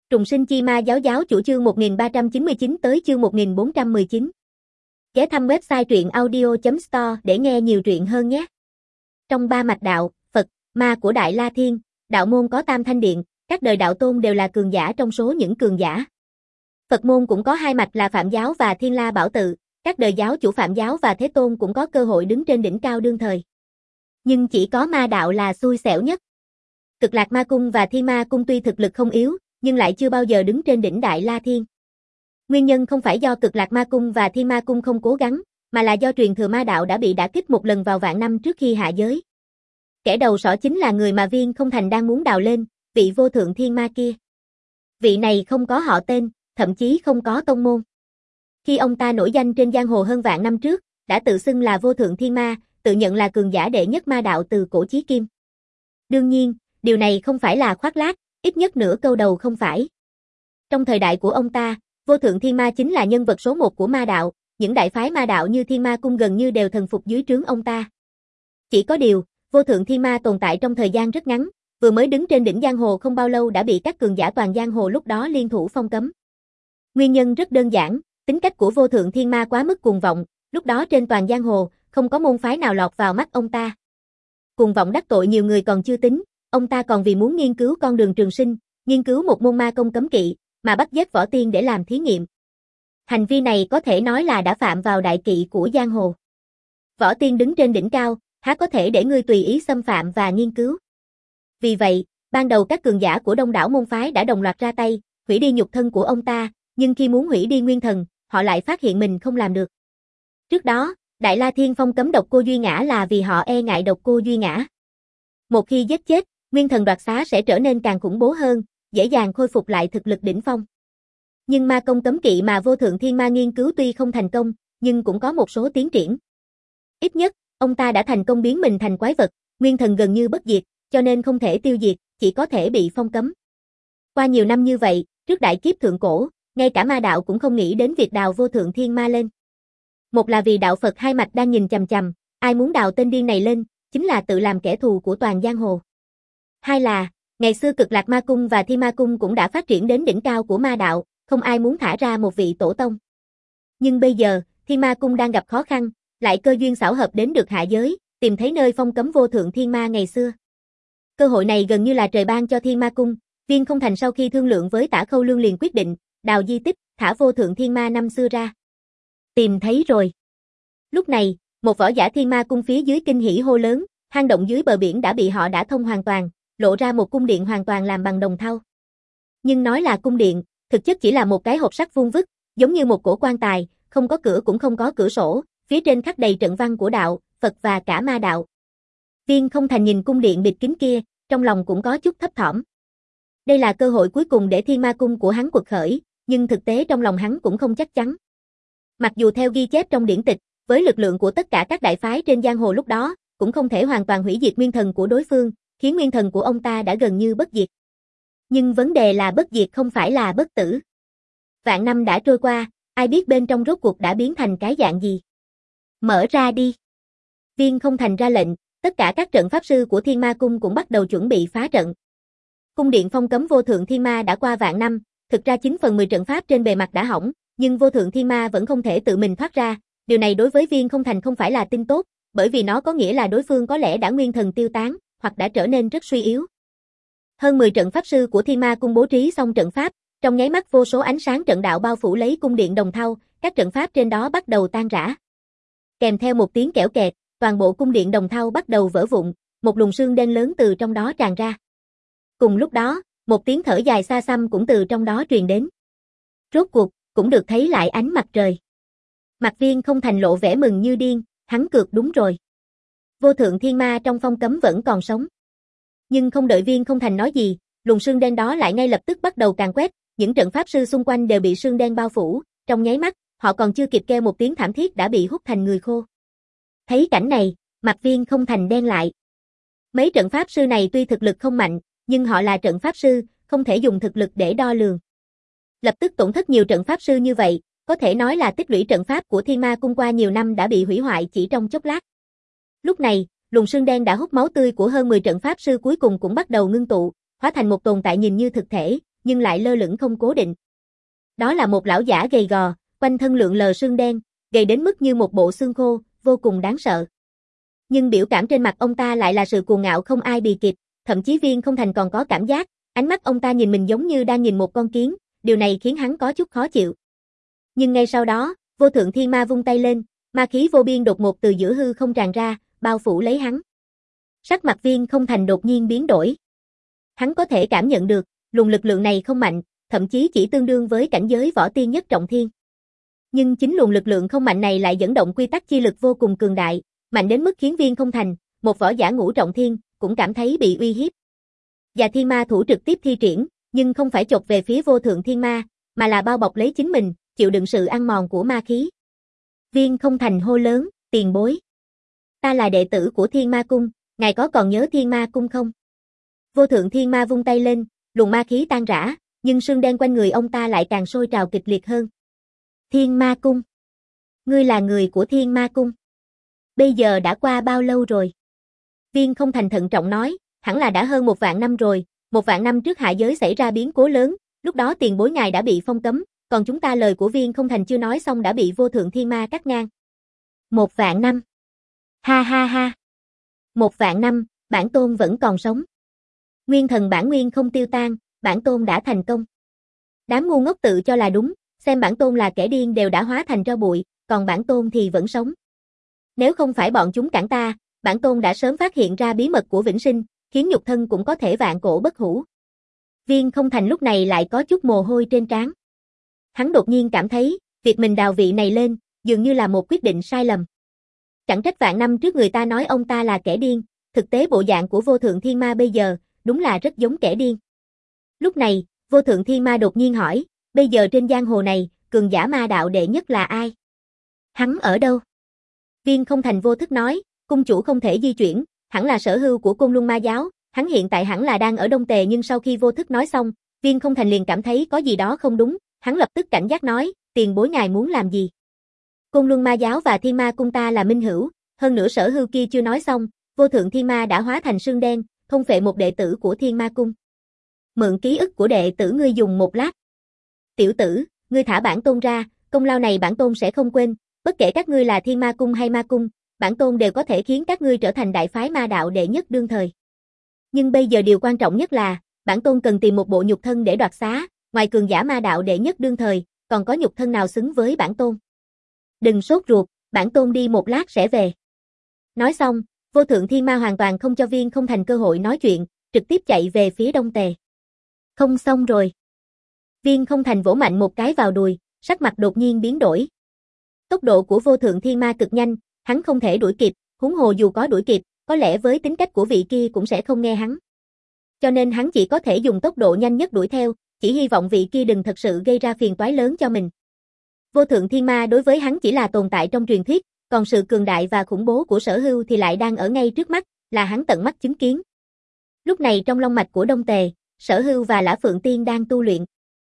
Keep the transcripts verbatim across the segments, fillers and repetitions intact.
Trùng sinh chi ma giáo giáo chủ chương một nghìn ba trăm chín mươi chín tới chương một nghìn bốn trăm mười chín. Ghé thăm website truyện audio chấm store để nghe nhiều truyện hơn nhé. Trong ba mạch đạo, Phật, Ma của Đại La Thiên, đạo môn có Tam Thanh Điện, các đời đạo tôn đều là cường giả trong số những cường giả. Phật môn cũng có hai mạch là Phạm giáo và Thiên La Bảo Tự, các đời giáo chủ Phạm giáo và Thế Tôn cũng có cơ hội đứng trên đỉnh cao đương thời. Nhưng chỉ có ma đạo là xui xẻo nhất. Cực Lạc Ma Cung và Thiên Ma Cung tuy thực lực không yếu, nhưng lại chưa bao giờ đứng trên đỉnh Đại La Thiên. Nguyên nhân không phải do Cực Lạc Ma Cung và Thiên Ma Cung không cố gắng, mà là do truyền thừa ma đạo đã bị đả kích một lần vào vạn năm trước khi hạ giới. Kẻ đầu sỏ chính là người mà Viên Không Thành đang muốn đào lên, vị vô thượng thiên ma kia. Vị này không có họ tên, thậm chí không có tông môn. Khi ông ta nổi danh trên giang hồ hơn vạn năm trước, đã tự xưng là vô thượng thiên ma, tự nhận là cường giả đệ nhất ma đạo từ cổ chí kim. Đương nhiên, điều này không phải là khoác lác, ít nhất nửa câu đầu không phải. Trong thời đại của ông ta, vô thượng thiên ma chính là nhân vật số một của ma đạo, những đại phái ma đạo như Thiên Ma Cung gần như đều thần phục dưới trướng ông ta. Chỉ có điều, vô thượng thiên ma tồn tại trong thời gian rất ngắn, vừa mới đứng trên đỉnh giang hồ không bao lâu đã bị các cường giả toàn giang hồ lúc đó liên thủ phong cấm. Nguyên nhân rất đơn giản, tính cách của vô thượng thiên ma quá mức cuồng vọng, lúc đó trên toàn giang hồ, không có môn phái nào lọt vào mắt ông ta. Cuồng vọng đắc tội nhiều người còn chưa tính, ông ta còn vì muốn nghiên cứu con đường trường sinh, nghiên cứu một môn ma công cấm kỵ, mà bắt giết võ tiên để làm thí nghiệm. Hành vi này có thể nói là đã phạm vào đại kỵ của giang hồ. Võ tiên đứng trên đỉnh cao, há có thể để ngươi tùy ý xâm phạm và nghiên cứu. Vì vậy, ban đầu các cường giả của đông đảo môn phái đã đồng loạt ra tay, hủy đi nhục thân của ông ta, nhưng khi muốn hủy đi nguyên thần, họ lại phát hiện mình không làm được. Trước đó, Đại La Thiên phong cấm Độc Cô Duy Ngã là vì họ e ngại Độc Cô Duy Ngã. Một khi giết chết, nguyên thần đoạt xá sẽ trở nên càng khủng bố hơn, dễ dàng khôi phục lại thực lực đỉnh phong. Nhưng ma công cấm kỵ mà vô thượng thiên ma nghiên cứu tuy không thành công, nhưng cũng có một số tiến triển. Ít nhất, ông ta đã thành công biến mình thành quái vật, nguyên thần gần như bất diệt, cho nên không thể tiêu diệt, chỉ có thể bị phong cấm. Qua nhiều năm như vậy, trước đại kiếp thượng cổ, ngay cả ma đạo cũng không nghĩ đến việc đào vô thượng thiên ma lên. Một là vì đạo Phật hai mạch đang nhìn chằm chằm, ai muốn đào tên điên này lên, chính là tự làm kẻ thù của toàn giang hồ. Hai là, ngày xưa Cực Lạc Ma Cung và Thiên Ma Cung cũng đã phát triển đến đỉnh cao của ma đạo, không ai muốn thả ra một vị tổ tông. Nhưng bây giờ, Thiên Ma Cung đang gặp khó khăn, lại cơ duyên xảo hợp đến được hạ giới, tìm thấy nơi phong cấm vô thượng thiên ma ngày xưa. Cơ hội này gần như là trời ban cho Thiên Ma Cung, Viên Không Thành sau khi thương lượng với Tả Khâu Lương liền quyết định, đào di tích, thả vô thượng thiên ma năm xưa ra. Tìm thấy rồi. Lúc này, một võ giả Thiên Ma Cung phía dưới kinh hỉ hô lớn, hang động dưới bờ biển đã bị họ đả thông hoàn toàn, lộ ra một cung điện hoàn toàn làm bằng đồng thau. Nhưng nói là cung điện, thực chất chỉ là một cái hộp sắt vuông vức, giống như một cổ quan tài, không có cửa cũng không có cửa sổ, phía trên khắc đầy trận văn của đạo, Phật và cả ma đạo. Viên Không Thành nhìn cung điện bịt kín kia, trong lòng cũng có chút thấp thỏm. Đây là cơ hội cuối cùng để Thiên Ma Cung của hắn quật khởi, nhưng thực tế trong lòng hắn cũng không chắc chắn. Mặc dù theo ghi chép trong điển tịch, với lực lượng của tất cả các đại phái trên giang hồ lúc đó, cũng không thể hoàn toàn hủy diệt nguyên thần của đối phương, khiến nguyên thần của ông ta đã gần như bất diệt. Nhưng vấn đề là bất diệt không phải là bất tử. Vạn năm đã trôi qua, ai biết bên trong rốt cuộc đã biến thành cái dạng gì. Mở ra đi. Viên Không Thành ra lệnh, tất cả các trận pháp sư của Thiên Ma Cung cũng bắt đầu chuẩn bị phá trận. Cung điện phong cấm vô thượng thiên ma đã qua vạn năm, thực ra chín phần mười trận pháp trên bề mặt đã hỏng, nhưng vô thượng thiên ma vẫn không thể tự mình thoát ra. Điều này đối với Viên Không Thành không phải là tin tốt, bởi vì nó có nghĩa là đối phương có lẽ đã nguyên thần tiêu tán, hoặc đã trở nên rất suy yếu. Hơn mười trận pháp sư của Thiên Ma Cung bố trí xong trận pháp, trong nháy mắt vô số ánh sáng trận đạo bao phủ lấy cung điện đồng thau, các trận pháp trên đó bắt đầu tan rã. Kèm theo một tiếng kẽo kẹt, toàn bộ cung điện đồng thau bắt đầu vỡ vụn, một luồng sương đen lớn từ trong đó tràn ra. Cùng lúc đó, một tiếng thở dài xa xăm cũng từ trong đó truyền đến. Rốt cuộc, cũng được thấy lại ánh mặt trời. Mặt Viên Không Thành lộ vẻ mừng như điên, hắn cược đúng rồi. Vô thượng thiên ma trong phong cấm vẫn còn sống. Nhưng không đợi Viên Không Thành nói gì, luồng sương đen đó lại ngay lập tức bắt đầu càn quét, những trận pháp sư xung quanh đều bị sương đen bao phủ, trong nháy mắt, họ còn chưa kịp kêu một tiếng thảm thiết đã bị hút thành người khô. Thấy cảnh này, mặt Viên Không Thành đen lại. Mấy trận pháp sư này tuy thực lực không mạnh, nhưng họ là trận pháp sư, không thể dùng thực lực để đo lường. Lập tức tổn thất nhiều trận pháp sư như vậy, có thể nói là tích lũy trận pháp của Thiên Ma Cung qua nhiều năm đã bị hủy hoại chỉ trong chốc lát. Lúc này, luồng sương đen đã hút máu tươi của hơn mười trận pháp sư cuối cùng cũng bắt đầu ngưng tụ, hóa thành một tồn tại nhìn như thực thể, nhưng lại lơ lửng không cố định. Đó là một lão giả gầy gò, quanh thân lượn lờ sương đen, gầy đến mức như một bộ xương khô, vô cùng đáng sợ. Nhưng biểu cảm trên mặt ông ta lại là sự cuồng ngạo không ai bì kịp, thậm chí Viên Không Thành còn có cảm giác, ánh mắt ông ta nhìn mình giống như đang nhìn một con kiến, điều này khiến hắn có chút khó chịu. Nhưng ngay sau đó, Vô Thượng Thiên Ma vung tay lên, ma khí vô biên đột ngột từ giữa hư không tràn ra, bao phủ lấy hắn. Sắc mặt Viên Không Thành đột nhiên biến đổi. Hắn có thể cảm nhận được, luồng lực lượng này không mạnh, thậm chí chỉ tương đương với cảnh giới võ tiên nhất trọng thiên. Nhưng chính luồng lực lượng không mạnh này lại dẫn động quy tắc chi lực vô cùng cường đại, mạnh đến mức khiến Viên Không Thành, một võ giả ngũ trọng thiên, cũng cảm thấy bị uy hiếp. Và Thiên Ma thủ trực tiếp thi triển, nhưng không phải chộp về phía Vô Thượng Thiên Ma, mà là bao bọc lấy chính mình, chịu đựng sự ăn mòn của ma khí. Viên Không Thành hô lớn, tiền bối. Ta là đệ tử của Thiên Ma Cung, ngài có còn nhớ Thiên Ma Cung không? Vô Thượng Thiên Ma vung tay lên, luồng ma khí tan rã, nhưng sương đen quanh người ông ta lại càng sôi trào kịch liệt hơn. Thiên Ma Cung. Ngươi là người của Thiên Ma Cung. Bây giờ đã qua bao lâu rồi? Viên Không Thành thận trọng nói, hẳn là đã hơn một vạn năm rồi, một vạn năm trước hạ giới xảy ra biến cố lớn, lúc đó tiền bối ngài đã bị phong cấm, còn chúng ta lời của Viên Không Thành chưa nói xong đã bị Vô Thượng Thiên Ma cắt ngang. Một vạn năm. Ha ha ha. Một vạn năm, bản tôn vẫn còn sống. Nguyên thần bản nguyên không tiêu tan, bản tôn đã thành công. Đám ngu ngốc tự cho là đúng, xem bản tôn là kẻ điên đều đã hóa thành tro bụi, còn bản tôn thì vẫn sống. Nếu không phải bọn chúng cản ta, bản tôn đã sớm phát hiện ra bí mật của vĩnh sinh, khiến nhục thân cũng có thể vạn cổ bất hủ. Viên Không Thành lúc này lại có chút mồ hôi trên trán. Hắn đột nhiên cảm thấy, việc mình đào vị này lên, dường như là một quyết định sai lầm. Chẳng trách vạn năm trước người ta nói ông ta là kẻ điên, thực tế bộ dạng của Vô Thượng Thiên Ma bây giờ, đúng là rất giống kẻ điên. Lúc này, Vô Thượng Thiên Ma đột nhiên hỏi, bây giờ trên giang hồ này, cường giả ma đạo đệ nhất là ai? Hắn ở đâu? Viên Không Thành vô thức nói, cung chủ không thể di chuyển, hẳn là sở hưu của Côn Luân Ma giáo, hắn hiện tại hẳn là đang ở Đông Tề, nhưng sau khi vô thức nói xong, Viên Không Thành liền cảm thấy có gì đó không đúng, hắn lập tức cảnh giác nói, tiền bối ngài muốn làm gì? Côn Luân Ma giáo và Thiên Ma cung ta là minh hữu, hơn nữa sở hưu kia chưa nói xong, Vô Thượng Thiên Ma đã hóa thành sương đen, thôn phệ một đệ tử của Thiên Ma cung. Mượn ký ức của đệ tử ngươi dùng một lát. Tiểu tử, ngươi thả bản tôn ra, công lao này bản tôn sẽ không quên, bất kể các ngươi là Thiên Ma cung hay Ma cung, bản tôn đều có thể khiến các ngươi trở thành đại phái ma đạo đệ nhất đương thời. Nhưng bây giờ điều quan trọng nhất là, bản tôn cần tìm một bộ nhục thân để đoạt xá, ngoài cường giả ma đạo đệ nhất đương thời, còn có nhục thân nào xứng với bản tôn. Đừng sốt ruột, bản tôn đi một lát sẽ về. Nói xong, Vô Thượng Thiên Ma hoàn toàn không cho Viên Không Thành cơ hội nói chuyện, trực tiếp chạy về phía Đông Tề. Không xong rồi. Viên Không Thành vỗ mạnh một cái vào đùi, sắc mặt đột nhiên biến đổi. Tốc độ của Vô Thượng Thiên Ma cực nhanh, hắn không thể đuổi kịp, huống hồ dù có đuổi kịp, có lẽ với tính cách của vị kia cũng sẽ không nghe hắn. Cho nên hắn chỉ có thể dùng tốc độ nhanh nhất đuổi theo, chỉ hy vọng vị kia đừng thật sự gây ra phiền toái lớn cho mình. Vô Thượng Thiên Ma đối với hắn chỉ là tồn tại trong truyền thuyết, còn sự cường đại và khủng bố của sở hưu thì lại đang ở ngay trước mắt, là hắn tận mắt chứng kiến. Lúc này trong long mạch của Đông Tề, sở hưu và Lã Phượng Tiên đang tu luyện.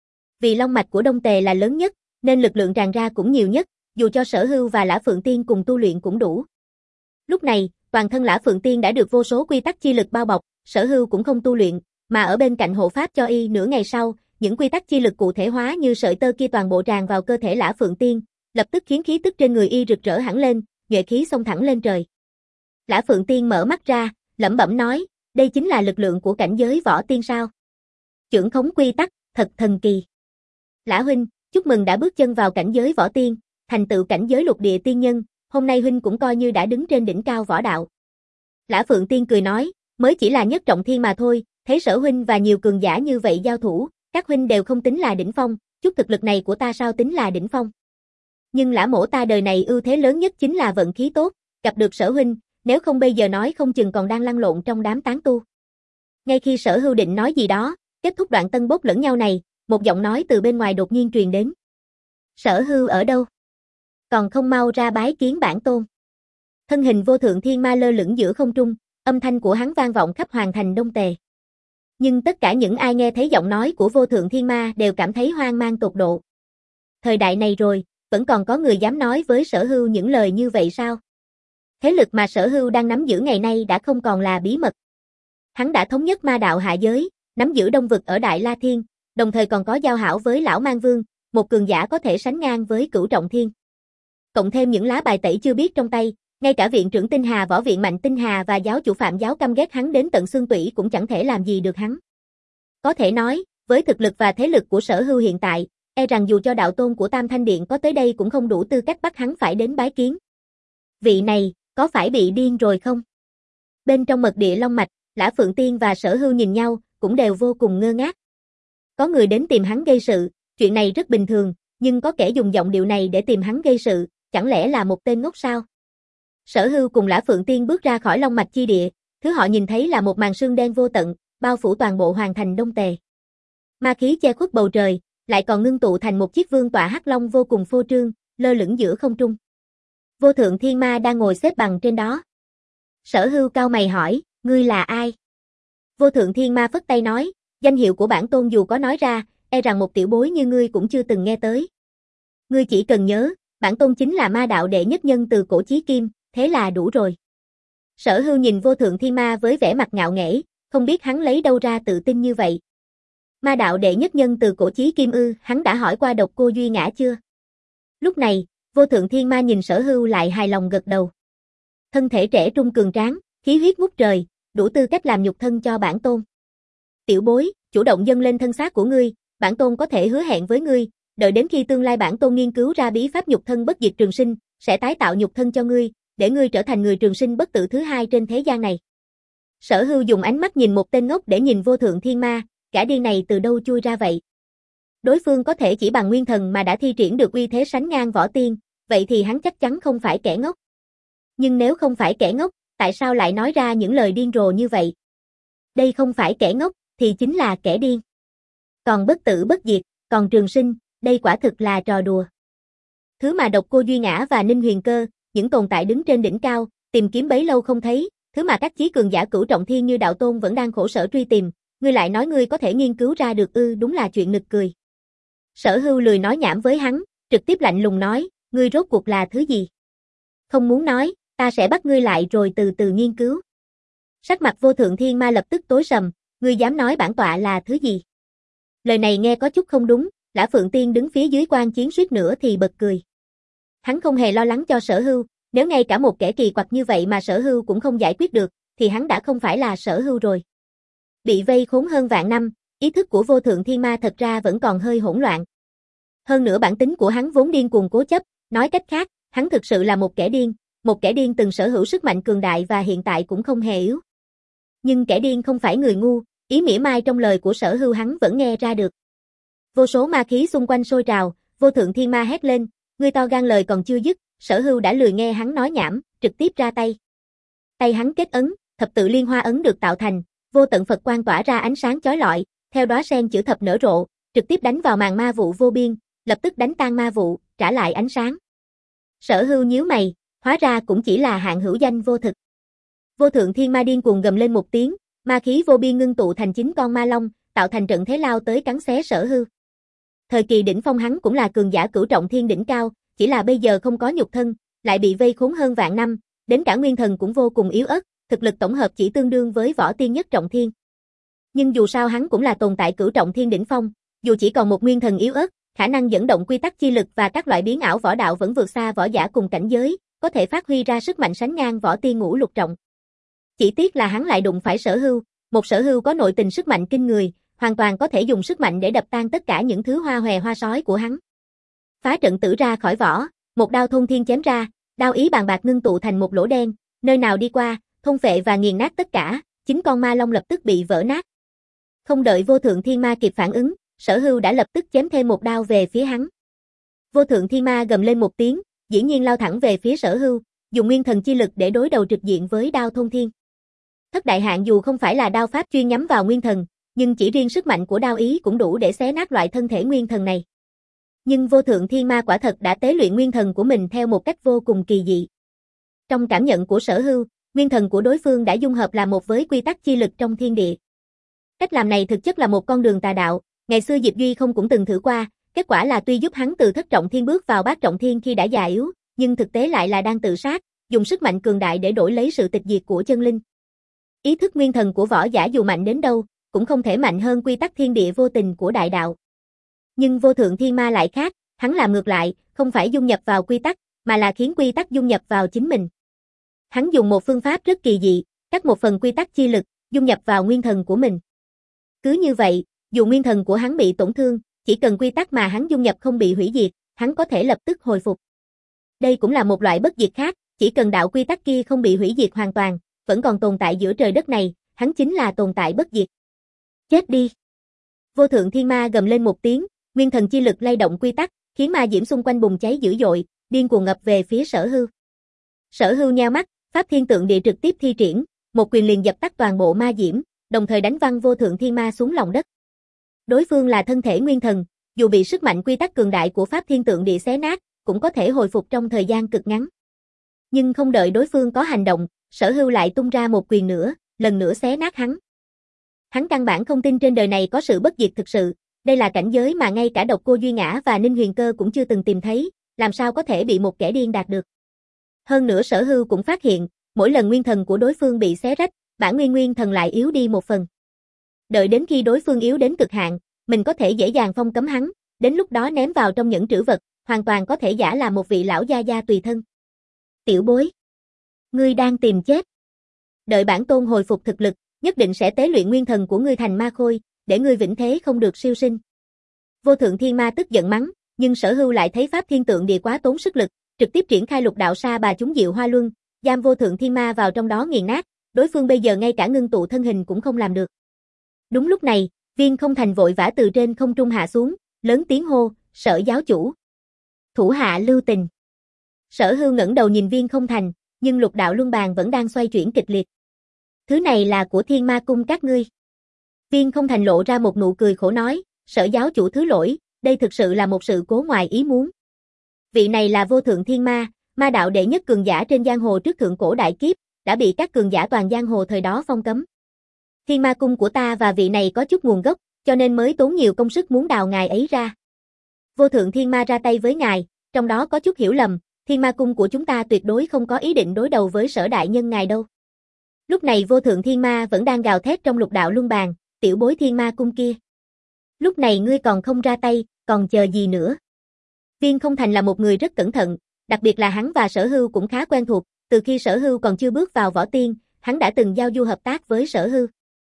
Vì long mạch của Đông Tề là lớn nhất, nên lực lượng tràn ra cũng nhiều nhất, dù cho sở hưu và Lã Phượng Tiên cùng tu luyện cũng đủ. Lúc này, toàn thân Lã Phượng Tiên đã được vô số quy tắc chi lực bao bọc, sở hưu cũng không tu luyện, mà ở bên cạnh hộ pháp cho y. Nửa ngày sau, những quy tắc chi lực cụ thể hóa như sợi tơ kia toàn bộ tràn vào cơ thể Lã Phượng Tiên, lập tức khiến khí tức trên người y rực rỡ hẳn lên, nhuệ khí xông thẳng lên trời. Lã Phượng Tiên mở mắt ra, lẩm bẩm nói, đây chính là lực lượng của cảnh giới võ tiên sao? Chưởng khống quy tắc, thật thần kỳ. Lã huynh, chúc mừng đã bước chân vào cảnh giới võ tiên, thành tựu cảnh giới lục địa tiên nhân, hôm nay huynh cũng coi như đã đứng trên đỉnh cao võ đạo. Lã Phượng Tiên cười nói, mới chỉ là nhất trọng thiên mà thôi, thấy sở huynh và nhiều cường giả như vậy giao thủ, các huynh đều không tính là đỉnh phong, chút thực lực này của ta sao tính là đỉnh phong. Nhưng Lã mỗ ta đời này ưu thế lớn nhất chính là vận khí tốt, gặp được sở huynh, nếu không bây giờ nói không chừng còn đang lăn lộn trong đám tán tu. Ngay khi sở hưu định nói gì đó, kết thúc đoạn tân bốc lẫn nhau này, một giọng nói từ bên ngoài đột nhiên truyền đến. Sở hưu ở đâu? Còn không mau ra bái kiến bản tôn. Thân hình Vô Thượng Thiên Ma lơ lửng giữa không trung, âm thanh của hắn vang vọng khắp hoàng thành Đông Tề. Nhưng tất cả những ai nghe thấy giọng nói của Vô Thượng Thiên Ma đều cảm thấy hoang mang tột độ. Thời đại này rồi, vẫn còn có người dám nói với sở hưu những lời như vậy sao? Thế lực mà sở hưu đang nắm giữ ngày nay đã không còn là bí mật. Hắn đã thống nhất ma đạo hạ giới, nắm giữ đông vực ở Đại La Thiên, đồng thời còn có giao hảo với lão Mang Vương, một cường giả có thể sánh ngang với Cửu Trọng Thiên. Cộng thêm những lá bài tẩy chưa biết trong tay, ngay cả viện trưởng Tinh Hà Võ viện Mạnh Tinh Hà và giáo chủ Phạm Giáo căm ghét hắn đến tận xương tủy cũng chẳng thể làm gì được hắn. Có thể nói, với thực lực và thế lực của Sở Hưu hiện tại, e rằng dù cho đạo tôn của Tam Thanh Điện có tới đây cũng không đủ tư cách bắt hắn phải đến bái kiến. Vị này, có phải bị điên rồi không? Bên trong mật địa Long Mạch, Lã Phượng Tiên và Sở Hưu nhìn nhau, cũng đều vô cùng ngơ ngác. Có người đến tìm hắn gây sự, chuyện này rất bình thường, nhưng có kẻ dùng giọng điệu này để tìm hắn gây sự, chẳng lẽ là một tên ngốc sao? Sở Hưu cùng Lã Phượng Tiên bước ra khỏi Long Mạch chi địa, thứ họ nhìn thấy là một màn sương đen vô tận, bao phủ toàn bộ hoàng thành Đông Tề. Ma khí che khuất bầu trời, lại còn ngưng tụ thành một chiếc vương tọa hắc long vô cùng phô trương, lơ lửng giữa không trung. Vô Thượng Thiên Ma đang ngồi xếp bằng trên đó. Sở Hưu cau mày hỏi, ngươi là ai? Vô Thượng Thiên Ma phất tay nói, danh hiệu của bản tôn dù có nói ra, e rằng một tiểu bối như ngươi cũng chưa từng nghe tới. Ngươi chỉ cần nhớ, bản tôn chính là ma đạo đệ nhất nhân từ cổ chí kim, thế là đủ rồi. Sở Hưu nhìn Vô Thượng Thiên Ma với vẻ mặt ngạo nghễ, không biết hắn lấy đâu ra tự tin như vậy. Ma đạo đệ nhất nhân từ cổ chí kim ư, hắn đã hỏi qua Độc Cô Duy Ngã chưa? Lúc này, Vô Thượng Thiên Ma nhìn Sở Hưu lại hài lòng gật đầu. Thân thể trẻ trung cường tráng, khí huyết ngút trời, đủ tư cách làm nhục thân cho bản tôn. Tiểu bối, chủ động dâng lên thân xác của ngươi, bản tôn có thể hứa hẹn với ngươi, đợi đến khi tương lai bản tôn nghiên cứu ra bí pháp nhục thân bất diệt trường sinh, sẽ tái tạo nhục thân cho ngươi, để ngươi trở thành người trường sinh bất tử thứ hai trên thế gian này. Sở Hưu dùng ánh mắt nhìn một tên ngốc để nhìn Vô Thượng Thiên Ma, gã điên này từ đâu chui ra vậy? Đối phương có thể chỉ bằng nguyên thần mà đã thi triển được uy thế sánh ngang võ tiên, vậy thì hắn chắc chắn không phải kẻ ngốc. Nhưng nếu không phải kẻ ngốc, tại sao lại nói ra những lời điên rồ như vậy? Đây không phải kẻ ngốc, thì chính là kẻ điên. Còn bất tử bất diệt, còn trường sinh, đây quả thực là trò đùa. Thứ mà Độc Cô Duy Ngã và Ninh Huyền Cơ, những tồn tại đứng trên đỉnh cao, tìm kiếm bấy lâu không thấy, thứ mà các chí cường giả Cửu Trọng Thiên như đạo tôn vẫn đang khổ sở truy tìm, ngươi lại nói ngươi có thể nghiên cứu ra được ư, đúng là chuyện nực cười. Sở Hưu lười nói nhảm với hắn, trực tiếp lạnh lùng nói, ngươi rốt cuộc là thứ gì? Không muốn nói, ta sẽ bắt ngươi lại rồi từ từ nghiên cứu. Sắc mặt Vô Thượng Thiên Ma lập tức tối sầm, ngươi dám nói bản tọa là thứ gì? Lời này nghe có chút không đúng, Lã Phượng Tiên đứng phía dưới quan chiến suýt nữa thì bật cười. Hắn không hề lo lắng cho Sở Hưu, nếu ngay cả một kẻ kỳ quặc như vậy mà Sở Hưu cũng không giải quyết được, thì hắn đã không phải là Sở Hưu rồi. Bị vây khốn hơn vạn năm, ý thức của Vô Thượng Thiên Ma thật ra vẫn còn hơi hỗn loạn. Hơn nữa bản tính của hắn vốn điên cuồng cố chấp, nói cách khác, hắn thực sự là một kẻ điên, một kẻ điên từng sở hữu sức mạnh cường đại và hiện tại cũng không hề yếu. Nhưng kẻ điên không phải người ngu, ý mỉa mai trong lời của Sở Hưu hắn vẫn nghe ra được. Vô số ma khí xung quanh sôi trào, Vô Thượng Thiên Ma hét lên, ngươi to gan lời còn chưa dứt, Sở Hưu đã lười nghe hắn nói nhảm, trực tiếp ra tay. Tay hắn kết ấn, thập tự liên hoa ấn được tạo thành, vô tận Phật quang tỏa ra ánh sáng chói lọi, theo đóa sen chữ thập nở rộ, trực tiếp đánh vào màn ma vụ vô biên, lập tức đánh tan ma vụ, trả lại ánh sáng. Sở Hưu nhíu mày, hóa ra cũng chỉ là hạng hữu danh vô thực. Vô Thượng Thiên Ma điên cuồng gầm lên một tiếng, ma khí vô biên ngưng tụ thành chín con ma long, tạo thành trận thế lao tới cắn xé Sở Hưu. Thời kỳ đỉnh phong hắn cũng là cường giả Cửu Trọng Thiên đỉnh cao, chỉ là bây giờ không có nhục thân, lại bị vây khốn hơn vạn năm, đến cả nguyên thần cũng vô cùng yếu ớt, thực lực tổng hợp chỉ tương đương với võ tiên nhất trọng thiên. Nhưng dù sao hắn cũng là tồn tại Cửu Trọng Thiên đỉnh phong, dù chỉ còn một nguyên thần yếu ớt, khả năng dẫn động quy tắc chi lực và các loại biến ảo võ đạo vẫn vượt xa võ giả cùng cảnh giới, có thể phát huy ra sức mạnh sánh ngang võ tiên ngũ lục trọng. Chỉ tiếc là hắn lại đụng phải Sở Hưu, một Sở Hưu có nội tình sức mạnh kinh người, hoàn toàn có thể dùng sức mạnh để đập tan tất cả những thứ hoa hòe hoa sói của hắn. Phá trận tử ra khỏi vỏ, một đao thôn thiên chém ra, đao ý bàn bạc ngưng tụ thành một lỗ đen, nơi nào đi qua, thôn phệ và nghiền nát tất cả, chín con ma long lập tức bị vỡ nát. Không đợi Vô Thượng Thiên Ma kịp phản ứng, Sở Hưu đã lập tức chém thêm một đao về phía hắn. Vô Thượng Thiên Ma gầm lên một tiếng, dĩ nhiên lao thẳng về phía Sở Hưu, dùng nguyên thần chi lực để đối đầu trực diện với đao thôn thiên. Thất đại hạn dù không phải là đao pháp chuyên nhắm vào nguyên thần, nhưng chỉ riêng sức mạnh của đao ý cũng đủ để xé nát loại thân thể nguyên thần này. Nhưng Vô Thượng Thiên Ma quả thật đã tế luyện nguyên thần của mình theo một cách vô cùng kỳ dị. Trong cảm nhận của Sở Hưu, nguyên thần của đối phương đã dung hợp làm một với quy tắc chi lực trong thiên địa. Cách làm này thực chất là một con đường tà đạo, ngày xưa Diệp Duy không cũng từng thử qua, kết quả là tuy giúp hắn từ thất trọng thiên bước vào bát trọng thiên khi đã già yếu, nhưng thực tế lại là đang tự sát, dùng sức mạnh cường đại để đổi lấy sự tịch diệt của chân linh. Ý thức nguyên thần của võ giả dù mạnh đến đâu, cũng không thể mạnh hơn quy tắc thiên địa vô tình của đại đạo. Nhưng vô thượng thiên ma lại khác, hắn làm ngược lại, không phải dung nhập vào quy tắc, mà là khiến quy tắc dung nhập vào chính mình. Hắn dùng một phương pháp rất kỳ dị, cắt một phần quy tắc chi lực, dung nhập vào nguyên thần của mình. Cứ như vậy, dù nguyên thần của hắn bị tổn thương, chỉ cần quy tắc mà hắn dung nhập không bị hủy diệt, hắn có thể lập tức hồi phục. Đây cũng là một loại bất diệt khác, chỉ cần đạo quy tắc kia không bị hủy diệt hoàn toàn, vẫn còn tồn tại giữa trời đất này, hắn chính là tồn tại bất diệt. Chết đi! Vô thượng thiên ma gầm lên một tiếng, nguyên thần chi lực lay động quy tắc, khiến ma diễm xung quanh bùng cháy dữ dội, điên cuồng ngập về phía Sở Hưu. Sở Hưu nheo mắt, pháp thiên tượng địa trực tiếp thi triển, một quyền liền dập tắt toàn bộ ma diễm, đồng thời đánh văng vô thượng thiên ma xuống lòng đất. Đối phương là thân thể nguyên thần, dù bị sức mạnh quy tắc cường đại của pháp thiên tượng địa xé nát, cũng có thể hồi phục trong thời gian cực ngắn. Nhưng không đợi đối phương có hành động, Sở Hưu lại tung ra một quyền nữa, lần nữa xé nát hắn. Hắn căn bản không tin trên đời này có sự bất diệt thực sự, đây là cảnh giới mà ngay cả Độc Cô Duy Ngã và Ninh Huyền Cơ cũng chưa từng tìm thấy, làm sao có thể bị một kẻ điên đạt được. Hơn nữa Sở Hưu cũng phát hiện, mỗi lần nguyên thần của đối phương bị xé rách, bản nguyên nguyên thần lại yếu đi một phần. Đợi đến khi đối phương yếu đến cực hạn, mình có thể dễ dàng phong cấm hắn, đến lúc đó ném vào trong nhẫn trữ vật, hoàn toàn có thể giả là một vị lão gia gia tùy thân. Tiểu bối, ngươi đang tìm chết. Đợi bản tôn hồi phục thực lực, nhất định sẽ tế luyện nguyên thần của ngươi thành ma khôi, để ngươi vĩnh thế không được siêu sinh. Vô thượng thiên ma tức giận mắng, nhưng Sở Hưu lại thấy pháp thiên tượng địa quá tốn sức lực, trực tiếp triển khai lục đạo sa bà chúng diệu hoa luân, giam vô thượng thiên ma vào trong đó nghiền nát, đối phương bây giờ ngay cả ngưng tụ thân hình cũng không làm được. Đúng lúc này, Viên Không Thành vội vã từ trên không trung hạ xuống, lớn tiếng hô, Sở giáo chủ. Thủ hạ lưu tình. Sở Hưu ngẩng đầu nhìn Viên Không Thành, nhưng lục đạo luân bàn vẫn đang xoay chuyển kịch liệt. Thứ này là của Thiên Ma cung các ngươi. Viên Không Thành lộ ra một nụ cười khổ nói, Sở giáo chủ thứ lỗi, đây thực sự là một sự cố ngoài ý muốn. Vị này là vô thượng thiên ma, ma đạo đệ nhất cường giả trên giang hồ trước thượng cổ đại kiếp, đã bị các cường giả toàn giang hồ thời đó phong cấm. Thiên Ma cung của ta và vị này có chút nguồn gốc, cho nên mới tốn nhiều công sức muốn đào ngài ấy ra. Vô thượng thiên ma ra tay với ngài, trong đó có chút hiểu lầm, Thiên Ma cung của chúng ta tuyệt đối không có ý định đối đầu với Sở đại nhân ngài đâu. Lúc này vô thượng thiên ma vẫn đang gào thét trong lục đạo luân bàn, tiểu bối Thiên Ma cung kia. Lúc này ngươi còn không ra tay, còn chờ gì nữa? Viên Không Thành là một người rất cẩn thận, đặc biệt là hắn và Sở Hưu cũng khá quen thuộc, từ khi Sở Hưu còn chưa bước vào võ tiên, hắn đã từng giao du hợp tác với Sở Hưu.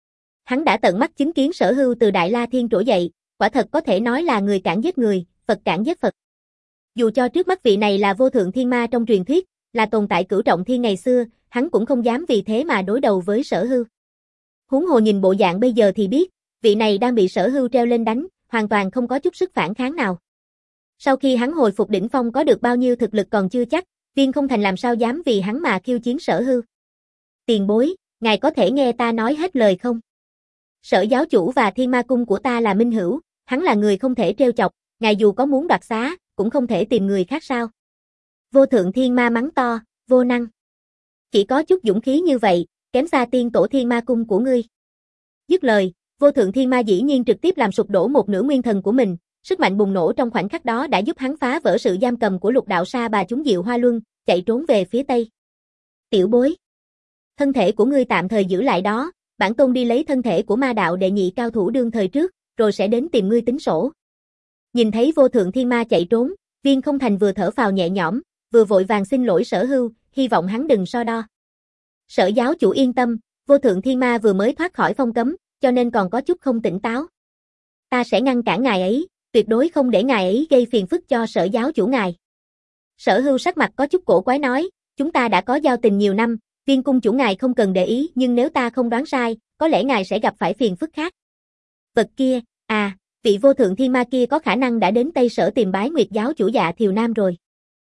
Hắn đã tận mắt chứng kiến Sở Hưu từ Đại La Thiên trỗi dậy, quả thật có thể nói là người cản giết người, Phật cản giết Phật. Dù cho trước mắt vị này là vô thượng thiên ma trong truyền thuyết, là tồn tại cửu trọng thiên ngày xưa, hắn cũng không dám vì thế mà đối đầu với Sở Hưu. Huống hồ nhìn bộ dạng bây giờ thì biết, vị này đang bị Sở Hưu treo lên đánh, hoàn toàn không có chút sức phản kháng nào. Sau khi hắn hồi phục đỉnh phong có được bao nhiêu thực lực còn chưa chắc, Viên Không Thành làm sao dám vì hắn mà khiêu chiến Sở Hưu. Tiền bối, ngài có thể nghe ta nói hết lời không? Sở giáo chủ và Thiên Ma cung của ta là minh hữu, hắn là người không thể trêu chọc, ngài dù có muốn đoạt xá, cũng không thể tìm người khác sao? Vô thượng thiên ma mắng to, vô năng. Chỉ có chút dũng khí như vậy, kém xa tiên tổ Thiên Ma cung của ngươi. Dứt lời, vô thượng thiên ma dĩ nhiên trực tiếp làm sụp đổ một nửa nguyên thần của mình, sức mạnh bùng nổ trong khoảnh khắc đó đã giúp hắn phá vỡ sự giam cầm của lục đạo sa bà chúng diệu hoa luân, chạy trốn về phía tây. Tiểu bối, thân thể của ngươi tạm thời giữ lại đó, bản tôn đi lấy thân thể của ma đạo đệ nhị cao thủ đương thời trước, rồi sẽ đến tìm ngươi tính sổ. Nhìn thấy vô thượng thiên ma chạy trốn, Viên Không Thành vừa thở phào nhẹ nhõm, vừa vội vàng xin lỗi Sở Hưu, hy vọng hắn đừng so đo. Sở giáo chủ yên tâm, vô thượng thiên ma vừa mới thoát khỏi phong cấm, cho nên còn có chút không tỉnh táo. Ta sẽ ngăn cản ngài ấy, tuyệt đối không để ngài ấy gây phiền phức cho Sở giáo chủ ngài. Sở Hưu sắc mặt có chút cổ quái nói, chúng ta đã có giao tình nhiều năm, Viên cung chủ ngài không cần để ý, nhưng nếu ta không đoán sai, có lẽ ngài sẽ gặp phải phiền phức khác. Vật kia, à, vị vô thượng thiên ma kia có khả năng đã đến Tây Sở tìm bái Nguyệt giáo chủ Dạ Thiều Nam rồi.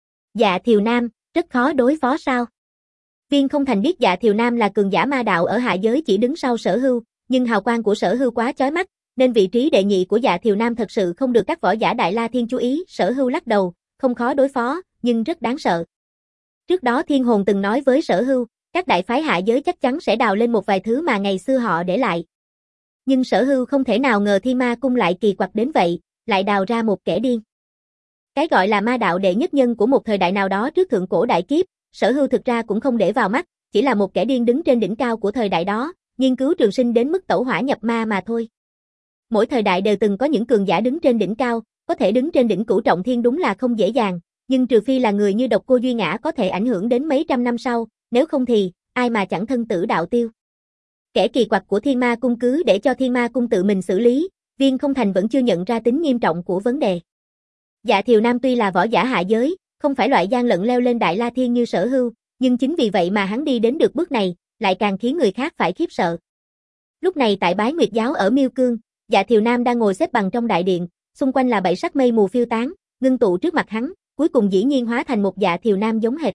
Dạ Thiều Nam, rất khó đối phó sao? Viên Không Thành biết Dạ Thiều Nam là cường giả ma đạo ở hạ giới chỉ đứng sau Sở Hưu, nhưng hào quang của Sở Hưu quá chói mắt, nên vị trí đệ nhị của Dạ Thiều Nam thật sự không được các võ giả Đại La Thiên chú ý. Sở Hưu lắc đầu, không khó đối phó, nhưng rất đáng sợ. Trước đó Thiên Hồn từng nói với Sở Hưu, các đại phái hạ giới chắc chắn sẽ đào lên một vài thứ mà ngày xưa họ để lại. Nhưng Sở Hưu không thể nào ngờ Thiên Ma cung lại kỳ quặc đến vậy, lại đào ra một kẻ điên. Cái gọi là ma đạo đệ nhất nhân của một thời đại nào đó trước thượng cổ đại kiếp, Sở Hưu thực ra cũng không để vào mắt, chỉ là một kẻ điên đứng trên đỉnh cao của thời đại đó, nghiên cứu trường sinh đến mức tẩu hỏa nhập ma mà thôi. Mỗi thời đại đều từng có những cường giả đứng trên đỉnh cao, có thể đứng trên đỉnh cửu trọng thiên đúng là không dễ dàng, nhưng trừ phi là người như Độc Cô Duy Ngã có thể ảnh hưởng đến mấy trăm năm sau, nếu không thì, ai mà chẳng thân tử đạo tiêu. Kẻ kỳ quặc của Thiên Ma Cung cứ để cho Thiên Ma Cung tự mình xử lý, Viên Không Thành vẫn chưa nhận ra tính nghiêm trọng của vấn đề. Dạ Thiều Nam tuy là võ giả hạ giới, không phải loại gian lận leo lên Đại La Thiên như Sở Hưu, nhưng chính vì vậy mà hắn đi đến được bước này, lại càng khiến người khác phải khiếp sợ. Lúc này tại Bái Nguyệt Giáo ở Miêu Cương, Dạ Thiều Nam đang ngồi xếp bằng trong đại điện, xung quanh là bảy sắc mây mù phiêu tán, ngưng tụ trước mặt hắn, cuối cùng dĩ nhiên hóa thành một Dạ Thiều Nam giống hệt.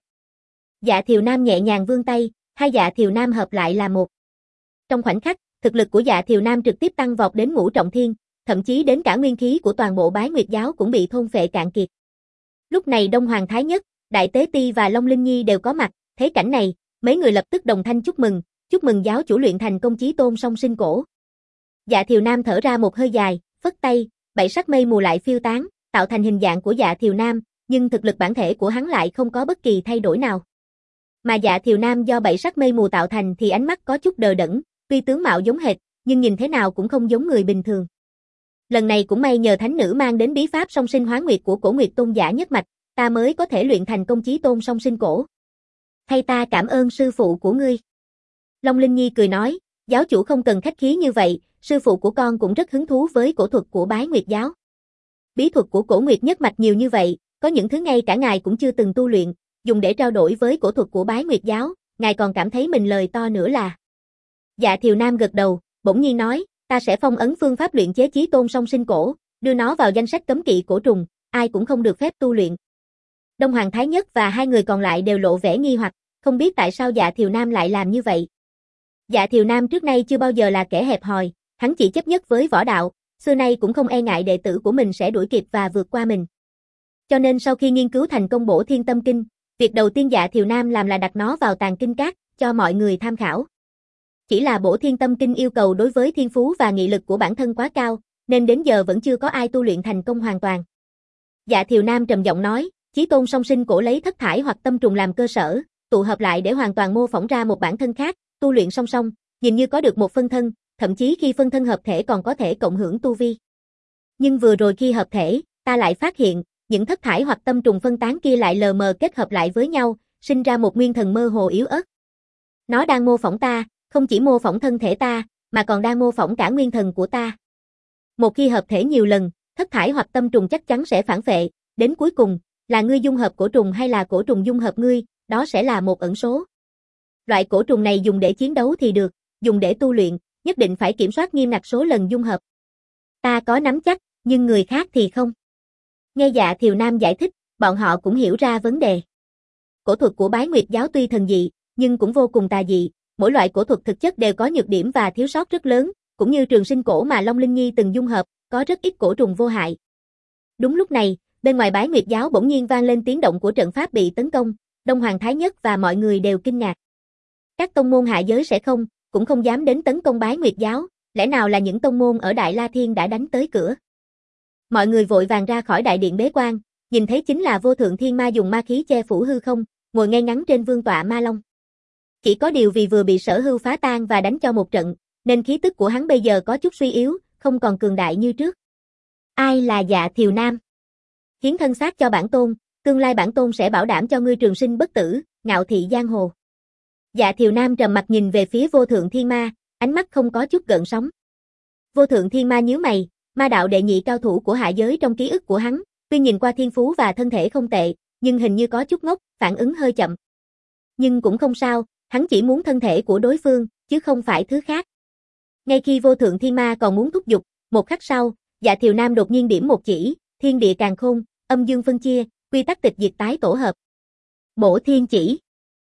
Dạ Thiều Nam nhẹ nhàng vươn tay, hai Dạ Thiều Nam hợp lại là một. Trong khoảnh khắc, thực lực của Dạ Thiều Nam trực tiếp tăng vọt đến ngũ trọng thiên, thậm chí đến cả nguyên khí của toàn bộ Bái Nguyệt Giáo cũng bị thôn phệ cạn kiệt. Lúc này Đông Hoàng Thái Nhất, Đại Tế Ti và Long Linh Nhi đều có mặt, thấy cảnh này, mấy người lập tức đồng thanh chúc mừng, chúc mừng giáo chủ luyện thành công chí tôn song sinh cổ. Dạ Thiều Nam thở ra một hơi dài, phất tay, bảy sắc mây mù lại phiêu tán, tạo thành hình dạng của Dạ Thiều Nam, nhưng thực lực bản thể của hắn lại không có bất kỳ thay đổi nào. Mà Dạ Thiều Nam do bảy sắc mây mù tạo thành thì ánh mắt có chút đờ đẫn, tuy tướng mạo giống hệt, nhưng nhìn thế nào cũng không giống người bình thường. Lần này cũng may nhờ thánh nữ mang đến bí pháp song sinh hóa nguyệt của Cổ Nguyệt Tôn giả nhất mạch, ta mới có thể luyện thành công chí tôn song sinh cổ. Thay ta cảm ơn sư phụ của ngươi. Long Linh Nhi cười nói, giáo chủ không cần khách khí như vậy, sư phụ của con cũng rất hứng thú với cổ thuật của Bái Nguyệt Giáo. Bí thuật của Cổ Nguyệt nhất mạch nhiều như vậy, có những thứ ngay cả ngài cũng chưa từng tu luyện, dùng để trao đổi với cổ thuật của Bái Nguyệt Giáo, ngài còn cảm thấy mình lời to nữa là. Dạ Thiều Nam gật đầu, bỗng nhiên nói, ta sẽ phong ấn phương pháp luyện chế chí tôn song sinh cổ, đưa nó vào danh sách cấm kỵ cổ trùng, ai cũng không được phép tu luyện. Đông Hoàng Thái Nhất và hai người còn lại đều lộ vẻ nghi hoặc, không biết tại sao Dạ Thiều Nam lại làm như vậy. Dạ Thiều Nam trước nay chưa bao giờ là kẻ hẹp hòi, hắn chỉ chấp nhất với võ đạo, xưa nay cũng không e ngại đệ tử của mình sẽ đuổi kịp và vượt qua mình. Cho nên sau khi nghiên cứu thành công Bổ Thiên Tâm Kinh, việc đầu tiên Dạ Thiều Nam làm là đặt nó vào tàng kinh các, cho mọi người tham khảo. Chỉ là Bổ Thiên Tâm Kinh yêu cầu đối với thiên phú và nghị lực của bản thân quá cao, nên đến giờ vẫn chưa có ai tu luyện thành công hoàn toàn. Dạ Thiều Nam trầm giọng nói, chí tôn song sinh cổ lấy thất thải hoặc tâm trùng làm cơ sở, tụ hợp lại để hoàn toàn mô phỏng ra một bản thân khác, tu luyện song song, nhìn như có được một phân thân, thậm chí khi phân thân hợp thể còn có thể cộng hưởng tu vi. Nhưng vừa rồi khi hợp thể, ta lại phát hiện, những thất thải hoặc tâm trùng phân tán kia lại lờ mờ kết hợp lại với nhau, sinh ra một nguyên thần mơ hồ yếu ớt. Nó đang mô phỏng ta, không chỉ mô phỏng thân thể ta, mà còn đang mô phỏng cả nguyên thần của ta. Một khi hợp thể nhiều lần, thất thải hoặc tâm trùng chắc chắn sẽ phản phệ, đến cuối cùng, là ngươi dung hợp cổ trùng hay là cổ trùng dung hợp ngươi, đó sẽ là một ẩn số. Loại cổ trùng này dùng để chiến đấu thì được, dùng để tu luyện, nhất định phải kiểm soát nghiêm ngặt số lần dung hợp. Ta có nắm chắc, nhưng người khác thì không. Nghe Dạ Thiều Nam giải thích, bọn họ cũng hiểu ra vấn đề. Cổ thuật của Bái Nguyệt Giáo tuy thần dị, nhưng cũng vô cùng tà dị, mỗi loại cổ thuật thực chất đều có nhược điểm và thiếu sót rất lớn, cũng như trường sinh cổ mà Long Linh Nhi từng dung hợp, có rất ít cổ trùng vô hại. Đúng lúc này, bên ngoài Bái Nguyệt Giáo bỗng nhiên vang lên tiếng động của trận pháp bị tấn công, Đông Hoàng Thái Nhất và mọi người đều kinh ngạc. Các tông môn hạ giới sẽ không, cũng không dám đến tấn công Bái Nguyệt Giáo, lẽ nào là những tông môn ở Đại La Thiên đã đánh tới cửa. Mọi người vội vàng ra khỏi đại điện bế quan, nhìn thấy chính là Vô Thượng Thiên Ma dùng ma khí che phủ hư không, ngồi ngay ngắn trên vương tọa Ma Long. Chỉ có điều vì vừa bị Sở Hưu phá tan và đánh cho một trận, nên khí tức của hắn bây giờ có chút suy yếu, không còn cường đại như trước. Ai là Dạ Thiều Nam? Hiến thân xác cho bản tôn, tương lai bản tôn sẽ bảo đảm cho ngươi trường sinh bất tử, ngạo thị giang hồ. Dạ Thiều Nam trầm mặt nhìn về phía Vô Thượng Thiên Ma, ánh mắt không có chút gợn sóng. Vô Thượng Thiên Ma nhíu mày, ma đạo đệ nhị cao thủ của hạ giới trong ký ức của hắn, tuy nhìn qua thiên phú và thân thể không tệ, nhưng hình như có chút ngốc, phản ứng hơi chậm. Nhưng cũng không sao, hắn chỉ muốn thân thể của đối phương, chứ không phải thứ khác. Ngay khi Vô Thượng Thiên Ma còn muốn thúc giục, một khắc sau, Dạ Thiều Nam đột nhiên điểm một chỉ, thiên địa càn khôn, âm dương phân chia, quy tắc tịch diệt tái tổ hợp. Bổ thiên chỉ.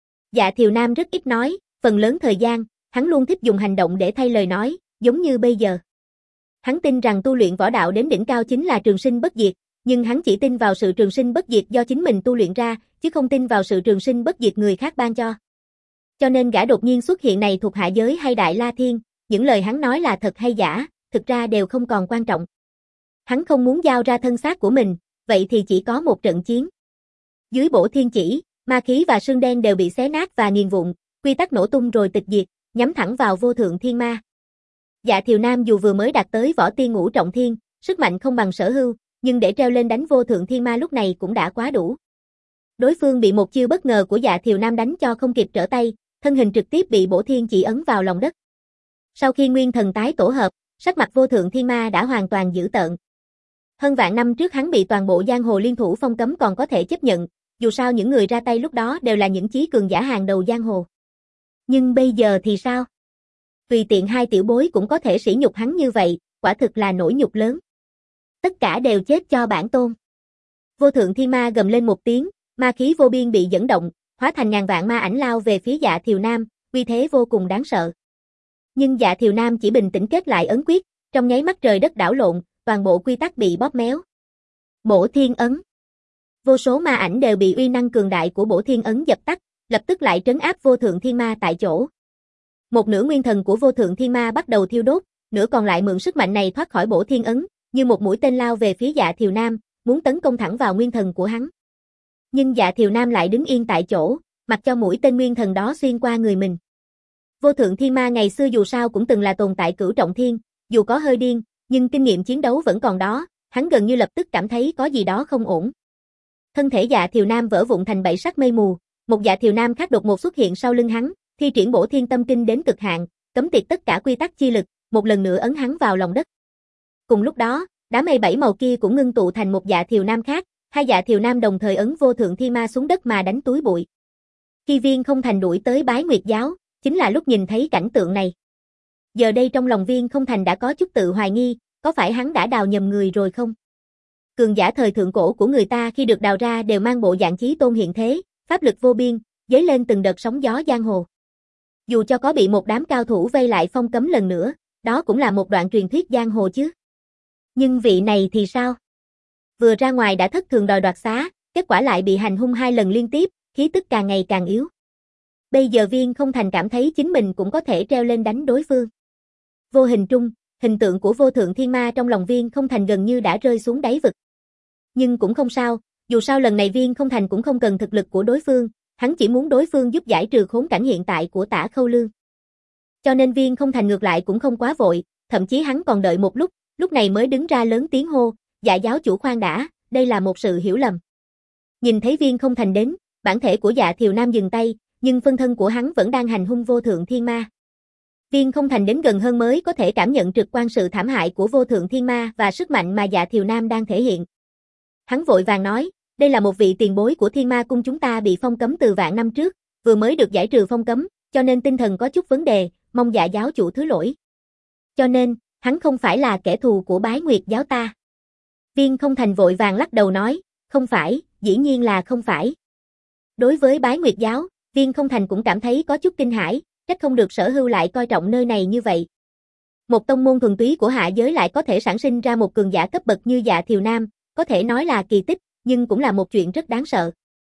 Dạ Thiều Nam rất ít nói, phần lớn thời gian, hắn luôn thích dùng hành động để thay lời nói, giống như bây giờ. Hắn tin rằng tu luyện võ đạo đến đỉnh cao chính là trường sinh bất diệt, nhưng hắn chỉ tin vào sự trường sinh bất diệt do chính mình tu luyện ra, chứ không tin vào sự trường sinh bất diệt người khác ban cho. Cho nên gã đột nhiên xuất hiện này thuộc hạ giới hay Đại La Thiên, những lời hắn nói là thật hay giả, thực ra đều không còn quan trọng. Hắn không muốn giao ra thân xác của mình, vậy thì chỉ có một trận chiến. Dưới bổ thiên chỉ, ma khí và sương đen đều bị xé nát và nghiền vụn, quy tắc nổ tung rồi tịch diệt, nhắm thẳng vào Vô Thượng Thiên Ma. Dạ Thiều Nam dù vừa mới đạt tới võ tiên ngũ trọng thiên, sức mạnh không bằng Sở Hưu, nhưng để treo lên đánh Vô Thượng Thiên Ma lúc này cũng đã quá đủ. Đối phương bị một chiêu bất ngờ của Dạ Thiều Nam đánh cho không kịp trở tay, thân hình trực tiếp bị Bổ Thiên Chỉ ấn vào lòng đất. Sau khi nguyên thần tái tổ hợp, sắc mặt Vô Thượng Thiên Ma đã hoàn toàn dữ tợn. Hơn vạn năm trước hắn bị toàn bộ giang hồ liên thủ phong cấm còn có thể chấp nhận, dù sao những người ra tay lúc đó đều là những chí cường giả hàng đầu giang hồ. Nhưng bây giờ thì sao? Tùy tiện hai tiểu bối cũng có thể sỉ nhục hắn như vậy, quả thực là nỗi nhục lớn. Tất cả đều chết cho bản tôn. Vô Thượng Thiên Ma gầm lên một tiếng, ma khí vô biên bị dẫn động, hóa thành ngàn vạn ma ảnh lao về phía Dạ Thiều Nam, uy thế vô cùng đáng sợ. Nhưng Dạ Thiều Nam chỉ bình tĩnh kết lại ấn quyết, trong nháy mắt trời đất đảo lộn, toàn bộ quy tắc bị bóp méo. Bổ Thiên Ấn. Vô số ma ảnh đều bị uy năng cường đại của Bổ Thiên Ấn dập tắt, lập tức lại trấn áp Vô Thượng Thiên Ma tại chỗ. Một nửa nguyên thần của Vô Thượng Thiên Ma bắt đầu thiêu đốt, nửa còn lại mượn sức mạnh này thoát khỏi Bổ Thiên Ấn, như một mũi tên lao về phía Dạ Thiều Nam, muốn tấn công thẳng vào nguyên thần của hắn. Nhưng Dạ Thiều Nam lại đứng yên tại chỗ, mặc cho mũi tên nguyên thần đó xuyên qua người mình. Vô Thượng Thiên Ma ngày xưa dù sao cũng từng là tồn tại cửu trọng thiên, dù có hơi điên, nhưng kinh nghiệm chiến đấu vẫn còn đó, hắn gần như lập tức cảm thấy có gì đó không ổn. Thân thể Dạ Thiều Nam vỡ vụn thành bảy sắc mây mù, một Dạ Thiều Nam khác đột ngột xuất hiện sau lưng hắn, thi triển Bổ Thiên Tâm Kinh đến cực hạn, cấm tiệt tất cả quy tắc chi lực, một lần nữa ấn hắn vào lòng đất. Cùng lúc đó, đám mây bảy màu kia cũng ngưng tụ thành một Dạ Thiều Nam khác, hai Dạ Thiều Nam đồng thời ấn Vô Thượng Thiên Ma xuống đất mà đánh túi bụi. Khi Viên Không Thành đuổi tới Bái Nguyệt Giáo, chính là lúc nhìn thấy cảnh tượng này. Giờ đây trong lòng Viên Không Thành đã có chút tự hoài nghi, có phải hắn đã đào nhầm người rồi không? Cường giả thời thượng cổ của người ta khi được đào ra đều mang bộ dạng chí tôn hiện thế, pháp lực vô biên, dấy lên từng đợt sóng gió giang hồ. Dù cho có bị một đám cao thủ vây lại phong cấm lần nữa, đó cũng là một đoạn truyền thuyết giang hồ chứ. Nhưng vị này thì sao? Vừa ra ngoài đã thất thường đòi đoạt xá, kết quả lại bị hành hung hai lần liên tiếp, khí tức càng ngày càng yếu. Bây giờ Viên Không Thành cảm thấy chính mình cũng có thể treo lên đánh đối phương. Vô hình trung, hình tượng của Vô Thượng Thiên Ma trong lòng Viên Không Thành gần như đã rơi xuống đáy vực. Nhưng cũng không sao, dù sao lần này Viên Không Thành cũng không cần thực lực của đối phương, hắn chỉ muốn đối phương giúp giải trừ khốn cảnh hiện tại của Tả Khâu Lương. Cho nên Viên Không Thành ngược lại cũng không quá vội, thậm chí hắn còn đợi một lúc, lúc này mới đứng ra lớn tiếng hô, Dạ giáo chủ khoan đã, đây là một sự hiểu lầm. Nhìn thấy Viên Không Thành đến, bản thể của Dạ Thiều Nam dừng tay, nhưng phân thân của hắn vẫn đang hành hung Vô Thượng Thiên Ma. Viên Không Thành đến gần hơn mới có thể cảm nhận trực quan sự thảm hại của Vô Thượng Thiên Ma và sức mạnh mà Dạ Thiều Nam đang thể hiện. Hắn vội vàng nói, đây là một vị tiền bối của Thiên Ma cung chúng ta bị phong cấm từ vạn năm trước, vừa mới được giải trừ phong cấm, cho nên tinh thần có chút vấn đề, mong Dạ giáo chủ thứ lỗi. Cho nên, hắn không phải là kẻ thù của Bái Nguyệt giáo ta. Viên Không Thành vội vàng lắc đầu nói, không phải, dĩ nhiên là không phải. Đối với Bái Nguyệt giáo, Viên Không Thành cũng cảm thấy có chút kinh hãi, trách không được Sở Hưu lại coi trọng nơi này như vậy. Một tông môn thuần túy của hạ giới lại có thể sản sinh ra một cường giả cấp bậc như Dạ Thiều Nam, có thể nói là kỳ tích, nhưng cũng là một chuyện rất đáng sợ.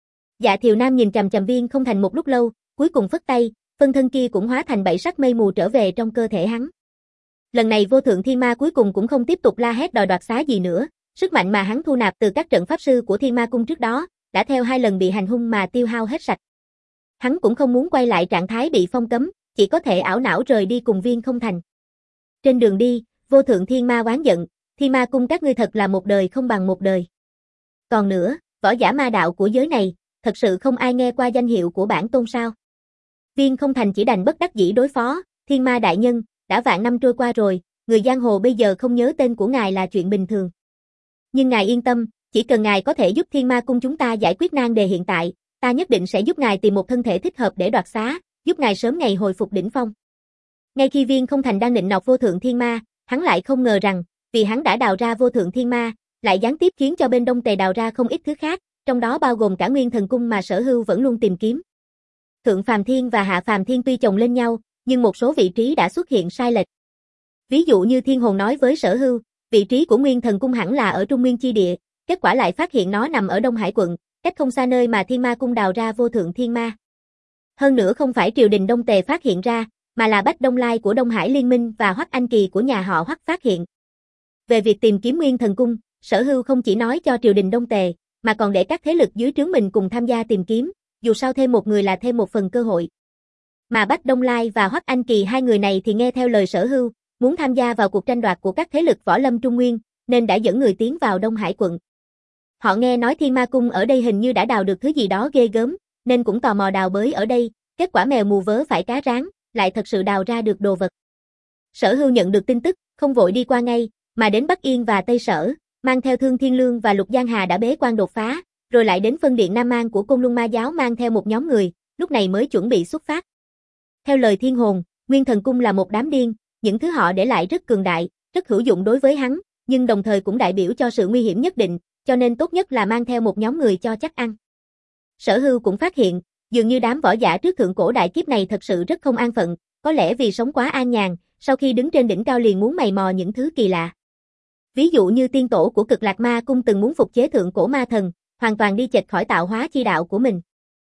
Dạ Thiều Nam nhìn trầm trầm Viên Không Thành một lúc lâu, cuối cùng phất tay, phân thân kia cũng hóa thành bảy sắc mây mù trở về trong cơ thể hắn. Lần này Vô Thượng Thiên Ma cuối cùng cũng không tiếp tục la hét đòi đoạt xá gì nữa, sức mạnh mà hắn thu nạp từ các trận pháp sư của Thiên Ma cung trước đó, đã theo hai lần bị hành hung mà tiêu hao hết sạch. Hắn cũng không muốn quay lại trạng thái bị phong cấm, chỉ có thể ảo não rời đi cùng Viên Không Thành. Trên đường đi, Vô Thượng Thiên Ma oán giận, Thiên Ma cung các ngươi thật là một đời không bằng một đời. Còn nữa, võ giả ma đạo của giới này, thật sự không ai nghe qua danh hiệu của bản tôn sao? Viên Không Thành chỉ đành bất đắc dĩ đối phó, Thiên Ma đại nhân, đã vạn năm trôi qua rồi, người giang hồ bây giờ không nhớ tên của ngài là chuyện bình thường. Nhưng ngài yên tâm, chỉ cần ngài có thể giúp Thiên Ma cung chúng ta giải quyết nan đề hiện tại, ta nhất định sẽ giúp ngài tìm một thân thể thích hợp để đoạt xá, giúp ngài sớm ngày hồi phục đỉnh phong. Ngay khi Viên Không Thành đang nịnh nọt Vô Thượng Thiên Ma, hắn lại không ngờ rằng, vì hắn đã đào ra Vô Thượng Thiên Ma, lại gián tiếp khiến cho bên Đông Tề đào ra không ít thứ khác, trong đó bao gồm cả Nguyên Thần Cung mà Sở Hưu vẫn luôn tìm kiếm. Thượng Phàm Thiên và Hạ Phàm Thiên tuy chồng lên nhau, nhưng một số vị trí đã xuất hiện sai lệch. Ví dụ như Thiên Hồn nói với Sở Hưu, vị trí của Nguyên Thần Cung hẳn là ở Trung Nguyên chi địa, kết quả lại phát hiện nó nằm ở Đông Hải quận, cách không xa nơi mà Thiên Ma cung đào ra Vô Thượng Thiên Ma. Hơn nữa không phải triều đình Đông Tề phát hiện ra, mà là Bách Đông Lai của Đông Hải Liên Minh và Hoắc Anh Kỳ của nhà họ Hoắc phát hiện. Về việc tìm kiếm Nguyên Thần Cung, Sở Hưu không chỉ nói cho triều đình Đông Tề, mà còn để các thế lực dưới trướng mình cùng tham gia tìm kiếm, dù sao thêm một người là thêm một phần cơ hội. Mà Bách Đông Lai và Hoắc Anh Kỳ hai người này thì nghe theo lời Sở Hưu, muốn tham gia vào cuộc tranh đoạt của các thế lực võ lâm Trung Nguyên, nên đã dẫn người tiến vào Đông Hải quận. Họ nghe nói Thiên Ma Cung ở đây hình như đã đào được thứ gì đó ghê gớm, nên cũng tò mò đào bới ở đây, kết quả mèo mù vớ phải cá rán, lại thật sự đào ra được đồ vật. Sở Hưu nhận được tin tức, không vội đi qua ngay, mà đến Bắc Yên và Tây Sở, mang theo Thương Thiên Lương và Lục Giang Hà đã bế quan đột phá, rồi lại đến phân điện Nam Mang của Côn Luân Ma giáo mang theo một nhóm người, lúc này mới chuẩn bị xuất phát. Theo lời Thiên Hồn, Nguyên Thần Cung là một đám điên, những thứ họ để lại rất cường đại, rất hữu dụng đối với hắn, nhưng đồng thời cũng đại biểu cho sự nguy hiểm nhất định, cho nên tốt nhất là mang theo một nhóm người cho chắc ăn. Sở Hưu cũng phát hiện, dường như đám võ giả trước thượng cổ đại kiếp này thật sự rất không an phận, có lẽ vì sống quá an nhàn, sau khi đứng trên đỉnh cao liền muốn mày mò những thứ kỳ lạ. Ví dụ như tiên tổ của Cực Lạc Ma Cung từng muốn phục chế thượng cổ ma thần, hoàn toàn đi chệch khỏi tạo hóa chi đạo của mình.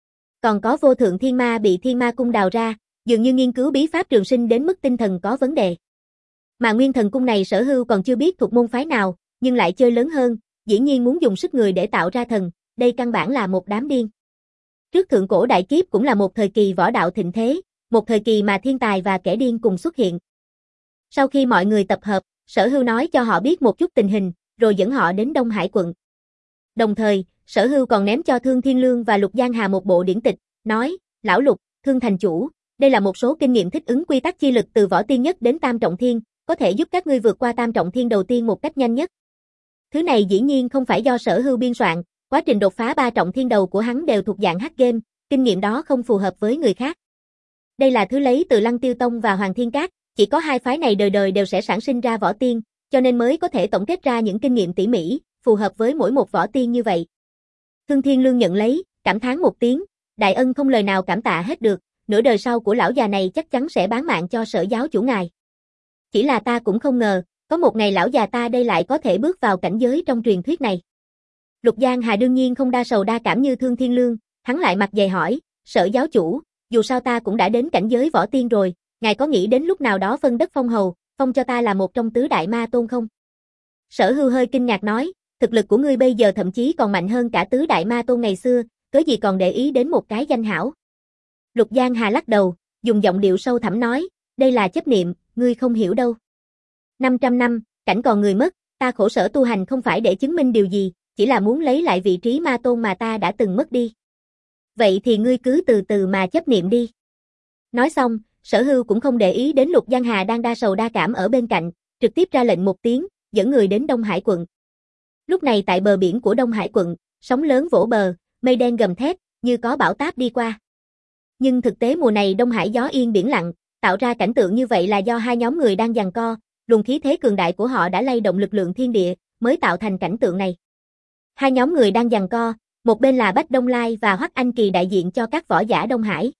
Còn có vô thượng thiên ma bị Thiên Ma Cung đào ra, dường như nghiên cứu bí pháp trường sinh đến mức tinh thần có vấn đề. Mà Nguyên Thần Cung này Sở Hưu còn chưa biết thuộc môn phái nào, nhưng lại chơi lớn hơn, dĩ nhiên muốn dùng sức người để tạo ra thần, đây căn bản là một đám điên. Trước thượng cổ đại kiếp cũng là một thời kỳ võ đạo thịnh thế, một thời kỳ mà thiên tài và kẻ điên cùng xuất hiện. Sau khi mọi người tập hợp, Sở Hưu nói cho họ biết một chút tình hình, rồi dẫn họ đến Đông Hải quận. Đồng thời, Sở Hưu còn ném cho Thương Thiên Lương và Lục Giang Hà một bộ điển tịch, nói, lão Lục, Thương thành chủ, đây là một số kinh nghiệm thích ứng quy tắc chi lực từ võ tiên nhất đến tam trọng thiên, có thể giúp các ngươi vượt qua tam trọng thiên đầu tiên một cách nhanh nhất. Thứ này dĩ nhiên không phải do Sở Hưu biên soạn, quá trình đột phá ba trọng thiên đầu của hắn đều thuộc dạng hack game, kinh nghiệm đó không phù hợp với người khác. Đây là thứ lấy từ Lăng Tiêu Tông và Hoàng Thiên Các, chỉ có hai phái này đời đời đều sẽ sản sinh ra võ tiên, cho nên mới có thể tổng kết ra những kinh nghiệm tỉ mỉ, phù hợp với mỗi một võ tiên như vậy. Thương Thiên Lương nhận lấy, cảm thán một tiếng, đại ân không lời nào cảm tạ hết được, nửa đời sau của lão già này chắc chắn sẽ bán mạng cho Sở giáo chủ ngài. Chỉ là ta cũng không ngờ, có một ngày lão già ta đây lại có thể bước vào cảnh giới trong truyền thuyết này. Lục Giang Hà đương nhiên không đa sầu đa cảm như Thương Thiên Lương, hắn lại mặt dày hỏi, Sở giáo chủ, dù sao ta cũng đã đến cảnh giới võ tiên rồi, ngài có nghĩ đến lúc nào đó phân đất phong hầu, phong cho ta là một trong tứ đại ma tôn không? Sở Hưu hơi kinh ngạc nói, thực lực của ngươi bây giờ thậm chí còn mạnh hơn cả tứ đại ma tôn ngày xưa, cớ gì còn để ý đến một cái danh hảo. Lục Giang Hà lắc đầu, dùng giọng điệu sâu thẳm nói, đây là chấp niệm, ngươi không hiểu đâu. năm trăm năm, cảnh còn người mất, ta khổ sở tu hành không phải để chứng minh điều gì, chỉ là muốn lấy lại vị trí ma tôn mà ta đã từng mất đi. Vậy thì ngươi cứ từ từ mà chấp niệm đi. Nói xong, Sở Hưu cũng không để ý đến Lục Giang Hà đang đa sầu đa cảm ở bên cạnh, trực tiếp ra lệnh một tiếng, dẫn người đến Đông Hải quận. Lúc này tại bờ biển của Đông Hải quận, sóng lớn vỗ bờ, mây đen gầm thét, như có bão táp đi qua. Nhưng thực tế mùa này Đông Hải gió yên biển lặng, tạo ra cảnh tượng như vậy là do hai nhóm người đang giằng co, luồng khí thế cường đại của họ đã lay động lực lượng thiên địa, mới tạo thành cảnh tượng này. Hai nhóm người đang giằng co, một bên là Bách Đông Lai và Hoắc Anh Kỳ đại diện cho các võ giả Đông Hải.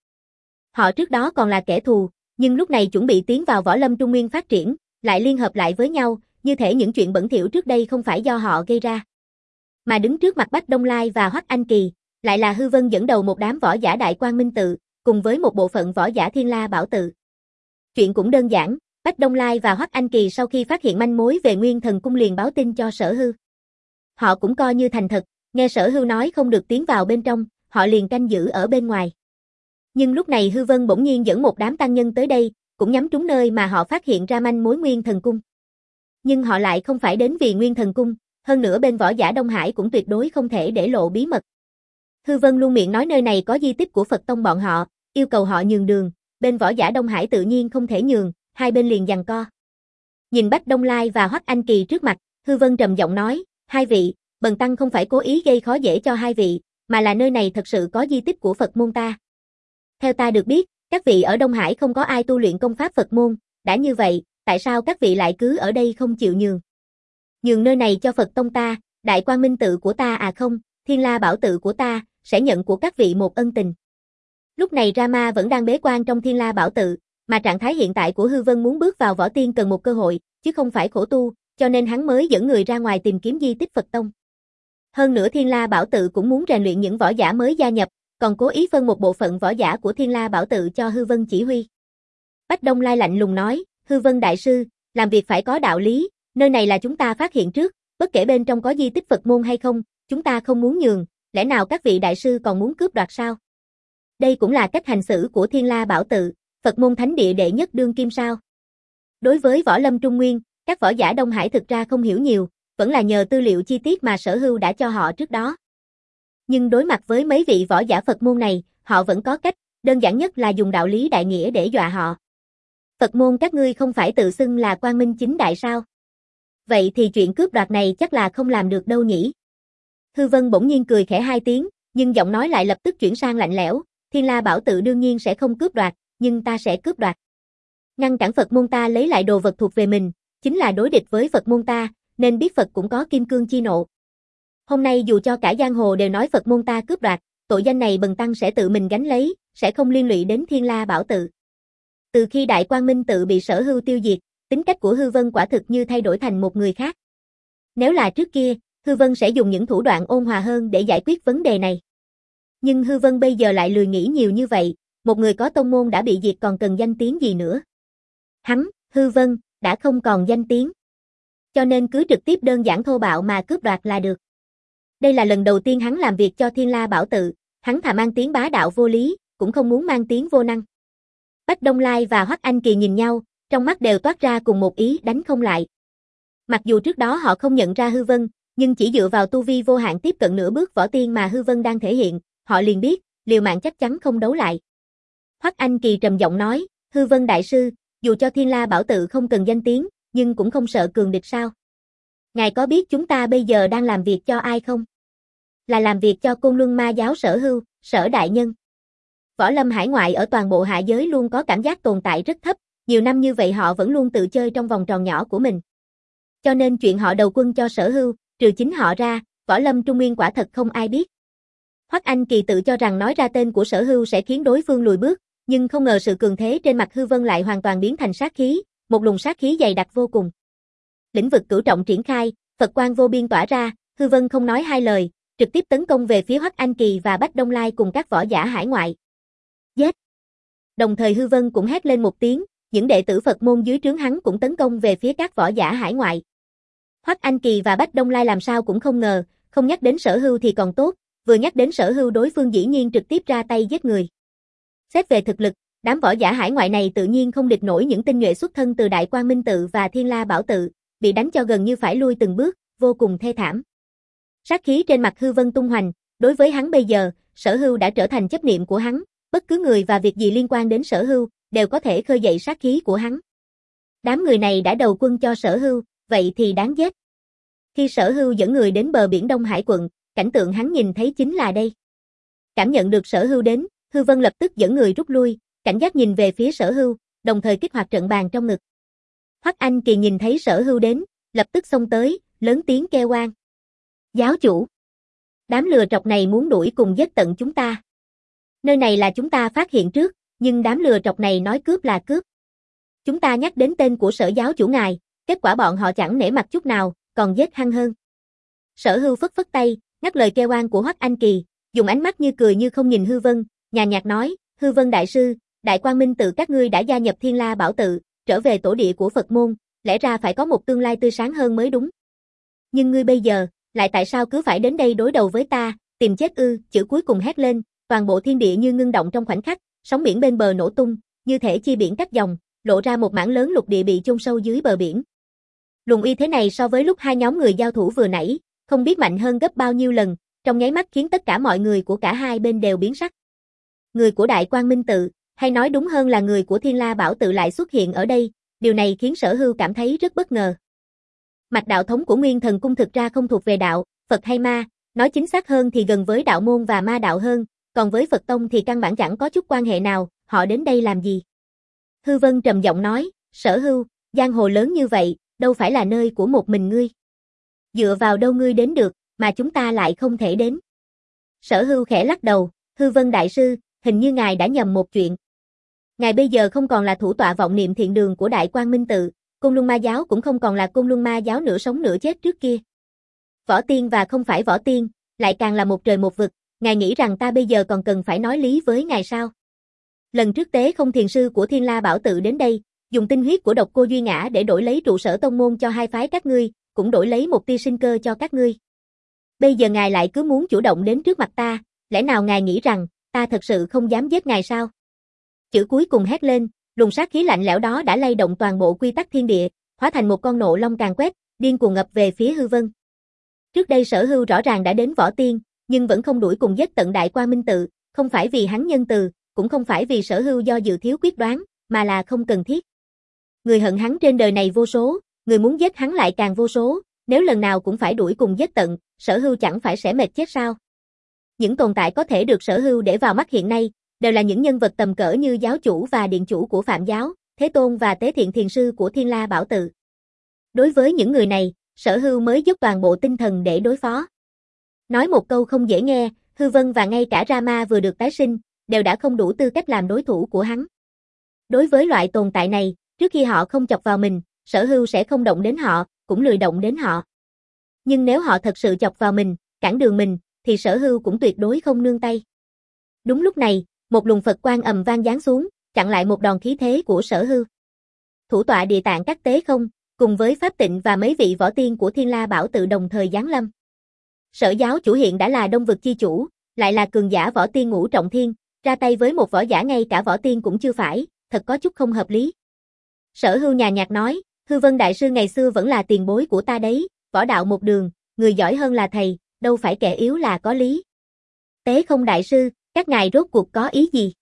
Họ trước đó còn là kẻ thù, nhưng lúc này chuẩn bị tiến vào võ lâm Trung Nguyên phát triển, lại liên hợp lại với nhau, như thể những chuyện bẩn thỉu trước đây không phải do họ gây ra. Mà đứng trước mặt Bách Đông Lai và Hoắc Anh Kỳ, lại là Hư Vân dẫn đầu một đám võ giả Đại Quang Minh Tự, cùng với một bộ phận võ giả Thiên La Bảo Tự. Chuyện cũng đơn giản, Bách Đông Lai và Hoắc Anh Kỳ sau khi phát hiện manh mối về Nguyên Thần Cung liền báo tin cho Sở Hưu. Họ cũng coi như thành thật, nghe Sở Hưu nói không được tiến vào bên trong, họ liền canh giữ ở bên ngoài. Nhưng lúc này Hư Vân bỗng nhiên dẫn một đám tăng nhân tới đây, cũng nhắm trúng nơi mà họ phát hiện ra manh mối Nguyên Thần Cung. Nhưng họ lại không phải đến vì Nguyên Thần Cung, hơn nữa bên võ giả Đông Hải cũng tuyệt đối không thể để lộ bí mật. Hư Vân luôn miệng nói nơi này có di tích của Phật Tông bọn họ, yêu cầu họ nhường đường, bên võ giả Đông Hải tự nhiên không thể nhường, hai bên liền giằng co. Nhìn Bách Đông Lai và Hoắc Anh Kỳ trước mặt, Hư Vân trầm giọng nói, hai vị, bần tăng không phải cố ý gây khó dễ cho hai vị, mà là nơi này thật sự có di tích của Phật môn ta. Theo ta được biết, các vị ở Đông Hải không có ai tu luyện công pháp Phật môn, đã như vậy, tại sao các vị lại cứ ở đây không chịu nhường? Nhường nơi này cho Phật Tông ta, Đại Quang Minh Tự của ta à không, Thiên La Bảo Tự của ta, sẽ nhận của các vị một ân tình. Lúc này Rama vẫn đang bế quan trong Thiên La Bảo Tự, mà trạng thái hiện tại của Hư Vân muốn bước vào võ tiên cần một cơ hội, chứ không phải khổ tu, cho nên hắn mới dẫn người ra ngoài tìm kiếm di tích Phật Tông. Hơn nữa Thiên La Bảo Tự cũng muốn rèn luyện những võ giả mới gia nhập, còn cố ý phân một bộ phận võ giả của Thiên La Bảo Tự cho Hư Vân chỉ huy. Bách Đông Lai lạnh lùng nói, Hư Vân đại sư, làm việc phải có đạo lý, nơi này là chúng ta phát hiện trước, bất kể bên trong có di tích Phật môn hay không, chúng ta không muốn nhường, lẽ nào các vị đại sư còn muốn cướp đoạt sao? Đây cũng là cách hành xử của Thiên La Bảo Tự, Phật môn thánh địa đệ nhất đương kim sao? Đối với võ lâm Trung Nguyên, các võ giả Đông Hải thực ra không hiểu nhiều, vẫn là nhờ tư liệu chi tiết mà Sở Hưu đã cho họ trước đó. Nhưng đối mặt với mấy vị võ giả Phật môn này, họ vẫn có cách, đơn giản nhất là dùng đạo lý đại nghĩa để dọa họ. Phật môn các ngươi không phải tự xưng là quang minh chính đại sao? Vậy thì chuyện cướp đoạt này chắc là không làm được đâu nhỉ? Hư Vân bỗng nhiên cười khẽ hai tiếng, nhưng giọng nói lại lập tức chuyển sang lạnh lẽo, Thiên La Bảo Tự đương nhiên sẽ không cướp đoạt, nhưng ta sẽ cướp đoạt. Ngăn cản Phật môn ta lấy lại đồ vật thuộc về mình, chính là đối địch với Phật môn ta, nên biết Phật cũng có kim cương chi nộ. Hôm nay dù cho cả giang hồ đều nói Phật môn ta cướp đoạt, tội danh này bần tăng sẽ tự mình gánh lấy, sẽ không liên lụy đến Thiên La Bảo Tự. Từ khi Đại Quang Minh Tự bị Sở Hưu tiêu diệt, tính cách của Hư Vân quả thực như thay đổi thành một người khác. Nếu là trước kia, Hư Vân sẽ dùng những thủ đoạn ôn hòa hơn để giải quyết vấn đề này. Nhưng Hư Vân bây giờ lại lười nghĩ nhiều như vậy, một người có tông môn đã bị diệt còn cần danh tiếng gì nữa. Hắn, Hư Vân, đã không còn danh tiếng. Cho nên cứ trực tiếp đơn giản thô bạo mà cướp đoạt là được. Đây là lần đầu tiên hắn làm việc cho Thiên La Bảo Tự, hắn thà mang tiếng bá đạo vô lý, cũng không muốn mang tiếng vô năng. Bách Đông Lai và Hoắc Anh Kỳ nhìn nhau, trong mắt đều toát ra cùng một ý đánh không lại. Mặc dù trước đó họ không nhận ra Hư Vân, nhưng chỉ dựa vào tu vi vô hạn tiếp cận nửa bước võ tiên mà Hư Vân đang thể hiện, họ liền biết, liều mạng chắc chắn không đấu lại. Hoắc Anh Kỳ trầm giọng nói, Hư Vân đại sư, dù cho Thiên La Bảo Tự không cần danh tiếng, nhưng cũng không sợ cường địch sao? Ngài có biết chúng ta bây giờ đang làm việc cho ai không? Là làm việc cho Côn Luân Ma giáo Sở Hưu, Sở đại nhân. Võ lâm hải ngoại ở toàn bộ hạ giới luôn có cảm giác tồn tại rất thấp, nhiều năm như vậy họ vẫn luôn tự chơi trong vòng tròn nhỏ của mình. Cho nên chuyện họ đầu quân cho Sở Hưu, trừ chính họ ra, võ lâm Trung Nguyên quả thật không ai biết. Hoắc Anh Kỳ tự cho rằng nói ra tên của Sở Hưu sẽ khiến đối phương lùi bước, nhưng không ngờ sự cường thế trên mặt Hư Vân lại hoàn toàn biến thành sát khí, một luồng sát khí dày đặc vô cùng. Lĩnh vực cửu trọng triển khai, Phật quang vô biên tỏa ra, Hư Vân không nói hai lời, trực tiếp tấn công về phía Hoắc Anh Kỳ và Bách Đông Lai cùng các võ giả hải ngoại. Giết! Đồng thời Hư Vân cũng hét lên một tiếng, những đệ tử Phật môn dưới trướng hắn cũng tấn công về phía các võ giả hải ngoại. Hoắc Anh Kỳ và Bách Đông Lai làm sao cũng không ngờ, không nhắc đến Sở Hưu thì còn tốt, vừa nhắc đến Sở Hưu đối phương dĩ nhiên trực tiếp ra tay giết người. Xét về thực lực, đám võ giả hải ngoại này tự nhiên không địch nổi những tinh nhuệ xuất thân từ Đại Quang Minh Tự và Thiên La Bảo Tự, bị đánh cho gần như phải lui từng bước, vô cùng thê thảm. Sát khí trên mặt Hư Vân tung hoành, đối với hắn bây giờ, Sở Hưu đã trở thành chấp niệm của hắn, bất cứ người và việc gì liên quan đến Sở Hưu, đều có thể khơi dậy sát khí của hắn. Đám người này đã đầu quân cho Sở Hưu, vậy thì đáng giết. Khi Sở Hưu dẫn người đến bờ biển Đông Hải quận, cảnh tượng hắn nhìn thấy chính là đây. Cảm nhận được Sở Hưu đến, Hư Vân lập tức dẫn người rút lui, cảnh giác nhìn về phía Sở Hưu, đồng thời kích hoạt trận bàn trong ngực. Hoắc Anh Kỳ nhìn thấy Sở Hưu đến, lập tức xông tới, lớn tiếng kêu oan. Giáo chủ! Đám lừa trọc này muốn đuổi cùng giết tận chúng ta. Nơi này là chúng ta phát hiện trước, nhưng đám lừa trọc này nói cướp là cướp. Chúng ta nhắc đến tên của Sở giáo chủ ngài, kết quả bọn họ chẳng nể mặt chút nào, còn giết hăng hơn. Sở Hưu phất phất tay, ngắt lời kêu oan của Hoắc Anh Kỳ, dùng ánh mắt như cười như không nhìn Hư Vân, nhàn nhạt nói, Hư Vân đại sư, Đại Quang Minh Tự các ngươi đã gia nhập Thiên La Bảo Tự, trở về tổ địa của Phật môn, lẽ ra phải có một tương lai tươi sáng hơn mới đúng. Nhưng ngươi bây giờ, lại tại sao cứ phải đến đây đối đầu với ta, tìm chết ư? Chữ cuối cùng hét lên, toàn bộ thiên địa như ngưng động trong khoảnh khắc, sóng biển bên bờ nổ tung, như thể chia biển cắt dòng, lộ ra một mảng lớn lục địa bị chôn sâu dưới bờ biển. Luồng uy thế này so với lúc hai nhóm người giao thủ vừa nãy, không biết mạnh hơn gấp bao nhiêu lần, trong nháy mắt khiến tất cả mọi người của cả hai bên đều biến sắc. Người của Đại Quang Minh Tự, hay nói đúng hơn là người của Thiên La Bảo Tự lại xuất hiện ở đây, điều này khiến Sở Hưu cảm thấy rất bất ngờ. Mạch đạo thống của Nguyên Thần Cung thực ra không thuộc về đạo, Phật hay ma, nói chính xác hơn thì gần với đạo môn và ma đạo hơn, còn với Phật tông thì căn bản chẳng có chút quan hệ nào, họ đến đây làm gì? Hư Vân trầm giọng nói, Sở Hưu, giang hồ lớn như vậy, đâu phải là nơi của một mình ngươi. Dựa vào đâu ngươi đến được, mà chúng ta lại không thể đến. Sở Hưu khẽ lắc đầu, Hư Vân đại sư, hình như ngài đã nhầm một chuyện. Ngài bây giờ không còn là thủ tọa vọng niệm thiện đường của Đại Quang Minh Tự, Côn Luân Ma giáo cũng không còn là Côn Luân Ma giáo nửa sống nửa chết trước kia. Võ tiên và không phải võ tiên, lại càng là một trời một vực, ngài nghĩ rằng ta bây giờ còn cần phải nói lý với ngài sao? Lần trước Tế Không thiền sư của Thiên La Bảo Tự đến đây, dùng tinh huyết của độc cô Duy Ngã để đổi lấy trụ sở tông môn cho hai phái các ngươi, cũng đổi lấy một tia sinh cơ cho các ngươi. Bây giờ ngài lại cứ muốn chủ động đến trước mặt ta, lẽ nào ngài nghĩ rằng ta thật sự không dám giết ngài sao? Chữ cuối cùng hét lên, luồng sát khí lạnh lẽo đó đã lay động toàn bộ quy tắc thiên địa, hóa thành một con nộ long càn quét, điên cuồng ngập về phía hư vân. Trước đây Sở Hưu rõ ràng đã đến võ tiên, nhưng vẫn không đuổi cùng giết tận Đại Quang Minh Tự, không phải vì hắn nhân từ, cũng không phải vì Sở Hưu do dự thiếu quyết đoán, mà là không cần thiết. Người hận hắn trên đời này vô số, người muốn giết hắn lại càng vô số, nếu lần nào cũng phải đuổi cùng giết tận, Sở Hưu chẳng phải sẽ mệt chết sao? Những tồn tại có thể được Sở Hưu để vào mắt hiện nay, đều là những nhân vật tầm cỡ như giáo chủ và điện chủ của Phạm giáo, Thế Tôn và Tế Thiện Thiền sư của Thiên La Bảo Tự. Đối với những người này, Sở Hưu mới dốc toàn bộ tinh thần để đối phó. Nói một câu không dễ nghe, Hư Vân và ngay cả Rama vừa được tái sinh, đều đã không đủ tư cách làm đối thủ của hắn. Đối với loại tồn tại này, trước khi họ không chọc vào mình, Sở Hưu sẽ không động đến họ, cũng lười động đến họ. Nhưng nếu họ thật sự chọc vào mình, cản đường mình, thì Sở Hưu cũng tuyệt đối không nương tay. Đúng lúc này, một luồng Phật quang ầm vang giáng xuống, chặn lại một đòn khí thế của Sở Hưu. Thủ tọa Địa Tạng Các Tế Không, cùng với Pháp Tịnh và mấy vị võ tiên của Thiên La Bảo Tự đồng thời giáng lâm. Sở giáo chủ hiện đã là Đông vực chi chủ, lại là cường giả võ tiên ngũ trọng thiên, ra tay với một võ giả ngay cả võ tiên cũng chưa phải, thật có chút không hợp lý. Sở Hưu nhàn nhạt nói, Hư Vân đại sư ngày xưa vẫn là tiền bối của ta đấy, võ đạo một đường, người giỏi hơn là thầy, đâu phải kẻ yếu là có lý. Tế Không đại sư, các ngài rốt cuộc có ý gì?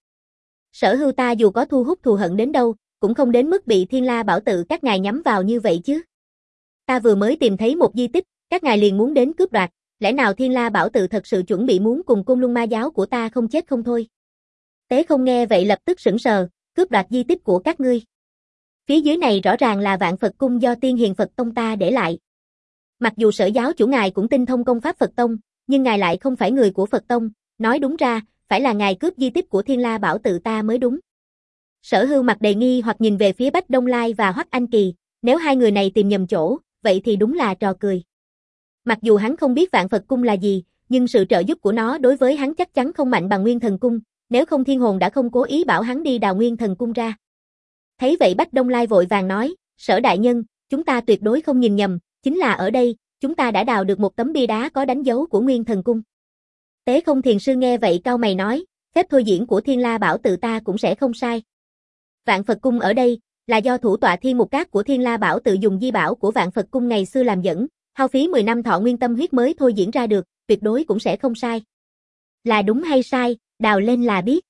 Sở Hưu ta dù có thu hút thù hận đến đâu, cũng không đến mức bị Thiên La Bảo Tự các ngài nhắm vào như vậy chứ. Ta vừa mới tìm thấy một di tích, các ngài liền muốn đến cướp đoạt, lẽ nào Thiên La Bảo Tự thật sự chuẩn bị muốn cùng Côn Luân Ma giáo của ta không chết không thôi? Tế Không nghe vậy lập tức sững sờ, cướp đoạt di tích của các ngươi. Phía dưới này rõ ràng là Vạn Phật Cung do Tiên Hiền Phật Tông ta để lại. Mặc dù Sở giáo chủ ngài cũng tinh thông công pháp Phật Tông, nhưng ngài lại không phải người của Phật Tông, nói đúng ra, phải là ngài cướp di tích của Thiên La Bảo Tự ta mới đúng. Sở Hưu mặt đầy nghi hoặc nhìn về phía Bách Đông Lai và Hoắc Anh Kỳ, nếu hai người này tìm nhầm chỗ, vậy thì đúng là trò cười. Mặc dù hắn không biết Vạn Phật Cung là gì, nhưng sự trợ giúp của nó đối với hắn chắc chắn không mạnh bằng Nguyên Thần Cung, nếu không Thiên Hồn đã không cố ý bảo hắn đi đào Nguyên Thần Cung ra. Thấy vậy Bách Đông Lai vội vàng nói, Sở đại nhân, chúng ta tuyệt đối không nhìn nhầm, chính là ở đây, chúng ta đã đào được một tấm bia đá có đánh dấu của Nguyên Thần Cung. Tế Không thiền sư nghe vậy cau mày nói, phép thôi diễn của Thiên La Bảo Tự ta cũng sẽ không sai. Vạn Phật Cung ở đây, là do thủ tọa Thiên Mục Các của Thiên La Bảo Tự dùng di bảo của Vạn Phật Cung ngày xưa làm dẫn, hao phí mười năm thọ nguyên tâm huyết mới thôi diễn ra được, tuyệt đối cũng sẽ không sai. Là đúng hay sai, đào lên là biết.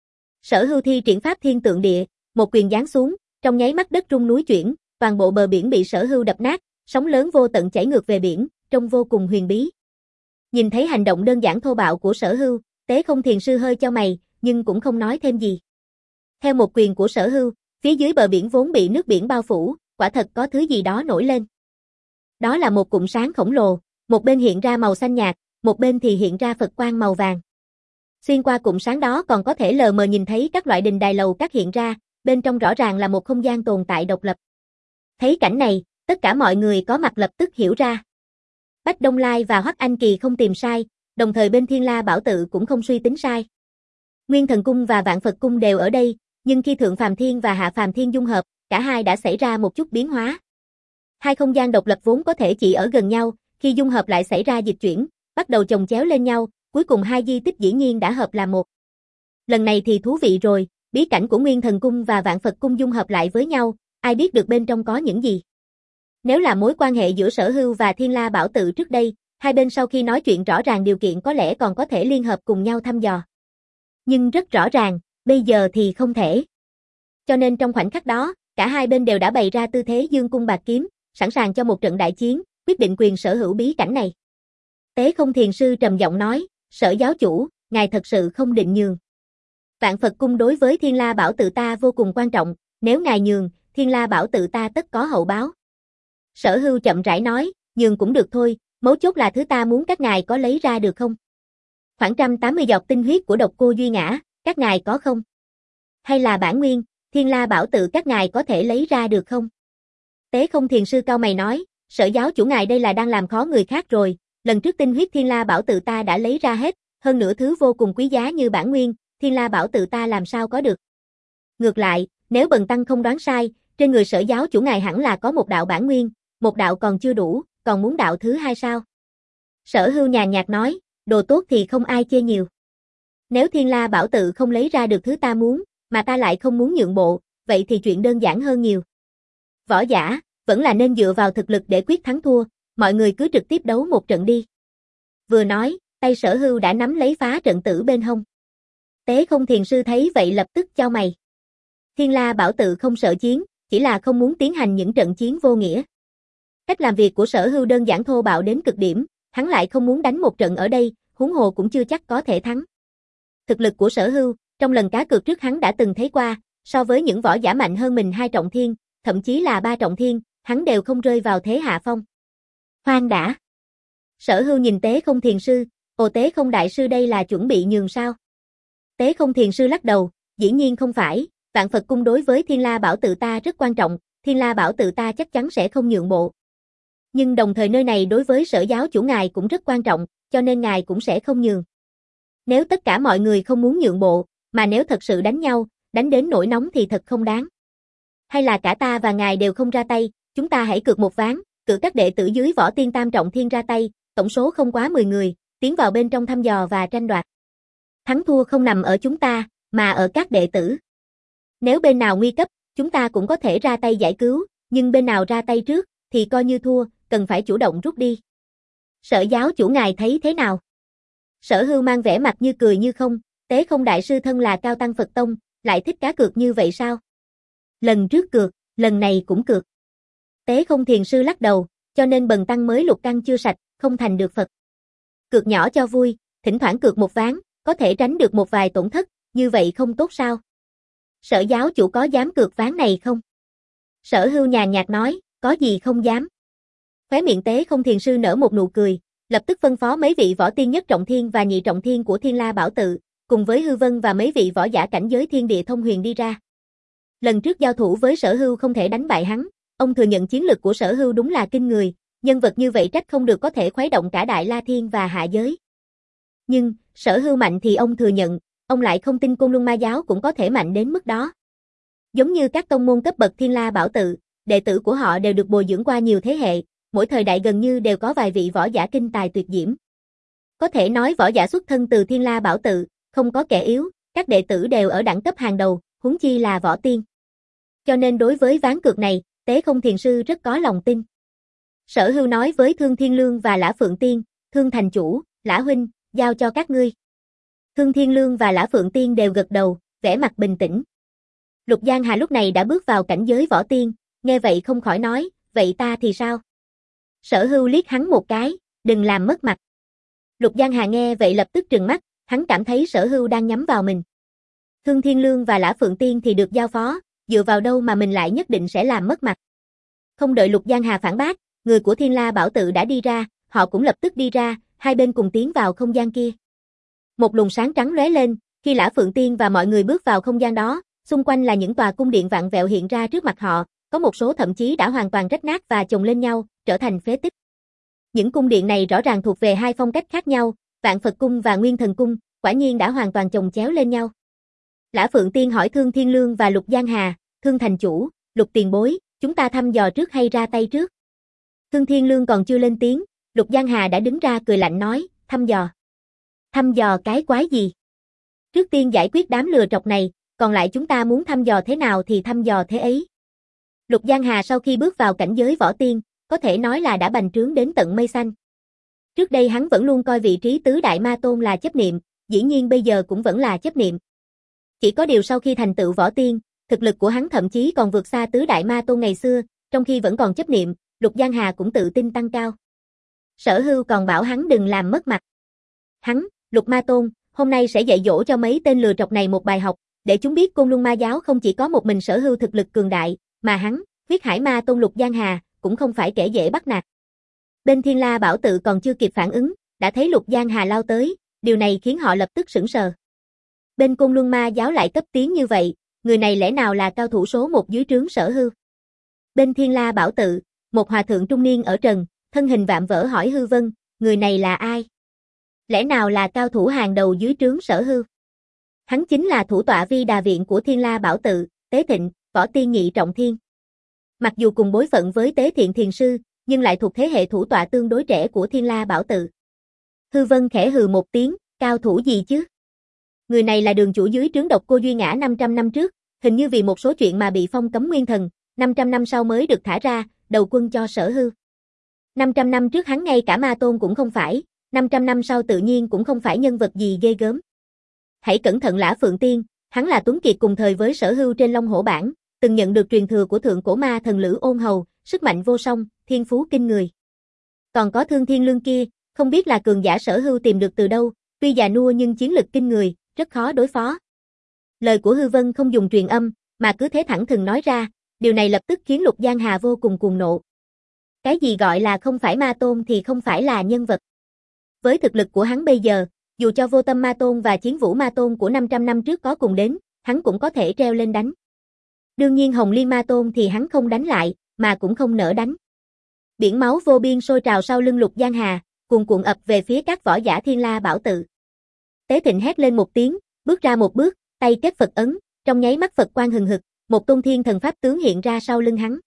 Sở Hưu thi triển pháp Thiên Tượng Địa, một quyền giáng xuống, trong nháy mắt đất rung núi chuyển, toàn bộ bờ biển bị Sở Hưu đập nát, sóng lớn vô tận chảy ngược về biển, trông vô cùng huyền bí. Nhìn thấy hành động đơn giản thô bạo của Sở Hưu, Tế Không thiền sư hơi chau mày, nhưng cũng không nói thêm gì. Theo một quyền của Sở Hưu, phía dưới bờ biển vốn bị nước biển bao phủ, quả thật có thứ gì đó nổi lên. Đó là một cụm sáng khổng lồ, một bên hiện ra màu xanh nhạt, một bên thì hiện ra Phật quang màu vàng. Xuyên qua cụm sáng đó còn có thể lờ mờ nhìn thấy các loại đình đài lầu các hiện ra, bên trong rõ ràng là một không gian tồn tại độc lập. Thấy cảnh này, tất cả mọi người có mặt lập tức hiểu ra. Bách Đông Lai và Hoắc Anh Kỳ không tìm sai, đồng thời bên Thiên La Bảo Tự cũng không suy tính sai. Nguyên Thần Cung và Vạn Phật Cung đều ở đây, nhưng khi Thượng Phàm Thiên và Hạ Phàm Thiên dung hợp, cả hai đã xảy ra một chút biến hóa. Hai không gian độc lập vốn có thể chỉ ở gần nhau, khi dung hợp lại xảy ra dịch chuyển, bắt đầu chồng chéo lên nhau, cuối cùng hai di tích dĩ nhiên đã hợp làm một. Lần này thì thú vị rồi, bí cảnh của Nguyên Thần Cung và Vạn Phật Cung dung hợp lại với nhau, ai biết được bên trong có những gì. Nếu là mối quan hệ giữa Sở Hưu và Thiên La Bảo Tự trước đây, hai bên sau khi nói chuyện rõ ràng điều kiện có lẽ còn có thể liên hợp cùng nhau thăm dò. Nhưng rất rõ ràng, bây giờ thì không thể. Cho nên trong khoảnh khắc đó, cả hai bên đều đã bày ra tư thế dương cung bạc kiếm, sẵn sàng cho một trận đại chiến, quyết định quyền sở hữu bí cảnh này. Tế Không thiền sư trầm giọng nói, Sở giáo chủ, ngài thật sự không định nhường. Vạn Phật Cung đối với Thiên La Bảo Tự ta vô cùng quan trọng, nếu ngài nhường, Thiên La Bảo Tự ta tất có hậu báo. Sở Hưu chậm rãi nói, nhường cũng được thôi, mấu chốt là thứ ta muốn các ngài có lấy ra được không? Khoảng một trăm tám mươi giọt tinh huyết của độc cô Duy Ngã, các ngài có không? Hay là bản nguyên, Thiên La Bảo Tự các ngài có thể lấy ra được không? Tế Không thiền sư cao mày nói, Sở giáo chủ ngài đây là đang làm khó người khác rồi, lần trước tinh huyết Thiên La Bảo Tự ta đã lấy ra hết, hơn nữa thứ vô cùng quý giá như bản nguyên, Thiên La Bảo Tự ta làm sao có được. Ngược lại, nếu bần tăng không đoán sai, trên người Sở giáo chủ ngài hẳn là có một đạo bản nguyên, một đạo còn chưa đủ, còn muốn đạo thứ hai sao? Sở Hưu nhàn nhạt nói, đồ tốt thì không ai chê nhiều. Nếu Thiên La Bảo Tự không lấy ra được thứ ta muốn, mà mà ta lại không muốn nhượng bộ, vậy thì chuyện đơn giản hơn nhiều. Võ giả, vẫn là nên dựa vào thực lực để quyết thắng thua, mọi người cứ trực tiếp đấu một trận đi. Vừa nói, tay Sở Hưu đã nắm lấy phá trận tử bên hông. Tế Không Thiền Sư thấy vậy lập tức chau mày. Thiên La Bảo Tự không sợ chiến, chỉ là không muốn tiến hành những trận chiến vô nghĩa. Cách làm việc của Sở Hưu đơn giản thô bạo đến cực điểm, hắn lại không muốn đánh một trận ở đây, huống hồ cũng chưa chắc có thể thắng. Thực lực của Sở Hưu, trong lần cá cược trước hắn đã từng thấy qua, so với những võ giả mạnh hơn mình hai trọng thiên, thậm chí là ba trọng thiên, hắn đều không rơi vào thế hạ phong. Khoan đã. Sở Hưu nhìn Tế Không Thiền Sư, ồ Tế Không Đại Sư đây là chuẩn bị nhường sao? Tế Không Thiền Sư lắc đầu, dĩ nhiên không phải, Vạn Phật Cung đối với Thiên La Bảo Tự ta rất quan trọng, Thiên La Bảo Tự ta chắc chắn sẽ không nhượng bộ. Nhưng đồng thời nơi này đối với Sở giáo chủ ngài cũng rất quan trọng, cho nên ngài cũng sẽ không nhường. Nếu tất cả mọi người không muốn nhượng bộ, mà nếu thật sự đánh nhau, đánh đến nỗi nóng thì thật không đáng. Hay là cả ta và ngài đều không ra tay, chúng ta hãy cược một ván, cử các đệ tử dưới Võ Tiên Tam Trọng Thiên ra tay, tổng số không quá mười người, tiến vào bên trong thăm dò và tranh đoạt. Thắng thua không nằm ở chúng ta, mà ở các đệ tử. Nếu bên nào nguy cấp, chúng ta cũng có thể ra tay giải cứu, nhưng bên nào ra tay trước, thì coi như thua, cần phải chủ động rút đi. Sở giáo chủ ngài thấy thế nào? Sở Hưu mang vẻ mặt như cười như không, Tế Không Đại Sư thân là cao tăng Phật Tông, lại thích cá cược như vậy sao? Lần trước cược, lần này cũng cược. Tế Không Thiền Sư lắc đầu, cho nên bần tăng mới lục căn chưa sạch, không thành được Phật. Cược nhỏ cho vui, thỉnh thoảng cược một ván, có thể tránh được một vài tổn thất, như vậy không tốt sao? Sở giáo chủ có dám cược ván này không? Sở Hưu nhàn nhạt nói, có gì không dám. Khóe miệng Tế Không Thiền Sư nở một nụ cười, lập tức phân phó mấy vị võ tiên nhất trọng thiên và nhị trọng thiên của Thiên La Bảo Tự, cùng với Hư Vân và mấy vị võ giả cảnh giới thiên địa thông huyền đi ra. Lần trước giao thủ với Sở Hưu không thể đánh bại hắn, ông thừa nhận chiến lực của Sở Hưu đúng là kinh người, nhân vật như vậy trách không được có thể khuấy động cả Đại La Thiên và hạ giới. Nhưng, Sở Hưu mạnh thì ông thừa nhận, ông lại không tin Côn Luân Ma giáo cũng có thể mạnh đến mức đó. Giống như các tông môn cấp bậc Thiên La Bảo Tự, đệ tử của họ đều được bồi dưỡng qua nhiều thế hệ, mỗi thời đại gần như đều có vài vị võ giả kinh tài tuyệt diễm. Có thể nói võ giả xuất thân từ Thiên La Bảo Tự, không có kẻ yếu, các đệ tử đều ở đẳng cấp hàng đầu, huống chi là võ tiên. Cho nên đối với ván cược này, Tế Không Thiền Sư rất có lòng tin. Sở Hưu nói với Thương Thiên Lương và Lã Phượng Tiên, Thương thành chủ, Lã huynh, giao cho các ngươi. Thương Thiên Lương và Lã Phượng Tiên đều gật đầu, vẻ mặt bình tĩnh. Lục Giang Hà lúc này đã bước vào cảnh giới võ tiên, nghe vậy không khỏi nói, vậy ta thì sao? Sở Hưu liếc hắn một cái, đừng làm mất mặt. Lục Giang Hà nghe vậy lập tức trừng mắt, hắn cảm thấy Sở Hưu đang nhắm vào mình. Thương Thiên Lương và Lã Phượng Tiên thì được giao phó, dựa vào đâu mà mình lại nhất định sẽ làm mất mặt. Không đợi Lục Giang Hà phản bác, người của Thiên La Bảo Tự đã đi ra, họ cũng lập tức đi ra, hai bên cùng tiến vào không gian kia. Một luồng sáng trắng lóe lên, khi Lã Phượng Tiên và mọi người bước vào không gian đó, xung quanh là những tòa cung điện vặn vẹo hiện ra trước mặt họ, có một số thậm chí đã hoàn toàn rách nát và chồng lên nhau, trở thành phế tích. Những cung điện này rõ ràng thuộc về hai phong cách khác nhau, Vạn Phật Cung và Nguyên Thần Cung, quả nhiên đã hoàn toàn chồng chéo lên nhau. Lã Phượng Tiên hỏi Thương Thiên Lương và Lục Giang Hà, Thương thành chủ, Lục tiền bối, chúng ta thăm dò trước hay ra tay trước? Thương Thiên Lương còn chưa lên tiếng, Lục Giang Hà đã đứng ra cười lạnh nói, thăm dò. Thăm dò cái quái gì? Trước tiên giải quyết đám lừa trọc này, còn lại chúng ta muốn thăm dò thế nào thì thăm dò thế ấy. Lục Giang Hà sau khi bước vào cảnh giới võ tiên, có thể nói là đã bành trướng đến tận mây xanh. Trước đây hắn vẫn luôn coi vị trí tứ đại ma tôn là chấp niệm, dĩ nhiên bây giờ cũng vẫn là chấp niệm. Chỉ có điều sau khi thành tựu võ tiên, thực lực của hắn thậm chí còn vượt xa tứ đại ma tôn ngày xưa, trong khi vẫn còn chấp niệm, Lục Giang Hà cũng tự tin tăng cao. Sở Hưu còn bảo hắn đừng làm mất mặt. Hắn, Lục Ma Tôn, hôm nay sẽ dạy dỗ cho mấy tên lừa trọc này một bài học, để chúng biết Côn Luân Ma giáo không chỉ có một mình Sở Hưu thực lực cường đại, mà hắn, Huyết Hải Ma Tôn Lục Giang Hà, cũng không phải kẻ dễ bắt nạt. Bên Thiên La Bảo Tự còn chưa kịp phản ứng, đã thấy Lục Giang Hà lao tới, điều này khiến họ lập tức sửng sờ. Bên Côn Luân Ma giáo lại cấp tiến như vậy, người này lẽ nào là cao thủ số một dưới trướng Sở Hưu? Bên Thiên La Bảo Tự, một hòa thượng trung niên ở trần, thân hình vạm vỡ hỏi Hư Vân, người này là ai? Lẽ nào là cao thủ hàng đầu dưới trướng Sở Hưu? Hắn chính là thủ tọa Vi Đà Viện của Thiên La Bảo Tự, Tế Thịnh, võ tiên nhị trọng thiên. Mặc dù cùng bối phận với Tế Thiện Thiền Sư, nhưng lại thuộc thế hệ thủ tọa tương đối trẻ của Thiên La Bảo Tự. Hư Vân khẽ hừ một tiếng, cao thủ gì chứ? Người này là đường chủ dưới trướng Độc Cô Duy Ngã năm trăm năm trước, hình như vì một số chuyện mà bị phong cấm nguyên thần, năm trăm năm sau mới được thả ra, đầu quân cho Sở Hưu. năm trăm năm trước hắn ngay cả ma tôn cũng không phải, năm trăm năm sau tự nhiên cũng không phải nhân vật gì ghê gớm. Hãy cẩn thận Lã Phượng Tiên, hắn là tuấn kiệt cùng thời với Sở Hưu trên Long Hổ Bảng, từng nhận được truyền thừa của thượng cổ ma thần Lữ Ôn Hầu, sức mạnh vô song, thiên phú kinh người. Còn có Thương Thiên Lương kia, không biết là cường giả Sở Hưu tìm được từ đâu, tuy già nua nhưng chiến lực kinh người, rất khó đối phó. Lời của Hư Vân không dùng truyền âm, mà cứ thế thẳng thừng nói ra, điều này lập tức khiến Lục Giang Hà vô cùng cuồng nộ. Cái gì gọi là không phải ma tôn thì không phải là nhân vật. Với thực lực của hắn bây giờ, dù cho Vô Tâm Ma Tôn và Chiến Vũ Ma Tôn của năm trăm năm trước có cùng đến, hắn cũng có thể treo lên đánh. Đương nhiên Hồng Liên Ma Tôn thì hắn không đánh lại, mà cũng không nỡ đánh. Biển máu vô biên sôi trào sau lưng Lục Giang Hà, cuồn cuộn ập về phía các võ giả Thiên La Bảo Tự. Tế Thịnh hét lên một tiếng, bước ra một bước, tay kết Phật ấn, trong nháy mắt Phật quang hừng hực, một tôn thiên thần pháp tướng hiện ra sau lưng hắn.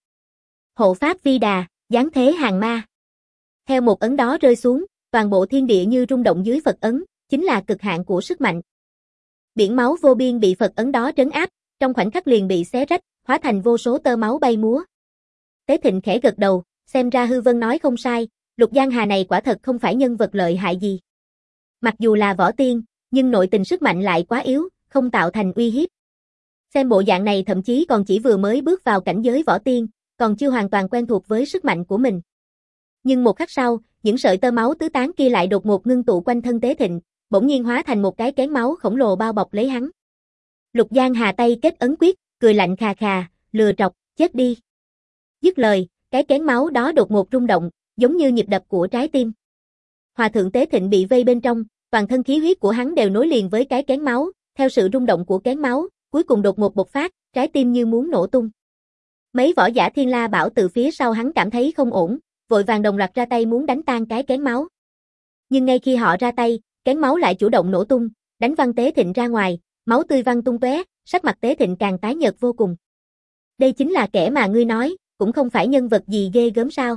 Hộ pháp vi đà, giáng thế hàng ma. Theo một ấn đó rơi xuống, toàn bộ thiên địa như rung động dưới Phật ấn, chính là cực hạn của sức mạnh. Biển máu vô biên bị Phật ấn đó trấn áp, trong khoảnh khắc liền bị xé rách, hóa thành vô số tơ máu bay múa. Tế Thịnh khẽ gật đầu, xem ra Hư Vân nói không sai, Lục Giang Hà này quả thật không phải nhân vật lợi hại gì. Mặc dù là võ tiên, nhưng nội tình sức mạnh lại quá yếu, không tạo thành uy hiếp. Xem bộ dạng này thậm chí còn chỉ vừa mới bước vào cảnh giới võ tiên, còn chưa hoàn toàn quen thuộc với sức mạnh của mình. Nhưng một khắc sau, những sợi tơ máu tứ tán kia lại đột ngột ngưng tụ quanh thân Tế Thịnh, bỗng nhiên hóa thành một cái kén máu khổng lồ bao bọc lấy hắn. Lục Giang Hà tay kết ấn quyết, cười lạnh khà khà, lừa trọc, chết đi. Dứt lời, cái kén máu đó đột ngột rung động, giống như nhịp đập của trái tim. Hòa thượng Tế Thịnh bị vây bên trong, toàn thân khí huyết của hắn đều nối liền với cái kén máu, theo sự rung động của kén máu, cuối cùng đột ngột bộc phát, trái tim như muốn nổ tung. Mấy võ giả Thiên La Bảo từ phía sau hắn cảm thấy không ổn, vội vàng đồng loạt ra tay muốn đánh tan cái kén máu. Nhưng ngay khi họ ra tay, kén máu lại chủ động nổ tung, đánh văng Tế Thịnh ra ngoài, máu tươi văng tung tóe, sắc mặt Tế Thịnh càng tái nhợt vô cùng. Đây chính là kẻ mà ngươi nói, cũng không phải nhân vật gì ghê gớm sao?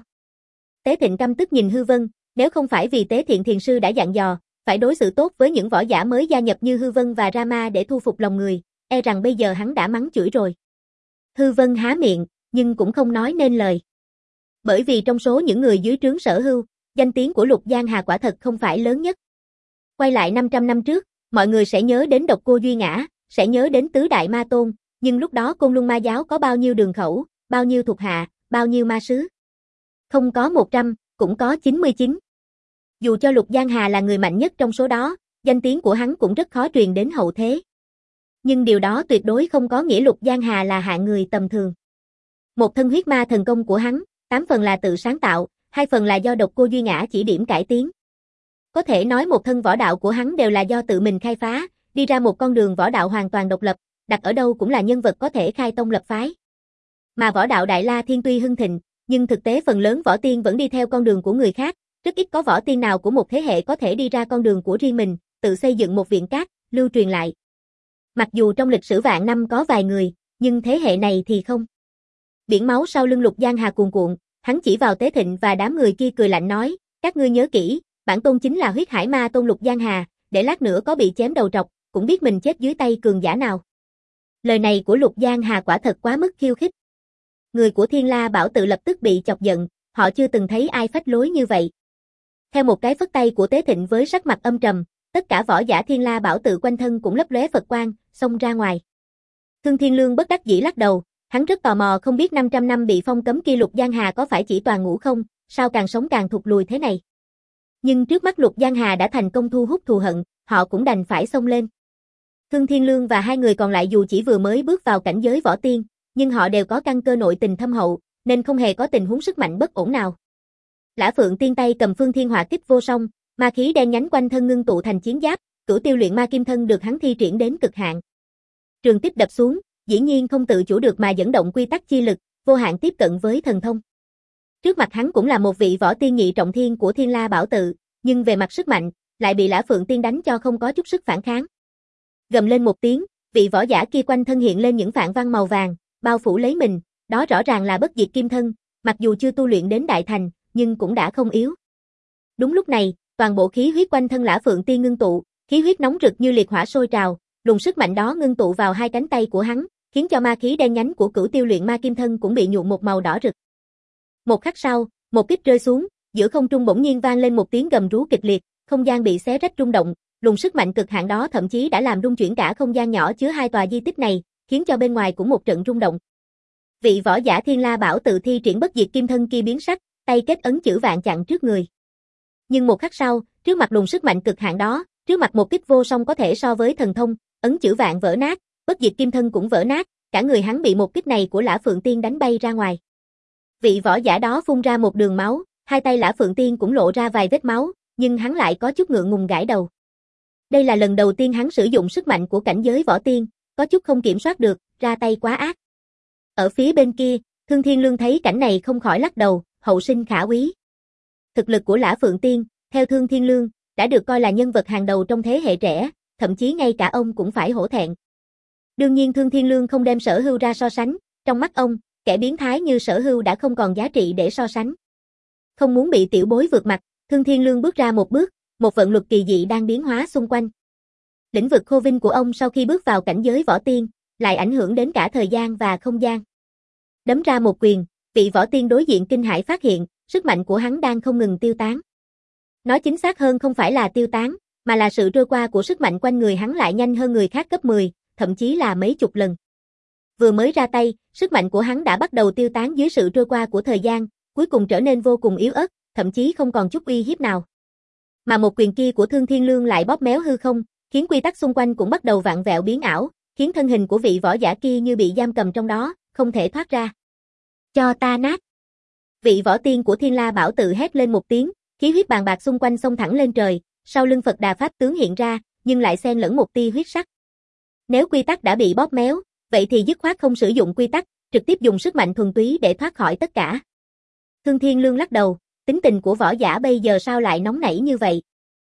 Tế Thịnh căm tức nhìn Hư Vân, nếu không phải vì Tế Thiện Thiền sư đã dặn dò, phải đối xử tốt với những võ giả mới gia nhập như Hư Vân và Rama để thu phục lòng người, e rằng bây giờ hắn đã mắng chửi rồi. Hư Vân há miệng, nhưng cũng không nói nên lời. Bởi vì trong số những người dưới trướng Sở Hưu, danh tiếng của Lục Giang Hà quả thật không phải lớn nhất. Quay lại năm trăm năm trước, mọi người sẽ nhớ đến Độc Cô Duy Ngã, sẽ nhớ đến Tứ Đại Ma Tôn, nhưng lúc đó Côn Luân Ma Giáo có bao nhiêu đường khẩu, bao nhiêu thuộc hạ, bao nhiêu ma sứ. Không có một trăm, cũng có chín mươi chín. Dù cho Lục Giang Hà là người mạnh nhất trong số đó, danh tiếng của hắn cũng rất khó truyền đến hậu thế. Nhưng điều đó tuyệt đối không có nghĩa Lục Giang Hà là hạng người tầm thường. Một thân huyết ma thần công của hắn, tám phần là tự sáng tạo, hai phần là do Độc Cô Duy Ngã chỉ điểm cải tiến. Có thể nói một thân võ đạo của hắn đều là do tự mình khai phá, đi ra một con đường võ đạo hoàn toàn độc lập, đặt ở đâu cũng là nhân vật có thể khai tông lập phái. Mà võ đạo Đại La Thiên tuy hưng thịnh, nhưng thực tế phần lớn võ tiên vẫn đi theo con đường của người khác, rất ít có võ tiên nào của một thế hệ có thể đi ra con đường của riêng mình, tự xây dựng một viện cát, lưu truyền lại. Mặc dù trong lịch sử vạn năm có vài người, nhưng thế hệ này thì không. Biển máu sau lưng Lục Giang Hà cuồn cuộn, hắn chỉ vào Tế Thịnh và đám người kia cười lạnh nói, các ngươi nhớ kỹ, bản tôn chính là huyết hải ma tôn Lục Giang Hà, để lát nữa có bị chém đầu trọc, cũng biết mình chết dưới tay cường giả nào. Lời này của Lục Giang Hà quả thật quá mức khiêu khích. Người của Thiên La Bảo Tự lập tức bị chọc giận, họ chưa từng thấy ai phách lối như vậy. Theo một cái phất tay của Tế Thịnh với sắc mặt âm trầm, tất cả võ giả Thiên La Bảo Tự quanh thân cũng lấp lóe Phật quang, xông ra ngoài. Thương Thiên Lương bất đắc dĩ lắc đầu, hắn rất tò mò không biết năm trăm năm bị phong cấm kia Lục Giang Hà có phải chỉ toàn ngủ không, sao càng sống càng thụt lùi thế này. Nhưng trước mắt Lục Giang Hà đã thành công thu hút thù hận, họ cũng đành phải xông lên. Thương Thiên Lương và hai người còn lại dù chỉ vừa mới bước vào cảnh giới võ tiên, nhưng họ đều có căn cơ nội tình thâm hậu, nên không hề có tình huống sức mạnh bất ổn nào. Lã Phượng Tiên tay cầm Phương Thiên Hỏa Kích vô song, ma khí đen nhánh quanh thân ngưng tụ thành chiến giáp, Cửu Tiêu Luyện Ma Kim Thân được hắn thi triển đến cực hạn. Trường kích đập xuống, dĩ nhiên không tự chủ được mà dẫn động quy tắc chi lực, vô hạn tiếp cận với thần thông. Trước mặt hắn cũng là một vị võ tiên nhị trọng thiên của Thiên La Bảo Tự, nhưng về mặt sức mạnh, lại bị Lã Phượng Tiên đánh cho không có chút sức phản kháng. Gầm lên một tiếng, vị võ giả kia quanh thân hiện lên những phạn văn màu vàng, bao phủ lấy mình, đó rõ ràng là bất diệt kim thân, mặc dù chưa tu luyện đến đại thành, nhưng cũng đã không yếu. Đúng lúc này, toàn bộ khí huyết quanh thân Lã Phượng Tiên ngưng tụ, Khí huyết nóng rực như liệt hỏa sôi trào, luồng sức mạnh đó ngưng tụ vào hai cánh tay của hắn, khiến cho ma khí đen nhánh của Cửu Tiêu luyện ma kim thân cũng bị nhuộm một màu đỏ rực. Một khắc sau, một kích rơi xuống, giữa không trung bỗng nhiên vang lên một tiếng gầm rú kịch liệt, không gian bị xé rách rung động, luồng sức mạnh cực hạn đó thậm chí đã làm rung chuyển cả không gian nhỏ chứa hai tòa di tích này, khiến cho bên ngoài cũng một trận rung động. Vị võ giả Thiên La Bảo tự thi triển bất diệt kim thân kia biến sắc, tay kết ấn chữ vạn chặn trước người. Nhưng một khắc sau, trước mặt luồng sức mạnh cực hạn đó, trước mặt một kích vô song có thể so với thần thông, ấn chữ vạn vỡ nát, bất diệt kim thân cũng vỡ nát, cả người hắn bị một kích này của Lã Phượng Tiên đánh bay ra ngoài. Vị võ giả đó phun ra một đường máu, hai tay Lã Phượng Tiên cũng lộ ra vài vết máu, nhưng hắn lại có chút ngượng ngùng gãi đầu. Đây là lần đầu tiên hắn sử dụng sức mạnh của cảnh giới võ tiên, có chút không kiểm soát được, ra tay quá ác. Ở phía bên kia, Thương Thiên Lương thấy cảnh này không khỏi lắc đầu, hậu sinh khả quý. Thực lực của Lã Phượng Tiên, theo Thương Thiên Lương, đã được coi là nhân vật hàng đầu trong thế hệ trẻ, thậm chí ngay cả ông cũng phải hổ thẹn. Đương nhiên Thương Thiên Lương không đem Sở Hưu ra so sánh, trong mắt ông, kẻ biến thái như Sở Hưu đã không còn giá trị để so sánh. Không muốn bị tiểu bối vượt mặt, Thương Thiên Lương bước ra một bước, một vận luật kỳ dị đang biến hóa xung quanh. Lĩnh vực khô vinh của ông sau khi bước vào cảnh giới võ tiên, lại ảnh hưởng đến cả thời gian và không gian. Đấm ra một quyền, vị võ tiên đối diện kinh hãi phát hiện, sức mạnh của hắn đang không ngừng tiêu tán. Nói chính xác hơn không phải là tiêu tán, mà là sự trôi qua của sức mạnh quanh người hắn lại nhanh hơn người khác gấp mười, thậm chí là mấy chục lần. Vừa mới ra tay, sức mạnh của hắn đã bắt đầu tiêu tán dưới sự trôi qua của thời gian, cuối cùng trở nên vô cùng yếu ớt, thậm chí không còn chút uy hiếp nào. Mà một quyền kia của Thương Thiên Lương lại bóp méo hư không, khiến quy tắc xung quanh cũng bắt đầu vặn vẹo biến ảo, khiến thân hình của vị võ giả kia như bị giam cầm trong đó, không thể thoát ra. Cho ta nát. Vị võ tiên của Thiên La Bảo tự hét lên một tiếng, khí huyết bàn bạc xung quanh xông thẳng lên trời, sau lưng Phật Đà Pháp tướng hiện ra, nhưng lại xen lẫn một tia huyết sắc. Nếu quy tắc đã bị bóp méo, vậy thì dứt khoát không sử dụng quy tắc, trực tiếp dùng sức mạnh thuần túy để thoát khỏi tất cả. Thương Thiên Lương lắc đầu, tính tình của võ giả bây giờ sao lại nóng nảy như vậy?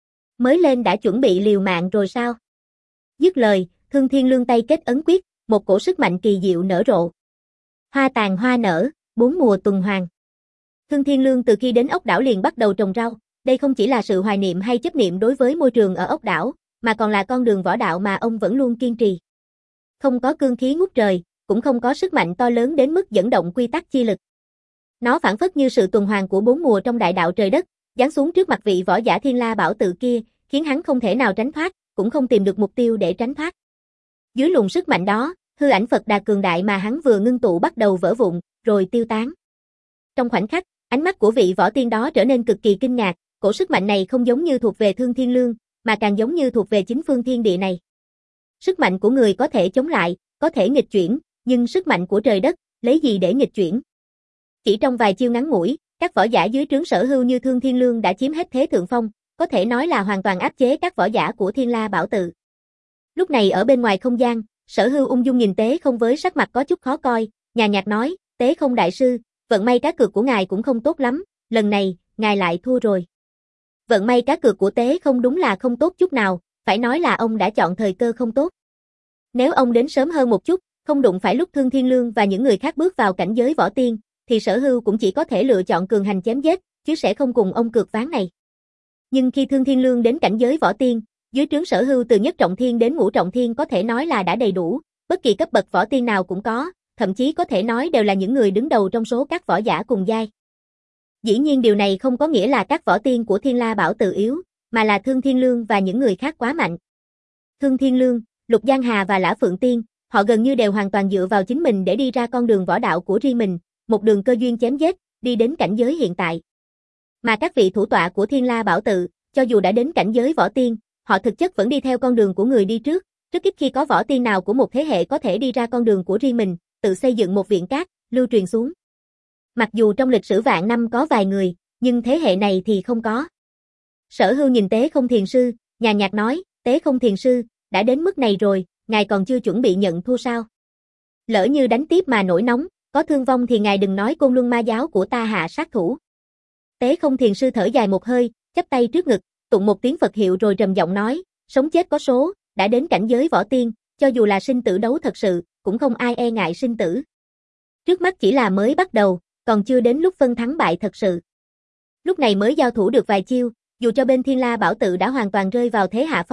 Mới lên đã chuẩn bị liều mạng rồi sao? Dứt lời, Thương Thiên Lương tay kết ấn quyết, một cổ sức mạnh kỳ diệu nở rộ. Hoa tàn hoa nở, bốn mùa tuần hoàn. Thương Thiên Lương từ khi đến ốc đảo liền bắt đầu trồng rau, đây không chỉ là sự hoài niệm hay chấp niệm đối với môi trường ở ốc đảo, mà còn là con đường võ đạo mà ông vẫn luôn kiên trì. Không có cương khí ngút trời, cũng không có sức mạnh to lớn đến mức dẫn động quy tắc chi lực. Nó phản phất như sự tuần hoàn của bốn mùa trong đại đạo trời đất, giáng xuống trước mặt vị võ giả Thiên La Bảo tự kia, khiến hắn không thể nào tránh thoát, cũng không tìm được mục tiêu để tránh thoát. Dưới luồng sức mạnh đó, hư ảnh Phật Đà cường đại mà hắn vừa ngưng tụ bắt đầu vỡ vụn, rồi tiêu tán. Trong khoảnh khắc, ánh mắt của vị võ tiên đó trở nên cực kỳ kinh ngạc, cổ sức mạnh này không giống như thuộc về Thương Thiên Lương, mà càng giống như thuộc về chính phương thiên địa này. Sức mạnh của người có thể chống lại, có thể nghịch chuyển, nhưng sức mạnh của trời đất, lấy gì để nghịch chuyển? Chỉ trong vài chiêu ngắn ngủi, các võ giả dưới trướng Sở Hưu như Thương Thiên Lương đã chiếm hết thế thượng phong, có thể nói là hoàn toàn áp chế các võ giả của Thiên La Bảo tự. Lúc này ở bên ngoài không gian, Sở Hưu ung dung nhìn Tế Không với sắc mặt có chút khó coi, nhàn nhạt nói, Tế Không đại sư, vận may cá cược của ngài cũng không tốt lắm, lần này, ngài lại thua rồi. Vận may cá cược của Tế Không đúng là không tốt chút nào, phải nói là ông đã chọn thời cơ không tốt. Nếu ông đến sớm hơn một chút, không đụng phải lúc Thương Thiên Lương và những người khác bước vào cảnh giới võ tiên, thì Sở Hưu cũng chỉ có thể lựa chọn cường hành chém giết, chứ sẽ không cùng ông cược ván này. Nhưng khi Thương Thiên Lương đến cảnh giới võ tiên, dưới trướng Sở Hưu từ nhất trọng thiên đến ngũ trọng thiên có thể nói là đã đầy đủ, bất kỳ cấp bậc võ tiên nào cũng có, thậm chí có thể nói đều là những người đứng đầu trong số các võ giả cùng giai. Dĩ nhiên điều này không có nghĩa là các võ tiên của Thiên La Bảo tự yếu, mà là Thương Thiên Lương và những người khác quá mạnh. Thương Thiên Lương, Lục Giang Hà và Lã Phượng Tiên, họ gần như đều hoàn toàn dựa vào chính mình để đi ra con đường võ đạo của riêng mình, một đường cơ duyên chém giết, đi đến cảnh giới hiện tại. Mà các vị thủ tọa của Thiên La Bảo tự, cho dù đã đến cảnh giới võ tiên, họ thực chất vẫn đi theo con đường của người đi trước, rất ít khi có võ tiên nào của một thế hệ có thể đi ra con đường của riêng mình, tự xây dựng một viện cát, lưu truyền xuống. Mặc dù trong lịch sử vạn năm có vài người, nhưng thế hệ này thì không có. Sở Hưu nhìn Tế Không thiền sư, nhàn nhạt nói, Tế Không thiền sư, đã đến mức này rồi, ngài còn chưa chuẩn bị nhận thua sao? Lỡ như đánh tiếp mà nổi nóng, có thương vong thì ngài đừng nói Côn Luân Ma giáo của ta hạ sát thủ. Tế Không thiền sư thở dài một hơi, chắp tay trước ngực, tụng một tiếng Phật hiệu rồi trầm giọng nói, sống chết có số, đã đến cảnh giới võ tiên, cho dù là sinh tử đấu thật sự, cũng không ai e ngại sinh tử. Trước mắt chỉ là mới bắt đầu, còn chưa đến lúc phân thắng bại thật sự. Lúc này mới giao thủ được vài chiêu, dù cho bên Thiên La Bảo tự đã hoàn toàn rơi vào thế hạ phong,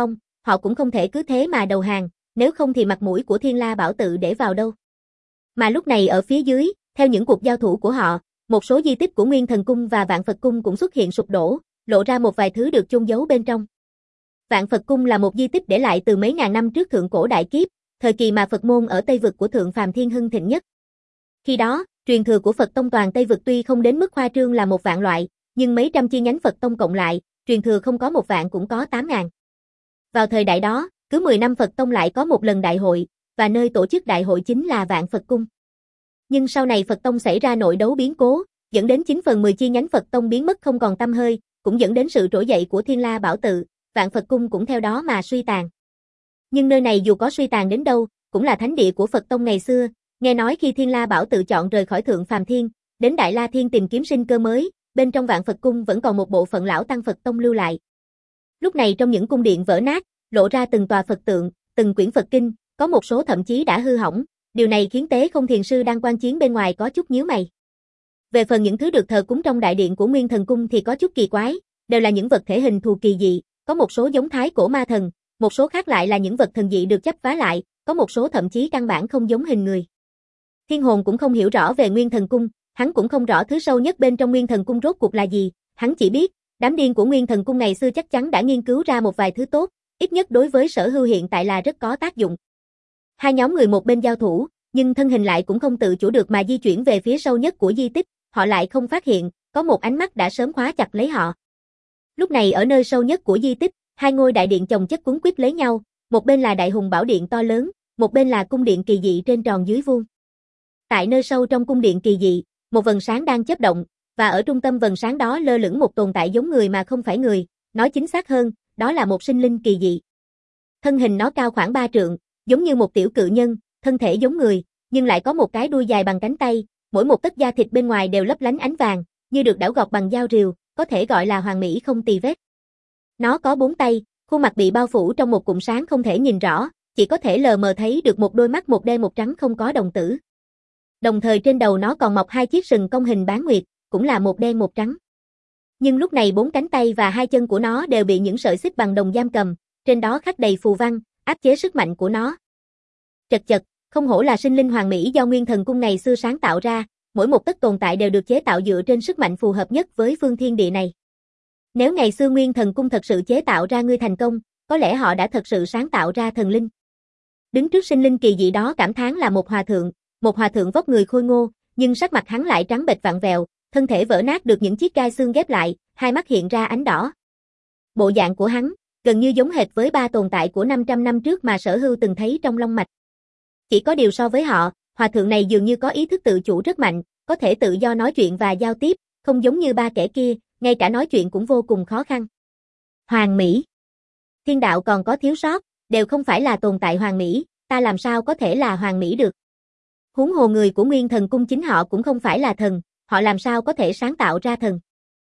họ cũng không thể cứ thế mà đầu hàng, nếu không thì mặt mũi của Thiên La Bảo Tự để vào đâu. Mà lúc này ở phía dưới, theo những cuộc giao thủ của họ, một số di tích của Nguyên Thần Cung và Vạn Phật Cung cũng xuất hiện sụp đổ, lộ ra một vài thứ được chôn giấu bên trong. Vạn Phật Cung là một di tích để lại từ mấy ngàn năm trước thượng cổ đại kiếp, thời kỳ mà Phật môn ở Tây vực của Thượng Phàm Thiên hưng thịnh nhất. Khi đó, truyền thừa của Phật tông toàn Tây vực tuy không đến mức khoa trương là một vạn loại, nhưng mấy trăm chi nhánh Phật tông cộng lại, truyền thừa không có một vạn cũng có tám ngàn. Vào thời đại đó, cứ mười năm Phật tông lại có một lần đại hội, và nơi tổ chức đại hội chính là Vạn Phật Cung. Nhưng sau này Phật tông xảy ra nội đấu biến cố, dẫn đến chín phần mười chi nhánh Phật tông biến mất không còn tăm hơi, cũng dẫn đến sự trỗi dậy của Thiên La Bảo Tự, Vạn Phật Cung cũng theo đó mà suy tàn. Nhưng nơi này dù có suy tàn đến đâu, cũng là thánh địa của Phật tông ngày xưa, nghe nói khi Thiên La Bảo Tự chọn rời khỏi Thượng Phàm Thiên, đến Đại La Thiên tìm kiếm sinh cơ mới, bên trong Vạn Phật Cung vẫn còn một bộ phận lão tăng Phật tông lưu lại. Lúc này trong những cung điện vỡ nát, lộ ra từng tòa Phật tượng, từng quyển Phật kinh, có một số thậm chí đã hư hỏng, điều này khiến Tế Không thiền sư đang quan chiến bên ngoài có chút nhíu mày. Về phần những thứ được thờ cúng trong đại điện của Nguyên Thần Cung thì có chút kỳ quái, đều là những vật thể hình thù kỳ dị, có một số giống thái cổ ma thần, một số khác lại là những vật thần dị được chấp vá lại, có một số thậm chí căn bản không giống hình người. Thiên Hồn cũng không hiểu rõ về Nguyên Thần Cung, hắn cũng không rõ thứ sâu nhất bên trong Nguyên Thần Cung rốt cuộc là gì, hắn chỉ biết, đám điên của Nguyên Thần Cung ngày xưa chắc chắn đã nghiên cứu ra một vài thứ tốt, ít nhất đối với Sở Hưu hiện tại là rất có tác dụng. Hai nhóm người một bên giao thủ, nhưng thân hình lại cũng không tự chủ được mà di chuyển về phía sâu nhất của di tích, họ lại không phát hiện, có một ánh mắt đã sớm khóa chặt lấy họ. Lúc này ở nơi sâu nhất của di tích, hai ngôi đại điện chồng chất cuốn quýt lấy nhau, một bên là Đại Hùng Bảo Điện to lớn, một bên là cung điện kỳ dị trên tròn dưới vuông. Tại nơi sâu trong cung điện kỳ dị, một vầng sáng đang chớp động, và ở trung tâm vầng sáng đó lơ lửng một tồn tại giống người mà không phải người, nói chính xác hơn, đó là một sinh linh kỳ dị. Thân hình nó cao khoảng ba trượng, giống như một tiểu cự nhân, thân thể giống người, nhưng lại có một cái đuôi dài bằng cánh tay, mỗi một tấc da thịt bên ngoài đều lấp lánh ánh vàng, như được đảo gọt bằng dao rìu, có thể gọi là hoàn mỹ không tì vết. Nó có bốn tay, khuôn mặt bị bao phủ trong một cụm sáng không thể nhìn rõ, chỉ có thể lờ mờ thấy được một đôi mắt một đen một trắng không có đồng tử. Đồng thời trên đầu nó còn mọc hai chiếc sừng cong hình bán nguyệt, cũng là một đen một trắng. Nhưng lúc này bốn cánh tay và hai chân của nó đều bị những sợi xích bằng đồng giam cầm, trên đó khắc đầy phù văn, áp chế sức mạnh của nó. Chật chật, không hổ là sinh linh hoàn mỹ do Nguyên Thần Cung ngày xưa sáng tạo ra, mỗi một tấc tồn tại đều được chế tạo dựa trên sức mạnh phù hợp nhất với phương thiên địa này. Nếu ngày xưa Nguyên Thần Cung thật sự chế tạo ra ngươi thành công, có lẽ họ đã thật sự sáng tạo ra thần linh. Đứng trước sinh linh kỳ dị đó cảm thán là một hòa thượng, một hòa thượng vóc người khôi ngô, nhưng sắc mặt hắn lại trắng bệch vặn vẹo, thân thể vỡ nát được những chiếc gai xương ghép lại, hai mắt hiện ra ánh đỏ. Bộ dạng của hắn gần như giống hệt với ba tồn tại của năm trăm năm trước mà Sở Hưu từng thấy trong Long Mạch. Chỉ có điều so với họ, hòa thượng này dường như có ý thức tự chủ rất mạnh, có thể tự do nói chuyện và giao tiếp, không giống như ba kẻ kia, ngay cả nói chuyện cũng vô cùng khó khăn. Hoàn mỹ. Thiên đạo còn có thiếu sót, đều không phải là tồn tại hoàn mỹ, ta làm sao có thể là hoàn mỹ được. Huống hồ người của Nguyên Thần Cung chính họ cũng không phải là thần, họ làm sao có thể sáng tạo ra thần.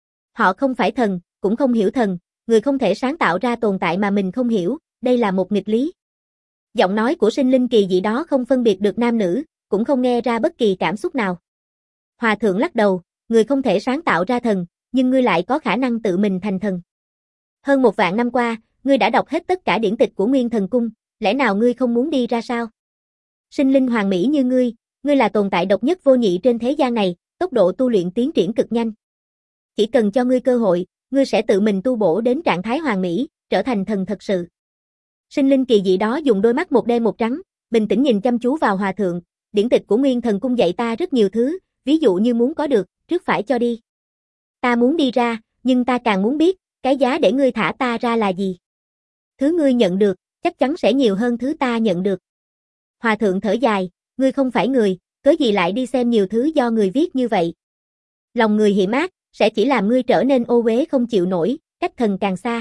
Họ không phải thần, cũng không hiểu thần, người không thể sáng tạo ra tồn tại mà mình không hiểu, đây là một nghịch lý. Giọng nói của sinh linh kỳ dị đó không phân biệt được nam nữ, cũng không nghe ra bất kỳ cảm xúc nào. Hòa thượng lắc đầu, người không thể sáng tạo ra thần, nhưng ngươi lại có khả năng tự mình thành thần. Hơn một vạn năm qua, ngươi đã đọc hết tất cả điển tịch của Nguyên Thần Cung, lẽ nào ngươi không muốn đi ra sao? Sinh linh hoàn mỹ như ngươi, ngươi là tồn tại độc nhất vô nhị trên thế gian này, tốc độ tu luyện tiến triển cực nhanh. Chỉ cần cho ngươi cơ hội, ngươi sẽ tự mình tu bổ đến trạng thái hoàn mỹ, trở thành thần thật sự. Sinh linh kỳ dị đó dùng đôi mắt một đen một trắng, bình tĩnh nhìn chăm chú vào hòa thượng, điển tịch của Nguyên Thần Cung dạy ta rất nhiều thứ, ví dụ như muốn có được, trước phải cho đi. Ta muốn đi ra, nhưng ta càng muốn biết, cái giá để ngươi thả ta ra là gì. Thứ ngươi nhận được, chắc chắn sẽ nhiều hơn thứ ta nhận được. Hòa thượng thở dài, ngươi không phải người, cớ gì lại đi xem nhiều thứ do người viết như vậy. Lòng người hiểm ác, sẽ chỉ làm ngươi trở nên ô uế không chịu nổi, cách thần càng xa.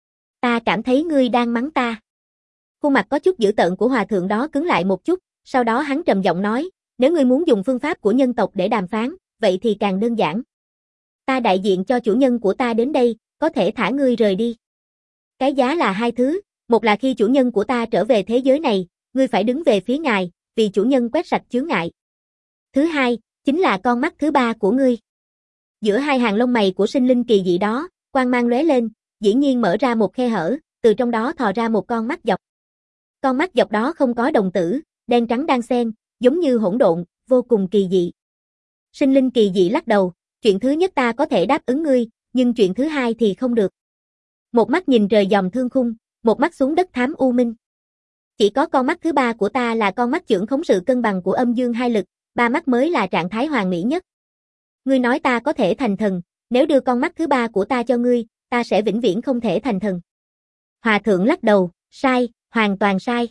Ta cảm thấy ngươi đang mắng ta. Khuôn mặt có chút dữ tợn của hòa thượng đó cứng lại một chút, sau đó hắn trầm giọng nói, nếu ngươi muốn dùng phương pháp của nhân tộc để đàm phán, vậy thì càng đơn giản. Ta đại diện cho chủ nhân của ta đến đây, có thể thả ngươi rời đi. Cái giá là hai thứ, một là khi chủ nhân của ta trở về thế giới này, ngươi phải đứng về phía ngài, vì chủ nhân quét sạch chướng ngại. Thứ hai, chính là con mắt thứ ba của ngươi. Giữa hai hàng lông mày của sinh linh kỳ dị đó, quang mang lóe lên, dĩ nhiên mở ra một khe hở, từ trong đó thò ra một con mắt dọc. Con mắt dọc đó không có đồng tử, đen trắng đan xen, giống như hỗn độn, vô cùng kỳ dị. Sinh linh kỳ dị lắc đầu, chuyện thứ nhất ta có thể đáp ứng ngươi, nhưng chuyện thứ hai thì không được. Một mắt nhìn trời dòm thương khung, một mắt xuống đất thám u minh. Chỉ có con mắt thứ ba của ta là con mắt chưởng khống sự cân bằng của âm dương hai lực, ba mắt mới là trạng thái hoàn mỹ nhất. Ngươi nói ta có thể thành thần, nếu đưa con mắt thứ ba của ta cho ngươi, ta sẽ vĩnh viễn không thể thành thần. Hòa thượng lắc đầu, sai, hoàn toàn sai.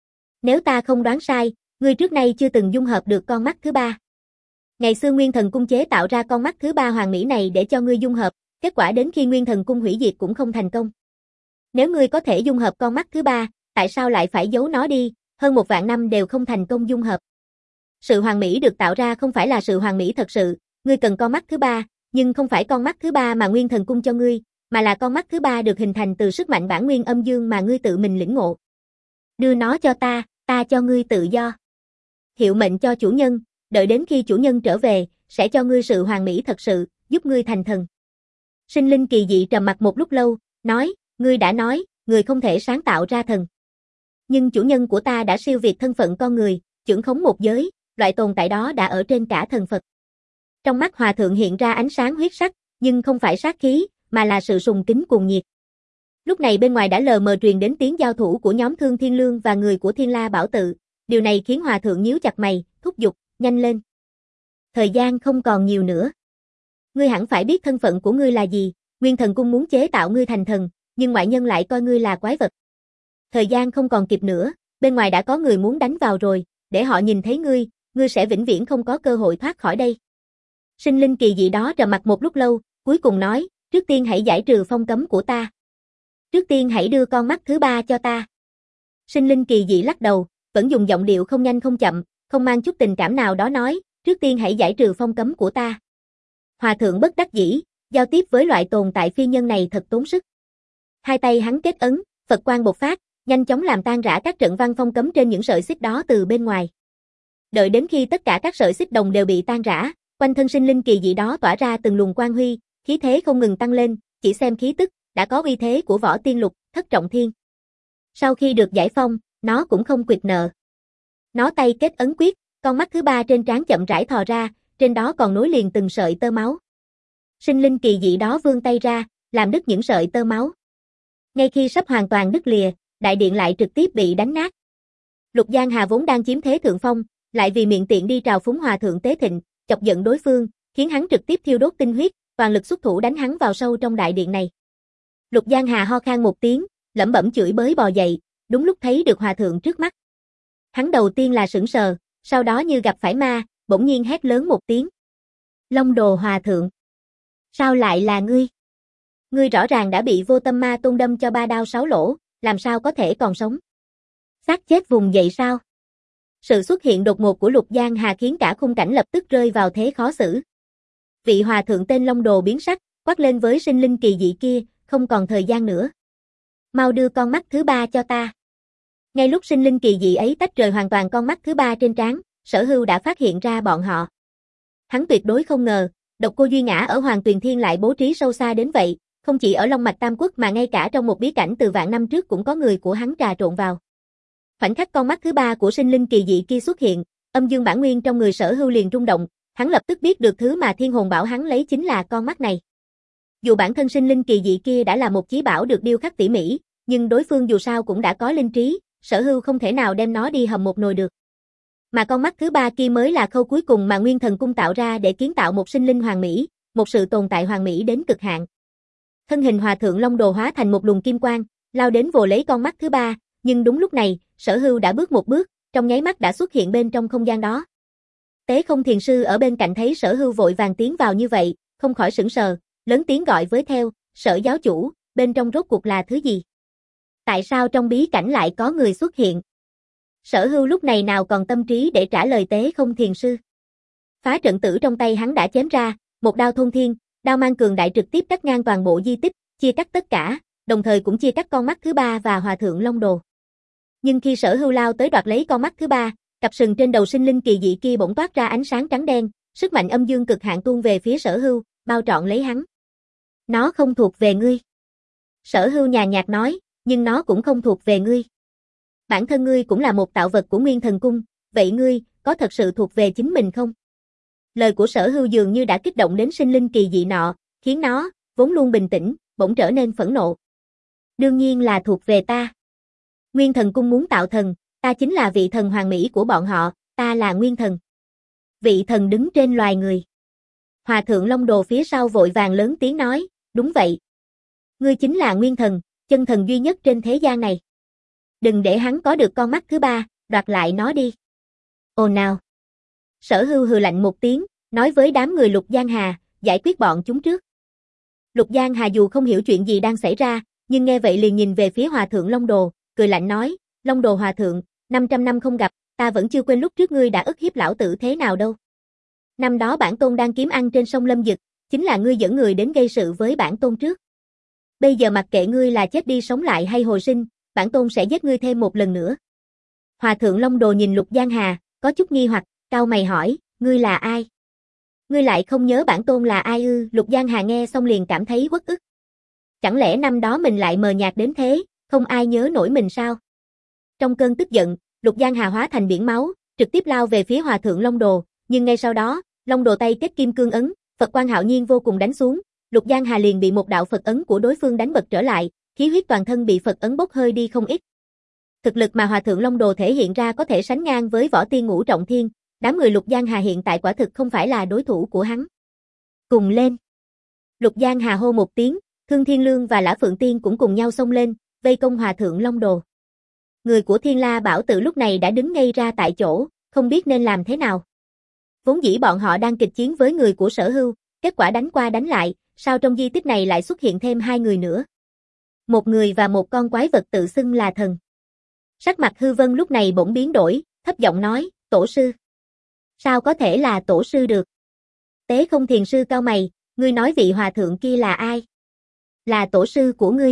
Nếu ta không đoán sai, ngươi trước nay chưa từng dung hợp được con mắt thứ ba. Ngày xưa Nguyên Thần Cung chế tạo ra con mắt thứ ba hoàn mỹ này để cho ngươi dung hợp, kết quả đến khi Nguyên Thần Cung hủy diệt cũng không thành công. Nếu ngươi có thể dung hợp con mắt thứ ba, tại sao lại phải giấu nó đi, hơn một vạn năm đều không thành công dung hợp. Sự hoàn mỹ được tạo ra không phải là sự hoàn mỹ thật sự, ngươi cần con mắt thứ ba, nhưng không phải con mắt thứ ba mà Nguyên Thần Cung cho ngươi, mà là con mắt thứ ba được hình thành từ sức mạnh bản nguyên âm dương mà ngươi tự mình lĩnh ngộ. Đưa nó cho ta, ta cho ngươi tự do. Hiệu mệnh cho chủ nhân, đợi đến khi chủ nhân trở về, sẽ cho ngươi sự hoàn mỹ thật sự, giúp ngươi thành thần. Sinh linh kỳ dị trầm mặc một lúc lâu, nói, ngươi đã nói, người không thể sáng tạo ra thần. Nhưng chủ nhân của ta đã siêu việt thân phận con người, chưởng khống một giới, loại tồn tại đó đã ở trên cả thần Phật. Trong mắt hòa thượng hiện ra ánh sáng huyết sắc, nhưng không phải sát khí, mà là sự sùng kính cuồng nhiệt. Lúc này bên ngoài đã lờ mờ truyền đến tiếng giao thủ của nhóm Thương Thiên Lương và người của Thiên La Bảo Tự, điều này khiến hòa thượng nhíu chặt mày, thúc giục, nhanh lên. Thời gian không còn nhiều nữa. Ngươi hẳn phải biết thân phận của ngươi là gì, Nguyên Thần Cung muốn chế tạo ngươi thành thần, nhưng ngoại nhân lại coi ngươi là quái vật. Thời gian không còn kịp nữa, bên ngoài đã có người muốn đánh vào rồi, để họ nhìn thấy ngươi, ngươi sẽ vĩnh viễn không có cơ hội thoát khỏi đây. Sinh linh kỳ dị đó trầm mặc một lúc lâu, cuối cùng nói, trước tiên hãy giải trừ phong cấm của ta. Trước tiên hãy đưa con mắt thứ ba cho ta. Sinh linh kỳ dị lắc đầu, vẫn dùng giọng điệu không nhanh không chậm, không mang chút tình cảm nào đó nói, trước tiên hãy giải trừ phong cấm của ta. Hòa thượng bất đắc dĩ, giao tiếp với loại tồn tại phi nhân này thật tốn sức. Hai tay hắn kết ấn, Phật quang bộc phát, nhanh chóng làm tan rã các trận văn phong cấm trên những sợi xích đó từ bên ngoài. Đợi đến khi tất cả các sợi xích đồng đều bị tan rã, quanh thân sinh linh kỳ dị đó tỏa ra từng luồng quang huy, khí thế không ngừng tăng lên, chỉ xem khí tức, đã có uy thế của võ tiên lục, thất trọng thiên. Sau khi được giải phong, nó cũng không quyệt nợ. Nó tay kết ấn quyết, con mắt thứ ba trên trán chậm rãi thò ra, trên đó còn nối liền từng sợi tơ máu. Sinh linh kỳ dị đó vươn tay ra, làm đứt những sợi tơ máu. Ngay khi sắp hoàn toàn đứt lìa, đại điện lại trực tiếp bị đánh nát. Lục Giang Hà vốn đang chiếm thế thượng phong, lại vì miệng tiện đi trào phúng hòa thượng Tế Thịnh, chọc giận đối phương, khiến hắn trực tiếp thiêu đốt tinh huyết, toàn lực xuất thủ đánh hắn vào sâu trong đại điện này. Lục Giang Hà ho khan một tiếng, lẩm bẩm chửi bới bò dậy, đúng lúc thấy được hòa thượng trước mắt. Hắn đầu tiên là sững sờ, sau đó như gặp phải ma, bỗng nhiên hét lớn một tiếng. Long Đồ hòa thượng! Sao lại là ngươi? Ngươi rõ ràng đã bị Vô Tâm Ma Tôn đâm cho ba đao sáu lỗ, làm sao có thể còn sống? Xác chết vùng dậy sao? Sự xuất hiện đột ngột của Lục Giang Hà khiến cả khung cảnh lập tức rơi vào thế khó xử. Vị hòa thượng tên Long Đồ biến sắc, quát lên với sinh linh kỳ dị kia, không còn thời gian nữa. Mau đưa con mắt thứ ba cho ta. Ngay lúc sinh linh kỳ dị ấy tách rời hoàn toàn con mắt thứ ba trên trán, Sở Hưu đã phát hiện ra bọn họ. Hắn tuyệt đối không ngờ, Độc Cô Duy Ngã ở Hoàng Tuyền Thiên lại bố trí sâu xa đến vậy, không chỉ ở Long Mạch Tam Quốc mà ngay cả trong một bí cảnh từ vạn năm trước cũng có người của hắn trà trộn vào. Khoảnh khắc con mắt thứ ba của sinh linh kỳ dị kia xuất hiện, âm dương bản nguyên trong người Sở Hưu liền rung động, hắn lập tức biết được thứ mà thiên hồn bảo hắn lấy chính là con mắt này. Dù bản thân sinh linh kỳ dị kia đã là một chí bảo được điêu khắc tỉ mỉ, nhưng đối phương dù sao cũng đã có linh trí, Sở Hưu không thể nào đem nó đi hầm một nồi được. Mà con mắt thứ ba kia mới là khâu cuối cùng mà Nguyên Thần Cung tạo ra để kiến tạo một sinh linh hoàn mỹ, một sự tồn tại hoàn mỹ đến cực hạn. Thân hình hòa thượng Long Đồ hóa thành một luồng kim quang, lao đến vồ lấy con mắt thứ ba, nhưng đúng lúc này, Sở Hưu đã bước một bước, trong nháy mắt đã xuất hiện bên trong không gian đó. Tế Không Thiền Sư ở bên cạnh thấy Sở Hưu vội vàng tiến vào như vậy, không khỏi sững sờ, lớn tiếng gọi với theo, Sở giáo chủ, bên trong rốt cuộc là thứ gì? Tại sao trong bí cảnh lại có người xuất hiện? Sở Hưu lúc này nào còn tâm trí để trả lời Tế Không Thiền Sư. Phá trận tử trong tay hắn đã chém ra, một đao thôn thiên, đao mang cường đại trực tiếp cắt ngang toàn bộ di tích, chia cắt tất cả, đồng thời cũng chia cắt con mắt thứ ba và hòa thượng Long Đồ. Nhưng khi Sở Hưu lao tới đoạt lấy con mắt thứ ba, cặp sừng trên đầu sinh linh kỳ dị kia bỗng toát ra ánh sáng trắng đen, sức mạnh âm dương cực hạn tuôn về phía Sở Hưu, bao trọn lấy hắn. Nó không thuộc về ngươi. Sở Hưu nhàn nhạt nói, nhưng nó cũng không thuộc về ngươi. Bản thân ngươi cũng là một tạo vật của Nguyên Thần Cung, vậy ngươi, có thật sự thuộc về chính mình không? Lời của Sở Hưu dường như đã kích động đến sinh linh kỳ dị nọ, khiến nó, vốn luôn bình tĩnh, bỗng trở nên phẫn nộ. Đương nhiên là thuộc về ta. Nguyên Thần Cung muốn tạo thần, ta chính là vị thần hoàng mỹ của bọn họ, ta là Nguyên Thần. Vị thần đứng trên loài người. Hòa thượng Long Đồ phía sau vội vàng lớn tiếng nói, đúng vậy. Ngươi chính là Nguyên Thần, chân thần duy nhất trên thế gian này. Đừng để hắn có được con mắt thứ ba, đoạt lại nó đi. Ồ nào. Sở Hưu hừ lạnh một tiếng, nói với đám người Lục Giang Hà, giải quyết bọn chúng trước. Lục Giang Hà dù không hiểu chuyện gì đang xảy ra, nhưng nghe vậy liền nhìn về phía Hòa thượng Long Đồ, cười lạnh nói, Long Đồ Hòa thượng, năm trăm năm không gặp, ta vẫn chưa quên lúc trước ngươi đã ức hiếp lão tử thế nào đâu. Năm đó bản tôn đang kiếm ăn trên sông Lâm Dực, chính là ngươi dẫn người đến gây sự với bản tôn trước. Bây giờ mặc kệ ngươi là chết đi sống lại hay hồi sinh, bản tôn sẽ giết ngươi thêm một lần nữa. Hòa thượng Long Đồ nhìn Lục Giang Hà, có chút nghi hoặc, cau mày hỏi, ngươi là ai? Ngươi lại không nhớ bản tôn là ai ư? Lục Giang Hà nghe xong liền cảm thấy uất ức. Chẳng lẽ năm đó mình lại mờ nhạt đến thế, không ai nhớ nổi mình sao? Trong cơn tức giận, Lục Giang Hà hóa thành biển máu, trực tiếp lao về phía Hòa thượng Long Đồ, nhưng ngay sau đó, Long Đồ tay kết kim cương ấn, Phật quang hạo nhiên vô cùng đánh xuống, Lục Giang Hà liền bị một đạo Phật ấn của đối phương đánh bật trở lại, khí huyết toàn thân bị Phật ấn bốc hơi đi không ít. Thực lực mà Hòa thượng Long Đồ thể hiện ra có thể sánh ngang với võ tiên ngũ trọng thiên, đám người Lục Giang Hà hiện tại quả thực không phải là đối thủ của hắn. Cùng lên. Lục Giang Hà hô một tiếng, Thương Thiên Lương và Lã Phượng Tiên cũng cùng nhau xông lên, vây công Hòa thượng Long Đồ. Người của Thiên La Bảo Tự lúc này đã đứng ngây ra tại chỗ, không biết nên làm thế nào. Vốn dĩ bọn họ đang kịch chiến với người của Sở Hưu, kết quả đánh qua đánh lại, sao trong di tích này lại xuất hiện thêm hai người nữa. Một người và một con quái vật tự xưng là thần. Sắc mặt Hư Vân lúc này bỗng biến đổi, thấp giọng nói, tổ sư. Sao có thể là tổ sư được? Tế Không Thiền sư cau mày, ngươi nói vị hòa thượng kia là ai? Là tổ sư của ngươi.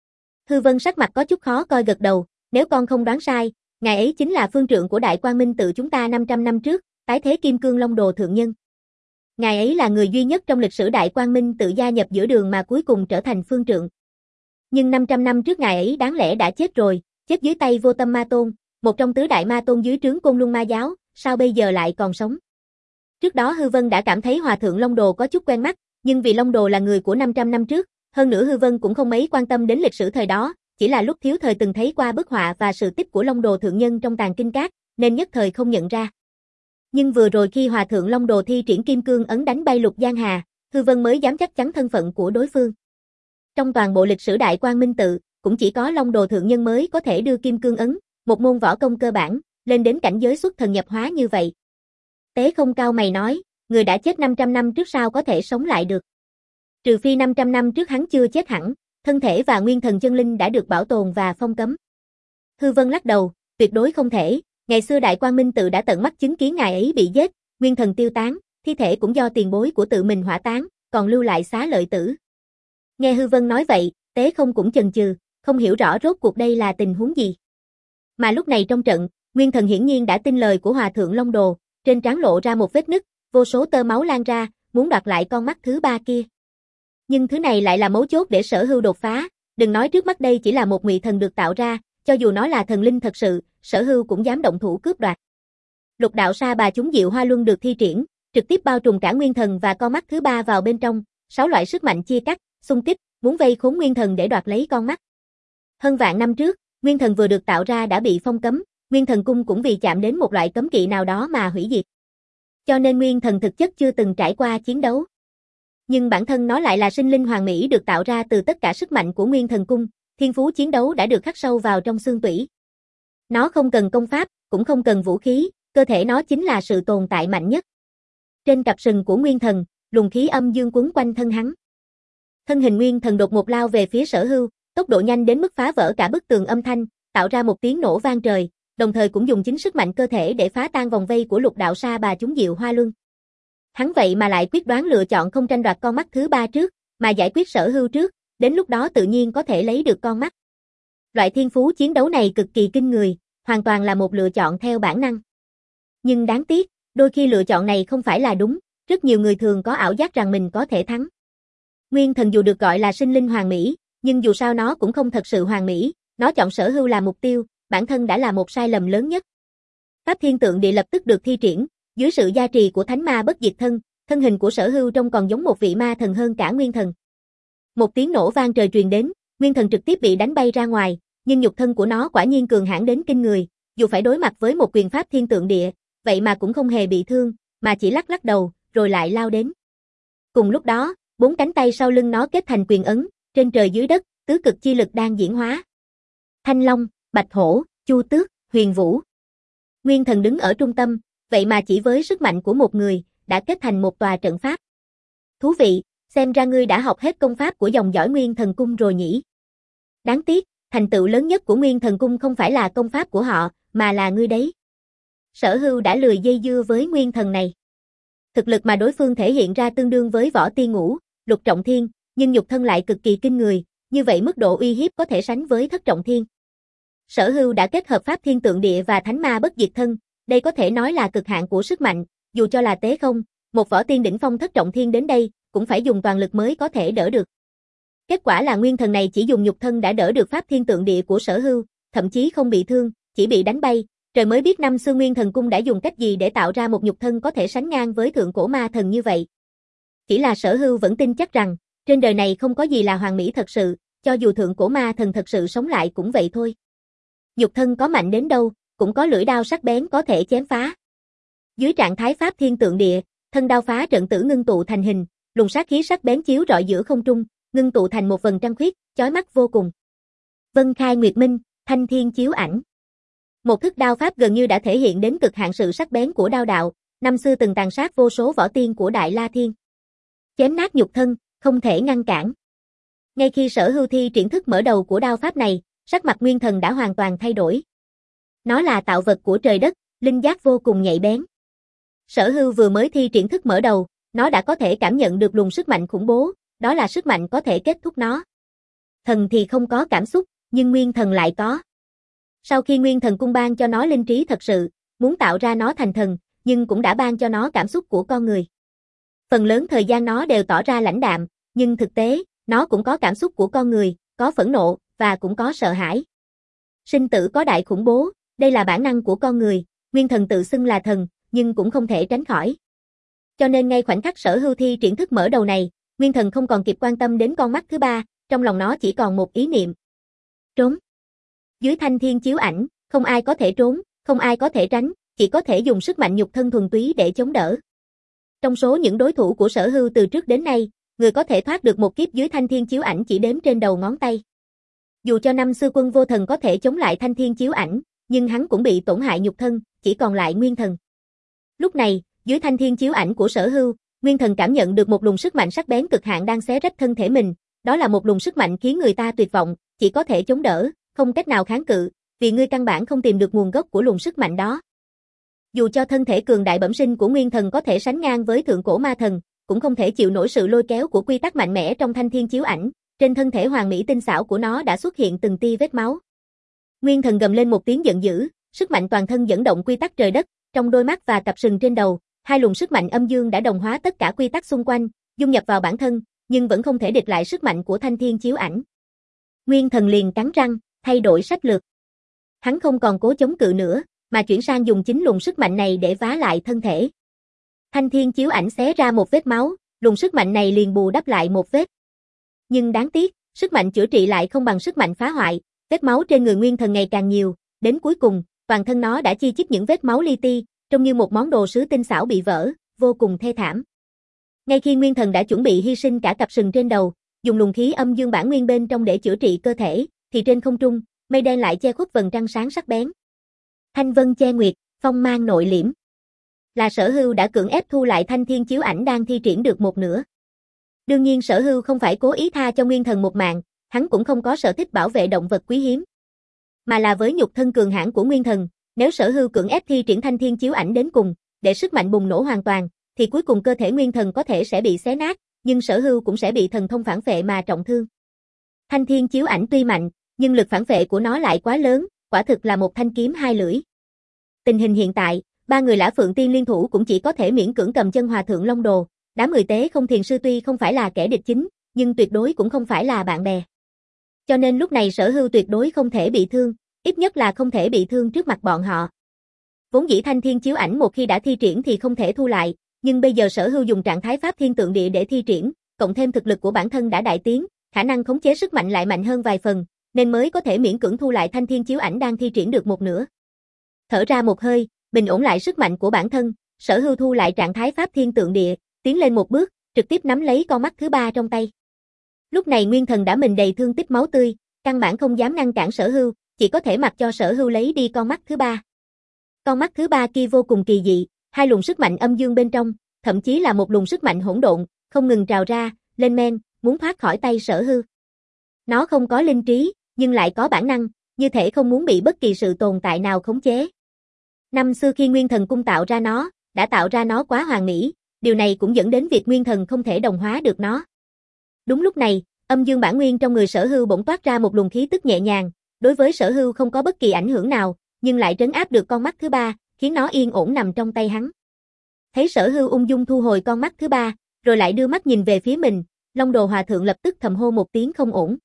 Hư Vân sắc mặt có chút khó coi gật đầu, nếu con không đoán sai, ngài ấy chính là phương trượng của Đại Quang Minh Tự chúng ta năm trăm năm trước, tái thế Kim Cương Long Đồ thượng nhân. Ngài ấy là người duy nhất trong lịch sử Đại Quang Minh Tự gia nhập giữa đường mà cuối cùng trở thành phương trượng. Nhưng năm trăm năm trước ngài ấy đáng lẽ đã chết rồi, chết dưới tay Vô Tâm Ma Tôn, một trong tứ đại ma tôn dưới trướng Côn Luân Ma giáo, sao bây giờ lại còn sống? Trước đó Hư Vân đã cảm thấy Hòa thượng Long Đồ có chút quen mắt, nhưng vì Long Đồ là người của năm trăm năm trước, hơn nữa Hư Vân cũng không mấy quan tâm đến lịch sử thời đó, chỉ là lúc thiếu thời từng thấy qua bức họa và sự tích của Long Đồ thượng nhân trong tàng kinh các, nên nhất thời không nhận ra. Nhưng vừa rồi khi Hòa thượng Long Đồ thi triển kim cương ấn đánh bay Lục Giang Hà, Hư Vân mới dám chắc chắn thân phận của đối phương. Trong toàn bộ lịch sử Đại Quang Minh Tự, cũng chỉ có Long Đồ thượng nhân mới có thể đưa kim cương ấn, một môn võ công cơ bản, lên đến cảnh giới xuất thần nhập hóa như vậy. Tế Không cau mày nói, người đã chết năm trăm năm trước sao có thể sống lại được. Trừ phi năm trăm năm trước hắn chưa chết hẳn, thân thể và nguyên thần chân linh đã được bảo tồn và phong cấm. Hư Vân lắc đầu, tuyệt đối không thể, ngày xưa Đại Quang Minh Tự đã tận mắt chứng kiến ngài ấy bị giết, nguyên thần tiêu tán, thi thể cũng do tiền bối của tự mình hỏa táng, còn lưu lại xá lợi tử. Nghe Hư Vân nói vậy, Tế Không cũng chần chừ, không hiểu rõ rốt cuộc đây là tình huống gì. Mà lúc này trong trận, Nguyên Thần hiển nhiên đã tin lời của Hòa thượng Long Đồ, trên trán lộ ra một vết nứt, vô số tơ máu lan ra, muốn đoạt lại con mắt thứ ba kia. Nhưng thứ này lại là mấu chốt để Sở Hưu đột phá, đừng nói trước mắt đây chỉ là một ngụy thần được tạo ra, cho dù nó là thần linh thật sự, Sở Hưu cũng dám động thủ cướp đoạt. Lục đạo sa bà chúng Diệu Hoa Luân được thi triển, trực tiếp bao trùm cả Nguyên Thần và con mắt thứ ba vào bên trong, sáu loại sức mạnh chia cắt, xung kích, muốn vây khốn Nguyên Thần để đoạt lấy con mắt. Hơn vạn năm trước, Nguyên Thần vừa được tạo ra đã bị phong cấm, Nguyên Thần Cung cũng vì chạm đến một loại cấm kỵ nào đó mà hủy diệt. Cho nên Nguyên Thần thực chất chưa từng trải qua chiến đấu. Nhưng bản thân nó lại là sinh linh hoàn mỹ được tạo ra từ tất cả sức mạnh của Nguyên Thần Cung, thiên phú chiến đấu đã được khắc sâu vào trong xương tủy. Nó không cần công pháp, cũng không cần vũ khí, cơ thể nó chính là sự tồn tại mạnh nhất. Trên cặp sừng của Nguyên Thần, luồng khí âm dương quấn quanh thân hắn. Thân hình Nguyên Thần đột một lao về phía Sở Hưu, tốc độ nhanh đến mức phá vỡ cả bức tường âm thanh, tạo ra một tiếng nổ vang trời, đồng thời cũng dùng chính sức mạnh cơ thể để phá tan vòng vây của Lục đạo sa bà chúng Diệu Hoa Luân. Hắn vậy mà lại quyết đoán lựa chọn không tranh đoạt con mắt thứ ba trước, mà giải quyết Sở Hưu trước, đến lúc đó tự nhiên có thể lấy được con mắt. Loại thiên phú chiến đấu này cực kỳ kinh người, hoàn toàn là một lựa chọn theo bản năng. Nhưng đáng tiếc, đôi khi lựa chọn này không phải là đúng, rất nhiều người thường có ảo giác rằng mình có thể thắng. Nguyên Thần dù được gọi là sinh linh hoàn mỹ, nhưng dù sao nó cũng không thật sự hoàn mỹ, Nó chọn Sở Hưu là mục tiêu, bản thân đã là một sai lầm lớn nhất. Pháp Thiên Tượng Địa lập tức được thi triển, dưới sự gia trì của Thánh Ma Bất Diệt Thân, thân hình của Sở Hưu trông còn giống một vị ma thần hơn cả nguyên thần. Một tiếng nổ vang trời truyền đến, nguyên thần trực tiếp bị đánh bay ra ngoài, nhưng nhục thân của nó quả nhiên cường hãn đến kinh người, dù phải đối mặt với một quyền Pháp Thiên Tượng Địa, vậy mà cũng không hề bị thương, mà chỉ lắc lắc đầu, rồi lại lao đến. Cùng lúc đó, bốn cánh tay sau lưng nó kết thành quyền ấn, trên trời dưới đất, tứ cực chi lực đang diễn hóa. Thanh Long, Bạch Hổ, Chu Tước, Huyền Vũ. Nguyên thần đứng ở trung tâm, vậy mà chỉ với sức mạnh của một người, đã kết thành một tòa trận pháp. Thú vị, xem ra ngươi đã học hết công pháp của dòng dõi Nguyên Thần Cung rồi nhỉ. Đáng tiếc, thành tựu lớn nhất của Nguyên Thần Cung không phải là công pháp của họ, mà là ngươi đấy. Sở Hưu đã lười dây dưa với nguyên thần này. Thực lực mà đối phương thể hiện ra tương đương với Võ Tiên Ngũ, Lục Trọng Thiên, nhưng nhục thân lại cực kỳ kinh người, như vậy mức độ uy hiếp có thể sánh với Thất Trọng Thiên. Sở Hưu đã kết hợp Pháp Thiên Tượng Địa và Thánh Ma Bất Diệt Thân, đây có thể nói là cực hạn của sức mạnh, dù cho là tế không, một võ tiên đỉnh phong Thất Trọng Thiên đến đây, cũng phải dùng toàn lực mới có thể đỡ được. Kết quả là nguyên thần này chỉ dùng nhục thân đã đỡ được Pháp Thiên Tượng Địa của Sở Hưu, thậm chí không bị thương, chỉ bị đánh bay. Trời mới biết năm xưa Nguyên Thần Cung đã dùng cách gì để tạo ra một nhục thân có thể sánh ngang với thượng cổ ma thần như vậy. Chỉ là Sở Hưu vẫn tin chắc rằng, trên đời này không có gì là hoàn mỹ thật sự, cho dù thượng cổ ma thần thật sự sống lại cũng vậy thôi. Nhục thân có mạnh đến đâu, cũng có lưỡi đao sắc bén có thể chém phá. Dưới trạng thái Pháp Thiên Tượng Địa, thân đao phá trận tử ngưng tụ thành hình, luồng sát khí sắc bén chiếu rọi giữa không trung, ngưng tụ thành một vầng trăng khuyết, chói mắt vô cùng. Vân Khai Nguyệt Minh, Thanh Thiên Chiếu Ảnh. Một thức đao pháp gần như đã thể hiện đến cực hạn sự sắc bén của đao đạo, năm xưa từng tàn sát vô số võ tiên của Đại La Thiên. Chém nát nhục thân, không thể ngăn cản. Ngay khi Sở Hưu thi triển thức mở đầu của đao pháp này, sắc mặt nguyên thần đã hoàn toàn thay đổi. Nó là tạo vật của trời đất, linh giác vô cùng nhạy bén. Sở Hưu vừa mới thi triển thức mở đầu, nó đã có thể cảm nhận được luồng sức mạnh khủng bố, đó là sức mạnh có thể kết thúc nó. Thần thì không có cảm xúc, nhưng nguyên thần lại có. Sau khi Nguyên Thần Cung ban cho nó linh trí thật sự, muốn tạo ra nó thành thần, nhưng cũng đã ban cho nó cảm xúc của con người. Phần lớn thời gian nó đều tỏ ra lãnh đạm, nhưng thực tế, nó cũng có cảm xúc của con người, có phẫn nộ, và cũng có sợ hãi. Sinh tử có đại khủng bố, đây là bản năng của con người, Nguyên Thần tự xưng là thần, nhưng cũng không thể tránh khỏi. Cho nên ngay khoảnh khắc Sở Hưu thi triển thức mở đầu này, Nguyên Thần không còn kịp quan tâm đến con mắt thứ ba, trong lòng nó chỉ còn một ý niệm. Trốn. Dưới Thanh Thiên Chiếu Ảnh, không ai có thể trốn, không ai có thể tránh, chỉ có thể dùng sức mạnh nhục thân thuần túy để chống đỡ. Trong số những đối thủ của Sở Hưu từ trước đến nay, người có thể thoát được một kiếp dưới Thanh Thiên Chiếu Ảnh chỉ đếm trên đầu ngón tay. Dù cho năm xưa Quân Vô Thần có thể chống lại Thanh Thiên Chiếu Ảnh, nhưng hắn cũng bị tổn hại nhục thân, chỉ còn lại nguyên thần. Lúc này, dưới Thanh Thiên Chiếu Ảnh của Sở Hưu, nguyên thần cảm nhận được một luồng sức mạnh sắc bén cực hạn đang xé rách thân thể mình, đó là một luồng sức mạnh khiến người ta tuyệt vọng, chỉ có thể chống đỡ, không cách nào kháng cự, vì ngươi căn bản không tìm được nguồn gốc của luồng sức mạnh đó. Dù cho thân thể cường đại bẩm sinh của nguyên thần có thể sánh ngang với thượng cổ ma thần, cũng không thể chịu nổi sự lôi kéo của quy tắc mạnh mẽ trong Thanh Thiên Chiếu Ảnh, trên thân thể hoàn mỹ tinh xảo của nó đã xuất hiện từng tia vết máu. Nguyên thần gầm lên một tiếng giận dữ, sức mạnh toàn thân dẫn động quy tắc trời đất, trong đôi mắt và cặp sừng trên đầu, hai luồng sức mạnh âm dương đã đồng hóa tất cả quy tắc xung quanh, dung nhập vào bản thân, nhưng vẫn không thể địch lại sức mạnh của Thanh Thiên Chiếu Ảnh. Nguyên thần liền cắn răng, thay đổi sách lược. Hắn không còn cố chống cự nữa, mà chuyển sang dùng chính luồng sức mạnh này để vá lại thân thể. Thanh Thiên Chiếu Ảnh xé ra một vết máu, luồng sức mạnh này liền bù đắp lại một vết. Nhưng đáng tiếc, sức mạnh chữa trị lại không bằng sức mạnh phá hoại, vết máu trên người nguyên thần ngày càng nhiều, đến cuối cùng, toàn thân nó đã chi chít những vết máu li ti, trông như một món đồ sứ tinh xảo bị vỡ, vô cùng thê thảm. Ngay khi nguyên thần đã chuẩn bị hy sinh cả cặp sừng trên đầu, dùng luồng khí âm dương bản nguyên bên trong để chữa trị cơ thể, thì trên không trung, mây đen lại che khuất vầng trăng sáng sắc bén. Thanh vân che nguyệt, phong mang nội liễm. Là Sở Hưu đã cưỡng ép thu lại Thanh Thiên Chiếu Ảnh đang thi triển được một nửa. Đương nhiên Sở Hưu không phải cố ý tha cho nguyên thần một mạng, hắn cũng không có sở thích bảo vệ động vật quý hiếm. Mà là với nhục thân cường hãn của nguyên thần, nếu Sở Hưu cưỡng ép thi triển Thanh Thiên Chiếu Ảnh đến cùng, để sức mạnh bùng nổ hoàn toàn, thì cuối cùng cơ thể nguyên thần có thể sẽ bị xé nát, nhưng Sở Hưu cũng sẽ bị thần thông phản phệ mà trọng thương. Thanh Thiên Chiếu Ảnh tuy mạnh, nhưng lực phản phệ của nó lại quá lớn, quả thực là một thanh kiếm hai lưỡi. Tình hình hiện tại, ba người Lã Phượng Tiên liên thủ cũng chỉ có thể miễn cưỡng cầm chân Hòa Thượng Long Đồ, đám người Tế Không Thiền Sư tuy không phải là kẻ địch chính, nhưng tuyệt đối cũng không phải là bạn bè. Cho nên lúc này Sở Hưu tuyệt đối không thể bị thương, ít nhất là không thể bị thương trước mặt bọn họ. Vốn dĩ Thanh Thiên chiếu ảnh một khi đã thi triển thì không thể thu lại, nhưng bây giờ Sở Hưu dùng trạng thái Pháp Thiên Tượng Địa để thi triển, cộng thêm thực lực của bản thân đã đại tiến, khả năng khống chế sức mạnh lại mạnh hơn vài phần, nên mới có thể miễn cưỡng thu lại Thanh Thiên chiếu ảnh đang thi triển được một nửa. Thở ra một hơi, bình ổn lại sức mạnh của bản thân, Sở Hưu thu lại trạng thái Pháp Thiên Tượng Địa, tiến lên một bước, trực tiếp nắm lấy con mắt thứ ba trong tay. Lúc này Nguyên Thần đã mình đầy thương tích máu tươi, căn bản không dám ngăn cản Sở Hưu, chỉ có thể mặc cho Sở Hưu lấy đi con mắt thứ ba. Con mắt thứ ba kia vô cùng kỳ dị, hai luồng sức mạnh âm dương bên trong, thậm chí là một luồng sức mạnh hỗn độn, không ngừng trào ra, lên men, muốn thoát khỏi tay Sở Hưu. Nó không có linh trí, nhưng lại có bản năng, như thể không muốn bị bất kỳ sự tồn tại nào khống chế. Năm xưa khi Nguyên Thần cung tạo ra nó, đã tạo ra nó quá hoàn mỹ, điều này cũng dẫn đến việc Nguyên Thần không thể đồng hóa được nó. Đúng lúc này, âm dương bản nguyên trong người Sở Hưu bỗng toát ra một luồng khí tức nhẹ nhàng, đối với Sở Hưu không có bất kỳ ảnh hưởng nào, nhưng lại trấn áp được con mắt thứ ba, khiến nó yên ổn nằm trong tay hắn. Thấy Sở Hưu ung dung thu hồi con mắt thứ ba, rồi lại đưa mắt nhìn về phía mình, Long Đồ Hòa Thượng lập tức thầm hô một tiếng không ổn.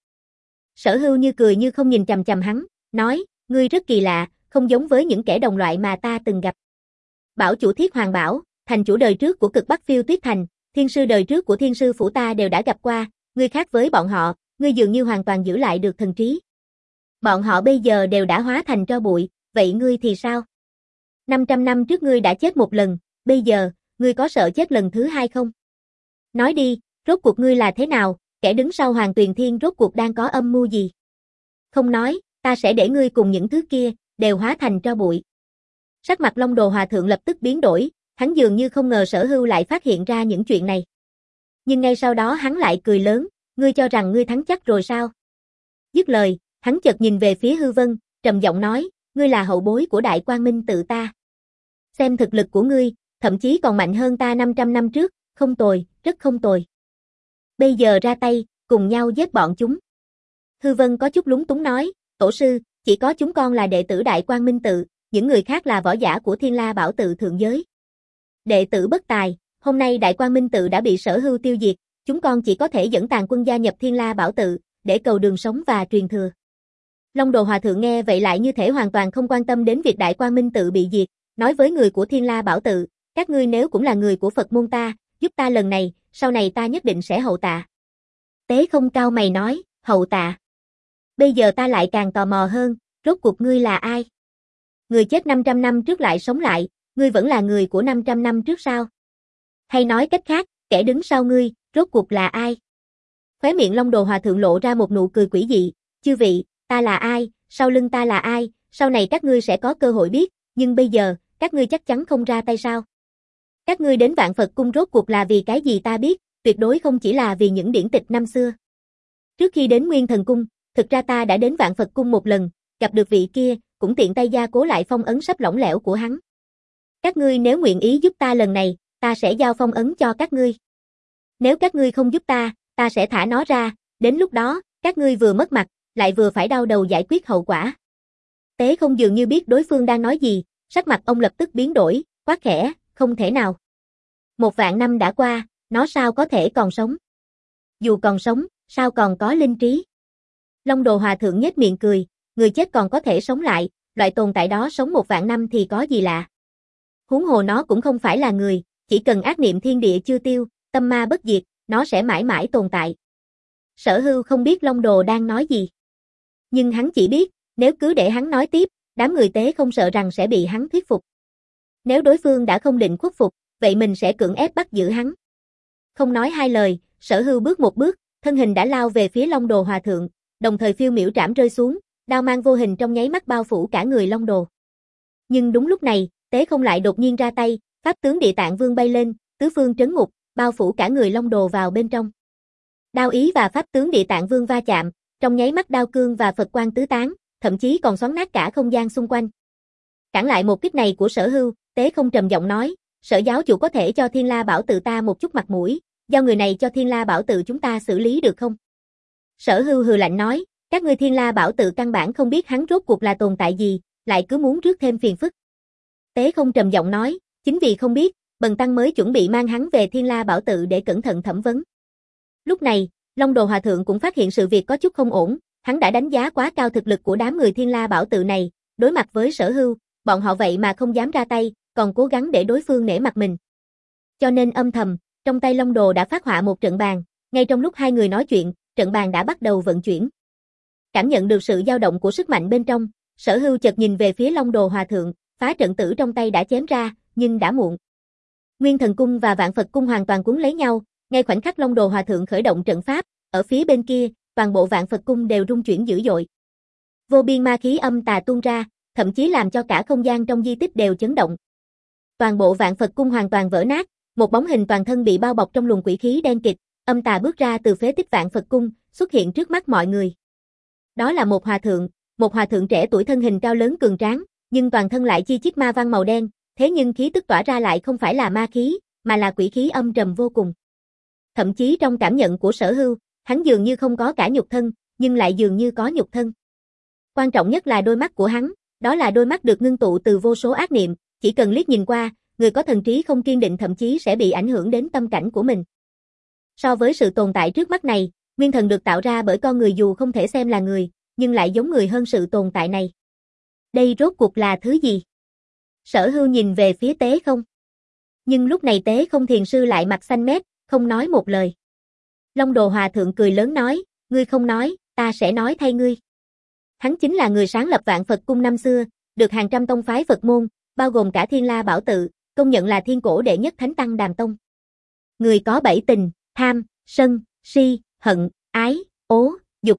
Sở Hưu như cười như không nhìn chằm chằm hắn, nói, ngươi rất kỳ lạ, không giống với những kẻ đồng loại mà ta từng gặp. Bảo chủ Thiết Hoàng Bảo, thành chủ đời trước của Cực Bắc Phiêu Tuyết Thành, thiên sư đời trước của thiên sư phủ ta đều đã gặp qua, ngươi khác với bọn họ, ngươi dường như hoàn toàn giữ lại được thần trí. Bọn họ bây giờ đều đã hóa thành tro bụi, vậy ngươi thì sao? năm trăm năm trước ngươi đã chết một lần, bây giờ, ngươi có sợ chết lần thứ hai không? Nói đi, rốt cuộc ngươi là thế nào, kẻ đứng sau Hoàng Tuyền Thiên rốt cuộc đang có âm mưu gì? Không nói, ta sẽ để ngươi cùng những thứ kia, đều hóa thành tro bụi. Sắc mặt Long Đồ Hòa Thượng lập tức biến đổi, hắn dường như không ngờ Sở Hưu lại phát hiện ra những chuyện này. Nhưng ngay sau đó hắn lại cười lớn, ngươi cho rằng ngươi thắng chắc rồi sao? Dứt lời, hắn chợt nhìn về phía Hư Vân, trầm giọng nói, ngươi là hậu bối của Đại Quang Minh tự ta. Xem thực lực của ngươi, thậm chí còn mạnh hơn ta năm trăm năm trước, không tồi, rất không tồi. Bây giờ ra tay, cùng nhau giết bọn chúng. Hư Vân có chút lúng túng nói, tổ sư, chỉ có chúng con là đệ tử Đại Quang Minh tự, những người khác là võ giả của Thiên La Bảo tự thượng giới. Đệ tử bất tài, hôm nay Đại Quang Minh tự đã bị Sở Hưu tiêu diệt, chúng con chỉ có thể dẫn tàn quân gia nhập Thiên La Bảo tự, để cầu đường sống và truyền thừa. Long Đồ Hòa Thượng nghe vậy lại như thể hoàn toàn không quan tâm đến việc Đại Quang Minh tự bị diệt, nói với người của Thiên La Bảo tự, các ngươi nếu cũng là người của Phật môn ta, giúp ta lần này, sau này ta nhất định sẽ hậu tạ. Tế Không cau mày nói, hậu tạ. Bây giờ ta lại càng tò mò hơn, rốt cuộc ngươi là ai? Người chết năm trăm năm trước lại sống lại, ngươi vẫn là người của năm trăm năm trước sao? Hay nói cách khác, kẻ đứng sau ngươi, rốt cuộc là ai? Khóe miệng Long Đồ Hòa Thượng lộ ra một nụ cười quỷ dị, chư vị, ta là ai, sau lưng ta là ai, sau này các ngươi sẽ có cơ hội biết, nhưng bây giờ, các ngươi chắc chắn không ra tay sao? Các ngươi đến Vạn Phật Cung rốt cuộc là vì cái gì ta biết, tuyệt đối không chỉ là vì những điển tịch năm xưa. Trước khi đến Nguyên Thần Cung, thực ra ta đã đến Vạn Phật Cung một lần, gặp được vị kia, cũng tiện tay gia cố lại phong ấn sắp lỏng lẻo của hắn. Các ngươi nếu nguyện ý giúp ta lần này, ta sẽ giao phong ấn cho các ngươi. Nếu các ngươi không giúp ta, ta sẽ thả nó ra, đến lúc đó, các ngươi vừa mất mặt, lại vừa phải đau đầu giải quyết hậu quả. Tế Không dường như biết đối phương đang nói gì, sắc mặt ông lập tức biến đổi, quát khẽ, không thể nào. Một vạn năm đã qua, nó sao có thể còn sống? Dù còn sống, sao còn có linh trí? Long Đồ Hòa Thượng nhếch miệng cười, người chết còn có thể sống lại, loại tồn tại đó sống một vạn năm thì có gì lạ. Huống hồ nó cũng không phải là người, chỉ cần ác niệm thiên địa chưa tiêu, tâm ma bất diệt, nó sẽ mãi mãi tồn tại. Sở Hưu không biết Long Đồ đang nói gì. Nhưng hắn chỉ biết, nếu cứ để hắn nói tiếp, đám người Tế Không sợ rằng sẽ bị hắn thuyết phục. Nếu đối phương đã không định khuất phục, vậy mình sẽ cưỡng ép bắt giữ hắn. Không nói hai lời, Sở Hưu bước một bước, thân hình đã lao về phía Long Đồ Hòa Thượng, đồng thời phiêu miểu trảm rơi xuống, đao mang vô hình trong nháy mắt bao phủ cả người Long Đồ. Nhưng đúng lúc này, Tế Không lại đột nhiên ra tay, pháp tướng Địa Tạng Vương bay lên, tứ phương trấn ngục, bao phủ cả người Long Đồ vào bên trong. Đao ý và pháp tướng Địa Tạng Vương va chạm, trong nháy mắt đao cương và Phật quang tứ tán, thậm chí còn xoắn nát cả không gian xung quanh. Cản lại một kích này của Sở Hưu, Tế Không trầm giọng nói, Sở giáo chủ có thể cho Thiên La Bảo tự ta một chút mặt mũi, giao người này cho Thiên La Bảo tự chúng ta xử lý được không? Sở Hưu hừ lạnh nói, các ngươi Thiên La Bảo tự căn bản không biết hắn rốt cuộc là tồn tại gì, lại cứ muốn rước thêm phiền phức. Tế Không trầm giọng nói, chính vì không biết, bần tăng mới chuẩn bị mang hắn về Thiên La Bảo tự để cẩn thận thẩm vấn. Lúc này, Long Đồ Hòa Thượng cũng phát hiện sự việc có chút không ổn, Hắn đã đánh giá quá cao thực lực của đám người Thiên La Bảo Tự này, đối mặt với Sở Hưu, bọn họ vậy mà không dám ra tay, còn cố gắng để đối phương nể mặt mình. Cho nên âm thầm, trong tay Long Đồ đã phát họa một trận bàn, ngay trong lúc hai người nói chuyện, trận bàn đã bắt đầu vận chuyển. Cảm nhận được sự dao động của sức mạnh bên trong, Sở Hưu chợt nhìn về phía Long Đồ Hòa Thượng, phá trận tử trong tay đã chém ra, nhưng đã muộn. Nguyên Thần Cung và Vạn Phật Cung hoàn toàn cuốn lấy nhau, ngay khoảnh khắc Long Đồ Hòa Thượng khởi động trận pháp, ở phía bên kia, toàn bộ Vạn Phật Cung đều rung chuyển dữ dội. Vô biên ma khí âm tà tuôn ra, thậm chí làm cho cả không gian trong di tích đều chấn động. Toàn bộ Vạn Phật Cung hoàn toàn vỡ nát, một bóng hình toàn thân bị bao bọc trong luồng quỷ khí đen kịt, âm tà bước ra từ phế tích Vạn Phật Cung, xuất hiện trước mắt mọi người. Đó là một hòa thượng, một hòa thượng trẻ tuổi thân hình cao lớn cường tráng, nhưng toàn thân lại chi chít ma văn màu đen, thế nhưng khí tức tỏa ra lại không phải là ma khí, mà là quỷ khí âm trầm vô cùng. Thậm chí trong cảm nhận của Sở Hưu, hắn dường như không có cả nhục thân, nhưng lại dường như có nhục thân. Quan trọng nhất là đôi mắt của hắn, đó là đôi mắt được ngưng tụ từ vô số ác niệm, chỉ cần liếc nhìn qua, người có thần trí không kiên định thậm chí sẽ bị ảnh hưởng đến tâm cảnh của mình. So với sự tồn tại trước mắt này, nguyên thần được tạo ra bởi con người dù không thể xem là người, nhưng lại giống người hơn sự tồn tại này. Đây rốt cuộc là thứ gì? Sở Hưu nhìn về phía Tế Không. Nhưng lúc này Tế Không thiền sư lại mặt xanh mét, không nói một lời. Long Đồ Hòa Thượng cười lớn nói, ngươi không nói, ta sẽ nói thay ngươi. Hắn chính là người sáng lập Vạn Phật Cung năm xưa, được hàng trăm tông phái Phật môn, bao gồm cả Thiên La Bảo Tự, công nhận là thiên cổ đệ nhất thánh tăng Đàm Tông. Người có bảy tình, tham, sân, si, hận, ái, ố, dục.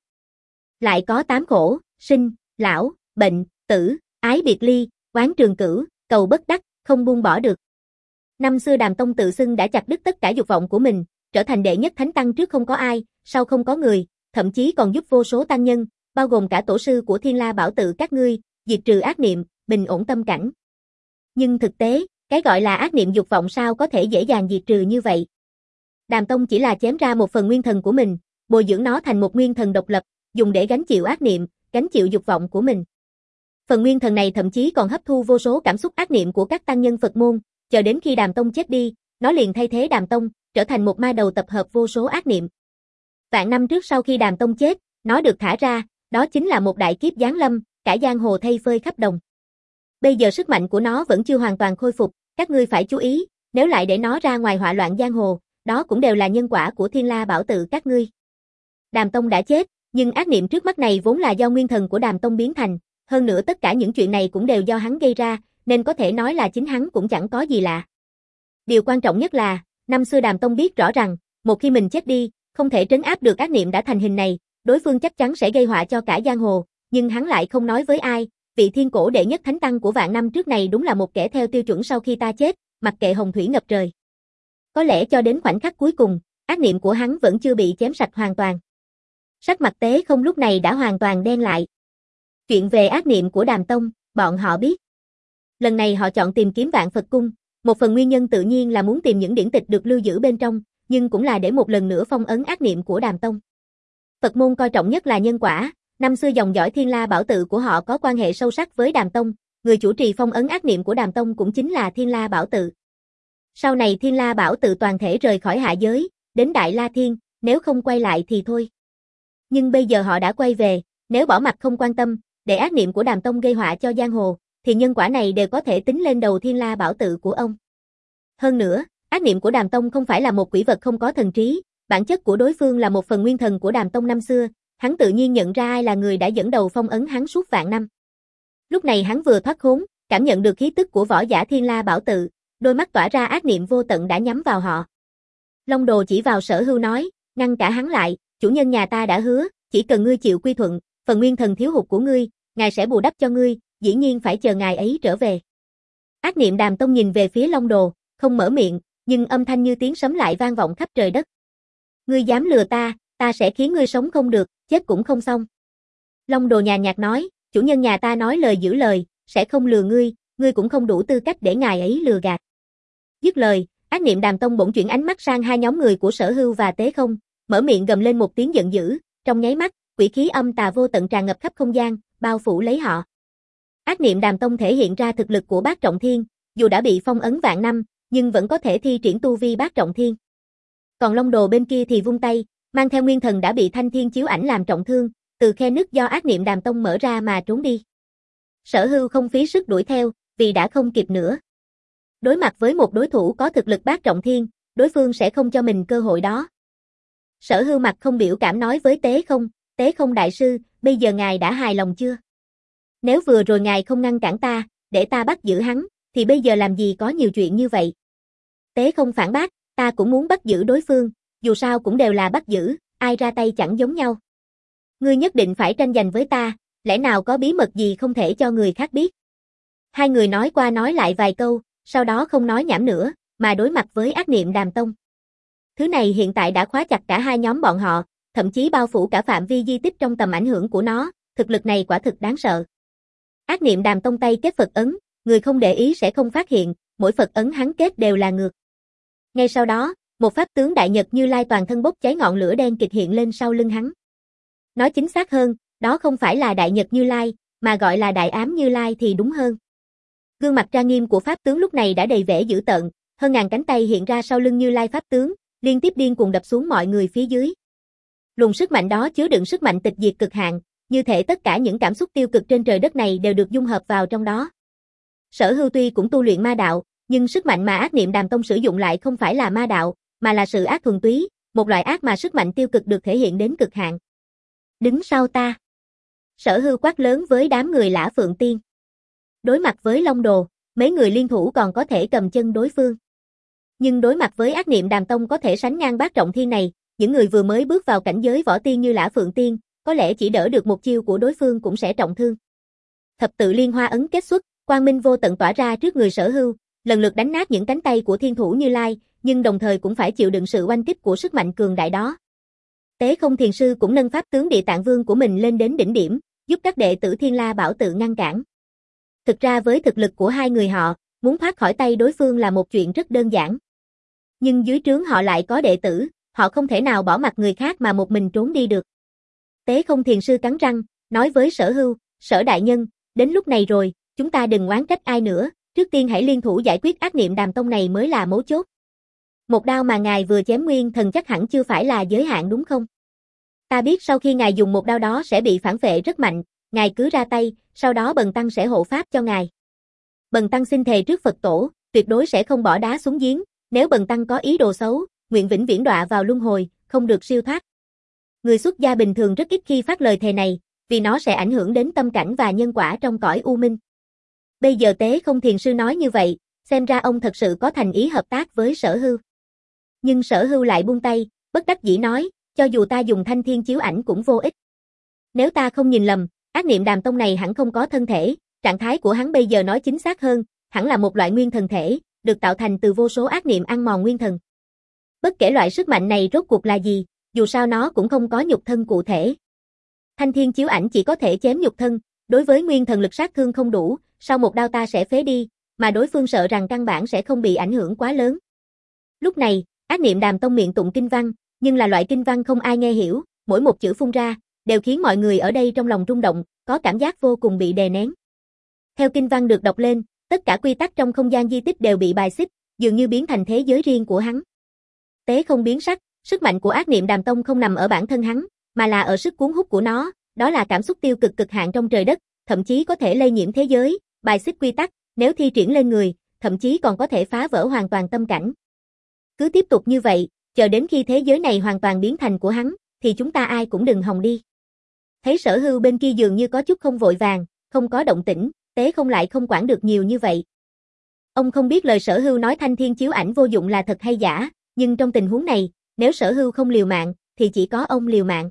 Lại có tám khổ, sinh, lão, bệnh, tử, ái biệt ly, oán trường cửu, cầu bất đắc, không buông bỏ được. Năm xưa Đàm Tông tự xưng đã chặt đứt tất cả dục vọng của mình, trở thành đệ nhất thánh tăng trước không có ai, sau không có người, thậm chí còn giúp vô số tăng nhân, bao gồm cả tổ sư của Thiên La Bảo Tự các ngươi, diệt trừ ác niệm, bình ổn tâm cảnh. Nhưng thực tế, cái gọi là ác niệm dục vọng sao có thể dễ dàng diệt trừ như vậy? Đàm Tông chỉ là chém ra một phần nguyên thần của mình, bồi dưỡng nó thành một nguyên thần độc lập, dùng để gánh chịu ác niệm, gánh chịu dục vọng của mình. Phần nguyên thần này thậm chí còn hấp thu vô số cảm xúc ác niệm của các tăng nhân Phật môn, chờ đến khi Đàm Tông chết đi, nó liền thay thế Đàm Tông, trở thành một ma đầu tập hợp vô số ác niệm. Vạn năm trước sau khi Đàm Tông chết, nó được thả ra, đó chính là một đại kiếp giáng lâm, cả giang hồ thay phơi khắp đồng. Bây giờ sức mạnh của nó vẫn chưa hoàn toàn khôi phục, các ngươi phải chú ý, nếu lại để nó ra ngoài họa loạn giang hồ, đó cũng đều là nhân quả của Thiên La Bảo Tự các ngươi. Đàm Tông đã chết, nhưng ác niệm trước mắt này vốn là do nguyên thần của Đàm Tông biến thành, hơn nữa tất cả những chuyện này cũng đều do hắn gây ra, nên có thể nói là chính hắn cũng chẳng có gì lạ. Điều quan trọng nhất là, năm xưa Đàm Tông biết rõ rằng, một khi mình chết đi, không thể trấn áp được ác niệm đã thành hình này, đối phương chắc chắn sẽ gây họa cho cả giang hồ, nhưng hắn lại không nói với ai, vị thiên cổ đệ nhất thánh tăng của vạn năm trước này đúng là một kẻ theo tiêu chuẩn sau khi ta chết, mặc kệ hồng thủy ngập trời. Có lẽ cho đến khoảnh khắc cuối cùng, ác niệm của hắn vẫn chưa bị chém sạch hoàn toàn. Sắc mặt Tế Không lúc này đã hoàn toàn đen lại. Chuyện về ác niệm của Đàm Tông, bọn họ biết. Lần này họ chọn tìm kiếm Vạn Phật Cung, một phần nguyên nhân tự nhiên là muốn tìm những điển tịch được lưu giữ bên trong, nhưng cũng là để một lần nữa phong ấn ác niệm của Đàm Tông. Phật môn coi trọng nhất là nhân quả, năm xưa dòng dõi Thiên La Bảo Tự của họ có quan hệ sâu sắc với Đàm Tông, người chủ trì phong ấn ác niệm của Đàm Tông cũng chính là Thiên La Bảo Tự. Sau này Thiên La Bảo Tự toàn thể rời khỏi hạ giới, đến Đại La Thiên, nếu không quay lại thì thôi. Nhưng bây giờ họ đã quay về, nếu bỏ mặc không quan tâm, để ác niệm của Đàm Tông gây họa cho giang hồ, thì nhân quả này đều có thể tính lên đầu Thiên La Bảo Tự của ông. Hơn nữa, ác niệm của Đàm Tông không phải là một quỷ vật không có thần trí, bản chất của đối phương là một phần nguyên thần của Đàm Tông năm xưa, hắn tự nhiên nhận ra ai là người đã dẫn đầu phong ấn hắn suốt vạn năm. Lúc này hắn vừa thoát khốn, cảm nhận được khí tức của võ giả Thiên La Bảo Tự, đôi mắt tỏa ra ác niệm vô tận đã nhắm vào họ. Long Đồ chỉ vào Sở Hưu nói, ngăn cả hắn lại, chủ nhân nhà ta đã hứa, chỉ cần ngươi chịu quy thuận, phần nguyên thần thiếu hụt của ngươi, ngài sẽ bù đắp cho ngươi, dĩ nhiên phải chờ ngài ấy trở về. Ác niệm Đàm Tông nhìn về phía Long Đồ, không mở miệng, nhưng âm thanh như tiếng sấm lại vang vọng khắp trời đất. Ngươi dám lừa ta, ta sẽ khiến ngươi sống không được, chết cũng không xong. Long Đồ nhàn nhạt nói, chủ nhân nhà ta nói lời giữ lời, sẽ không lừa ngươi, ngươi cũng không đủ tư cách để ngài ấy lừa gạt. Dứt lời, ác niệm Đàm Tông bỗng chuyển ánh mắt sang hai nhóm người của Sở Hưu và Tế Không, mở miệng gầm lên một tiếng giận dữ, trong nháy mắt, quỷ khí âm tà vô tận tràn ngập khắp không gian, bao phủ lấy họ. Ác niệm Đàm Tông thể hiện ra thực lực của Bát Trọng Thiên, dù đã bị phong ấn vạn năm, nhưng vẫn có thể thi triển tu vi Bát Trọng Thiên. Còn Long Đồ bên kia thì vung tay, mang theo nguyên thần đã bị Thanh Thiên chiếu ảnh làm trọng thương, từ khe nứt do ác niệm Đàm Tông mở ra mà trốn đi. Sở Hưu không phí sức đuổi theo, vì đã không kịp nữa. Đối mặt với một đối thủ có thực lực bát trọng thiên, đối phương sẽ không cho mình cơ hội đó. Sở Hưu mặt không biểu cảm nói với Tế Không, Tế Không đại sư, bây giờ ngài đã hài lòng chưa? Nếu vừa rồi ngài không ngăn cản ta, để ta bắt giữ hắn, thì bây giờ làm gì có nhiều chuyện như vậy? Tế Không phản bác, ta cũng muốn bắt giữ đối phương, dù sao cũng đều là bắt giữ, ai ra tay chẳng giống nhau. Ngươi nhất định phải tranh giành với ta, lẽ nào có bí mật gì không thể cho người khác biết? Hai người nói qua nói lại vài câu, sau đó không nói nhảm nữa, mà đối mặt với ác niệm Đàm Tông. Thứ này hiện tại đã khóa chặt cả hai nhóm bọn họ, thậm chí bao phủ cả phạm vi di tích trong tầm ảnh hưởng của nó, thực lực này quả thực đáng sợ. Ác niệm Đàm Tông tay kết Phật ấn, người không để ý sẽ không phát hiện, mỗi Phật ấn hắn kết đều là ngược. Ngay sau đó, một pháp tướng Đại Nhật Như Lai toàn thân bốc cháy ngọn lửa đen kịch hiện lên sau lưng hắn. Nói chính xác hơn, đó không phải là Đại Nhật Như Lai, mà gọi là Đại Ám Như Lai thì đúng hơn. Gương mặt trang nghiêm của pháp tướng lúc này đã đầy vẻ dữ tợn, hơn ngàn cánh tay hiện ra sau lưng Như Lai pháp tướng, liên tiếp điên cuồng đập xuống mọi người phía dưới. Luồng sức mạnh đó chứa đựng sức mạnh tịch diệt cực hạn, như thể tất cả những cảm xúc tiêu cực trên trời đất này đều được dung hợp vào trong đó. Sở Hưu tuy cũng tu luyện ma đạo, nhưng sức mạnh mà ác niệm Đàm Tông sử dụng lại không phải là ma đạo, mà là sự ác thuần túy, một loại ác mà sức mạnh tiêu cực được thể hiện đến cực hạn. Đứng sau ta. Sở Hưu quát lớn với đám người Lã Phượng Tiên. Đối mặt với Long Đồ, mấy người liên thủ còn có thể cầm chân đối phương. Nhưng đối mặt với ác niệm Đàm Tông có thể sánh ngang bát trọng thiên này, những người vừa mới bước vào cảnh giới võ tiên như Lã Phượng Tiên, có lẽ chỉ đỡ được một chiêu của đối phương cũng sẽ trọng thương. Thập tự liên hoa ấn kết xuất, quang minh vô tận tỏa ra trước người Sở Hưu, lần lượt đánh nát những cánh tay của thiên thủ Như Lai, nhưng đồng thời cũng phải chịu đựng sự oanh kích của sức mạnh cường đại đó. Tế Không thiền sư cũng nâng pháp tướng Địa Tạng Vương của mình lên đến đỉnh điểm, giúp các đệ tử Thiên La Bảo tự ngăn cản. Thực ra với thực lực của hai người họ, muốn thoát khỏi tay đối phương là một chuyện rất đơn giản. Nhưng dưới trướng họ lại có đệ tử, họ không thể nào bỏ mặc người khác mà một mình trốn đi được. Tế Không thiền sư cắn răng, nói với Sở Hưu, Sở đại nhân, đến lúc này rồi, chúng ta đừng oán trách ai nữa, trước tiên hãy liên thủ giải quyết ác niệm Đàm Tông này mới là mấu chốt. Một đao mà ngài vừa chém nguyên thần chắc hẳn chưa phải là giới hạn đúng không? Ta biết sau khi ngài dùng một đao đó sẽ bị phản phệ rất mạnh, ngài cứ ra tay, sau đó Bần Tăng sẽ hộ pháp cho ngài. Bần Tăng xin thề trước Phật tổ, tuyệt đối sẽ không bỏ đá xuống giếng, nếu Bần Tăng có ý đồ xấu, nguyện vĩnh viễn đọa vào luân hồi, không được siêu thoát. Người xuất gia bình thường rất ít khi phát lời thề này, vì nó sẽ ảnh hưởng đến tâm cảnh và nhân quả trong cõi u minh. Bây giờ Tế Không thiền sư nói như vậy, xem ra ông thật sự có thành ý hợp tác với Sở Hưu. Nhưng Sở Hưu lại buông tay, bất đắc dĩ nói, cho dù ta dùng thanh thiên chiếu ảnh cũng vô ích. Nếu ta không nhìn lầm, ác niệm Đàm Tông này hẳn không có thân thể, trạng thái của hắn bây giờ nói chính xác hơn, hẳn là một loại nguyên thần thể, được tạo thành từ vô số ác niệm ăn mòn nguyên thần. Bất kể loại sức mạnh này rốt cuộc là gì, dù sao nó cũng không có nhục thân cụ thể. Thanh thiên chiếu ảnh chỉ có thể chém nhục thân, đối với nguyên thần lực sát thương không đủ, sau một đao ta sẽ phế đi, mà đối phương sợ rằng căn bản sẽ không bị ảnh hưởng quá lớn. Lúc này, ác niệm Đàm Tông miệng tụng kinh văn, nhưng là loại kinh văn không ai nghe hiểu, mỗi một chữ phun ra, đều khiến mọi người ở đây trong lòng rung động, có cảm giác vô cùng bị đè nén. Theo kinh văn được đọc lên, tất cả quy tắc trong không gian di tích đều bị bài xích, dường như biến thành thế giới riêng của hắn. Tế Không biến sắc, sức mạnh của ác niệm Đàm Tông không nằm ở bản thân hắn, mà là ở sức cuốn hút của nó, đó là cảm xúc tiêu cực cực hạn trong trời đất, thậm chí có thể lây nhiễm thế giới, bài xích quy tắc, nếu thi triển lên người, thậm chí còn có thể phá vỡ hoàn toàn tâm cảnh. Cứ tiếp tục như vậy, chờ đến khi thế giới này hoàn toàn biến thành của hắn, thì chúng ta ai cũng đừng hòng đi. Thấy Sở Hưu bên kia dường như có chút không vội vàng, không có động tĩnh, Tế Không lại không quản được nhiều như vậy. Ông không biết lời Sở Hưu nói thanh thiên chiếu ảnh vô dụng là thật hay giả, nhưng trong tình huống này, nếu Sở Hưu không liều mạng, thì chỉ có ông liều mạng.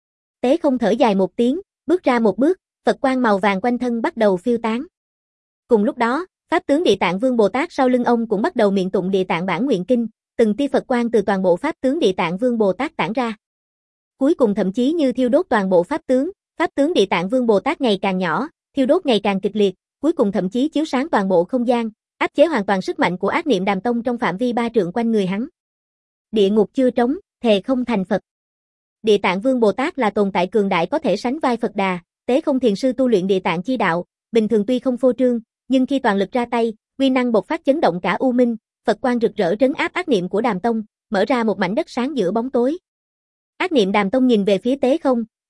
Tế Không thở dài một tiếng, bước ra một bước, Phật quang màu vàng quanh thân bắt đầu phiêu tán. Cùng lúc đó, Pháp tướng Địa Tạng Vương Bồ Tát sau lưng ông cũng bắt đầu miệng tụng Địa Tạng Bản Nguyện Kinh, từng tia Phật quang từ toàn bộ Pháp tướng Địa Tạng Vương Bồ Tát tản ra. Cuối cùng thậm chí như thiêu đốt toàn bộ Pháp tướng, Pháp tướng Địa Tạng Vương Bồ Tát ngày càng nhỏ, thiêu đốt ngày càng kịch liệt, cuối cùng thậm chí chiếu sáng toàn bộ không gian, áp chế hoàn toàn sức mạnh của ác niệm Đàm Tông trong phạm vi ba trượng quanh người hắn. Địa ngục chưa trống, thề không thành Phật. Địa Tạng Vương Bồ Tát là tồn tại cường đại có thể sánh vai Phật Đà, Tế Không thiền sư tu luyện Địa Tạng chi đạo, bình thường tuy không phô trương, nhưng khi toàn lực ra tay, uy năng bộc phát chấn động cả u minh, Phật quang rực rỡ trấn áp ác niệm của Đàm Tông, mở ra một mảnh đất sáng giữa bóng tối. Ác niệm Đàm Tông nhìn về phía Tế Không,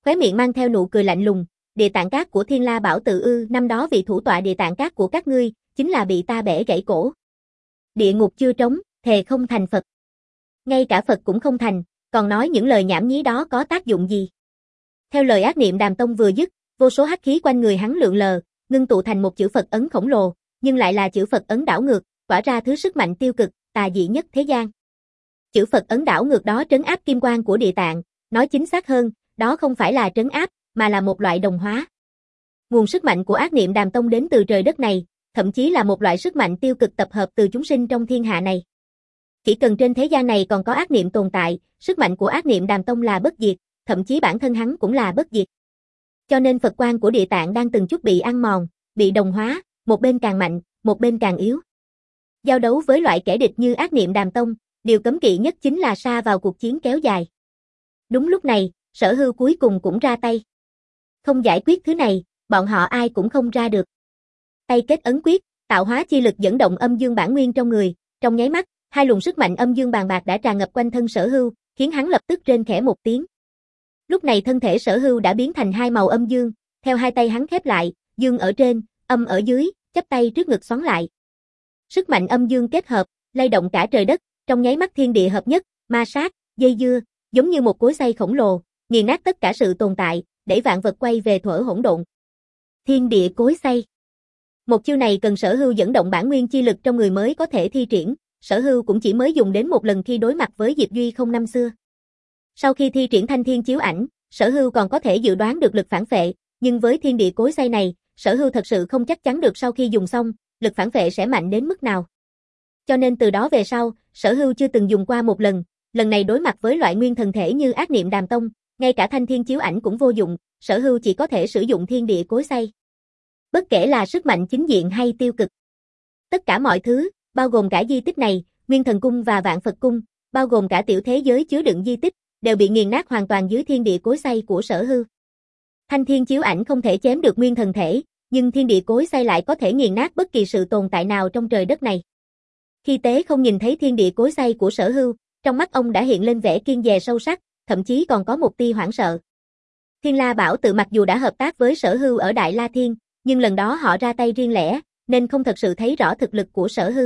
khóe miệng mang theo nụ cười lạnh lùng, địa tạng cát của Thiên La Bảo Tự ư? Năm đó vị thủ tọa địa tạng cát của các ngươi, chính là bị ta bẻ gãy cổ. Địa ngục chưa trống, thề không thành Phật. Ngay cả Phật cũng không thành, còn nói những lời nhảm nhí đó có tác dụng gì? Theo lời Ác Niệm Đàm Tông vừa dứt, vô số hắc khí quanh người hắn lượn lờ, ngưng tụ thành một chữ Phật ấn khổng lồ, nhưng lại là chữ Phật ấn đảo ngược, tỏa ra thứ sức mạnh tiêu cực, tà dị nhất thế gian. Chữ Phật ấn đảo ngược đó trấn áp kim quang của địa tạng, nói chính xác hơn, đó không phải là trấn áp, mà là một loại đồng hóa. Nguồn sức mạnh của Ác Niệm Đàm Tông đến từ trời đất này, thậm chí là một loại sức mạnh tiêu cực tập hợp từ chúng sinh trong thiên hạ này. Chỉ cần trên thế gian này còn có ác niệm tồn tại, sức mạnh của Ác Niệm Đàm Tông là bất diệt, thậm chí bản thân hắn cũng là bất diệt. Cho nên Phật quang của địa tạng đang từng chút bị ăn mòn, bị đồng hóa, một bên càng mạnh, một bên càng yếu. Giao đấu với loại kẻ địch như Ác Niệm Đàm Tông, điều cấm kỵ nhất chính là sa vào cuộc chiến kéo dài. Đúng lúc này, Sở Hưu cuối cùng cũng ra tay. Không giải quyết thứ này, bọn họ ai cũng không ra được. Tay kết ấn quyết, tạo hóa chi lực dẫn động âm dương bản nguyên trong người, trong nháy mắt, hai luồng sức mạnh âm dương bàn bạc đã tràn ngập quanh thân Sở Hưu, khiến hắn lập tức rên khẽ một tiếng. Lúc này thân thể Sở Hưu đã biến thành hai màu âm dương, theo hai tay hắn khép lại, dương ở trên, âm ở dưới, chắp tay trước ngực xoắn lại. Sức mạnh âm dương kết hợp, lay động cả trời đất, trong nháy mắt thiên địa hợp nhất, ma sát, dây dưa, giống như một cối xay khổng lồ, nghiền nát tất cả sự tồn tại, đẩy vạn vật quay về thuở hỗn độn. Thiên địa cối xay. Một chiêu này cần Sở Hưu dẫn động bản nguyên chi lực trong người mới có thể thi triển, Sở Hưu cũng chỉ mới dùng đến một lần khi đối mặt với Diệp Duy không năm xưa. Sau khi thi triển Thanh Thiên Chiếu Ảnh, Sở Hưu còn có thể dự đoán được lực phản phệ, nhưng với thiên địa cối xay này, Sở Hưu thật sự không chắc chắn được sau khi dùng xong, lực phản phệ sẽ mạnh đến mức nào. Cho nên từ đó về sau, Sở Hưu chưa từng dùng qua một lần, lần này đối mặt với loại nguyên thần thể như Ác Niệm Đàm Tông, ngay cả Thanh Thiên Chiếu Ảnh cũng vô dụng, Sở Hưu chỉ có thể sử dụng thiên địa cối xay. Bất kể là sức mạnh chính diện hay tiêu cực. Tất cả mọi thứ, bao gồm cả di tích này, Nguyên Thần Cung và Vạn Phật Cung, bao gồm cả tiểu thế giới chứa đựng di tích, đều bị nghiền nát hoàn toàn dưới thiên địa cối xay của Sở Hưu. Thanh Thiên Chiếu Ảnh không thể chém được nguyên thần thể, nhưng thiên địa cối xay lại có thể nghiền nát bất kỳ sự tồn tại nào trong trời đất này. Khi Tế không nhìn thấy thiên địa cối xay của Sở Hưu, trong mắt ông đã hiện lên vẻ kiêng dè sâu sắc, thậm chí còn có một tia hoảng sợ. Thiên La Bảo Tự mặc dù đã hợp tác với Sở Hưu ở Đại La Thiên, nhưng lần đó họ ra tay riêng lẻ, nên không thật sự thấy rõ thực lực của Sở Hưu.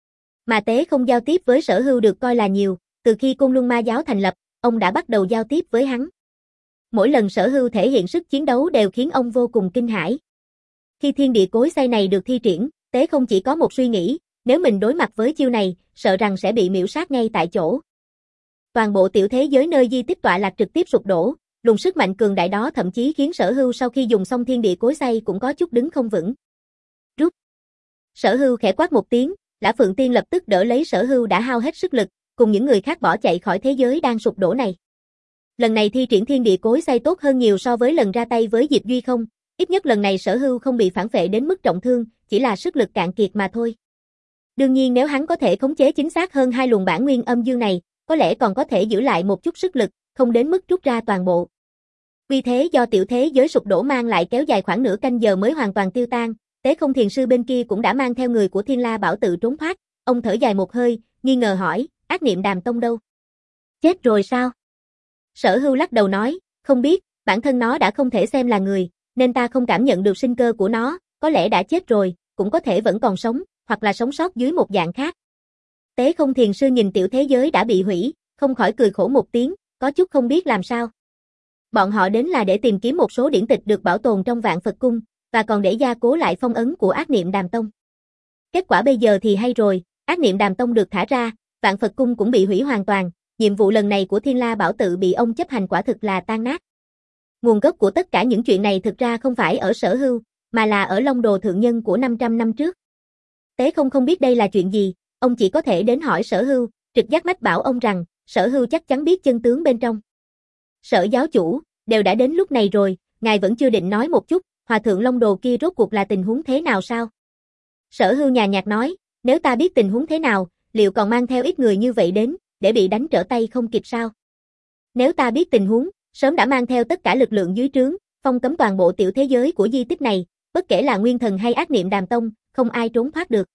Mà Tế không giao tiếp với Sở Hưu được coi là nhiều, từ khi Côn Luân Ma Giáo thành lập, ông đã bắt đầu giao tiếp với hắn. Mỗi lần Sở Hưu thể hiện sức chiến đấu đều khiến ông vô cùng kinh hãi. Khi thiên địa cối xay này được thi triển, Tế không chỉ có một suy nghĩ, nếu mình đối mặt với chiêu này, sợ rằng sẽ bị miểu sát ngay tại chỗ. Toàn bộ tiểu thế giới nơi di tích tọa lạc trực tiếp sụp đổ, luồng sức mạnh cường đại đó thậm chí khiến Sở Hưu sau khi dùng xong thiên địa cối xay cũng có chút đứng không vững. Rút. Sở Hưu khẽ quát một tiếng, Lã Phượng Tiên lập tức đỡ lấy Sở Hưu đã hao hết sức lực, cùng những người khác bỏ chạy khỏi thế giới đang sụp đổ này. Lần này thi triển thiên địa cối xay tốt hơn nhiều so với lần ra tay với Diệp Duy không, ít nhất lần này Sở Hưu không bị phản phệ đến mức trọng thương, chỉ là sức lực cạn kiệt mà thôi. Đương nhiên nếu hắn có thể khống chế chính xác hơn hai luồng bản nguyên âm dương này, có lẽ còn có thể giữ lại một chút sức lực, không đến mức rút ra toàn bộ. Vì thế do tiểu thế giới sụp đổ mang lại kéo dài khoảng nửa canh giờ mới hoàn toàn tiêu tan, Tế Không Thiền Sư bên kia cũng đã mang theo người của Thiên La Bảo Tự trốn thoát, ông thở dài một hơi, nghi ngờ hỏi, Ác Niệm Đàm Tông đâu? Chết rồi sao? Sở Hưu lắc đầu nói, không biết, bản thân nó đã không thể xem là người, nên ta không cảm nhận được sinh cơ của nó, có lẽ đã chết rồi, cũng có thể vẫn còn sống, hoặc là sống sót dưới một dạng khác. Tế Không Thiền Sư nhìn tiểu thế giới đã bị hủy, không khỏi cười khổ một tiếng, có chút không biết làm sao. Bọn họ đến là để tìm kiếm một số điển tịch được bảo tồn trong Vạn Phật Cung, và còn để gia cố lại phong ấn của Ác Niệm Đàm Tông. Kết quả bây giờ thì hay rồi, Ác Niệm Đàm Tông được thả ra, Vạn Phật Cung cũng bị hủy hoàn toàn, nhiệm vụ lần này của Thiên La Bảo Tự bị ông chấp hành quả thực là tan nát. Nguồn gốc của tất cả những chuyện này thực ra không phải ở Sở Hưu, mà là ở Long Đồ Thượng Nhân của năm trăm năm trước. Tế Không không biết đây là chuyện gì, ông chỉ có thể đến hỏi Sở Hưu, trực giác mách bảo ông rằng, Sở Hưu chắc chắn biết chân tướng bên trong. Sở giáo chủ, đều đã đến lúc này rồi, ngài vẫn chưa định nói một chút, hòa thượng Long Đồ kia rốt cuộc là tình huống thế nào sao? Sở Hưu nhàn nhạt nói, nếu ta biết tình huống thế nào, liệu còn mang theo ít người như vậy đến, để bị đánh trở tay không kịp sao? Nếu ta biết tình huống, sớm đã mang theo tất cả lực lượng dưới trướng, phong cấm toàn bộ tiểu thế giới của di tích này, bất kể là Nguyên Thần hay Ác Niệm Đàm Tông, không ai trốn thoát được.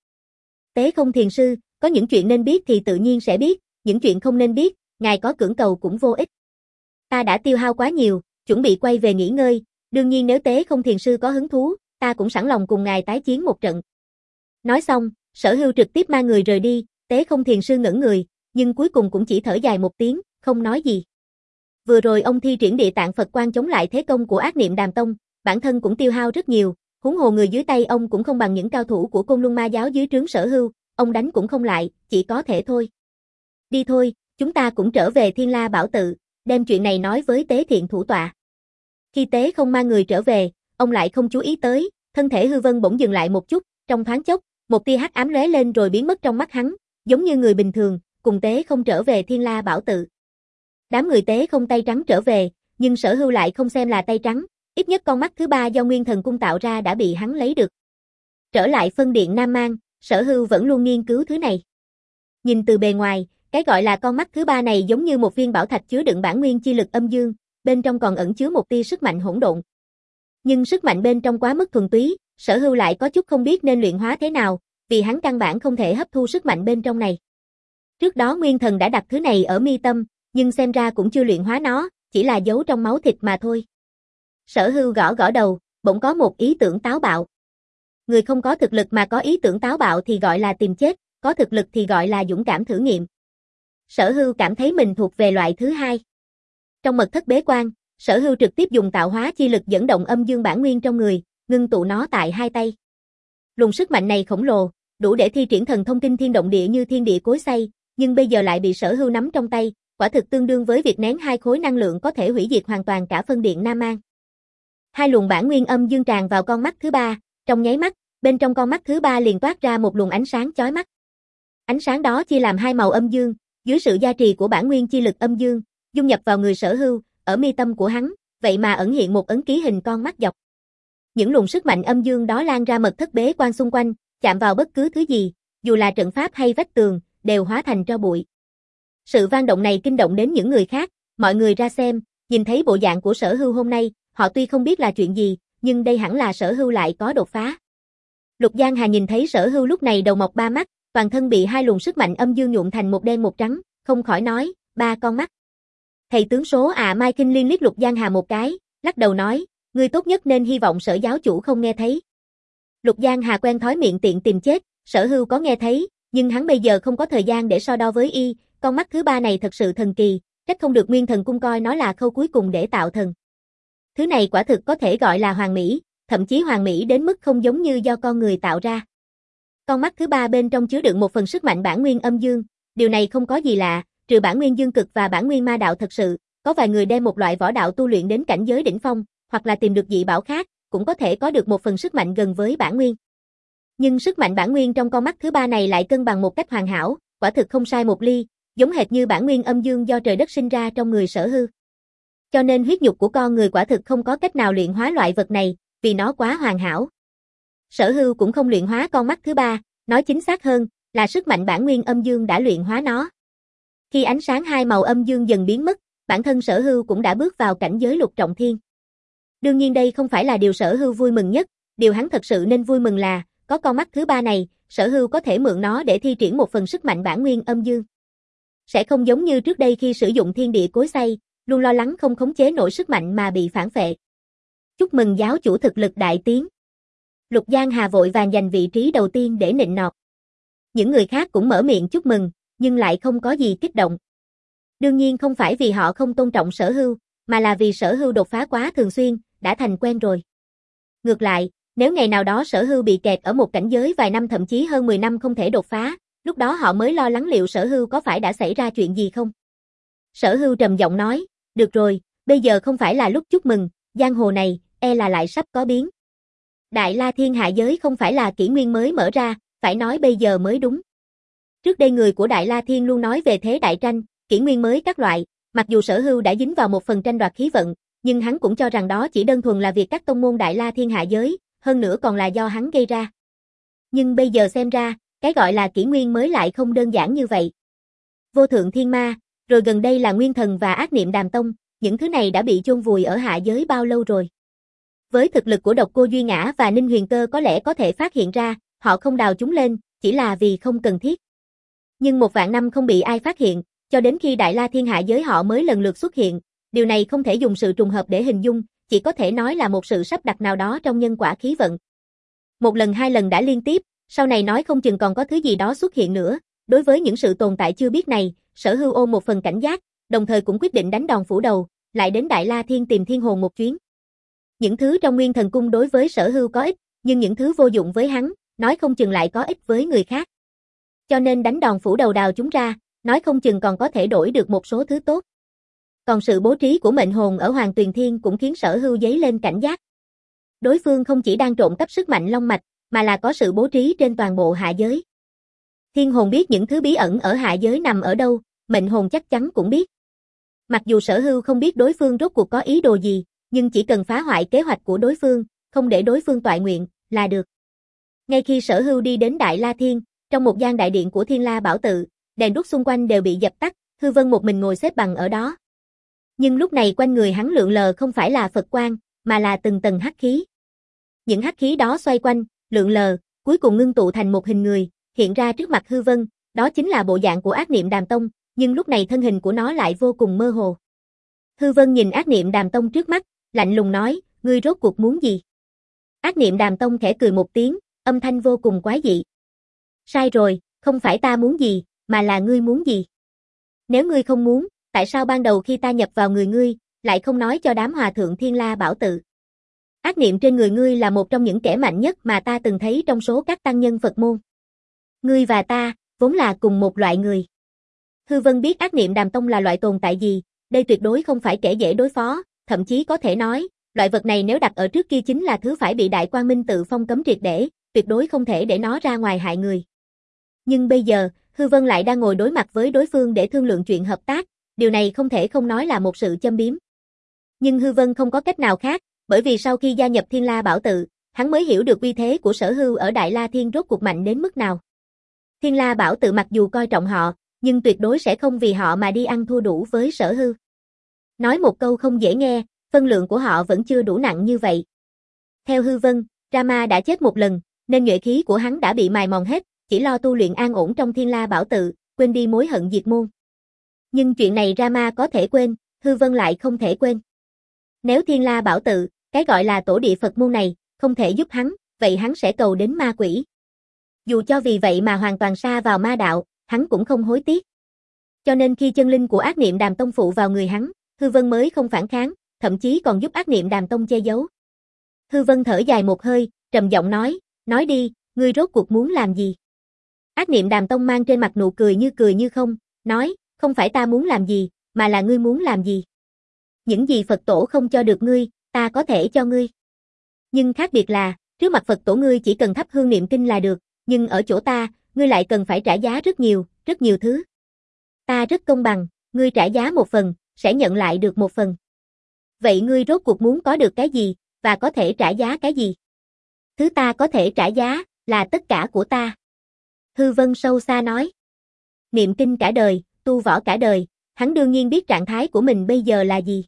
Tế Không Thiền Sư, có những chuyện nên biết thì tự nhiên sẽ biết, những chuyện không nên biết, ngài có cưỡng cầu cũng vô ích. Ta đã tiêu hao quá nhiều, chuẩn bị quay về nghỉ ngơi, đương nhiên nếu Tế Không Thiền sư có hứng thú, ta cũng sẵn lòng cùng ngài tái chiến một trận. Nói xong, Sở Hưu trực tiếp mang người rời đi, Tế Không Thiền sư ngẩn người, nhưng cuối cùng cũng chỉ thở dài một tiếng, không nói gì. Vừa rồi ông thi triển Địa Tạng Phật Quang chống lại thế công của Ác Niệm Đàm Tông, bản thân cũng tiêu hao rất nhiều, huống hồ người dưới tay ông cũng không bằng những cao thủ của Côn Luân Ma giáo dưới trướng Sở Hưu, ông đánh cũng không lại, chỉ có thể thôi. Đi thôi, chúng ta cũng trở về Thiên La Bảo Tự, đem chuyện này nói với Tế Thiện thủ tọa. Khi Tế Không mang người trở về, ông lại không chú ý tới, thân thể hư vân bỗng dừng lại một chút, trong thoáng chốc, một tia hắc ám lóe lên rồi biến mất trong mắt hắn, giống như người bình thường, cùng Tế Không trở về Thiên La Bảo Tự. Đám người Tế Không tay trắng trở về, nhưng Sở Hưu lại không xem là tay trắng, ít nhất con mắt thứ ba do Nguyên Thần Cung tạo ra đã bị hắn lấy được. Trở lại phân điện Nam Mang, Sở Hưu vẫn luôn nghiên cứu thứ này. Nhìn từ bề ngoài, cái gọi là con mắt thứ ba này giống như một viên bảo thạch chứa đựng bản nguyên chi lực âm dương, bên trong còn ẩn chứa một tia sức mạnh hỗn độn. Nhưng sức mạnh bên trong quá mức thuần túy, Sở Hưu lại có chút không biết nên luyện hóa thế nào, vì hắn căn bản không thể hấp thu sức mạnh bên trong này. Trước đó Nguyên Thần đã đặt thứ này ở mi tâm, nhưng xem ra cũng chưa luyện hóa nó, chỉ là giấu trong máu thịt mà thôi. Sở Hưu gõ gõ đầu, bỗng có một ý tưởng táo bạo. Người không có thực lực mà có ý tưởng táo bạo thì gọi là tìm chết, có thực lực thì gọi là dũng cảm thử nghiệm. Sở Hưu cảm thấy mình thuộc về loại thứ hai. Trong mật thất bế quan, Sở Hưu trực tiếp dùng tạo hóa chi lực dẫn động âm dương bản nguyên trong người, ngưng tụ nó tại hai tay. Luồng sức mạnh này khổng lồ, đủ để thi triển thần thông kinh thiên động địa như thiên địa cối xay, nhưng bây giờ lại bị Sở Hưu nắm trong tay, quả thực tương đương với việc nén hai khối năng lượng có thể hủy diệt hoàn toàn cả phân điện Nam Mang. Hai luồng bản nguyên âm dương tràn vào con mắt thứ ba, trong nháy mắt, bên trong con mắt thứ ba liền toát ra một luồng ánh sáng chói mắt. Ánh sáng đó chia làm hai màu âm dương, dưới sự gia trì của bản nguyên chi lực âm dương, dung nhập vào người Sở Hưu, ở mi tâm của hắn, vậy mà ẩn hiện một ấn ký hình con mắt dọc. Những luồng sức mạnh âm dương đó lan ra mật thất bế quan xung quanh, chạm vào bất cứ thứ gì, dù là trận pháp hay vách tường, đều hóa thành tro bụi. Sự vang động này kinh động đến những người khác, mọi người ra xem, nhìn thấy bộ dạng của Sở Hưu hôm nay, họ tuy không biết là chuyện gì, nhưng đây hẳn là Sở Hưu lại có đột phá. Lục Giang Hà nhìn thấy Sở Hưu lúc này đầu mọc ba mắt, toàn thân bị hai luồng sức mạnh âm dương nhuộm thành một đen một trắng, không khỏi nói, ba con mắt. Thầy tướng số à Mai Kinh Liên liếc Lục Giang Hà một cái, lắc đầu nói, ngươi tốt nhất nên hy vọng Sở giáo chủ không nghe thấy. Lục Giang Hà quen thói miệng tiện tìm chết, Sở Hưu có nghe thấy, nhưng hắn bây giờ không có thời gian để so đo với y, con mắt thứ ba này thật sự thần kỳ, trách không được Nguyên Thần Cung coi nó là khâu cuối cùng để tạo thần. Thứ này quả thực có thể gọi là hoàn mỹ, thậm chí hoàn mỹ đến mức không giống như do con người tạo ra. Con mắt thứ ba bên trong chứa đựng một phần sức mạnh bản nguyên âm dương, điều này không có gì lạ, trừ bản nguyên dương cực và bản nguyên ma đạo thật sự, có vài người đem một loại võ đạo tu luyện đến cảnh giới đỉnh phong, hoặc là tìm được dị bảo khác, cũng có thể có được một phần sức mạnh gần với bản nguyên. Nhưng sức mạnh bản nguyên trong con mắt thứ ba này lại cân bằng một cách hoàn hảo, quả thực không sai một ly, giống hệt như bản nguyên âm dương do trời đất sinh ra trong người Sở Hưu. Cho nên huyết nhục của con người quả thực không có cách nào luyện hóa loại vật này, vì nó quá hoàn hảo. Sở Hưu cũng không luyện hóa con mắt thứ ba, nói chính xác hơn, là sức mạnh bản nguyên âm dương đã luyện hóa nó. Khi ánh sáng hai màu âm dương dần biến mất, bản thân Sở Hưu cũng đã bước vào cảnh giới lục trọng thiên. Đương nhiên đây không phải là điều Sở Hưu vui mừng nhất, điều hắn thật sự nên vui mừng là, có con mắt thứ ba này, Sở Hưu có thể mượn nó để thi triển một phần sức mạnh bản nguyên âm dương. Sẽ không giống như trước đây khi sử dụng thiên địa cối xay, luôn lo lắng không khống chế nổi sức mạnh mà bị phản phệ. Chúc mừng giáo chủ thực lực đại tiến. Lục Giang Hà vội vàng giành vị trí đầu tiên để nịnh nọt. Những người khác cũng mở miệng chúc mừng, nhưng lại không có gì kích động. Đương nhiên không phải vì họ không tôn trọng Sở Hưu, mà là vì Sở Hưu đột phá quá thường xuyên, đã thành quen rồi. Ngược lại, nếu ngày nào đó Sở Hưu bị kẹt ở một cảnh giới vài năm thậm chí hơn mười năm không thể đột phá, lúc đó họ mới lo lắng liệu Sở Hưu có phải đã xảy ra chuyện gì không. Sở Hưu trầm giọng nói, được rồi, bây giờ không phải là lúc chúc mừng, giang hồ này, e là lại sắp có biến. Đại La Thiên hạ giới không phải là kỷ nguyên mới mở ra, phải nói bây giờ mới đúng. Trước đây người của Đại La Thiên luôn nói về thế đại tranh, kỷ nguyên mới các loại, mặc dù Sở Hưu đã dính vào một phần tranh đoạt khí vận, nhưng hắn cũng cho rằng đó chỉ đơn thuần là việc các tông môn Đại La Thiên hạ giới, hơn nữa còn là do hắn gây ra. Nhưng bây giờ xem ra, cái gọi là kỷ nguyên mới lại không đơn giản như vậy. Vô thượng thiên ma, rồi gần đây là nguyên thần và ác niệm đàm tông, những thứ này đã bị chôn vùi ở hạ giới bao lâu rồi. Với thực lực của Độc Cô Duy Ngã và Ninh Huyền Cơ có lẽ có thể phát hiện ra, họ không đào chúng lên, chỉ là vì không cần thiết. Nhưng một vạn năm không bị ai phát hiện, cho đến khi Đại La Thiên hạ giới họ mới lần lượt xuất hiện, Điều này không thể dùng sự trùng hợp để hình dung, chỉ có thể nói là một sự sắp đặt nào đó trong nhân quả khí vận. Một lần hai lần đã liên tiếp, sau này nói không chừng còn có thứ gì đó xuất hiện nữa. Đối với những sự tồn tại chưa biết này, Sở Hưu ôm một phần cảnh giác, đồng thời cũng quyết định đánh đòn phủ đầu, lại đến Đại La Thiên tìm Thiên Hồn một chuyến. Những thứ trong Nguyên Thần Cung đối với Sở Hưu có ích, nhưng những thứ vô dụng với hắn, nói không chừng lại có ích với người khác. Cho nên đánh đòn phủ đầu đào chúng ra, nói không chừng còn có thể đổi được một số thứ tốt. Còn sự bố trí của mệnh hồn ở Hoàng Tuyền Thiên cũng khiến Sở Hưu dấy lên cảnh giác. Đối phương không chỉ đang trộm cắp sức mạnh long mạch, mà là có sự bố trí trên toàn bộ hạ giới. Thiên hồn biết những thứ bí ẩn ở hạ giới nằm ở đâu, mệnh hồn chắc chắn cũng biết. Mặc dù Sở Hưu không biết đối phương rốt cuộc có ý đồ gì, nhưng chỉ cần phá hoại kế hoạch của đối phương, không để đối phương toại nguyện, là được. Ngay khi Sở Hưu đi đến Đại La Thiên, trong một gian đại điện của Thiên La Bảo Tự, đèn đuốc xung quanh đều bị dập tắt, Hư Vân một mình ngồi xếp bằng ở đó. Nhưng lúc này quanh người hắn lượn lờ không phải là Phật quang, mà là từng tầng hắc khí. Những hắc khí đó xoay quanh, lượn lờ, cuối cùng ngưng tụ thành một hình người, hiện ra trước mặt Hư Vân, đó chính là bộ dạng của Ác Niệm Đàm Tông, nhưng lúc này thân hình của nó lại vô cùng mơ hồ. Hư Vân nhìn Ác Niệm Đàm Tông trước mắt, lạnh lùng nói, ngươi rốt cuộc muốn gì? Ác Niệm Đàm Tông khẽ cười một tiếng, âm thanh vô cùng quái dị. Sai rồi, không phải ta muốn gì, mà là ngươi muốn gì? Nếu ngươi không muốn, tại sao ban đầu khi ta nhập vào người ngươi, lại không nói cho đám hòa thượng Thiên La Bảo Tự? Ác niệm trên người ngươi là một trong những kẻ mạnh nhất mà ta từng thấy trong số các tăng nhân Phật môn. Ngươi và ta, vốn là cùng một loại người. Hư Vân biết Ác Niệm Đàm Tông là loại tồn tại gì, đây tuyệt đối không phải kẻ dễ đối phó, thậm chí có thể nói, loại vật này nếu đặt ở trước kia chính là thứ phải bị Đại Quang Minh Tự phong cấm triệt để, tuyệt đối không thể để nó ra ngoài hại người. Nhưng bây giờ, Hư Vân lại đang ngồi đối mặt với đối phương để thương lượng chuyện hợp tác, điều này không thể không nói là một sự châm biếm. Nhưng Hư Vân không có cách nào khác, bởi vì sau khi gia nhập Thiên La Bảo Tự, hắn mới hiểu được uy thế của Sở Hưu ở Đại La Thiên rốt cuộc mạnh đến mức nào. Thiên La Bảo Tự mặc dù coi trọng họ, nhưng tuyệt đối sẽ không vì họ mà đi ăn thua đủ với Sở Hưu. Nói một câu không dễ nghe, phân lượng của họ vẫn chưa đủ nặng như vậy. Theo Hư Vân, Rama đã chết một lần, nên nhuệ khí của hắn đã bị mài mòn hết, chỉ lo tu luyện an ổn trong Thiên La Bảo Tự, quên đi mối hận diệt môn. Nhưng chuyện này Rama có thể quên, Hư Vân lại không thể quên. Nếu Thiên La Bảo Tự, cái gọi là tổ địa Phật môn này, không thể giúp hắn, vậy hắn sẽ cầu đến ma quỷ. Dù cho vì vậy mà hoàn toàn sa vào ma đạo, hắn cũng không hối tiếc. Cho nên khi chân linh của Ác Niệm Đàm Tông phụ vào người hắn, Hư Vân mới không phản kháng, thậm chí còn giúp Ác Niệm Đàm Tông che giấu. Hư Vân thở dài một hơi, trầm giọng nói, nói đi, ngươi rốt cuộc muốn làm gì? Ác Niệm Đàm Tông mang trên mặt nụ cười như cười như không, nói, không phải ta muốn làm gì, mà là ngươi muốn làm gì. Những gì Phật tổ không cho được ngươi, ta có thể cho ngươi. Nhưng khác biệt là, trước mặt Phật tổ ngươi chỉ cần thắp hương niệm kinh là được, nhưng ở chỗ ta, ngươi lại cần phải trả giá rất nhiều, rất nhiều thứ. Ta rất công bằng, ngươi trả giá một phần, sẽ nhận lại được một phần. Vậy ngươi rốt cuộc muốn có được cái gì, và có thể trả giá cái gì? Thứ ta có thể trả giá, là tất cả của ta. Hư Vân sâu xa nói. Niệm kinh cả đời, tu võ cả đời, hắn đương nhiên biết trạng thái của mình bây giờ là gì.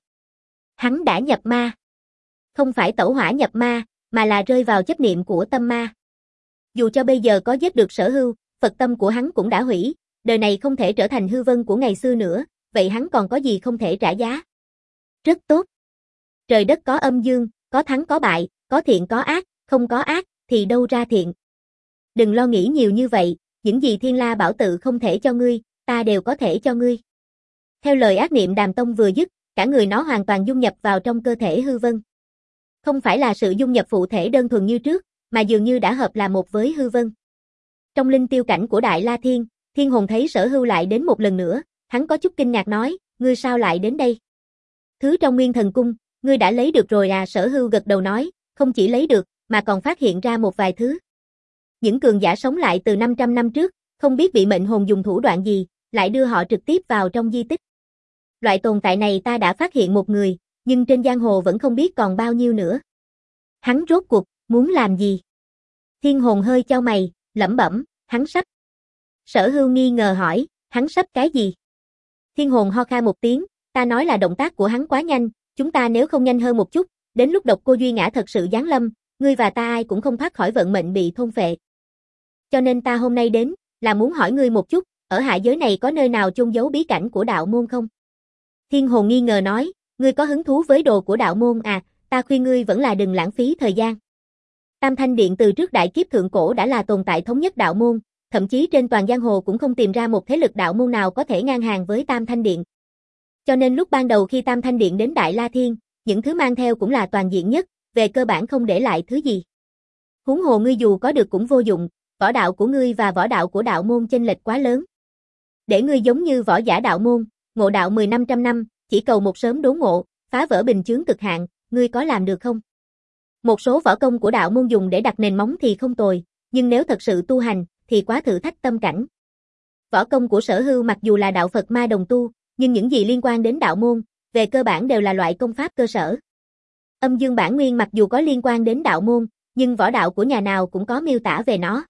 Hắn đã nhập ma. Không phải tẩu hỏa nhập ma, mà là rơi vào chấp niệm của tâm ma. Dù cho bây giờ có giết được Sở Hưu, Phật tâm của hắn cũng đã hủy, đời này không thể trở thành Hư Vân của ngày xưa nữa, vậy hắn còn có gì không thể trả giá? Rất tốt. Trời đất có âm dương, có thắng có bại, có thiện có ác, không có ác, thì đâu ra thiện. Đừng lo nghĩ nhiều như vậy, những gì Thiên La Bảo Tự không thể cho ngươi, ta đều có thể cho ngươi. Theo lời Ác Niệm Đàm Tông vừa dứt, cả người nó hoàn toàn dung nhập vào trong cơ thể Hư Vân. Không phải là sự dung nhập phụ thể đơn thuần như trước, mà dường như đã hợp là một với Hư Vân. Trong linh tiêu cảnh của Đại La Thiên, Thiên Hồn thấy Sở Hưu lại đến một lần nữa, hắn có chút kinh ngạc nói, ngươi sao lại đến đây? Thứ trong Nguyên Thần Cung, ngươi đã lấy được rồi à? Sở Hưu gật đầu nói, không chỉ lấy được, mà còn phát hiện ra một vài thứ. Những cường giả sống lại từ năm trăm năm trước, không biết bị mệnh hồn dùng thủ đoạn gì, lại đưa họ trực tiếp vào trong di tích. Loại tồn tại này ta đã phát hiện một người, nhưng trên giang hồ vẫn không biết còn bao nhiêu nữa. Hắn rốt cuộc, muốn làm gì? Thiên Hồn hơi chau mày, lẩm bẩm, hắn sắp. Sở Hưu nghi ngờ hỏi, hắn sắp cái gì? Thiên Hồn ho kha một tiếng, ta nói là động tác của hắn quá nhanh, chúng ta nếu không nhanh hơn một chút, đến lúc độc cô Duy Ngã thật sự giáng lâm, ngươi và ta ai cũng không thoát khỏi vận mệnh bị thôn phệ. Cho nên ta hôm nay đến, là muốn hỏi ngươi một chút, ở hạ giới này có nơi nào chôn giấu bí cảnh của đạo môn không? Thiên Hồn nghi ngờ nói, Ngươi có hứng thú với đồ của đạo môn à, ta khuyên ngươi vẫn là đừng lãng phí thời gian. Tam Thanh Điện từ trước đại kiếp thượng cổ đã là tồn tại thống nhất đạo môn, thậm chí trên toàn giang hồ cũng không tìm ra một thế lực đạo môn nào có thể ngang hàng với Tam Thanh Điện. Cho nên lúc ban đầu khi Tam Thanh Điện đến Đại La Thiên, những thứ mang theo cũng là toàn diện nhất, về cơ bản không để lại thứ gì. Huống hồ ngươi dù có được cũng vô dụng, võ đạo của ngươi và võ đạo của đạo môn chênh lệch quá lớn. Để ngươi giống như võ giả đạo môn, ngộ đạo mười năm trăm năm, chỉ cầu một sớm đốn ngộ, phá vỡ bình chướng cực hạn, ngươi có làm được không? Một số võ công của đạo môn dùng để đặt nền móng thì không tồi, nhưng nếu thật sự tu hành, thì quá thử thách tâm cảnh. Võ công của Sở Hưu mặc dù là đạo Phật ma đồng tu, nhưng những gì liên quan đến đạo môn, về cơ bản đều là loại công pháp cơ sở. Âm dương bản nguyên mặc dù có liên quan đến đạo môn, nhưng võ đạo của nhà nào cũng có miêu tả về nó.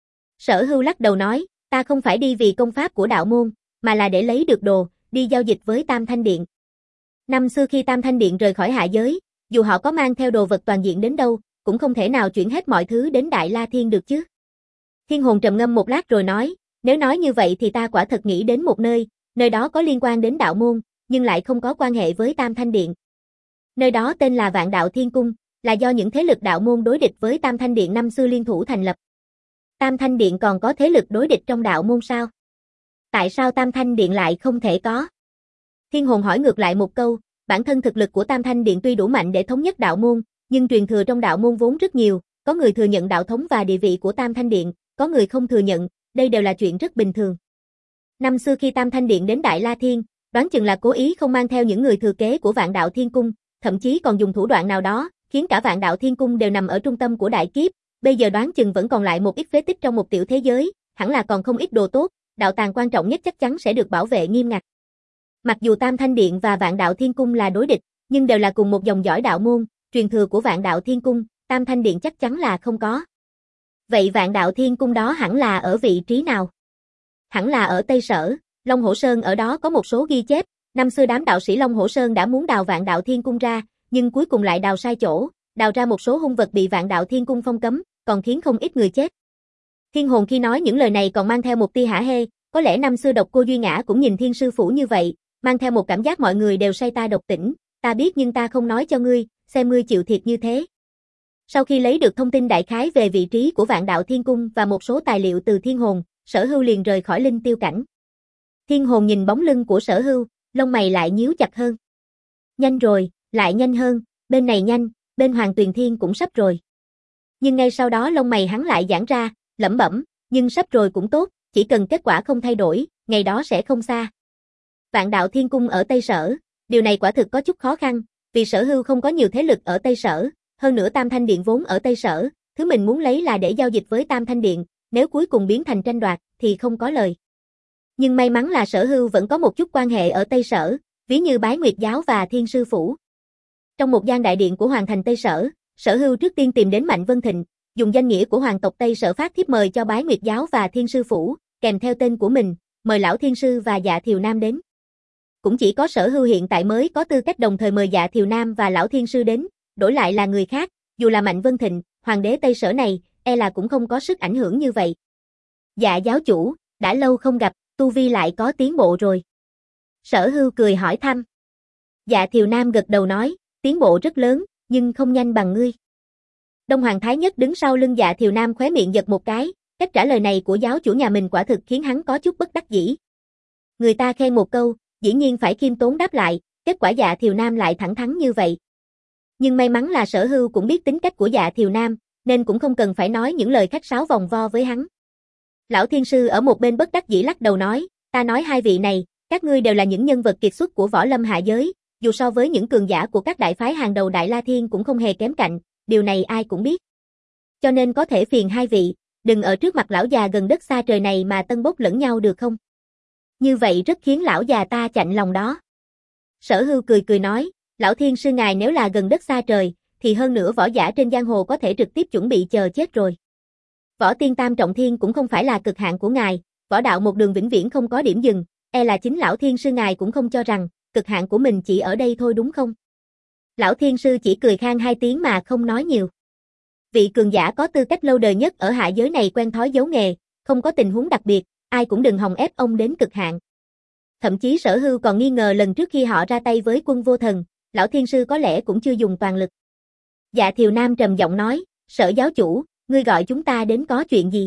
Sở Hưu lắc đầu nói, ta không phải đi vì công pháp của đạo môn, mà là để lấy được đồ, đi giao dịch với Tam Thanh Điện. Năm xưa khi Tam Thanh Điện rời khỏi hạ giới, dù họ có mang theo đồ vật toàn diện đến đâu, cũng không thể nào chuyển hết mọi thứ đến Đại La Thiên được chứ. Thiên Hồn trầm ngâm một lát rồi nói, nếu nói như vậy thì ta quả thật nghĩ đến một nơi, nơi đó có liên quan đến đạo môn, nhưng lại không có quan hệ với Tam Thanh Điện. Nơi đó tên là Vạn Đạo Thiên Cung, là do những thế lực đạo môn đối địch với Tam Thanh Điện năm xưa liên thủ thành lập. Tam Thanh Điện còn có thế lực đối địch trong đạo môn sao? Tại sao Tam Thanh Điện lại không thể có? Thiên Hồn hỏi ngược lại một câu, bản thân thực lực của Tam Thanh Điện tuy đủ mạnh để thống nhất đạo môn, nhưng truyền thừa trong đạo môn vốn rất nhiều, có người thừa nhận đạo thống và địa vị của Tam Thanh Điện, có người không thừa nhận, đây đều là chuyện rất bình thường. Năm xưa khi Tam Thanh Điện đến Đại La Thiên, đoán chừng là cố ý không mang theo những người thừa kế của Vạn Đạo Thiên Cung, thậm chí còn dùng thủ đoạn nào đó, khiến cả Vạn Đạo Thiên Cung đều nằm ở trung tâm của đại kiếp, bây giờ đoán chừng vẫn còn lại một ít phế tích trong một tiểu thế giới, hẳn là còn không ít đồ tốt, đạo tàng quan trọng nhất chắc chắn sẽ được bảo vệ nghiêm ngặt. Mặc dù Tam Thanh Điện và Vạn Đạo Thiên Cung là đối địch, nhưng đều là cùng một dòng dõi đạo môn, truyền thừa của Vạn Đạo Thiên Cung, Tam Thanh Điện chắc chắn là không có. Vậy Vạn Đạo Thiên Cung đó hẳn là ở vị trí nào? Hẳn là ở Tây Sở, Long Hổ Sơn ở đó có một số ghi chép, năm xưa đám đạo sĩ Long Hổ Sơn đã muốn đào Vạn Đạo Thiên Cung ra, nhưng cuối cùng lại đào sai chỗ, đào ra một số hung vật bị Vạn Đạo Thiên Cung phong cấm, còn khiến không ít người chết. Thiên Hồn khi nói những lời này còn mang theo một tia hả hê, có lẽ năm xưa Độc Cô Duy Ngã cũng nhìn Thiên Sư Phủ như vậy, mang theo một cảm giác mọi người đều say ta độc tỉnh, ta biết nhưng ta không nói cho ngươi, xem ngươi chịu thiệt như thế. Sau khi lấy được thông tin đại khái về vị trí của Vạn Đạo Thiên Cung và một số tài liệu từ Thiên Hồn, Sở Hưu liền rời khỏi Linh Tiêu Cảnh. Thiên Hồn nhìn bóng lưng của Sở Hưu, lông mày lại nhíu chặt hơn. Nhanh rồi, lại nhanh hơn, bên này nhanh, bên Hoàng Tuyền Thiên cũng sắp rồi. Nhưng ngay sau đó lông mày hắn lại giãn ra, lẩm bẩm, nhưng sắp rồi cũng tốt, chỉ cần kết quả không thay đổi, ngày đó sẽ không xa. Vạn Đạo Thiên Cung ở Tây Sở, điều này quả thực có chút khó khăn, vì Sở Hưu không có nhiều thế lực ở Tây Sở, hơn nữa Tam Thanh Điện vốn ở Tây Sở, thứ mình muốn lấy là để giao dịch với Tam Thanh Điện, nếu cuối cùng biến thành tranh đoạt thì không có lời. Nhưng may mắn là Sở Hưu vẫn có một chút quan hệ ở Tây Sở, ví như Bái Nguyệt Giáo và Thiên Sư Phủ. Trong một gian đại điện của Hoàng thành Tây Sở, Sở Hưu trước tiên tìm đến Mạnh Vân Thịnh, dùng danh nghĩa của Hoàng tộc Tây Sở phát thiếp mời cho Bái Nguyệt Giáo và Thiên Sư Phủ, kèm theo tên của mình, mời Lão Thiên Sư và Dạ Thiều Nam đến. Cũng chỉ có Sở Hưu hiện tại mới có tư cách đồng thời mời Dạ Thiều Nam và Lão Thiên Sư đến, đổi lại là người khác, dù là Mạnh Vân Thịnh, Hoàng đế Tây Sở này, e là cũng không có sức ảnh hưởng như vậy. Dạ giáo chủ, đã lâu không gặp, tu vi lại có tiến bộ rồi. Sở Hưu cười hỏi thăm. Dạ Thiều Nam gật đầu nói, tiến bộ rất lớn, nhưng không nhanh bằng ngươi. Đông Hoàng Thái Nhất đứng sau lưng Dạ Thiều Nam khóe miệng giật một cái, cách trả lời này của giáo chủ nhà mình quả thực khiến hắn có chút bất đắc dĩ. Người ta khen một câu, dĩ nhiên phải khiêm tốn đáp lại, kết quả Dạ Thiều Nam lại thẳng thắn như vậy. Nhưng may mắn là Sở Hưu cũng biết tính cách của Dạ Thiều Nam, nên cũng không cần phải nói những lời khách sáo vòng vo với hắn. Lão Thiên Sư ở một bên bất đắc dĩ lắc đầu nói, ta nói hai vị này, các ngươi đều là những nhân vật kiệt xuất của võ lâm hạ giới, dù so với những cường giả của các đại phái hàng đầu Đại La Thiên cũng không hề kém cạnh, điều này ai cũng biết. Cho nên có thể phiền hai vị, đừng ở trước mặt lão già gần đất xa trời này mà tân bốc lẫn nhau được không? Như vậy rất khiến lão già ta chạnh lòng đó. Sở Hưu cười cười nói, Lão Thiên Sư ngài nếu là gần đất xa trời, thì hơn nữa võ giả trên giang hồ có thể trực tiếp chuẩn bị chờ chết rồi. Võ tiên tam trọng thiên cũng không phải là cực hạn của ngài, võ đạo một đường vĩnh viễn không có điểm dừng, e là chính Lão Thiên Sư ngài cũng không cho rằng, cực hạn của mình chỉ ở đây thôi đúng không? Lão Thiên Sư chỉ cười khan hai tiếng mà không nói nhiều. Vị cường giả có tư cách lâu đời nhất ở hạ giới này quen thói giấu nghề, không có tình huống đặc biệt, ai cũng đừng hòng ép ông đến cực hạn. Thậm chí Sở Hưu còn nghi ngờ lần trước khi họ ra tay với Quân Vô Thần, lão thiên sư có lẽ cũng chưa dùng toàn lực. Dạ Thiều Nam trầm giọng nói, Sở giáo chủ, ngươi gọi chúng ta đến có chuyện gì?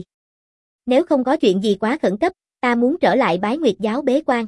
Nếu không có chuyện gì quá khẩn cấp, ta muốn trở lại Bái Nguyệt giáo bế quan.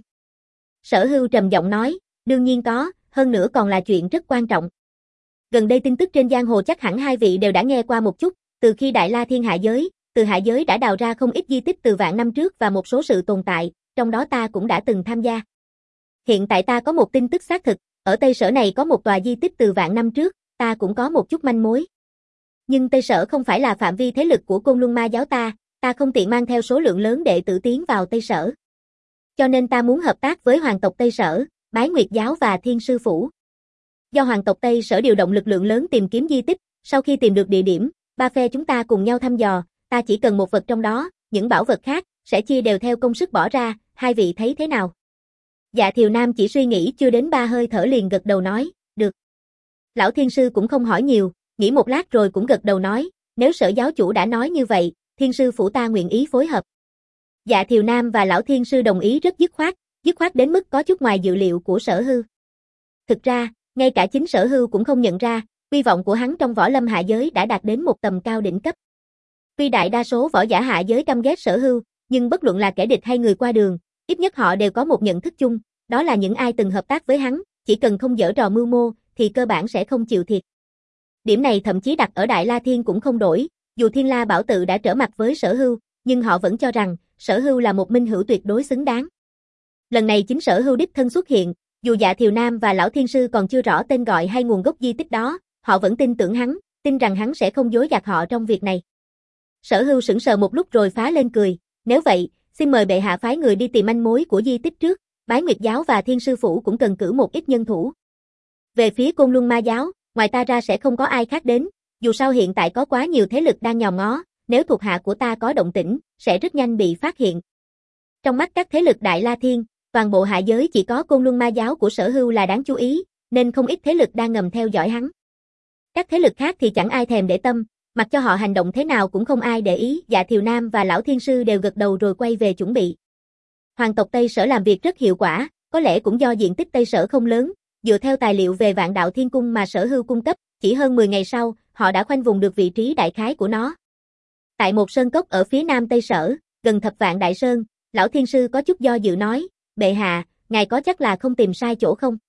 Sở Hưu trầm giọng nói, đương nhiên có, hơn nữa còn là chuyện rất quan trọng. Gần đây tin tức trên giang hồ chắc hẳn hai vị đều đã nghe qua một chút, từ khi Đại La Thiên hạ giới, từ hạ giới đã đào ra không ít di tích từ vạn năm trước và một số sự tồn tại, trong đó ta cũng đã từng tham gia. Hiện tại ta có một tin tức xác thực, ở Tây Sở này có một tòa di tích từ vạn năm trước, ta cũng có một chút manh mối. Nhưng Tây Sở không phải là phạm vi thế lực của Côn Luân Ma giáo ta, ta không tiện mang theo số lượng lớn đệ tử tiến vào Tây Sở. Cho nên ta muốn hợp tác với Hoàng tộc Tây Sở, Bái Nguyệt giáo và Thiên Sư Phủ. Do Hoàng tộc Tây Sở điều động lực lượng lớn tìm kiếm di tích, sau khi tìm được địa điểm, ba phe chúng ta cùng nhau thăm dò, ta chỉ cần một vật trong đó, những bảo vật khác sẽ chia đều theo công sức bỏ ra, hai vị thấy thế nào? Dạ Thiều Nam chỉ suy nghĩ chưa đến ba hơi thở liền gật đầu nói, được. Lão Thiên Sư cũng không hỏi nhiều, nghĩ một lát rồi cũng gật đầu nói, nếu Sở giáo chủ đã nói như vậy, Thiên Sư Phủ ta nguyện ý phối hợp. Dạ Thiều Nam và Lão Thiên Sư đồng ý rất dứt khoát, dứt khoát đến mức có chút ngoài dự liệu của Sở Hưu. Thực ra, ngay cả chính Sở Hưu cũng không nhận ra, uy vọng của hắn trong võ lâm hạ giới đã đạt đến một tầm cao đỉnh cấp. Tuy đại đa số võ giả hạ giới căm ghét Sở Hưu, nhưng bất luận là kẻ địch hay người qua đường, ít nhất họ đều có một nhận thức chung, đó là những ai từng hợp tác với hắn, chỉ cần không giở trò mưu mô, thì cơ bản sẽ không chịu thiệt. Điểm này thậm chí đặt ở Đại La Thiên cũng không đổi, dù Thiên La Bảo Tự đã trở mặt với Sở Hưu, nhưng họ vẫn cho rằng, Sở Hưu là một minh hữu tuyệt đối xứng đáng. Lần này chính Sở Hưu đích thân xuất hiện, dù Dạ Thiều Nam và Lão Thiên Sư còn chưa rõ tên gọi hay nguồn gốc di tích đó, họ vẫn tin tưởng hắn, tin rằng hắn sẽ không dối gạt họ trong việc này. Sở Hưu sững sờ một lúc rồi phá lên cười, nếu vậy, xin mời bệ hạ phái người đi tìm manh mối của di tích trước, Bái Nguyệt giáo và Thiên Sư Phủ cũng cần cử một ít nhân thủ. Về phía Côn Luân Ma giáo, ngoài ta ra sẽ không có ai khác đến, dù sao hiện tại có quá nhiều thế lực đang nhòm ngó, nếu thuộc hạ của ta có động tĩnh, sẽ rất nhanh bị phát hiện. Trong mắt các thế lực Đại La Thiên, toàn bộ hạ giới chỉ có Côn Luân Ma giáo của Sở Hưu là đáng chú ý, nên không ít thế lực đang ngầm theo dõi hắn. Các thế lực khác thì chẳng ai thèm để tâm, mặc cho họ hành động thế nào cũng không ai để ý. Dạ Thiều Nam và Lão Thiên Sư đều gật đầu rồi quay về chuẩn bị. Hoàng tộc Tây Sở làm việc rất hiệu quả, có lẽ cũng do diện tích Tây Sở không lớn, dựa theo tài liệu về Vạn Đạo Thiên Cung mà Sở Hưu cung cấp, chỉ hơn mười ngày sau, họ đã khoanh vùng được vị trí đại khái của nó. Tại một sơn cốc ở phía nam Tây Sở, gần Thập Vạn Đại Sơn, Lão Thiên Sư có chút do dự nói, bệ hạ, ngài có chắc là không tìm sai chỗ không?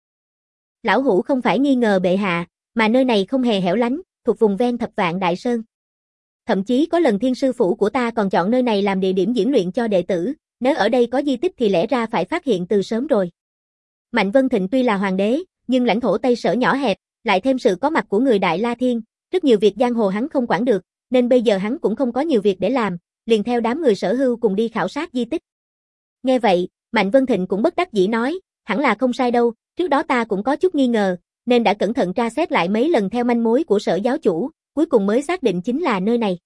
Lão Hủ không phải nghi ngờ bệ hạ, mà nơi này không hề hẻo lánh, thuộc vùng ven Thập Vạn Đại Sơn. Thậm chí có lần Thiên Sư Phủ của ta còn chọn nơi này làm địa điểm diễn luyện cho đệ tử, nếu ở đây có di tích thì lẽ ra phải phát hiện từ sớm rồi. Mạnh Vân Thịnh tuy là hoàng đế, nhưng lãnh thổ Tây Sở nhỏ hẹp, lại thêm sự có mặt của người Đại La Thiên, rất nhiều việc giang hồ hắn không quản được, nên bây giờ hắn cũng không có nhiều việc để làm, liền theo đám người Sở Hưu cùng đi khảo sát di tích. Nghe vậy, Mạnh Vân Thịnh cũng bất đắc dĩ nói, hẳn là không sai đâu, trước đó ta cũng có chút nghi ngờ, nên đã cẩn thận tra xét lại mấy lần theo manh mối của Sở giáo chủ, cuối cùng mới xác định chính là nơi này.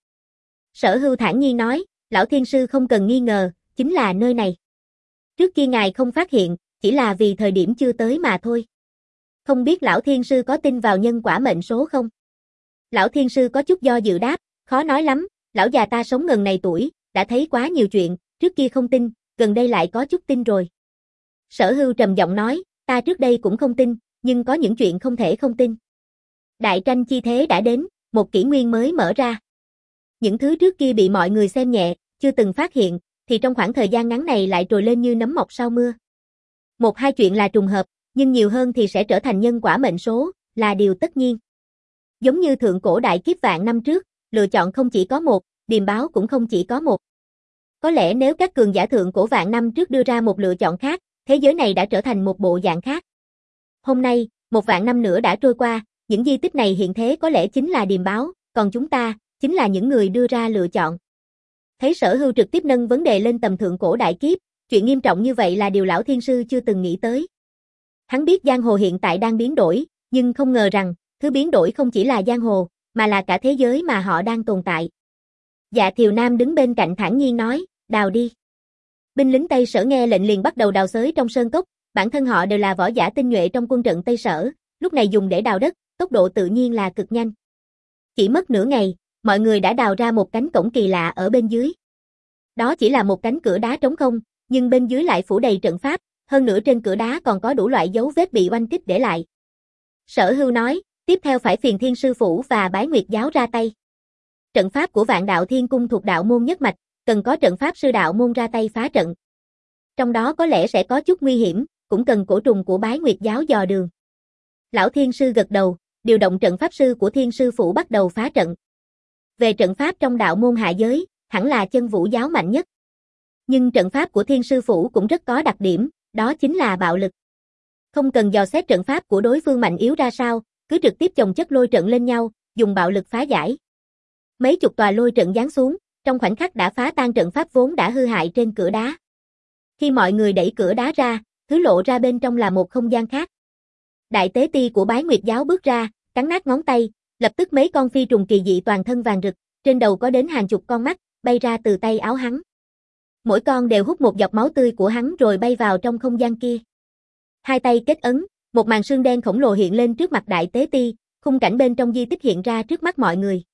Sở Hưu thản nhiên nói, Lão Thiên Sư không cần nghi ngờ, chính là nơi này. Trước kia ngài không phát hiện, chỉ là vì thời điểm chưa tới mà thôi. Không biết Lão Thiên Sư có tin vào nhân quả mệnh số không? Lão Thiên Sư có chút do dự đáp, khó nói lắm, lão già ta sống ngần này tuổi, đã thấy quá nhiều chuyện, trước kia không tin, gần đây lại có chút tin rồi. Sở Hưu trầm giọng nói, ta trước đây cũng không tin, nhưng có những chuyện không thể không tin. Đại tranh chi thế đã đến, một kỷ nguyên mới mở ra. Những thứ trước kia bị mọi người xem nhẹ, chưa từng phát hiện, thì trong khoảng thời gian ngắn này lại trồi lên như nấm mọc sau mưa. Một hai chuyện là trùng hợp, nhưng nhiều hơn thì sẽ trở thành nhân quả mệnh số, là điều tất nhiên. Giống như thượng cổ đại kiếp vạn năm trước, lựa chọn không chỉ có một, điềm báo cũng không chỉ có một. Có lẽ nếu các cường giả thượng cổ vạn năm trước đưa ra một lựa chọn khác, thế giới này đã trở thành một bộ dạng khác. Hôm nay, một vạn năm nữa đã trôi qua, những di tích này hiện thế có lẽ chính là điềm báo, còn chúng ta, chính là những người đưa ra lựa chọn. Thấy Sở Hưu trực tiếp nâng vấn đề lên tầm thượng cổ đại kiếp, chuyện nghiêm trọng như vậy là điều Lão Thiên Sư chưa từng nghĩ tới. Hắn biết giang hồ hiện tại đang biến đổi, nhưng không ngờ rằng, thứ biến đổi không chỉ là giang hồ, mà là cả thế giới mà họ đang tồn tại. Dạ Thiều Nam đứng bên cạnh thản nhiên nói, đào đi. Binh lính Tây Sở nghe lệnh liền bắt đầu đào xới trong sơn cốc, bản thân họ đều là võ giả tinh nhuệ trong quân trận Tây Sở, lúc này dùng để đào đất, tốc độ tự nhiên là cực nhanh. Chỉ mất nửa ngày, mọi người đã đào ra một cánh cổng kỳ lạ ở bên dưới. Đó chỉ là một cánh cửa đá trống không, nhưng bên dưới lại phủ đầy trận pháp, hơn nữa trên cửa đá còn có đủ loại dấu vết bị oanh kích để lại. Sở Hưu nói, tiếp theo phải phiền Thiên Sư Phủ và Bái Nguyệt Giáo ra tay. Trận pháp của Vạn Đạo Thiên Cung thuộc đạo môn nhất mạch, cần có trận pháp sư đạo môn ra tay phá trận. Trong đó có lẽ sẽ có chút nguy hiểm, cũng cần cổ trùng của Bái Nguyệt Giáo dò đường. Lão Thiên Sư gật đầu, điều động trận pháp sư của Thiên Sư Phủ bắt đầu phá trận. Về trận pháp trong đạo môn hạ giới, hẳn là Chân Vũ Giáo mạnh nhất. Nhưng trận pháp của Thiên Sư Phủ cũng rất có đặc điểm, đó chính là bạo lực. Không cần dò xét trận pháp của đối phương mạnh yếu ra sao, cứ trực tiếp chồng chất lôi trận lên nhau, dùng bạo lực phá giải. Mấy chục tòa lôi trận giáng xuống, trong khoảnh khắc đã phá tan trận pháp vốn đã hư hại trên cửa đá. Khi mọi người đẩy cửa đá ra, thứ lộ ra bên trong là một không gian khác. Đại tế ti của Bái Nguyệt Giáo bước ra, cắn nát ngón tay, lập tức mấy con phi trùng kỳ dị toàn thân vàng rực, trên đầu có đến hàng chục con mắt, bay ra từ tay áo hắn. Mỗi con đều hút một giọt máu tươi của hắn rồi bay vào trong không gian kia. Hai tay kết ấn, một màn sương đen khổng lồ hiện lên trước mặt đại tế ti, khung cảnh bên trong di tích hiện ra trước mắt mọi người.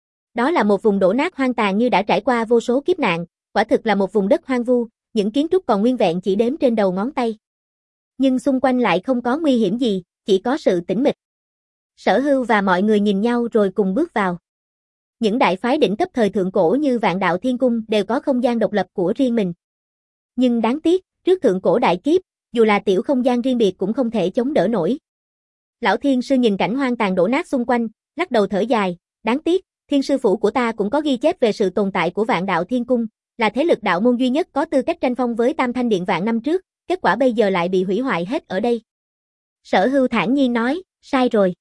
Đó là một vùng đổ nát hoang tàn như đã trải qua vô số kiếp nạn, quả thực là một vùng đất hoang vu, những kiến trúc còn nguyên vẹn chỉ đếm trên đầu ngón tay. Nhưng xung quanh lại không có nguy hiểm gì, chỉ có sự tĩnh mịch. Sở Hưu và mọi người nhìn nhau rồi cùng bước vào. Những đại phái đỉnh cấp thời thượng cổ như Vạn Đạo Thiên Cung đều có không gian độc lập của riêng mình. Nhưng đáng tiếc, trước thượng cổ đại kiếp, dù là tiểu không gian riêng biệt cũng không thể chống đỡ nổi. Lão Thiên Sư nhìn cảnh hoang tàn đổ nát xung quanh, lắc đầu thở dài, đáng tiếc, Thiên Sư Phủ của ta cũng có ghi chép về sự tồn tại của Vạn Đạo Thiên Cung, là thế lực đạo môn duy nhất có tư cách tranh phong với Tam Thanh Điện vạn năm trước, kết quả bây giờ lại bị hủy hoại hết ở đây. Sở Hưu thản nhiên nói, sai rồi.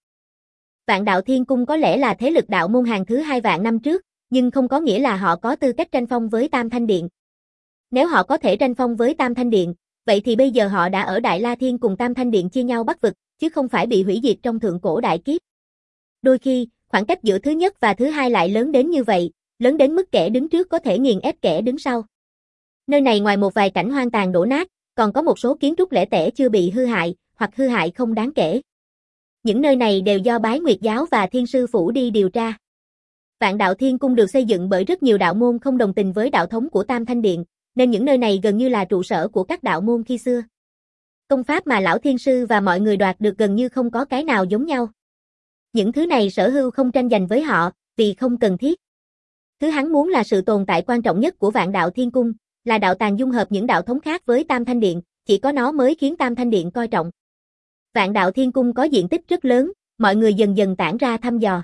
Vạn Đạo Thiên Cung có lẽ là thế lực đạo môn hàng thứ hai vạn năm trước, nhưng không có nghĩa là họ có tư cách tranh phong với Tam Thanh Điện. Nếu họ có thể tranh phong với Tam Thanh Điện, vậy thì bây giờ họ đã ở Đại La Thiên cùng Tam Thanh Điện chia nhau bắt vực, chứ không phải bị hủy diệt trong thượng cổ đại kiếp. Đôi khi, khoảng cách giữa thứ nhất và thứ hai lại lớn đến như vậy, lớn đến mức kẻ đứng trước có thể nghiền ép kẻ đứng sau. Nơi này ngoài một vài cảnh hoang tàn đổ nát, còn có một số kiến trúc lẻ tẻ chưa bị hư hại, hoặc hư hại không đáng kể. Những nơi này đều do Bái Nguyệt Giáo và Thiên Sư Phủ đi điều tra. Vạn Đạo Thiên Cung được xây dựng bởi rất nhiều đạo môn không đồng tình với đạo thống của Tam Thanh Điện, nên những nơi này gần như là trụ sở của các đạo môn khi xưa. Công pháp mà Lão Thiên Sư và mọi người đoạt được gần như không có cái nào giống nhau. Những thứ này Sở Hưu không tranh giành với họ, vì không cần thiết. Thứ hắn muốn là sự tồn tại quan trọng nhất của Vạn Đạo Thiên Cung, là đạo tàng dung hợp những đạo thống khác với Tam Thanh Điện, chỉ có nó mới khiến Tam Thanh Điện coi trọng. Vạn Đạo Thiên Cung có diện tích rất lớn, mọi người dần dần tản ra thăm dò.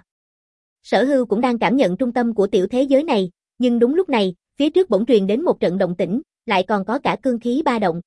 Sở Hưu cũng đang cảm nhận trung tâm của tiểu thế giới này, nhưng đúng lúc này, phía trước bỗng truyền đến một trận động tĩnh, lại còn có cả cương khí ba động.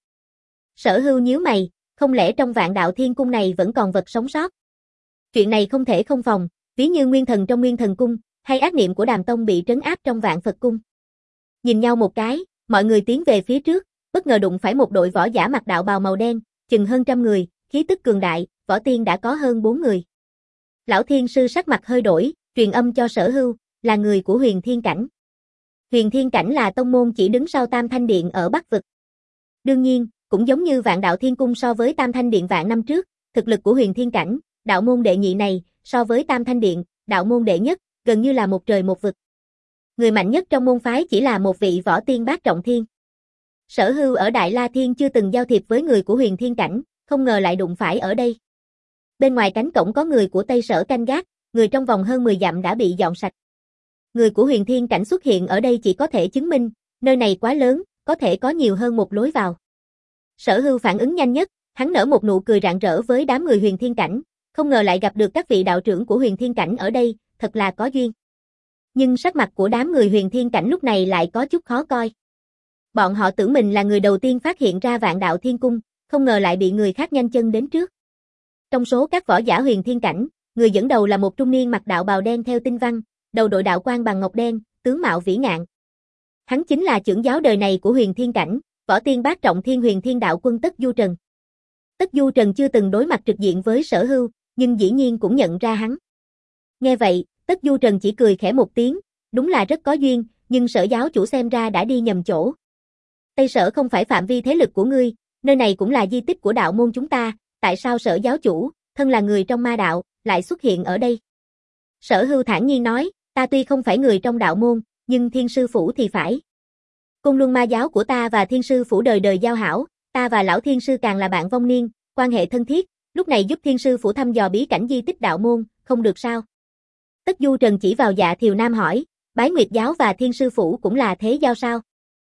Sở Hưu nhíu mày, không lẽ trong Vạn Đạo Thiên Cung này vẫn còn vật sống sót? Chuyện này không thể không phòng, ví như nguyên thần trong Nguyên Thần Cung, hay ác niệm của Đàm Tông bị trấn áp trong Vạn Phật Cung. Nhìn nhau một cái, mọi người tiến về phía trước, bất ngờ đụng phải một đội võ giả mặc đạo bào màu đen, chừng hơn trăm người, khí tức cường đại, võ tiên đã có hơn bốn người. Lão Thiên Sư sắc mặt hơi đổi, truyền âm cho Sở Hưu, là người của Huyền Thiên Cảnh. Huyền Thiên Cảnh là tông môn chỉ đứng sau Tam Thanh Điện ở Bắc Vực. Đương nhiên, cũng giống như Vạn Đạo Thiên Cung so với Tam Thanh Điện vạn năm trước, thực lực của Huyền Thiên Cảnh, đạo môn đệ nhị này, so với Tam Thanh Điện, đạo môn đệ nhất, gần như là một trời một vực. Người mạnh nhất trong môn phái chỉ là một vị võ tiên bát trọng thiên. Sở Hưu ở Đại La Thiên chưa từng giao thiệp với người của Huyền Thiên Cảnh, không ngờ lại đụng phải ở đây. Bên ngoài cánh cổng có người của Tây Sở canh gác, người trong vòng hơn mười dặm đã bị dọn sạch. Người của Huyền Thiên Cảnh xuất hiện ở đây chỉ có thể chứng minh, nơi này quá lớn, có thể có nhiều hơn một lối vào. Sở Hưu phản ứng nhanh nhất, hắn nở một nụ cười rạng rỡ với đám người Huyền Thiên Cảnh, không ngờ lại gặp được các vị đạo trưởng của Huyền Thiên Cảnh ở đây, thật là có duyên. Nhưng sắc mặt của đám người Huyền Thiên Cảnh lúc này lại có chút khó coi. Bọn họ tưởng mình là người đầu tiên phát hiện ra Vạn Đạo Thiên Cung, không ngờ lại bị người khác nhanh chân đến trước. Trong số các võ giả Huyền Thiên Cảnh, người dẫn đầu là một trung niên mặc đạo bào đen theo tinh văn, đầu đội đạo quan bằng ngọc đen, tướng mạo vĩ ngạn. Hắn chính là trưởng giáo đời này của Huyền Thiên Cảnh, võ tiên bát trọng thiên Huyền Thiên Đạo Quân Tất Du Trần. Tất Du Trần chưa từng đối mặt trực diện với Sở Hưu, nhưng dĩ nhiên cũng nhận ra hắn. Nghe vậy, Tất Du Trần chỉ cười khẽ một tiếng, đúng là rất có duyên, nhưng Sở giáo chủ xem ra đã đi nhầm chỗ. Tây Sở không phải phạm vi thế lực của ngươi, nơi này cũng là di tích của đạo môn chúng ta, tại sao Sở giáo chủ, thân là người trong ma đạo, lại xuất hiện ở đây? Sở Hưu thản nhiên nói, ta tuy không phải người trong đạo môn, nhưng Thiên Sư Phủ thì phải. Côn Luân ma giáo của ta và Thiên Sư Phủ đời đời giao hảo, ta và Lão Thiên Sư càng là bạn vong niên, quan hệ thân thiết, Lúc này giúp Thiên sư phủ thăm dò bí cảnh di tích đạo môn, không được sao? Tất Du Trần chỉ vào Dạ Thiều Nam hỏi, Bái Nguyệt giáo và Thiên sư phủ cũng là thế giao sao?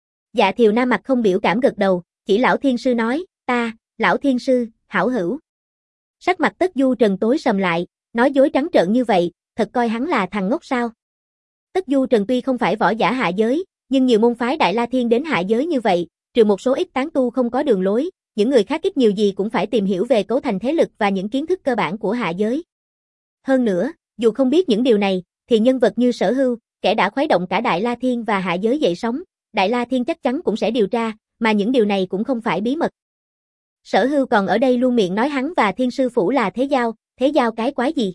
Dạ Thiều Nam mặt không biểu cảm gật đầu, chỉ lão Thiên sư nói, ta, lão Thiên sư, hảo hữu. Sắc mặt Tất Du Trần tối sầm lại, nói dối trắng trợn như vậy, thật coi hắn là thằng ngốc sao? Tất Du Trần tuy không phải võ giả hạ giới, nhưng nhiều môn phái Đại La Thiên đến hạ giới như vậy, trừ một số ít tán tu không có đường lối, những người khác ít nhiều gì cũng phải tìm hiểu về cấu thành thế lực và những kiến thức cơ bản của hạ giới. Hơn nữa, dù không biết những điều này, thì nhân vật như Sở Hưu, kẻ đã khuấy động cả Đại La Thiên và hạ giới dậy sóng, Đại La Thiên chắc chắn cũng sẽ điều tra, mà những điều này cũng không phải bí mật. Sở Hưu còn ở đây luôn miệng nói hắn và Thiên sư phủ là thế giao, thế giao cái quái gì?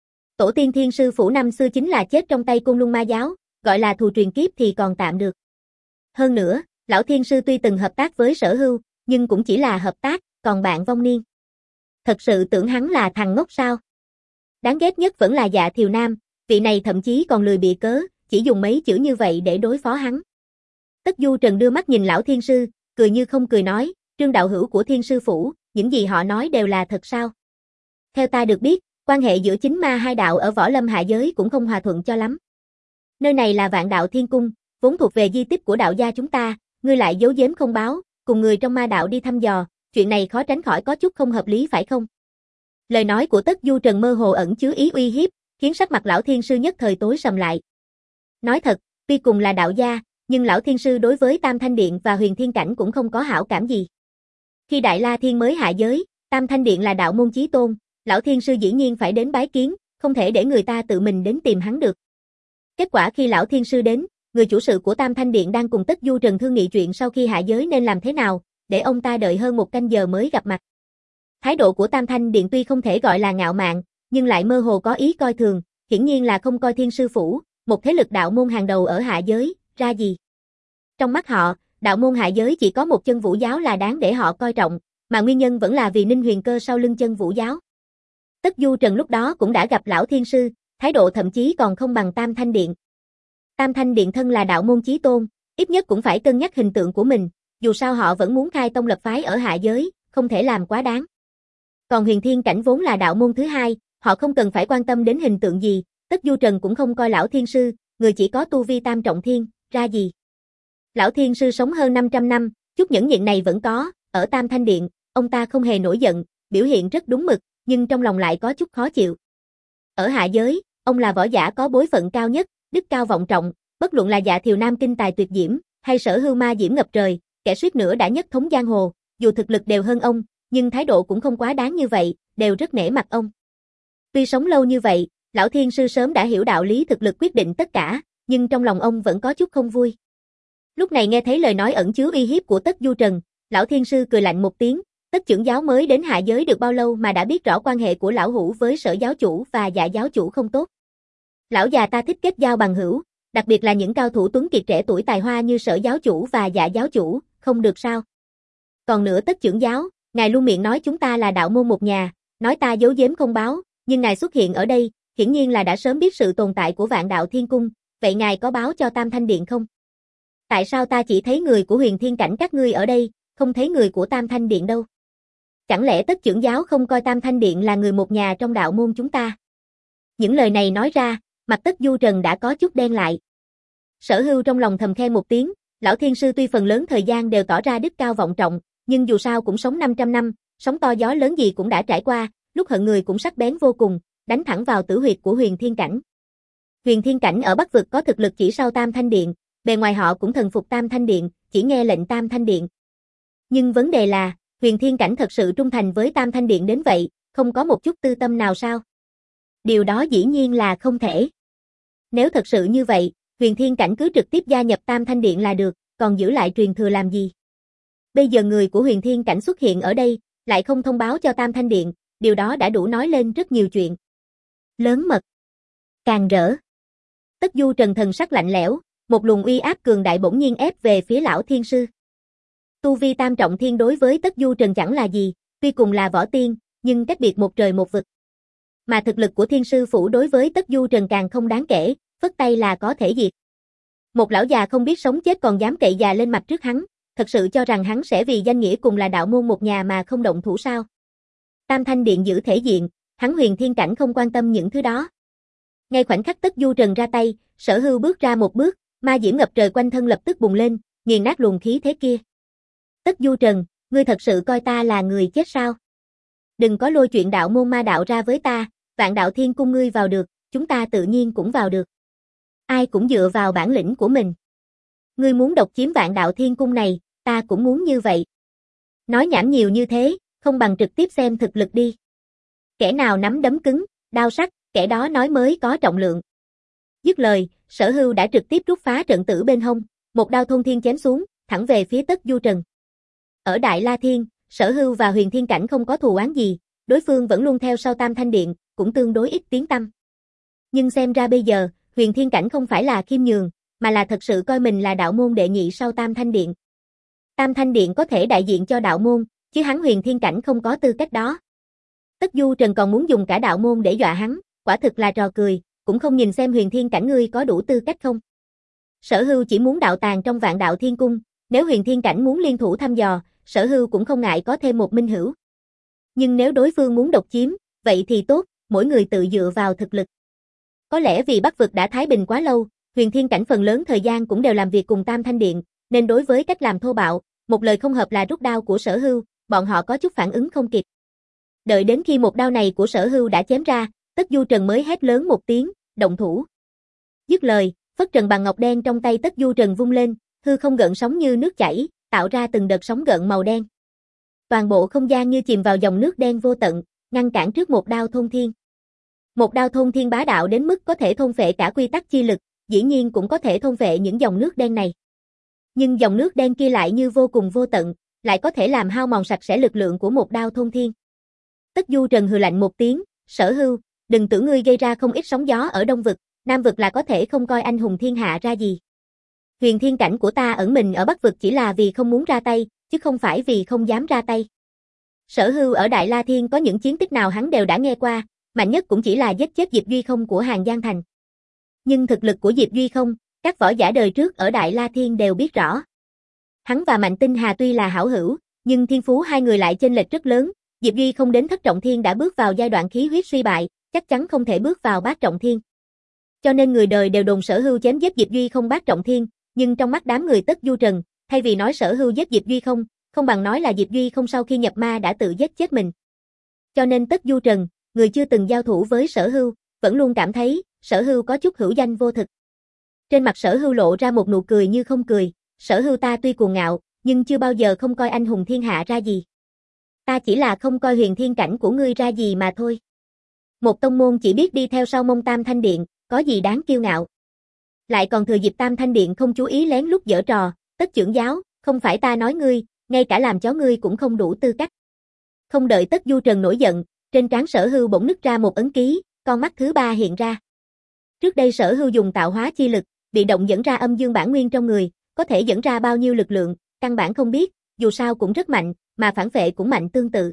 Tổ tiên Thiên sư phủ năm xưa chính là chết trong tay Côn Luân Ma giáo, gọi là thù truyền kiếp thì còn tạm được. Hơn nữa, lão Thiên sư tuy từng hợp tác với Sở Hưu, nhưng cũng chỉ là hợp tác, còn bạn vong niên. Thật sự tưởng hắn là thằng ngốc sao? Đáng ghét nhất vẫn là Dạ Thiều Nam, vị này thậm chí còn lười bịa cớ, chỉ dùng mấy chữ như vậy để đối phó hắn. Tất Du Trần đưa mắt nhìn lão Thiên sư, cười như không cười nói, Trương đạo hữu của Thiên sư phủ, những gì họ nói đều là thật sao? Theo ta được biết, quan hệ giữa chính ma hai đạo ở Võ Lâm hạ giới cũng không hòa thuận cho lắm. Nơi này là Vạn Đạo Thiên Cung, vốn thuộc về di tích của đạo gia chúng ta, ngươi lại giấu giếm không báo, cùng người trong ma đạo đi thăm dò, chuyện này khó tránh khỏi có chút không hợp lý phải không? Lời nói của Tất Du Trần mơ hồ ẩn chứa ý uy hiếp, khiến sắc mặt lão Thiên sư nhất thời tối sầm lại. Nói thật, tuy cùng là đạo gia, nhưng lão Thiên sư đối với Tam Thanh Điện và Huyền Thiên Cảnh cũng không có hảo cảm gì. Khi Đại La Thiên mới hạ giới, Tam Thanh Điện là đạo môn chí tôn, lão Thiên sư dĩ nhiên phải đến bái kiến, không thể để người ta tự mình đến tìm hắn được. Kết quả khi lão Thiên sư đến, người chủ sự của Tam Thanh Điện đang cùng Tất Du Trần thương nghị chuyện sau khi hạ giới nên làm thế nào, để ông ta đợi hơn một canh giờ mới gặp mặt. Thái độ của Tam Thanh Điện tuy không thể gọi là ngạo mạn, nhưng lại mơ hồ có ý coi thường, hiển nhiên là không coi Thiên sư phủ, một thế lực đạo môn hàng đầu ở hạ giới, ra gì. Trong mắt họ, đạo môn hạ giới chỉ có một Chân Vũ giáo là đáng để họ coi trọng, mà nguyên nhân vẫn là vì Ninh Huyền Cơ sau lưng Chân Vũ giáo. Tất Du Trần lúc đó cũng đã gặp lão Thiên sư, thái độ thậm chí còn không bằng Tam Thanh Điện. Tam Thanh Điện thân là đạo môn chí tôn, ít nhất cũng phải cân nhắc hình tượng của mình, dù sao họ vẫn muốn khai tông lập phái ở hạ giới, không thể làm quá đáng. Còn Huyền Thiên Cảnh vốn là đạo môn thứ hai, họ không cần phải quan tâm đến hình tượng gì, Tất Du Trần cũng không coi lão Thiên sư, người chỉ có tu vi tam trọng thiên, ra gì. Lão Thiên sư sống hơn năm trăm năm, chút nhẫn nhịn này vẫn có, ở Tam Thanh Điện, ông ta không hề nổi giận, biểu hiện rất đúng mực, nhưng trong lòng lại có chút khó chịu. Ở hạ giới, ông là võ giả có bối phận cao nhất, đức cao vọng trọng, bất luận là Dạ Thiều Nam kinh tài tuyệt diễm, hay Sở Hưu ma diễm ngập trời, kẻ suýt nữa đã nhất thống giang hồ, dù thực lực đều hơn ông, nhưng thái độ cũng không quá đáng như vậy, đều rất nể mặt ông. Tuy sống lâu như vậy, lão Thiên sư sớm đã hiểu đạo lý thực lực quyết định tất cả, nhưng trong lòng ông vẫn có chút không vui. Lúc này nghe thấy lời nói ẩn chứa uy hiếp của Tất Du Trần, lão Thiên sư cười lạnh một tiếng, Tất trưởng giáo mới đến hạ giới được bao lâu mà đã biết rõ quan hệ của lão hữu với Sở giáo chủ và Dạ giáo chủ không tốt. Lão già ta thích kết giao bằng hữu, đặc biệt là những cao thủ tuấn kiệt trẻ tuổi tài hoa như Sở giáo chủ và Dạ giáo chủ, không được sao? Còn nữa Tất trưởng giáo, ngài luôn miệng nói chúng ta là đạo môn một nhà, nói ta giấu giếm không báo, nhưng ngài xuất hiện ở đây, hiển nhiên là đã sớm biết sự tồn tại của Vạn Đạo Thiên Cung, vậy ngài có báo cho Tam Thanh Điện không? Tại sao ta chỉ thấy người của Huyền Thiên Cảnh các ngươi ở đây, không thấy người của Tam Thanh Điện đâu? Chẳng lẽ Tất trưởng giáo không coi Tam Thanh Điện là người một nhà trong đạo môn chúng ta? Những lời này nói ra, mặt Tất Du Trần đã có chút đen lại. Sở Hưu trong lòng thầm khen một tiếng, lão Thiên sư tuy phần lớn thời gian đều tỏ ra đức cao vọng trọng, nhưng dù sao cũng sống năm trăm năm, sóng to gió lớn gì cũng đã trải qua, lúc hận người cũng sắc bén vô cùng, đánh thẳng vào tử huyệt của Huyền Thiên Cảnh. Huyền Thiên Cảnh ở Bắc vực có thực lực chỉ sau Tam Thanh Điện, bề ngoài họ cũng thần phục Tam Thanh Điện, chỉ nghe lệnh Tam Thanh Điện. Nhưng vấn đề là, Huyền Thiên Cảnh thật sự trung thành với Tam Thanh Điện đến vậy, không có một chút tư tâm nào sao? Điều đó dĩ nhiên là không thể. Nếu thật sự như vậy, Huyền Thiên Cảnh cứ trực tiếp gia nhập Tam Thanh Điện là được, còn giữ lại truyền thừa làm gì? Bây giờ người của Huyền Thiên Cảnh xuất hiện ở đây, lại không thông báo cho Tam Thanh Điện, điều đó đã đủ nói lên rất nhiều chuyện. Lớn mật. Càng rỡ. Tất Du Trần thần sắc lạnh lẽo, một luồng uy áp cường đại bỗng nhiên ép về phía lão Thiên sư. Tu vi tam trọng thiên đối với Tất Du Trần chẳng là gì, tuy cùng là võ tiên, nhưng cách biệt một trời một vực. Mà thực lực của Thiên sư phủ đối với Tất Du Trần càng không đáng kể, phất tay là có thể diệt. Một lão già không biết sống chết còn dám cậy già lên mặt trước hắn, thật sự cho rằng hắn sẽ vì danh nghĩa cùng là đạo môn một nhà mà không động thủ sao? Tam Thanh Điện giữ thể diện, hắn Huyền Thiên Cảnh không quan tâm những thứ đó. Ngay khoảnh khắc Tất Du Trần ra tay, Sở Hưu bước ra một bước, ma diễm ngập trời quanh thân lập tức bùng lên, nghiền nát luồng khí thế kia. Tất Du Trần, ngươi thật sự coi ta là người chết sao? Đừng có lôi chuyện đạo môn ma đạo ra với ta, Vạn Đạo Thiên Cung ngươi vào được, chúng ta tự nhiên cũng vào được. Ai cũng dựa vào bản lĩnh của mình. Ngươi muốn độc chiếm Vạn Đạo Thiên Cung này, ta cũng muốn như vậy. Nói nhảm nhiều như thế, không bằng trực tiếp xem thực lực đi. Kẻ nào nắm đấm cứng, đao sắc, kẻ đó nói mới có trọng lượng. Dứt lời, Sở Hưu đã trực tiếp rút phá trận tử bên hông, một đao thôn thiên chém xuống, thẳng về phía Tất Du Trần. Ở Đại La Thiên, Sở Hưu và Huyền Thiên Cảnh không có thù oán gì, đối phương vẫn luôn theo sau Tam Thanh Điện, cũng tương đối ít tiếng tăm. Nhưng xem ra bây giờ, Huyền Thiên Cảnh không phải là khiêm nhường, mà là thật sự coi mình là đạo môn đệ nhị sau Tam Thanh Điện. Tam Thanh Điện có thể đại diện cho đạo môn, chứ hắn Huyền Thiên Cảnh không có tư cách đó. Tất Du Trần còn muốn dùng cả đạo môn để dọa hắn, quả thực là trò cười, cũng không nhìn xem Huyền Thiên Cảnh ngươi có đủ tư cách không. Sở Hưu chỉ muốn đạo tàng trong Vạn Đạo Thiên Cung, nếu Huyền Thiên Cảnh muốn liên thủ thăm dò, Sở Hưu cũng không ngại có thêm một minh hữu. Nhưng nếu đối phương muốn độc chiếm, vậy thì tốt, mỗi người tự dựa vào thực lực. Có lẽ vì Bắc vực đã thái bình quá lâu, Huyền Thiên Cảnh phần lớn thời gian cũng đều làm việc cùng Tam Thanh Điện, nên đối với cách làm thô bạo, một lời không hợp là rút đao của Sở Hưu, bọn họ có chút phản ứng không kịp. Đợi đến khi một đao này của Sở Hưu đã chém ra, Tất Du Trần mới hét lớn một tiếng, động thủ. Dứt lời, phất trần bằng ngọc đen trong tay Tất Du Trần vung lên, hư không gợn sóng như nước chảy, tạo ra từng đợt sóng gợn màu đen. Toàn bộ không gian như chìm vào dòng nước đen vô tận, ngăn cản trước một đao thôn thiên. Một đao thôn thiên bá đạo đến mức có thể thôn phệ cả quy tắc chi lực, dĩ nhiên cũng có thể thôn phệ những dòng nước đen này. Nhưng dòng nước đen kia lại như vô cùng vô tận, lại có thể làm hao mòn sạch sẽ lực lượng của một đao thôn thiên. Tất Du Trần hừ lạnh một tiếng, Sở Hưu, đừng tưởng ngươi gây ra không ít sóng gió ở Đông vực, Nam vực là có thể không coi anh hùng thiên hạ ra gì. Huyền Thiên Cảnh của ta ẩn mình ở Bắc vực chỉ là vì không muốn ra tay, chứ không phải vì không dám ra tay. Sở Hưu ở Đại La Thiên có những chiến tích nào hắn đều đã nghe qua, mạnh nhất cũng chỉ là giết chết Diệp Duy Không của Hàng Giang Thành. Nhưng thực lực của Diệp Duy Không, các võ giả đời trước ở Đại La Thiên đều biết rõ. Hắn và Mạnh Tinh Hà tuy là hảo hữu, nhưng thiên phú hai người lại chênh lệch rất lớn, Diệp Duy Không đến thất trọng thiên đã bước vào giai đoạn khí huyết suy bại, chắc chắn không thể bước vào bát trọng thiên. Cho nên người đời đều đồn Sở Hưu chém giết Diệp Duy Không bát trọng thiên, nhưng trong mắt đám người Tất Du Trần, thay vì nói Sở Hưu giết Diệp Duy Không, không bằng nói là Diệp Duy Không sau khi nhập ma đã tự giết chết mình. Cho nên Tất Du Trần, người chưa từng giao thủ với Sở Hưu, vẫn luôn cảm thấy Sở Hưu có chút hữu danh vô thực. Trên mặt Sở Hưu lộ ra một nụ cười như không cười, Sở Hưu ta tuy cuồng ngạo, nhưng chưa bao giờ không coi anh hùng thiên hạ ra gì. Ta chỉ là không coi Huyền Thiên Cảnh của ngươi ra gì mà thôi. Một tông môn chỉ biết đi theo sau mông Tam Thanh Điện, có gì đáng kiêu ngạo. Lại còn thừa dịp Tam Thanh Điện không chú ý lén lút giở trò, Tất trưởng giáo, không phải ta nói ngươi, ngay cả làm chó ngươi cũng không đủ tư cách. Không đợi Tất Du Trần nổi giận, trên trán Sở Hưu bỗng nứt ra một ấn ký, con mắt thứ ba hiện ra. Trước đây Sở Hưu dùng tạo hóa chi lực, bị động dẫn ra âm dương bản nguyên trong người, có thể dẫn ra bao nhiêu lực lượng, căn bản không biết, dù sao cũng rất mạnh, mà phản phệ cũng mạnh tương tự.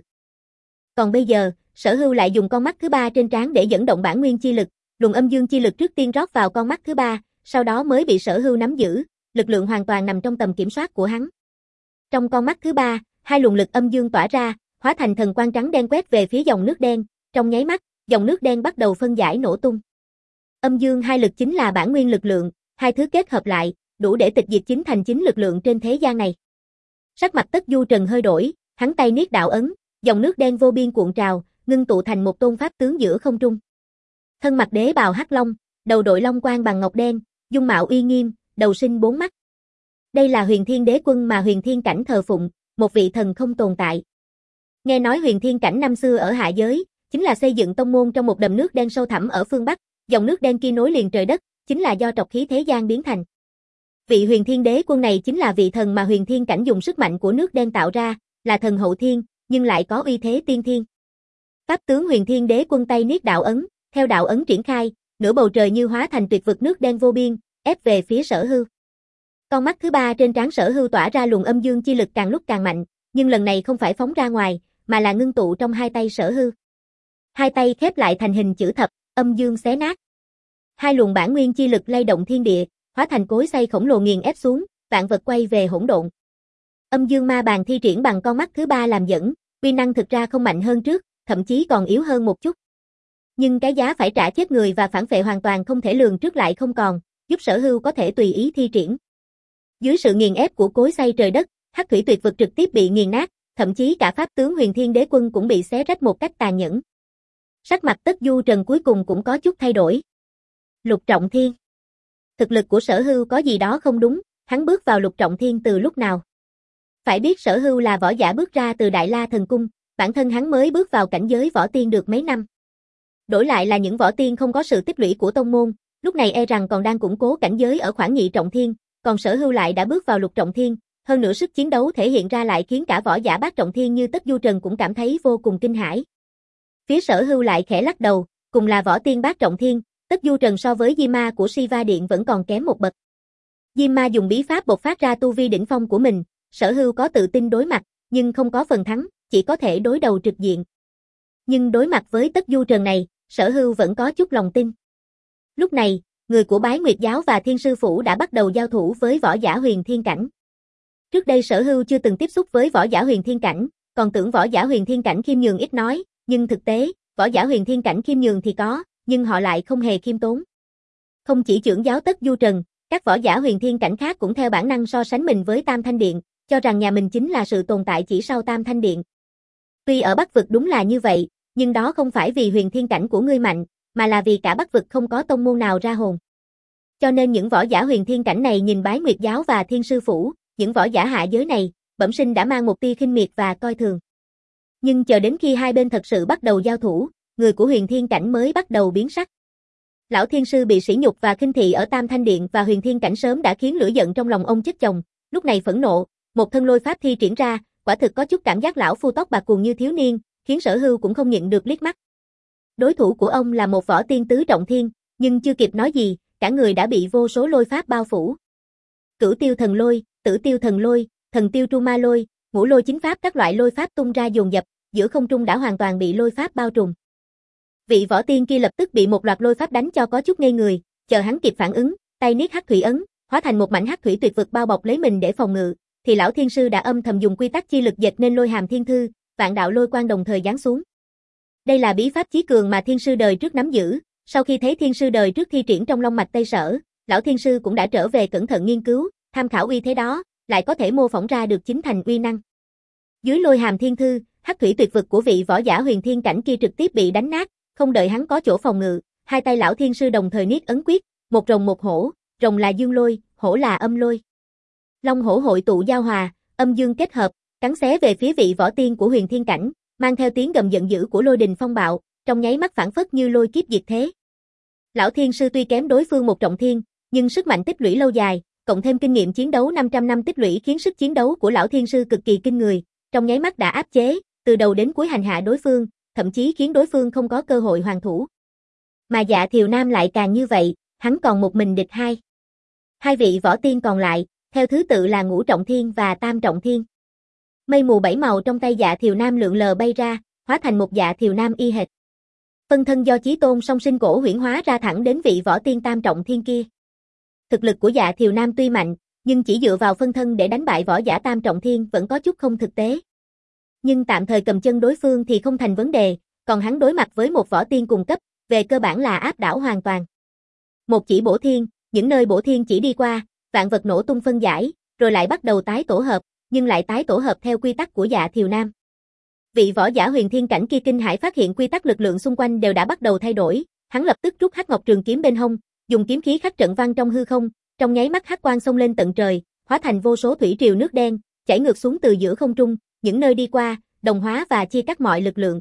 Còn bây giờ, Sở Hưu lại dùng con mắt thứ ba trên trán để dẫn động bản nguyên chi lực, luồng âm dương chi lực trước tiên rót vào con mắt thứ ba, sau đó mới bị Sở Hưu nắm giữ, lực lượng hoàn toàn nằm trong tầm kiểm soát của hắn. Trong con mắt thứ ba, hai luồng lực âm dương tỏa ra, hóa thành thần quang trắng đen quét về phía dòng nước đen, trong nháy mắt, dòng nước đen bắt đầu phân giải nổ tung. Âm dương hai lực chính là bản nguyên lực lượng, hai thứ kết hợp lại, đủ để tịch diệt chính thành chính lực lượng trên thế gian này. Sắc mặt Tất Du Trần hơi đổi, hắn tay niết đạo ấn, dòng nước đen vô biên cuộn trào, ngưng tụ thành một tôn pháp tướng giữa không trung. Thân mặc đế bào hắc long, đầu đội long quang bằng ngọc đen, dung mạo uy nghiêm, đầu sinh bốn mắt. Đây là Huyền Thiên Đế Quân mà Huyền Thiên Cảnh thờ phụng, một vị thần không tồn tại. Nghe nói Huyền Thiên Cảnh năm xưa ở hạ giới, chính là xây dựng tông môn trong một đầm nước đen sâu thẳm ở phương Bắc, dòng nước đen kia nối liền trời đất, chính là do trọc khí thế gian biến thành. Vị Huyền Thiên Đế Quân này chính là vị thần mà Huyền Thiên Cảnh dùng sức mạnh của nước đen tạo ra, là thần hậu thiên, nhưng lại có uy thế tiên thiên. Pháp tướng Huyền Thiên Đế Quân tay niết đạo ấn, theo đạo ấn triển khai, nửa bầu trời như hóa thành tuyệt vực nước đen vô biên, ép về phía Sở Hưu. Con mắt thứ ba trên trán Sở Hưu tỏa ra luồng âm dương chi lực càng lúc càng mạnh, nhưng lần này không phải phóng ra ngoài, mà là ngưng tụ trong hai tay Sở Hưu. Hai tay khép lại thành hình chữ thập, âm dương xé nát. Hai luồng bản nguyên chi lực lay động thiên địa, hóa thành cối xay khổng lồ nghiền ép xuống, vạn vật quay về hỗn độn. Âm dương ma bàn thi triển bằng con mắt thứ ba làm dẫn, uy năng thực ra không mạnh hơn trước, thậm chí còn yếu hơn một chút. Nhưng cái giá phải trả chết người và phản vệ hoàn toàn không thể lường trước lại không còn, giúp Sở Hưu có thể tùy ý thi triển. Dưới sự nghiền ép của cối xay trời đất, Hắc Thủy Tuyệt Vực trực tiếp bị nghiền nát, thậm chí cả pháp tướng Huyền Thiên Đế Quân cũng bị xé rách một cách tàn nhẫn. Sắc mặt Tất Du Trần cuối cùng cũng có chút thay đổi. Lục Trọng Thiên. Thực lực của Sở Hưu có gì đó không đúng, hắn bước vào Lục Trọng Thiên từ lúc nào? Phải biết Sở Hưu là võ giả bước ra từ Đại La Thần Cung, bản thân hắn mới bước vào cảnh giới võ tiên được mấy năm. Đổi lại là những võ tiên không có sự tích lũy của tông môn, lúc này e rằng còn đang củng cố cảnh giới ở khoảng Nhị Trọng Thiên, còn Sở Hưu lại đã bước vào Lục Trọng Thiên, hơn nữa sức chiến đấu thể hiện ra lại khiến cả võ giả Bát Trọng Thiên như Tất Du Trần cũng cảm thấy vô cùng kinh hãi. Phía Sở Hưu lại khẽ lắc đầu, cùng là võ tiên Bát Trọng Thiên, Tất Du Trần so với Diêm Ma của Siva Điện vẫn còn kém một bậc. Diêm Ma dùng bí pháp bộc phát ra tu vi đỉnh phong của mình, Sở Hưu có tự tin đối mặt, nhưng không có phần thắng, chỉ có thể đối đầu trực diện. Nhưng đối mặt với Tất Du Trần này, Sở Hưu vẫn có chút lòng tin. Lúc này, người của Bái Nguyệt Giáo và Thiên Sư Phủ đã bắt đầu giao thủ với võ giả Huyền Thiên Cảnh. Trước đây Sở Hưu chưa từng tiếp xúc với võ giả Huyền Thiên Cảnh, còn tưởng võ giả Huyền Thiên Cảnh khiêm nhường ít nói, nhưng thực tế, võ giả Huyền Thiên Cảnh khiêm nhường thì có, nhưng họ lại không hề khiêm tốn. Không chỉ trưởng giáo Tất Du Trần, các võ giả Huyền Thiên Cảnh khác cũng theo bản năng so sánh mình với Tam Thanh Điện, cho rằng nhà mình chính là sự tồn tại chỉ sau Tam Thanh Điện. Tuy ở Bắc Vực đúng là như vậy, nhưng đó không phải vì Huyền Thiên Cảnh của ngươi mạnh, mà là vì cả Bắc Vực không có tông môn nào ra hồn. Cho nên những võ giả Huyền Thiên Cảnh này nhìn Bái Nguyệt Giáo và Thiên Sư Phủ, những võ giả hạ giới này, bẩm sinh đã mang một tia khinh miệt và coi thường. Nhưng chờ đến khi hai bên thật sự bắt đầu giao thủ, người của Huyền Thiên Cảnh mới bắt đầu biến sắc. Lão Thiên Sư bị sỉ nhục và khinh thị ở Tam Thanh Điện và Huyền Thiên Cảnh sớm đã khiến lửa giận trong lòng ông chất chồng, lúc này phẫn nộ, một thân lôi pháp thi triển ra, quả thực có chút cảm giác lão phu tóc bạc cuồng như thiếu niên, khiến Sở Hưu cũng không nhịn được liếc mắt. Đối thủ của ông là một võ tiên tứ trọng thiên, nhưng chưa kịp nói gì, cả người đã bị vô số lôi pháp bao phủ. Cửu Tiêu Thần Lôi, Tử Tiêu Thần Lôi, Thần Tiêu Tru Ma Lôi, Ngũ Lôi Chính Pháp các loại lôi pháp tung ra dồn dập, giữa không trung đã hoàn toàn bị lôi pháp bao trùm. Vị võ tiên kia lập tức bị một loạt lôi pháp đánh cho có chút ngây người, chờ hắn kịp phản ứng, tay niết hắc thủy ấn, hóa thành một mảnh hắc thủy tuyệt vực bao bọc lấy mình để phòng ngự, thì lão thiên sư đã âm thầm dùng quy tắc chi lực dệt nên lôi hàm thiên thư, vạn đạo lôi quang đồng thời giáng xuống. Đây là bí pháp chí cường mà thiên sư đời trước nắm giữ, sau khi thấy thiên sư đời trước thi triển trong Long Mạch Tây Sở, lão thiên sư cũng đã trở về cẩn thận nghiên cứu, tham khảo uy thế đó, lại có thể mô phỏng ra được chính thành uy năng. Dưới lôi hàm thiên thư, hắc thủy tuyệt vực của vị võ giả Huyền Thiên Cảnh kia trực tiếp bị đánh nát, không đợi hắn có chỗ phòng ngự, hai tay lão thiên sư đồng thời niết ấn quyết, một rồng một hổ, rồng là dương lôi, hổ là âm lôi. Long hổ hội tụ giao hòa, âm dương kết hợp, cắn xé về phía vị võ tiên của Huyền Thiên Cảnh, mang theo tiếng gầm giận dữ của lôi đình phong bạo, trong nháy mắt phản phất như lôi kiếp diệt thế. Lão thiên sư tuy kém đối phương một trọng thiên, nhưng sức mạnh tích lũy lâu dài, cộng thêm kinh nghiệm chiến đấu năm trăm năm tích lũy khiến sức chiến đấu của lão thiên sư cực kỳ kinh người, trong nháy mắt đã áp chế, từ đầu đến cuối hành hạ đối phương, thậm chí khiến đối phương không có cơ hội hoàn thủ. Mà Dạ Thiều Nam lại càng như vậy, hắn còn một mình địch hai. Hai vị võ tiên còn lại, theo thứ tự là Ngũ Trọng Thiên và Tam Trọng Thiên. Mây mù bảy màu trong tay Dạ Thiều Nam lượn lờ bay ra, hóa thành một Dạ Thiều Nam y hệt. Phân thân do Chí Tôn song sinh cổ huyễn hóa ra thẳng đến vị võ tiên Tam Trọng Thiên kia. Thực lực của Dạ Thiều Nam tuy mạnh, nhưng chỉ dựa vào phân thân để đánh bại võ giả Tam Trọng Thiên vẫn có chút không thực tế. Nhưng tạm thời cầm chân đối phương thì không thành vấn đề, còn hắn đối mặt với một võ tiên cùng cấp, về cơ bản là áp đảo hoàn toàn. Một chỉ bổ thiên, những nơi bổ thiên chỉ đi qua, vạn vật nổ tung phân giải, rồi lại bắt đầu tái tổ hợp, nhưng lại tái tổ hợp theo quy tắc của Dạ Thiều Nam. Vị võ giả Huyền Thiên Cảnh kia kinh hãi phát hiện quy tắc lực lượng xung quanh đều đã bắt đầu thay đổi, hắn lập tức rút Hắc Ngọc Trường kiếm bên hông, dùng kiếm khí khắc trận văn trong hư không, trong nháy mắt hắc quang xông lên tận trời, hóa thành vô số thủy triều nước đen, chảy ngược xuống từ giữa không trung, những nơi đi qua, đồng hóa và chia cắt mọi lực lượng.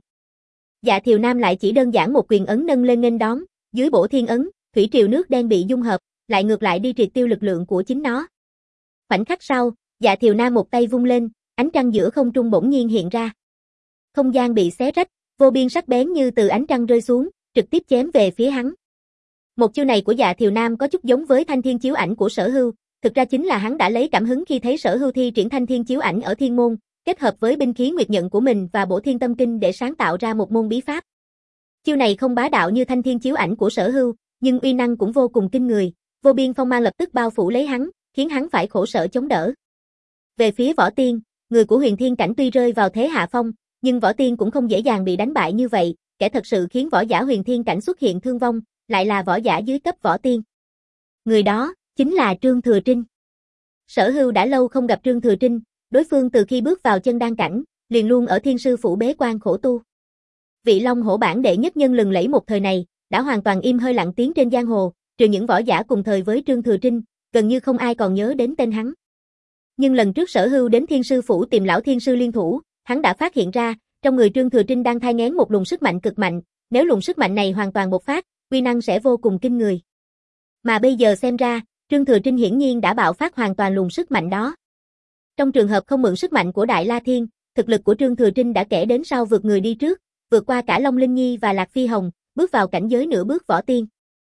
Dạ Thiều Nam lại chỉ đơn giản một quyền ấn nâng lên nghênh đón, dưới bổ thiên ấn, thủy triều nước đen bị dung hợp, lại ngược lại đi triệt tiêu lực lượng của chính nó. Khoảnh khắc sau, Dạ Thiều Nam một tay vung lên, ánh trăng giữa không trung bỗng nhiên hiện ra. Không gian bị xé rách, vô biên sắc bén như từ ánh trăng rơi xuống, trực tiếp chém về phía hắn. Một chiêu này của Dạ Thiều Nam có chút giống với Thanh Thiên Chiếu Ảnh của Sở Hưu, thực ra chính là hắn đã lấy cảm hứng khi thấy Sở Hưu thi triển Thanh Thiên Chiếu Ảnh ở Thiên Môn, kết hợp với binh khí nguyệt nhận của mình và Bổ Thiên Tâm Kinh để sáng tạo ra một môn bí pháp. Chiêu này không bá đạo như Thanh Thiên Chiếu Ảnh của Sở Hưu, nhưng uy năng cũng vô cùng kinh người, vô biên phong mang lập tức bao phủ lấy hắn, khiến hắn phải khổ sở chống đỡ. Về phía võ tiên, người của Huyền Thiên Cảnh tuy rơi vào thế hạ phong, nhưng võ tiên cũng không dễ dàng bị đánh bại như vậy, kẻ thật sự khiến võ giả huyền thiên cảnh xuất hiện thương vong, lại là võ giả dưới cấp võ tiên. Người đó, chính là Trương Thừa Trinh. Sở Hưu đã lâu không gặp Trương Thừa Trinh, đối phương từ khi bước vào chân đan cảnh, liền luôn ở Thiên Sư Phủ bế quan khổ tu. Vị Long Hổ bảng đệ nhất nhân lừng lẫy một thời này, đã hoàn toàn im hơi lặng tiếng trên giang hồ, trừ những võ giả cùng thời với Trương Thừa Trinh, gần như không ai còn nhớ đến tên hắn. Nhưng lần trước Sở Hưu đến Thiên Sư Phủ tìm lão Thiên Sư liên thủ, hắn đã phát hiện ra, trong người Trương Thừa Trinh đang thai nghén một luồng sức mạnh cực mạnh, nếu luồng sức mạnh này hoàn toàn bộc phát, uy năng sẽ vô cùng kinh người. Mà bây giờ xem ra, Trương Thừa Trinh hiển nhiên đã bạo phát hoàn toàn luồng sức mạnh đó. Trong trường hợp không mượn sức mạnh của Đại La Thiên, thực lực của Trương Thừa Trinh đã kể đến sau vượt người đi trước, vượt qua cả Long Linh Nhi và Lạc Phi Hồng, bước vào cảnh giới nửa bước võ tiên.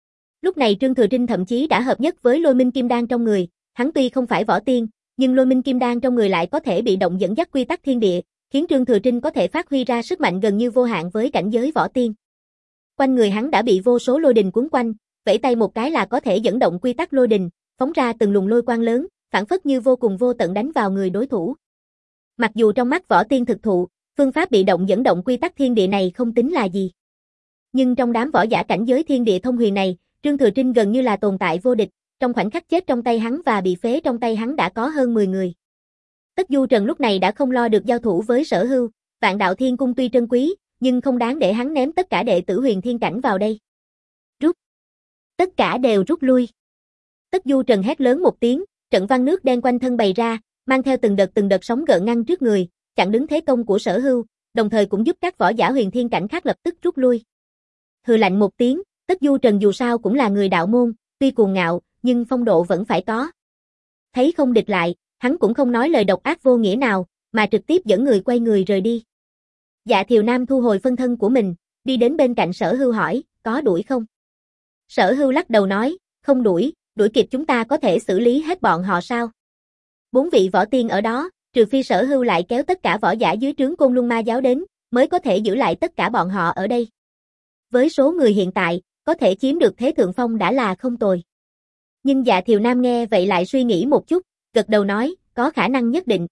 Lúc này Trương Thừa Trinh thậm chí đã hợp nhất với Lôi Minh Kim Đan trong người, hắn tuy không phải võ tiên, nhưng Lôi Minh Kim Đan trong người lại có thể bị động dẫn dắt quy tắc thiên địa, khiến Trương Thừa Trinh có thể phát huy ra sức mạnh gần như vô hạn với cảnh giới võ tiên. Quanh người hắn đã bị vô số lôi đình cuốn quanh, vẫy tay một cái là có thể dẫn động quy tắc lôi đình, phóng ra từng luồng lôi quang lớn, phản phất như vô cùng vô tận đánh vào người đối thủ. Mặc dù trong mắt võ tiên thực thụ, phương pháp bị động dẫn động quy tắc thiên địa này không tính là gì. Nhưng trong đám võ giả cảnh giới thiên địa thông huyền này, Trương Thừa Trinh gần như là tồn tại vô địch, trong khoảnh khắc chết trong tay hắn và bị phế trong tay hắn đã có hơn mười người. Tất Du Trần lúc này đã không lo được giao thủ với Sở Hưu, Vạn Đạo Thiên Cung tuy trân quý, nhưng không đáng để hắn ném tất cả đệ tử huyền thiên cảnh vào đây. Rút. Tất cả đều rút lui. Tất Du Trần hét lớn một tiếng, trận văn nước đen quanh thân bày ra, mang theo từng đợt từng đợt sóng gợn ngăn trước người, chặn đứng thế công của Sở Hưu, đồng thời cũng giúp các võ giả huyền thiên cảnh khác lập tức rút lui. Hừ lạnh một tiếng, Tất Du Trần dù sao cũng là người đạo môn, tuy cuồng ngạo, nhưng phong độ vẫn phải có. Thấy không địch lại, hắn cũng không nói lời độc ác vô nghĩa nào, mà trực tiếp dẫn người quay người rời đi. Dạ Thiều Nam thu hồi phân thân của mình, đi đến bên cạnh Sở Hưu hỏi, có đuổi không? Sở Hưu lắc đầu nói, không đuổi, đuổi kịp chúng ta có thể xử lý hết bọn họ sao? Bốn vị võ tiên ở đó, trừ phi Sở Hưu lại kéo tất cả võ giả dưới trướng Côn Luân Ma giáo đến, mới có thể giữ lại tất cả bọn họ ở đây. Với số người hiện tại, có thể chiếm được thế thượng phong đã là không tồi. Nhưng Dạ Thiều Nam nghe vậy lại suy nghĩ một chút, gật đầu nói, có khả năng nhất định.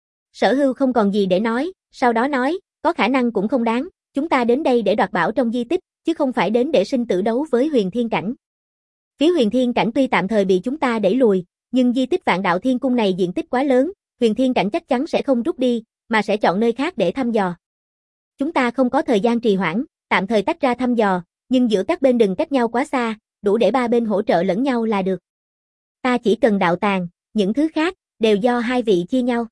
Sở Hưu không còn gì để nói, sau đó nói, có khả năng cũng không đáng, chúng ta đến đây để đoạt bảo trong di tích, chứ không phải đến để sinh tử đấu với huyền thiên cảnh. Phía huyền thiên cảnh tuy tạm thời bị chúng ta đẩy lùi, nhưng di tích Vạn Đạo Thiên Cung này diện tích quá lớn, huyền thiên cảnh chắc chắn sẽ không rút đi, mà sẽ chọn nơi khác để thăm dò. Chúng ta không có thời gian trì hoãn, tạm thời tách ra thăm dò, nhưng giữa các bên đừng cách nhau quá xa, đủ để ba bên hỗ trợ lẫn nhau là được. Ta chỉ cần đạo tàng, những thứ khác, đều do hai vị chia nhau.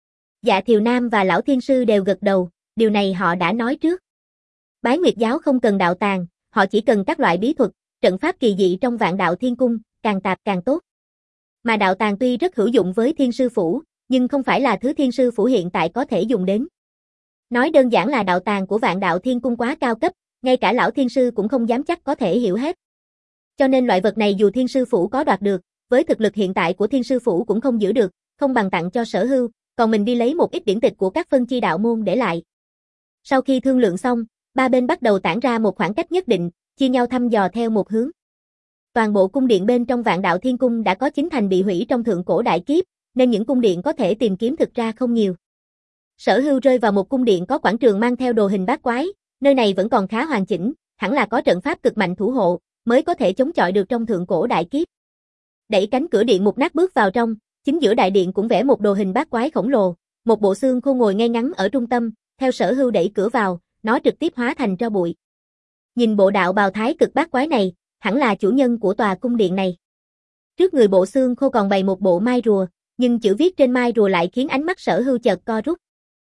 Dạ Thiều Nam và Lão Thiên Sư đều gật đầu, điều này họ đã nói trước. Bái Nguyệt giáo không cần đạo tàng, họ chỉ cần các loại bí thuật, trận pháp kỳ dị trong Vạn Đạo Thiên Cung, càng tạp càng tốt. Mà đạo tàng tuy rất hữu dụng với Thiên Sư Phủ, nhưng không phải là thứ Thiên Sư Phủ hiện tại có thể dùng đến. Nói đơn giản là đạo tàng của Vạn Đạo Thiên Cung quá cao cấp, ngay cả Lão Thiên Sư cũng không dám chắc có thể hiểu hết. Cho nên loại vật này dù Thiên Sư Phủ có đoạt được, với thực lực hiện tại của Thiên Sư Phủ cũng không giữ được, không bằng tặng cho Sở Hưu, còn mình đi lấy một ít điển tịch của các phân chi đạo môn để lại. Sau khi thương lượng xong, ba bên bắt đầu tản ra một khoảng cách nhất định, chia nhau thăm dò theo một hướng. Toàn bộ cung điện bên trong Vạn Đạo Thiên Cung đã có chín thành bị hủy trong thượng cổ đại kiếp, nên những cung điện có thể tìm kiếm thực ra không nhiều. Sở Hưu rơi vào một cung điện có quảng trường mang theo đồ hình bát quái, nơi này vẫn còn khá hoàn chỉnh, hẳn là có trận pháp cực mạnh thủ hộ, mới có thể chống chọi được trong thượng cổ đại kiếp. Đẩy cánh cửa điện mục nát bước vào trong, chính giữa đại điện cũng vẽ một đồ hình bát quái khổng lồ, một bộ xương khô ngồi ngay ngắn ở trung tâm, theo Sở Hưu đẩy cửa vào, nó trực tiếp hóa thành tro bụi. Nhìn bộ đạo bào thái cực bát quái này, hẳn là chủ nhân của tòa cung điện này. Trước người bộ xương khô còn bày một bộ mai rùa, nhưng chữ viết trên mai rùa lại khiến ánh mắt Sở Hưu chợt co rút.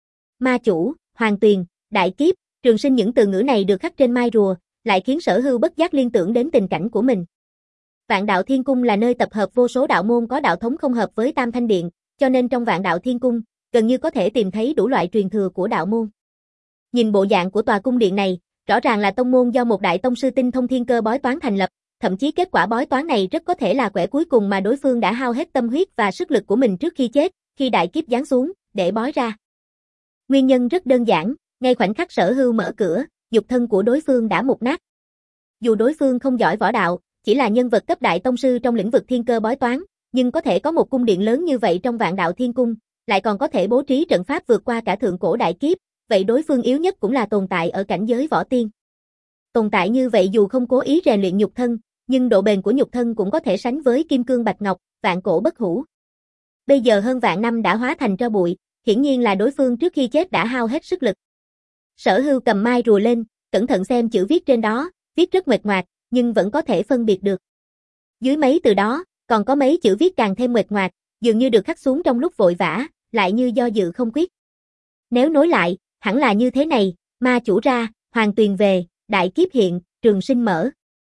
Ma chủ, hoàng tuyền, đại kiếp, trường sinh những từ ngữ này được khắc trên mai rùa, lại khiến Sở Hưu bất giác liên tưởng đến tình cảnh của mình. Vạn Đạo Thiên Cung là nơi tập hợp vô số đạo môn có đạo thống không hợp với Tam Thanh Điện, cho nên trong Vạn Đạo Thiên Cung, gần như có thể tìm thấy đủ loại truyền thừa của đạo môn. Nhìn bộ dạng của tòa cung điện này, rõ ràng là tông môn do một đại tông sư tinh thông thiên cơ bói toán thành lập, thậm chí kết quả bói toán này rất có thể là quẻ cuối cùng mà đối phương đã hao hết tâm huyết và sức lực của mình trước khi chết, khi đại kiếp giáng xuống, để bói ra. Nguyên nhân rất đơn giản, ngay khoảnh khắc Sở Hưu mở cửa, nhục thân của đối phương đã mục nát. Dù đối phương không giỏi võ đạo, chỉ là nhân vật cấp đại tông sư trong lĩnh vực thiên cơ bói toán, nhưng có thể có một cung điện lớn như vậy trong Vạn Đạo Thiên Cung, lại còn có thể bố trí trận pháp vượt qua cả thượng cổ đại kiếp, vậy đối phương yếu nhất cũng là tồn tại ở cảnh giới võ tiên. Tồn tại như vậy dù không cố ý rèn luyện nhục thân, nhưng độ bền của nhục thân cũng có thể sánh với kim cương bạch ngọc, vạn cổ bất hủ. Bây giờ hơn vạn năm đã hóa thành tro bụi, hiển nhiên là đối phương trước khi chết đã hao hết sức lực. Sở Hưu cầm mai rùa lên, cẩn thận xem chữ viết trên đó, viết rất mệt ngoạc, nhưng vẫn có thể phân biệt được. Dưới mấy từ đó, còn có mấy chữ viết càng thêm mệt ngoạc, dường như được khắc xuống trong lúc vội vã, lại như do dự không quyết. Nếu nối lại, hẳn là như thế này, ma chủ ra, hoàng tuyền về, đại kiếp hiện, trường sinh mở.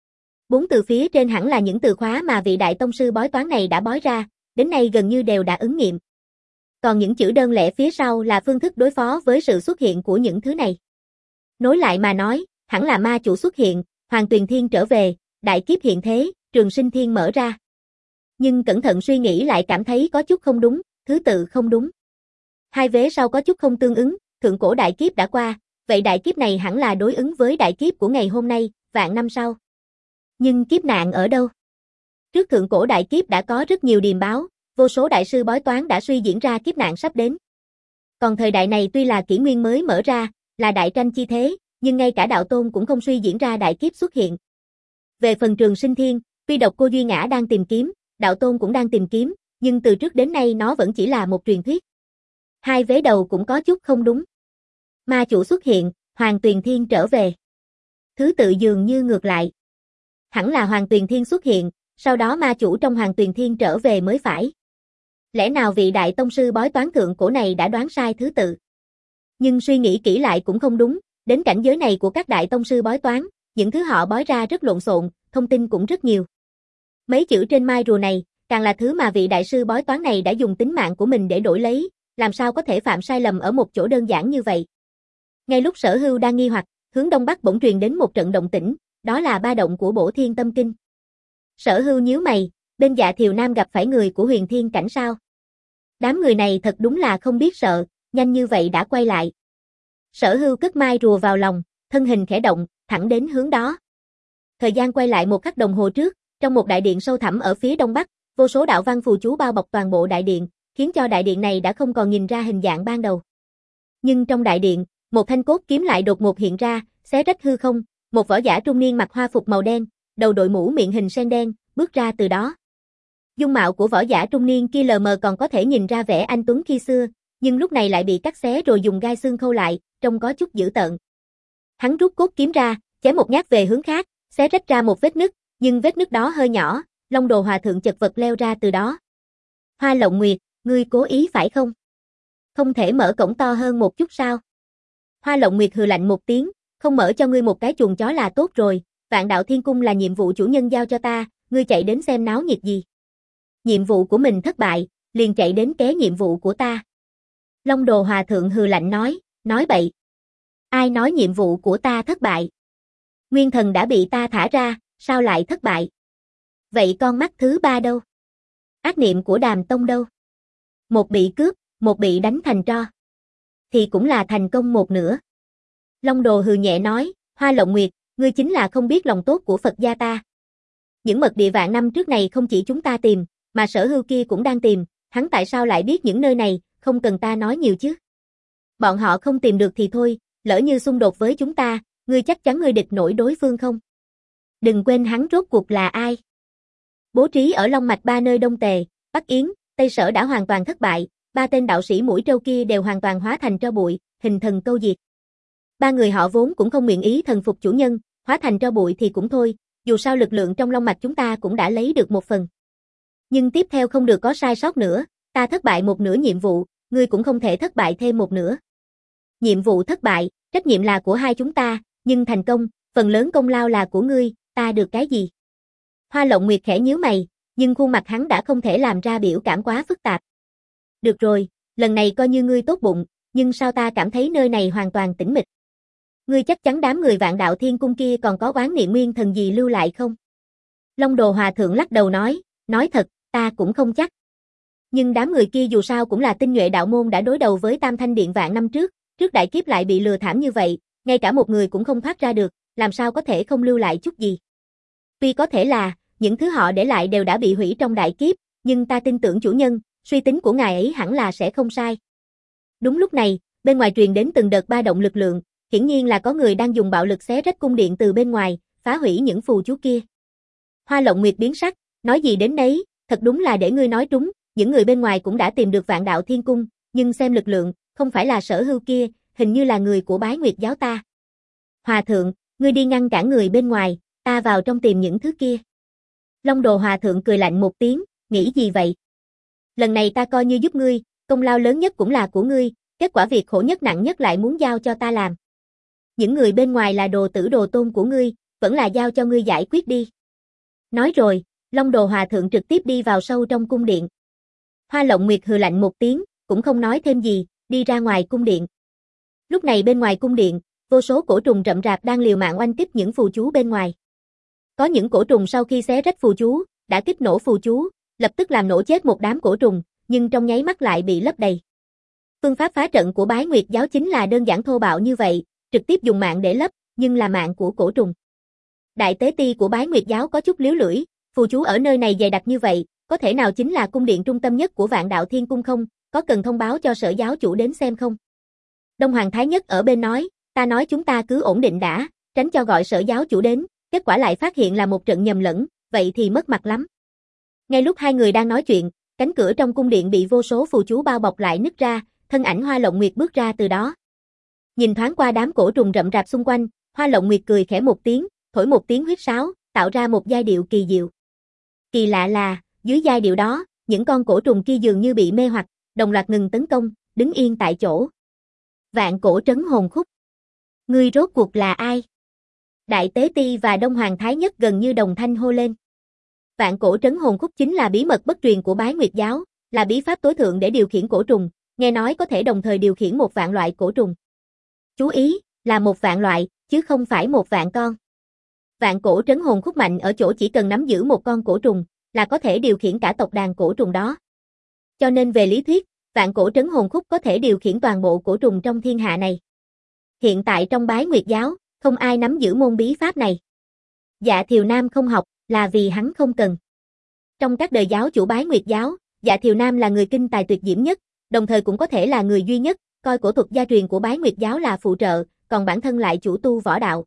Bốn từ phía trên hẳn là những từ khóa mà vị đại tông sư bói toán này đã bói ra, đến nay gần như đều đã ứng nghiệm. Còn những chữ đơn lẻ phía sau là phương thức đối phó với sự xuất hiện của những thứ này. Nối lại mà nói, hẳn là ma chủ xuất hiện, hoàng tuyền thiên trở về, đại kiếp hiện thế, trường sinh thiên mở ra. Nhưng cẩn thận suy nghĩ lại cảm thấy có chút không đúng, thứ tự không đúng. Hai vế sau có chút không tương ứng, thượng cổ đại kiếp đã qua, vậy đại kiếp này hẳn là đối ứng với đại kiếp của ngày hôm nay, vạn năm sau. Nhưng kiếp nạn ở đâu? Trước thượng cổ đại kiếp đã có rất nhiều điềm báo, vô số đại sư bói toán đã suy diễn ra kiếp nạn sắp đến. Còn thời đại này tuy là kỷ nguyên mới mở ra, là đại tranh chi thế, nhưng ngay cả đạo tôn cũng không suy diễn ra đại kiếp xuất hiện. Về phần trường sinh thiên, tuy độc cô Duy Ngã đang tìm kiếm, đạo tôn cũng đang tìm kiếm, nhưng từ trước đến nay nó vẫn chỉ là một truyền thuyết. Hai vế đầu cũng có chút không đúng. Ma chủ xuất hiện, hoàng tuyền thiên trở về. Thứ tự dường như ngược lại. Hẳn là hoàng tuyền thiên xuất hiện, sau đó ma chủ trong hoàng tuyền thiên trở về mới phải. Lẽ nào vị đại tông sư bói toán thượng cổ này đã đoán sai thứ tự? Nhưng suy nghĩ kỹ lại cũng không đúng, đến cảnh giới này của các đại tông sư bói toán, những thứ họ bói ra rất lộn xộn, thông tin cũng rất nhiều. Mấy chữ trên mai rùa này, càng là thứ mà vị đại sư bói toán này đã dùng tính mạng của mình để đổi lấy, làm sao có thể phạm sai lầm ở một chỗ đơn giản như vậy. Ngay lúc Sở Hưu đang nghi hoặc, hướng đông bắc bỗng truyền đến một trận động tĩnh, đó là ba động của Bổ Thiên Tâm Kinh. Sở Hưu nhíu mày, bên Dạ Thiều Nam gặp phải người của Huyền Thiên Cảnh sao? Đám người này thật đúng là không biết sợ, nhanh như vậy đã quay lại. Sở Hưu cất mai rùa vào lòng, thân hình khẽ động, thẳng đến hướng đó. Thời gian quay lại một khắc đồng hồ trước, trong một đại điện sâu thẳm ở phía đông bắc, vô số đạo văn phù chú bao bọc toàn bộ đại điện, khiến cho đại điện này đã không còn nhìn ra hình dạng ban đầu. Nhưng trong đại điện, một thanh cốt kiếm lại đột ngột hiện ra, xé rách hư không, một võ giả trung niên mặc hoa phục màu đen, đầu đội mũ miệng hình sen đen, bước ra từ đó. Dung mạo của võ giả trung niên kia lờ mờ còn có thể nhìn ra vẻ anh tuấn khi xưa, nhưng lúc này lại bị cắt xé rồi dùng gai xương khâu lại, trông có chút dữ tợn. Hắn rút cốt kiếm ra, chém một nhát về hướng khác, xé rách ra một vết nứt, nhưng vết nứt đó hơi nhỏ, Long Đồ Hòa Thượng chật vật leo ra từ đó. Hoa Lộng Nguyệt, ngươi cố ý phải không? Không thể mở cổng to hơn một chút sao? Hoa Lộng Nguyệt hừ lạnh một tiếng, không mở cho ngươi một cái chuồng chó là tốt rồi, Vạn Đạo Thiên Cung là nhiệm vụ chủ nhân giao cho ta, ngươi chạy đến xem náo nhiệt gì? Nhiệm vụ của mình thất bại, liền chạy đến ké nhiệm vụ của ta. Long Đồ Hòa Thượng hừ lạnh nói, nói bậy. Ai nói nhiệm vụ của ta thất bại? Nguyên thần đã bị ta thả ra, sao lại thất bại? Vậy con mắt thứ ba đâu? Ác niệm của Đàm Tông đâu? Một bị cướp, một bị đánh thành tro. Thì cũng là thành công một nửa. Long Đồ hừ nhẹ nói, Hoa Lộng Nguyệt, ngươi chính là không biết lòng tốt của Phật gia ta. Những mật địa vạn năm trước này không chỉ chúng ta tìm, mà Sở Hưu kia cũng đang tìm, hắn tại sao lại biết những nơi này, không cần ta nói nhiều chứ. Bọn họ không tìm được thì thôi, lỡ như xung đột với chúng ta, ngươi chắc chắn ngươi địch nổi đối phương không? Đừng quên hắn rốt cuộc là ai. Bố trí ở Long Mạch ba nơi Đông Tề, Bắc Yến, Tây Sở đã hoàn toàn thất bại, ba tên đạo sĩ mũi trâu kia đều hoàn toàn hóa thành tro bụi, hình thần câu diệt. Ba người họ vốn cũng không nguyện ý thần phục chủ nhân, hóa thành tro bụi thì cũng thôi, dù sao lực lượng trong Long Mạch chúng ta cũng đã lấy được một phần. Nhưng tiếp theo không được có sai sót nữa, ta thất bại một nửa nhiệm vụ, ngươi cũng không thể thất bại thêm một nửa. Nhiệm vụ thất bại, trách nhiệm là của hai chúng ta, nhưng thành công, phần lớn công lao là của ngươi, ta được cái gì? Hoa Lộng Nguyệt khẽ nhíu mày, nhưng khuôn mặt hắn đã không thể làm ra biểu cảm quá phức tạp. Được rồi, lần này coi như ngươi tốt bụng, nhưng sao ta cảm thấy nơi này hoàn toàn tĩnh mịch? Ngươi chắc chắn đám người Vạn Đạo Thiên Cung kia còn có oán niệm nguyên thần gì lưu lại không? Long Đồ Hòa Thượng lắc đầu nói, nói thật, ta cũng không chắc. Nhưng đám người kia dù sao cũng là tinh nhuệ đạo môn đã đối đầu với Tam Thanh Điện vạn năm trước, trước đại kiếp lại bị lừa thảm như vậy, ngay cả một người cũng không thoát ra được, làm sao có thể không lưu lại chút gì. Tuy có thể là, những thứ họ để lại đều đã bị hủy trong đại kiếp, nhưng ta tin tưởng chủ nhân, suy tính của ngài ấy hẳn là sẽ không sai. Đúng lúc này, Bên ngoài truyền đến từng đợt ba động lực lượng, hiển nhiên là có người đang dùng bạo lực xé rách cung điện từ bên ngoài, phá hủy những phù chú kia. Hoa Lộng Nguyệt biến sắc, nói gì đến nấy, thật đúng là để ngươi nói trúng, những người bên ngoài cũng đã tìm được Vạn Đạo Thiên Cung, nhưng xem lực lượng, không phải là Sở Hưu kia, hình như là người của Bái Nguyệt giáo ta. Hòa thượng, ngươi đi ngăn cản người bên ngoài, ta vào trong tìm những thứ kia. Long Đồ Hòa thượng cười lạnh một tiếng, nghĩ gì vậy? Lần này ta coi như giúp ngươi, công lao lớn nhất cũng là của ngươi, kết quả việc khổ nhất nặng nhất lại muốn giao cho ta làm. Những người bên ngoài là đồ tử đồ tôn của ngươi, vẫn là giao cho ngươi giải quyết đi. Nói rồi, Long Đồ Hòa thượng trực tiếp đi vào sâu trong cung điện. Hoa Lộng Nguyệt hừ lạnh một tiếng, cũng không nói thêm gì, đi ra ngoài cung điện. Lúc này bên ngoài cung điện, vô số cổ trùng rậm rạp đang liều mạng oanh kích những phù chú bên ngoài. Có những cổ trùng sau khi xé rách phù chú, đã kích nổ phù chú, lập tức làm nổ chết một đám cổ trùng, nhưng trong nháy mắt lại bị lấp đầy. Phương pháp phá trận của Bái Nguyệt giáo chính là đơn giản thô bạo như vậy, trực tiếp dùng mạng để lấp, nhưng là mạng của cổ trùng. Đại tế ti của Bái Nguyệt giáo có chút liếu lưỡi, phù chú ở nơi này dày đặc như vậy, có thể nào chính là cung điện trung tâm nhất của Vạn Đạo Thiên Cung không, có cần thông báo cho Sở giáo chủ đến xem không? Đông Hoàng Thái Nhất ở bên nói, ta nói chúng ta cứ ổn định đã, tránh cho gọi Sở giáo chủ đến, kết quả lại phát hiện là một trận nhầm lẫn, vậy thì mất mặt lắm. Ngay lúc hai người đang nói chuyện, cánh cửa trong cung điện bị vô số phù chú bao bọc lại nứt ra, thân ảnh Hoa Lộng Nguyệt bước ra từ đó. Nhìn thoáng qua đám cổ trùng rậm rạp xung quanh, Hoa Lộng Nguyệt cười khẽ một tiếng, thổi một tiếng huýt sáo, tạo ra một giai điệu kỳ diệu. Kỳ lạ là, dưới giai điệu đó, những con cổ trùng kia dường như bị mê hoặc, đồng loạt ngừng tấn công, đứng yên tại chỗ. Vạn cổ trấn hồn khúc. Ngươi rốt cuộc là ai? Đại tế ti và Đông Hoàng Thái Nhất gần như đồng thanh hô lên. Vạn cổ trấn hồn khúc chính là bí mật bất truyền của Bái Nguyệt giáo, là bí pháp tối thượng để điều khiển cổ trùng, nghe nói có thể đồng thời điều khiển một vạn loại cổ trùng. Chú ý, là một vạn loại, chứ không phải một vạn con. Vạn cổ trấn hồn khúc mạnh ở chỗ chỉ cần nắm giữ một con cổ trùng, là có thể điều khiển cả tộc đàn cổ trùng đó. Cho nên về lý thuyết, vạn cổ trấn hồn khúc có thể điều khiển toàn bộ cổ trùng trong thiên hạ này. Hiện tại trong Bái Nguyệt giáo, không ai nắm giữ môn bí pháp này. Dạ Thiều Nam không học, là vì hắn không cần. Trong các đời giáo chủ Bái Nguyệt giáo, Dạ Thiều Nam là người kinh tài tuyệt diễm nhất, đồng thời cũng có thể là người duy nhất, coi cổ thuật gia truyền của Bái Nguyệt giáo là phụ trợ, còn bản thân lại chủ tu võ đạo.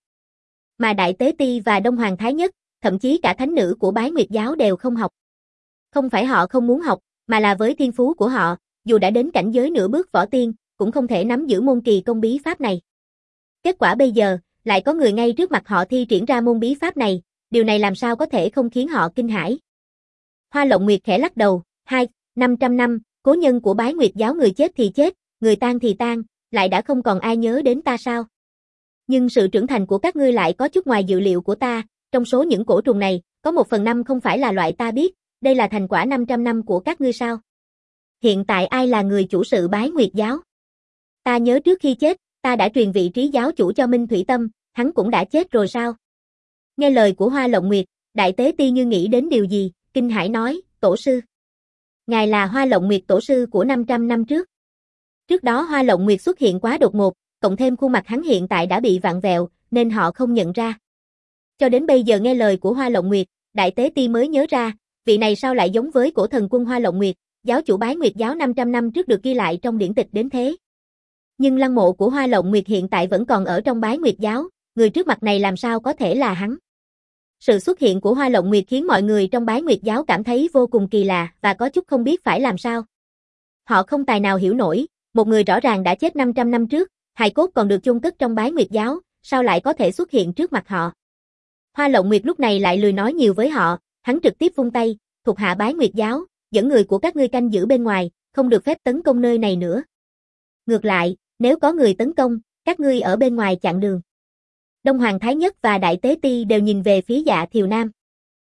Mà Đại Tế Ti và Đông Hoàng Thái Nhất, thậm chí cả thánh nữ của Bái Nguyệt giáo đều không học. Không phải họ không muốn học, mà là với thiên phú của họ, dù đã đến cảnh giới nửa bước võ tiên, cũng không thể nắm giữ môn kỳ công bí pháp này. Kết quả bây giờ, lại có người ngay trước mặt họ thi triển ra môn bí pháp này, điều này làm sao có thể không khiến họ kinh hãi. Hoa Lộng Nguyệt khẽ lắc đầu, hai, năm trăm năm, cố nhân của Bái Nguyệt giáo người chết thì chết, người tan thì tan, lại đã không còn ai nhớ đến ta sao? Nhưng sự trưởng thành của các ngươi lại có chút ngoài dự liệu của ta, trong số những cổ trùng này, có một phần năm không phải là loại ta biết, đây là thành quả năm trăm năm của các ngươi sao? Hiện tại ai là người chủ sự Bái Nguyệt giáo? Ta nhớ trước khi chết, ta đã truyền vị trí giáo chủ cho Minh Thủy Tâm, hắn cũng đã chết rồi sao? Nghe lời của Hoa Lộng Nguyệt, Đại Tế Ti như nghĩ đến điều gì, kinh hãi nói, tổ sư. Ngài là Hoa Lộng Nguyệt tổ sư của năm trăm năm trước. Trước đó Hoa Lộng Nguyệt xuất hiện quá đột ngột, cộng thêm khuôn mặt hắn hiện tại đã bị vặn vẹo, nên họ không nhận ra. Cho đến bây giờ nghe lời của Hoa Lộng Nguyệt, Đại Tế Ti mới nhớ ra, vị này sao lại giống với cổ thần quân Hoa Lộng Nguyệt, giáo chủ Bái Nguyệt giáo năm trăm năm trước được ghi lại trong điển tịch đến thế. Nhưng lăng mộ của Hoa Lộng Nguyệt hiện tại vẫn còn ở trong Bái Nguyệt giáo, người trước mặt này làm sao có thể là hắn. Sự xuất hiện của Hoa Lộng Nguyệt khiến mọi người trong Bái Nguyệt giáo cảm thấy vô cùng kỳ lạ và có chút không biết phải làm sao. Họ không tài nào hiểu nổi, một người rõ ràng đã chết năm trăm năm trước, hài cốt còn được chôn cất trong Bái Nguyệt giáo, sao lại có thể xuất hiện trước mặt họ. Hoa Lộng Nguyệt lúc này lại lười nói nhiều với họ, hắn trực tiếp vung tay, thuộc hạ Bái Nguyệt giáo, dẫn người của các ngươi canh giữ bên ngoài, không được phép tấn công nơi này nữa. Ngược lại, nếu có người tấn công, các ngươi ở bên ngoài chặn đường. Đông Hoàng Thái Nhất và Đại Tế Ti đều nhìn về phía Dạ Thiều Nam.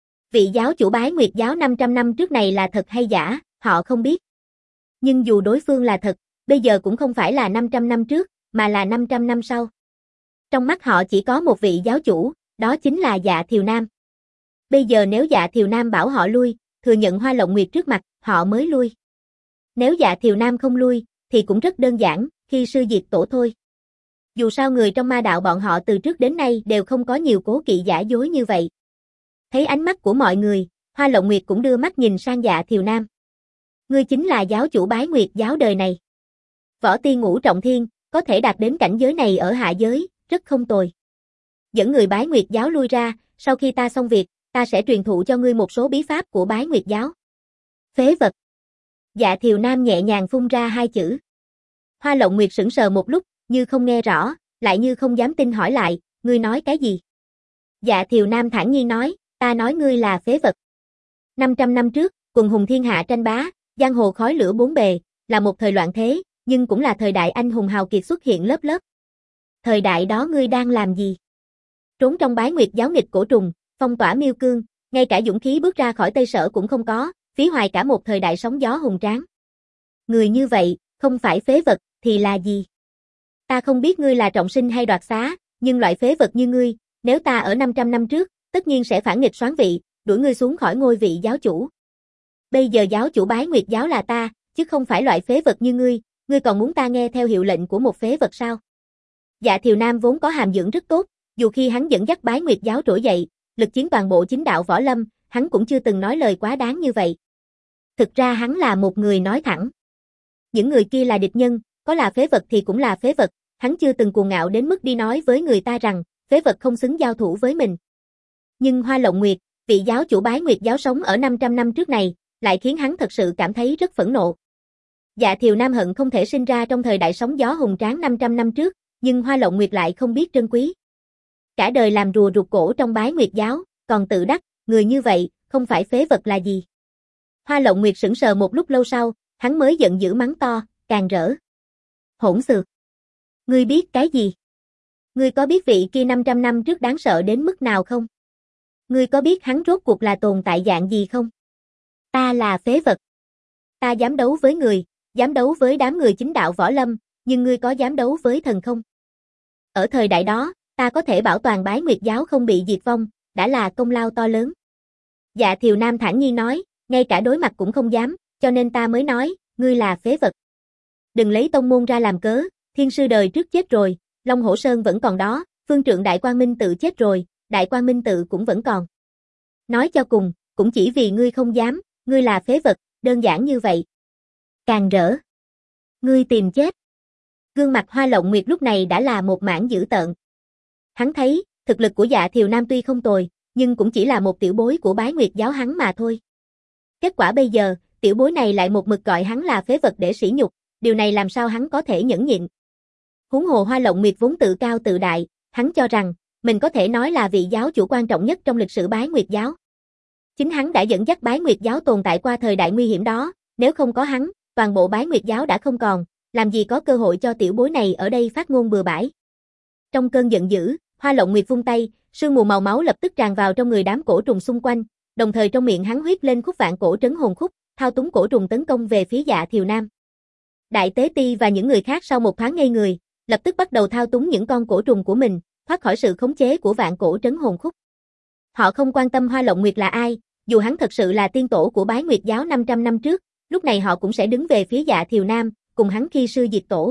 Vị giáo chủ Bái Nguyệt giáo năm trăm năm trước này là thật hay giả, họ không biết. Nhưng dù đối phương là thật, bây giờ cũng không phải là năm trăm năm trước, mà là năm trăm năm sau. Trong mắt họ chỉ có một vị giáo chủ, đó chính là Dạ Thiều Nam. Bây giờ nếu Dạ Thiều Nam bảo họ lui, thừa nhận Hoa Lộng Nguyệt trước mặt, họ mới lui. Nếu Dạ Thiều Nam không lui, thì cũng rất đơn giản, khi sư diệt tổ thôi. Dù sao người trong ma đạo bọn họ từ trước đến nay đều không có nhiều cố kỵ giả dối như vậy. Thấy ánh mắt của mọi người, Hoa Lộng Nguyệt cũng đưa mắt nhìn sang Dạ Thiều Nam. Ngươi chính là giáo chủ Bái Nguyệt giáo đời này. Võ tiên ngũ trọng thiên, có Có thể đạt đến cảnh giới này ở hạ giới, rất không tồi. Dẫn người Bái Nguyệt giáo lui ra, sau khi ta xong việc, ta sẽ truyền thụ cho ngươi một số bí pháp của Bái Nguyệt giáo. Phế vật. Dạ Thiều Nam nhẹ nhàng phun ra hai chữ. Hoa Lộng Nguyệt sững sờ một lúc, như không nghe rõ, lại như không dám tin hỏi lại, ngươi nói cái gì? Dạ Thiều Nam thản nhiên nói, ta nói ngươi là phế vật. năm trăm năm trước, quần hùng thiên hạ tranh bá, giang hồ khói lửa bốn bề, là một thời loạn thế, nhưng cũng là thời đại anh hùng hào kiệt xuất hiện lớp lớp. Thời đại đó ngươi đang làm gì? Trốn trong Bái Nguyệt giáo nghịch cổ trùng, phong tỏa miêu cương, ngay cả dũng khí bước ra khỏi Tây Sở cũng không có, phí hoài cả một thời đại sóng gió hùng tráng. Người như vậy, không phải phế vật, thì là gì? Ta không biết ngươi là trọng sinh hay đoạt xá, nhưng loại phế vật như ngươi, nếu ta ở năm trăm năm trước, tất nhiên sẽ phản nghịch soán vị, đuổi ngươi xuống khỏi ngôi vị giáo chủ. Bây giờ giáo chủ Bái Nguyệt giáo là ta, chứ không phải loại phế vật như ngươi, ngươi còn muốn ta nghe theo hiệu lệnh của một phế vật sao? Dạ Thiều Nam vốn có hàm dưỡng rất tốt, dù khi hắn dẫn dắt Bái Nguyệt giáo trỗi dậy, lực chiến toàn bộ chính đạo võ lâm, hắn cũng chưa từng nói lời quá đáng như vậy. Thực ra hắn là một người nói thẳng. Những người kia là địch nhân, có là phế vật thì cũng là phế vật, hắn chưa từng cuồng ngạo đến mức đi nói với người ta rằng, phế vật không xứng giao thủ với mình. Nhưng Hoa Lộng Nguyệt, vị giáo chủ Bái Nguyệt giáo sống ở năm trăm năm trước này, lại khiến hắn thật sự cảm thấy rất phẫn nộ. Dạ Thiều Nam hận không thể sinh ra trong thời đại sóng gió hùng tráng năm trăm năm trước, nhưng Hoa Lộng Nguyệt lại không biết trân quý. Cả đời làm rùa rụt cổ trong Bái Nguyệt giáo, còn tự đắc, người như vậy, không phải phế vật là gì. Hoa Lộng Nguyệt sững sờ một lúc lâu sau, hắn mới giận dữ mắng to, càng rỡ. Hỗn xược. Ngươi biết cái gì? Ngươi có biết vị kia năm trăm năm trước đáng sợ đến mức nào không? Ngươi có biết hắn rốt cuộc là tồn tại dạng gì không? Ta là phế vật. Ta dám đấu với người, dám đấu với đám người chính đạo võ lâm, nhưng ngươi có dám đấu với thần không? Ở thời đại đó, ta có thể bảo toàn Bái Nguyệt giáo không bị diệt vong, đã là công lao to lớn. Dạ Thiều Nam thản nhiên nói, ngay cả đối mặt cũng không dám, cho nên ta mới nói, ngươi là phế vật. Đừng lấy tông môn ra làm cớ, thiên sư đời trước chết rồi, Long Hổ Sơn vẫn còn đó, phương trượng Đại Quang Minh Tự chết rồi, Đại Quang Minh Tự cũng vẫn còn. Nói cho cùng, cũng chỉ vì ngươi không dám, ngươi là phế vật, đơn giản như vậy. Càng rỡ. Ngươi tìm chết. Gương mặt Hoa Lộng Nguyệt lúc này đã là một mảng dữ tợn. Hắn thấy, thực lực của Dạ Thiều Nam tuy không tồi, nhưng cũng chỉ là một tiểu bối của Bái Nguyệt giáo hắn mà thôi. Kết quả bây giờ, tiểu bối này lại một mực gọi hắn là phế vật để sỉ nhục, điều này làm sao hắn có thể nhẫn nhịn. Huống hồ Hoa Lộng Nguyệt vốn tự cao tự đại, hắn cho rằng, mình có thể nói là vị giáo chủ quan trọng nhất trong lịch sử Bái Nguyệt giáo. Chính hắn đã dẫn dắt Bái Nguyệt giáo tồn tại qua thời đại nguy hiểm đó, nếu không có hắn, toàn bộ Bái Nguyệt giáo đã không còn, làm gì có cơ hội cho tiểu bối này ở đây phát ngôn bừa bãi. Trong cơn giận dữ, Hoa Lộng Nguyệt vung tay, sương mù màu máu lập tức tràn vào trong người đám cổ trùng xung quanh, đồng thời trong miệng hắn huýt lên khúc vạn cổ trấn hồn khúc, thao túng cổ trùng tấn công về phía Dạ Thiều Nam. Đại Tế Ti và những người khác sau một thoáng ngây người, lập tức bắt đầu thao túng những con cổ trùng của mình, thoát khỏi sự khống chế của vạn cổ trấn hồn khúc. Họ không quan tâm Hoa Lộng Nguyệt là ai, dù hắn thật sự là tiên tổ của Bái Nguyệt giáo năm trăm năm trước, lúc này họ cũng sẽ đứng về phía Dạ Thiều Nam, cùng hắn khi sư diệt tổ.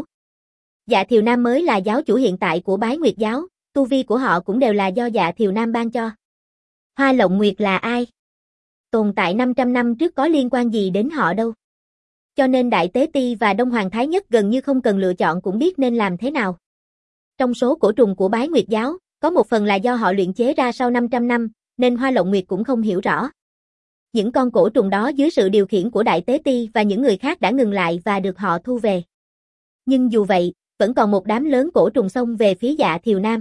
Dạ Thiều Nam mới là giáo chủ hiện tại của Bái Nguyệt giáo, tu vi của họ cũng đều là do Dạ Thiều Nam ban cho. Hoa Lộng Nguyệt là ai? Tồn tại năm trăm năm trước có liên quan gì đến họ đâu. Cho nên Đại Tế Ti và Đông Hoàng Thái Nhất gần như không cần lựa chọn cũng biết nên làm thế nào. Trong số cổ trùng của Bái Nguyệt giáo, có một phần là do họ luyện chế ra sau năm trăm năm, nên Hoa Lộng Nguyệt cũng không hiểu rõ. Những con cổ trùng đó dưới sự điều khiển của Đại Tế Ti và những người khác đã ngừng lại và được họ thu về. Nhưng dù vậy, vẫn còn một đám lớn cổ trùng xông về phía Dạ Thiều Nam.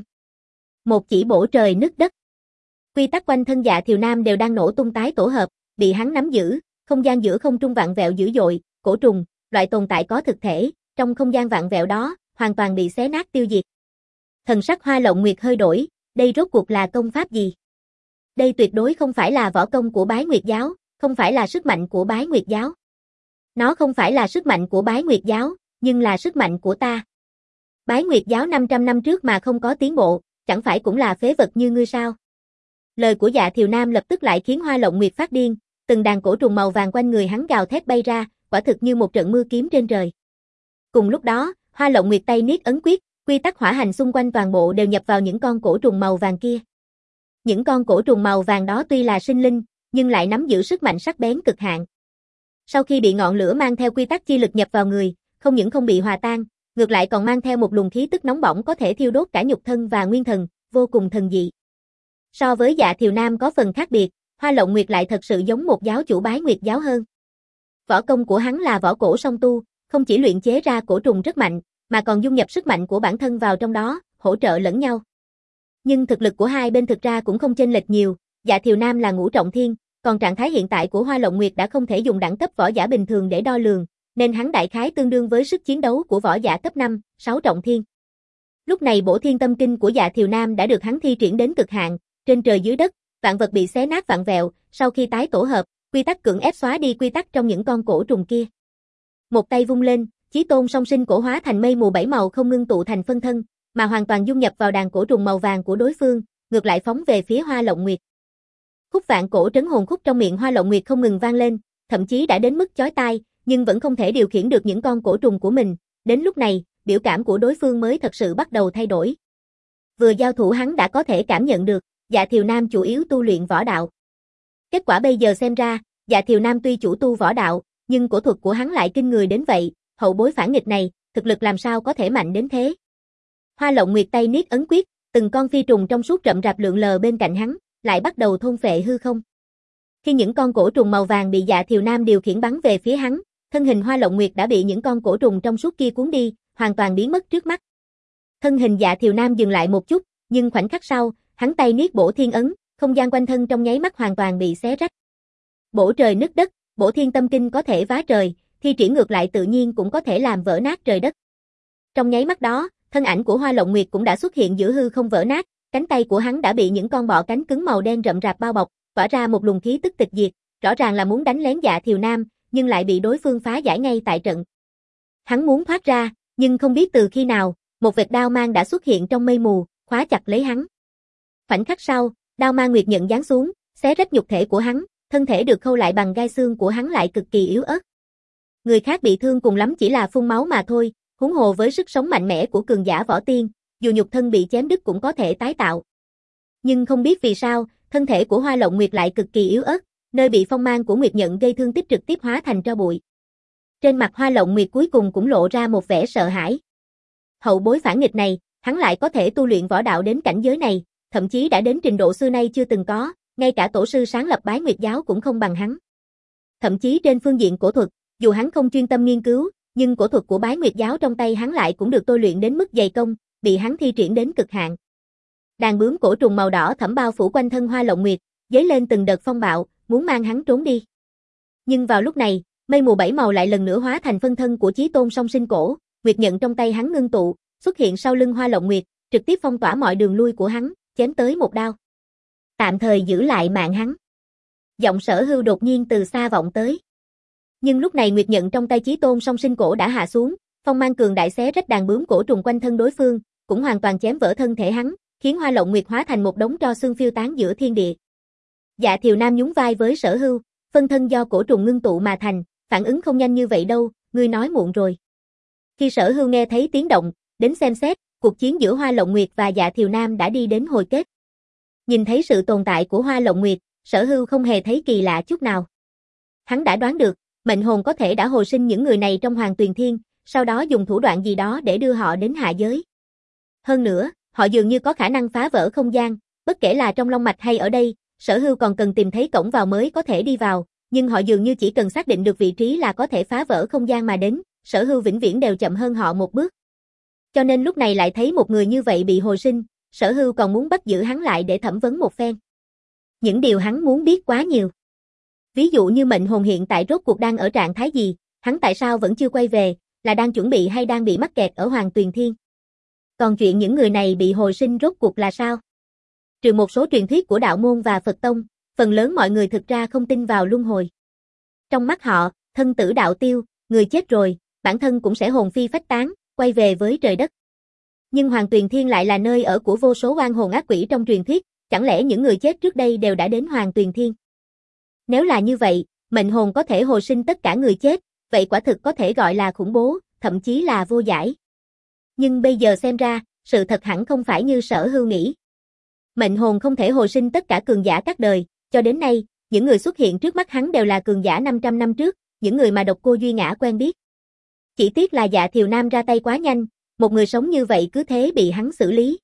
Một chỉ bổ trời nứt đất. Quy tắc quanh thân Dạ Thiều Nam đều đang nổ tung tái tổ hợp, bị hắn nắm giữ, không gian giữa không trung vặn vẹo dữ dội, cổ trùng, loại tồn tại có thực thể, trong không gian vặn vẹo đó, hoàn toàn bị xé nát tiêu diệt. Thần sắc Hoa Lộng Nguyệt hơi đổi, đây rốt cuộc là công pháp gì? Đây tuyệt đối không phải là võ công của Bái Nguyệt giáo, không phải là sức mạnh của Bái Nguyệt giáo. Nó không phải là sức mạnh của Bái Nguyệt giáo, nhưng là sức mạnh của ta. Bái Nguyệt giáo năm trăm năm trước mà không có tiến bộ, chẳng phải cũng là phế vật như ngươi sao? Lời của Dạ Thiều Nam lập tức lại khiến Hoa Lộng Nguyệt phát điên, từng đàn cổ trùng màu vàng quanh người hắn gào thét bay ra, quả thực như một trận mưa kiếm trên trời. Cùng lúc đó, Hoa Lộng Nguyệt tay niết ấn quyết, quy tắc hỏa hành xung quanh toàn bộ đều nhập vào những con cổ trùng màu vàng kia. Những con cổ trùng màu vàng đó tuy là sinh linh, nhưng lại nắm giữ sức mạnh sắc bén cực hạn. Sau khi bị ngọn lửa mang theo quy tắc chi lực nhập vào người, không những không bị hòa tan, ngược lại còn mang theo một luồng khí tức nóng bỏng có thể thiêu đốt cả nhục thân và nguyên thần, vô cùng thần dị. So với Dạ Thiều Nam có phần khác biệt, Hoa Lộng Nguyệt lại thật sự giống một giáo chủ bái nguyệt giáo hơn. Võ công của hắn là võ cổ song tu, không chỉ luyện chế ra cổ trùng rất mạnh, mà còn dung nhập sức mạnh của bản thân vào trong đó, hỗ trợ lẫn nhau. Nhưng thực lực của hai bên thực ra cũng không chênh lệch nhiều, Dạ Thiều Nam là ngũ trọng thiên, còn trạng thái hiện tại của Hoa Lộng Nguyệt đã không thể dùng đẳng cấp võ giả bình thường để đo lường, nên hắn đại khái tương đương với sức chiến đấu của võ giả cấp năm, sáu trọng thiên. Lúc này Bổ Thiên Tâm Kinh của Dạ Thiều Nam đã được hắn thi triển đến cực hạn, trên trời dưới đất, vạn vật bị xé nát vạn vẹo, sau khi tái tổ hợp, quy tắc cưỡng ép xóa đi quy tắc trong những con cổ trùng kia. Một tay vung lên, Chí Tôn Song Sinh Cổ hóa thành mây mù bảy màu không ngưng tụ thành phân thân, mà hoàn toàn dung nhập vào đàn cổ trùng màu vàng của đối phương, ngược lại phóng về phía Hoa Lộng Nguyệt. Khúc vạn cổ trấn hồn khúc trong miệng Hoa Lộng Nguyệt không ngừng vang lên, thậm chí đã đến mức chói tai, nhưng vẫn không thể điều khiển được những con cổ trùng của mình. Đến lúc này, biểu cảm của đối phương mới thật sự bắt đầu thay đổi. Vừa giao thủ hắn đã có thể cảm nhận được, Dạ Thiều Nam chủ yếu tu luyện võ đạo. Kết quả bây giờ xem ra, Dạ Thiều Nam tuy chủ tu võ đạo, nhưng cổ thuật của hắn lại kinh người đến vậy, hậu bối phản nghịch này, thực lực làm sao có thể mạnh đến thế. Hoa Lộng Nguyệt tay niết ấn quyết, từng con phi trùng trong suốt rậm rạp lượn lờ bên cạnh hắn, lại bắt đầu thôn phệ hư không. Khi những con cổ trùng màu vàng bị Dạ Thiều Nam điều khiển bắn về phía hắn, thân hình Hoa Lộng Nguyệt đã bị những con cổ trùng trong suốt kia cuốn đi, hoàn toàn biến mất trước mắt. Thân hình Dạ Thiều Nam dừng lại một chút, nhưng khoảnh khắc sau, hắn tay niết Bổ Thiên ấn, không gian quanh thân trong nháy mắt hoàn toàn bị xé rách. Bổ trời nứt đất, Bổ Thiên Tâm Kinh có thể vá trời, thi triển ngược lại tự nhiên cũng có thể làm vỡ nát trời đất. Trong nháy mắt đó, thân ảnh của Hoa Lộng Nguyệt cũng đã xuất hiện giữa hư không vỡ nát, cánh tay của hắn đã bị những con bọ cánh cứng màu đen rậm rạp bao bọc, tỏa ra một luồng khí tức tịch diệt, rõ ràng là muốn đánh lén Dạ Thiều Nam, nhưng lại bị đối phương phá giải ngay tại trận. Hắn muốn thoát ra, nhưng không biết từ khi nào, một vệt đao mang đã xuất hiện trong mây mù, khóa chặt lấy hắn. Khoảnh khắc sau, đao mang nguyệt nhận giáng xuống, xé rách nhục thể của hắn, thân thể được khâu lại bằng gai xương của hắn lại cực kỳ yếu ớt. Người khác bị thương cùng lắm chỉ là phun máu mà thôi, huống hồ với sức sống mạnh mẽ của cường giả võ tiên, dù nhục thân bị chém đứt cũng có thể tái tạo. Nhưng không biết vì sao, thân thể của Hoa Lộng Nguyệt lại cực kỳ yếu ớt, nơi bị phong mang của nguyệt nhận gây thương tích trực tiếp hóa thành tro bụi. Trên mặt Hoa Lộng Nguyệt cuối cùng cũng lộ ra một vẻ sợ hãi. Hậu bối phản nghịch này, hắn lại có thể tu luyện võ đạo đến cảnh giới này, thậm chí đã đến trình độ xưa nay chưa từng có, ngay cả tổ sư sáng lập Bái Nguyệt giáo cũng không bằng hắn. Thậm chí trên phương diện cổ thuật, dù hắn không chuyên tâm nghiên cứu, nhưng cổ thuật của Bái Nguyệt giáo trong tay hắn lại cũng được tôi luyện đến mức dày công, bị hắn thi triển đến cực hạn. Đàn bướm cổ trùng màu đỏ thẫm bao phủ quanh thân Hoa Lộng Nguyệt, dấy lên từng đợt phong bạo, muốn mang hắn trốn đi. Nhưng vào lúc này, mây mù bảy màu lại lần nữa hóa thành phân thân của Chí Tôn Song Sinh Cổ, nguyệt nhận trong tay hắn ngưng tụ, xuất hiện sau lưng Hoa Lộng Nguyệt, trực tiếp phong tỏa mọi đường lui của hắn, chém tới một đao. Tạm thời giữ lại mạng hắn. Giọng Sở Hưu đột nhiên từ xa vọng tới. Nhưng lúc này nguyệt nhận trong tay Chí Tôn Song Sinh Cổ đã hạ xuống, phong mang cường đại xé rách đàn bướm cổ trùng quanh thân đối phương, cũng hoàn toàn chém vỡ thân thể hắn, khiến Hoa Lộng Nguyệt hóa thành một đống tro xương phiêu tán giữa thiên địa. Dạ Thiều Nam nhún vai với Sở Hưu, phân thân do cổ trùng ngưng tụ mà thành, phản ứng không nhanh như vậy đâu, ngươi nói muộn rồi. Khi Sở Hưu nghe thấy tiếng động, đến xem xét, cuộc chiến giữa Hoa Lộng Nguyệt và Dạ Thiều Nam đã đi đến hồi kết. Nhìn thấy sự tồn tại của Hoa Lộng Nguyệt, Sở Hưu không hề thấy kỳ lạ chút nào. Hắn đã đoán được, mệnh hồn có thể đã hồi sinh những người này trong Hoàng Tuyền Thiên, sau đó dùng thủ đoạn gì đó để đưa họ đến hạ giới. Hơn nữa, họ dường như có khả năng phá vỡ không gian, bất kể là trong long mạch hay ở đây, Sở Hưu còn cần tìm thấy cổng vào mới có thể đi vào, nhưng họ dường như chỉ cần xác định được vị trí là có thể phá vỡ không gian mà đến, Sở Hưu vĩnh viễn đều chậm hơn họ một bước. Cho nên lúc này lại thấy một người như vậy bị hồi sinh, Sở Hưu còn muốn bắt giữ hắn lại để thẩm vấn một phen. Những điều hắn muốn biết quá nhiều. Ví dụ như mệnh hồn hiện tại rốt cuộc đang ở trạng thái gì, hắn tại sao vẫn chưa quay về, là đang chuẩn bị hay đang bị mắc kẹt ở Hoàng Tuyền Thiên. Còn chuyện những người này bị hồi sinh rốt cuộc là sao? Trừ một số truyền thuyết của đạo môn và Phật tông, phần lớn mọi người thực ra không tin vào luân hồi. Trong mắt họ, thân tử đạo tiêu, người chết rồi, bản thân cũng sẽ hồn phi phách tán, quay về với trời đất. Nhưng Hoàng Tuyền Thiên lại là nơi ở của vô số oan hồn ác quỷ trong truyền thuyết, chẳng lẽ những người chết trước đây đều đã đến Hoàng Tuyền Thiên? Nếu là như vậy, mệnh hồn có thể hồi sinh tất cả người chết, vậy quả thực có thể gọi là khủng bố, thậm chí là vô giải. Nhưng bây giờ xem ra, sự thật hẳn không phải như Sở Hưu nghĩ. Mệnh hồn không thể hồi sinh tất cả cường giả các đời, cho đến nay, những người xuất hiện trước mắt hắn đều là cường giả năm trăm năm trước, những người mà Độc Cô Duy Ngã quen biết. Chỉ tiếc là Dạ Thiều Nam ra tay quá nhanh, một người sống như vậy cứ thế bị hắn xử lý.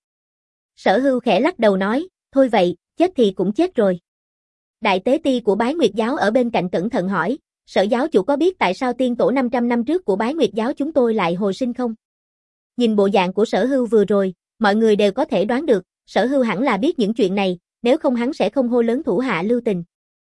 Sở Hưu khẽ lắc đầu nói, thôi vậy, chết thì cũng chết rồi. Đại tế ti của Bái Nguyệt giáo ở bên cạnh cẩn thận hỏi, Sở giáo chủ có biết tại sao tiên tổ năm trăm năm trước của Bái Nguyệt giáo chúng tôi lại hồi sinh không? Nhìn bộ dạng của Sở Hưu vừa rồi, mọi người đều có thể đoán được, Sở Hưu hẳn là biết những chuyện này, nếu không hắn sẽ không hô lớn thủ hạ lưu tình.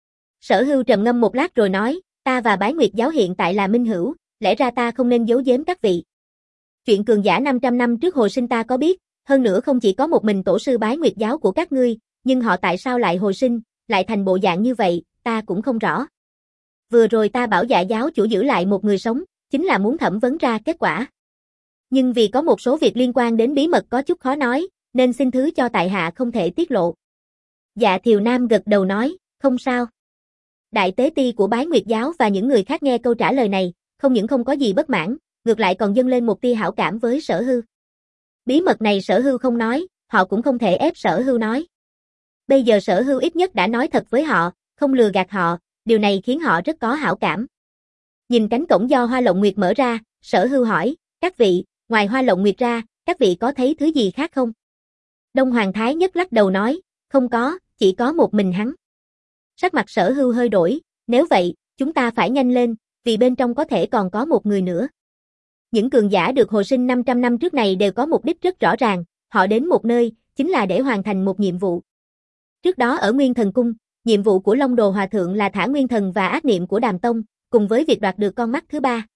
Sở Hưu trầm ngâm một lát rồi nói, ta và Bái Nguyệt giáo hiện tại là minh hữu, lẽ ra ta không nên giấu giếm các vị. Chuyện cường giả năm trăm năm trước hồi sinh ta có biết, hơn nữa không chỉ có một mình tổ sư Bái Nguyệt giáo của các ngươi, nhưng họ tại sao lại hồi sinh, lại thành bộ dạng như vậy, ta cũng không rõ. Vừa rồi ta bảo Dạ giáo chủ giữ lại một người sống, chính là muốn thẩm vấn ra kết quả. Nhưng vì có một số việc liên quan đến bí mật có chút khó nói, nên xin thứ cho tại hạ không thể tiết lộ. Dạ Thiều Nam gật đầu nói, không sao. Đại tế ti của Bái Nguyệt giáo và những người khác nghe câu trả lời này, không những không có gì bất mãn, ngược lại còn dâng lên một tia hảo cảm với Sở Hưu. Bí mật này Sở Hưu không nói, họ cũng không thể ép Sở Hưu nói. Bây giờ Sở Hưu ít nhất đã nói thật với họ, không lừa gạt họ, điều này khiến họ rất có hảo cảm. Nhìn cánh cổng do Hoa Lộng Nguyệt mở ra, Sở Hưu hỏi, các vị, ngoài Hoa Lộng Nguyệt ra, các vị có thấy thứ gì khác không? Đông Hoàng Thái Nhất lắc đầu nói, không có, chỉ có một mình hắn. Sắc mặt Sở Hưu hơi đổi, nếu vậy, chúng ta phải nhanh lên, vì bên trong có thể còn có một người nữa. Những cường giả được hồi sinh năm trăm năm trước này đều có mục đích rất rõ ràng, họ đến một nơi, chính là để hoàn thành một nhiệm vụ. Trước đó ở Nguyên Thần Cung, nhiệm vụ của Long Đồ Hòa Thượng là thả Nguyên Thần và ác niệm của Đàm Tông, cùng với việc đoạt được con mắt thứ ba.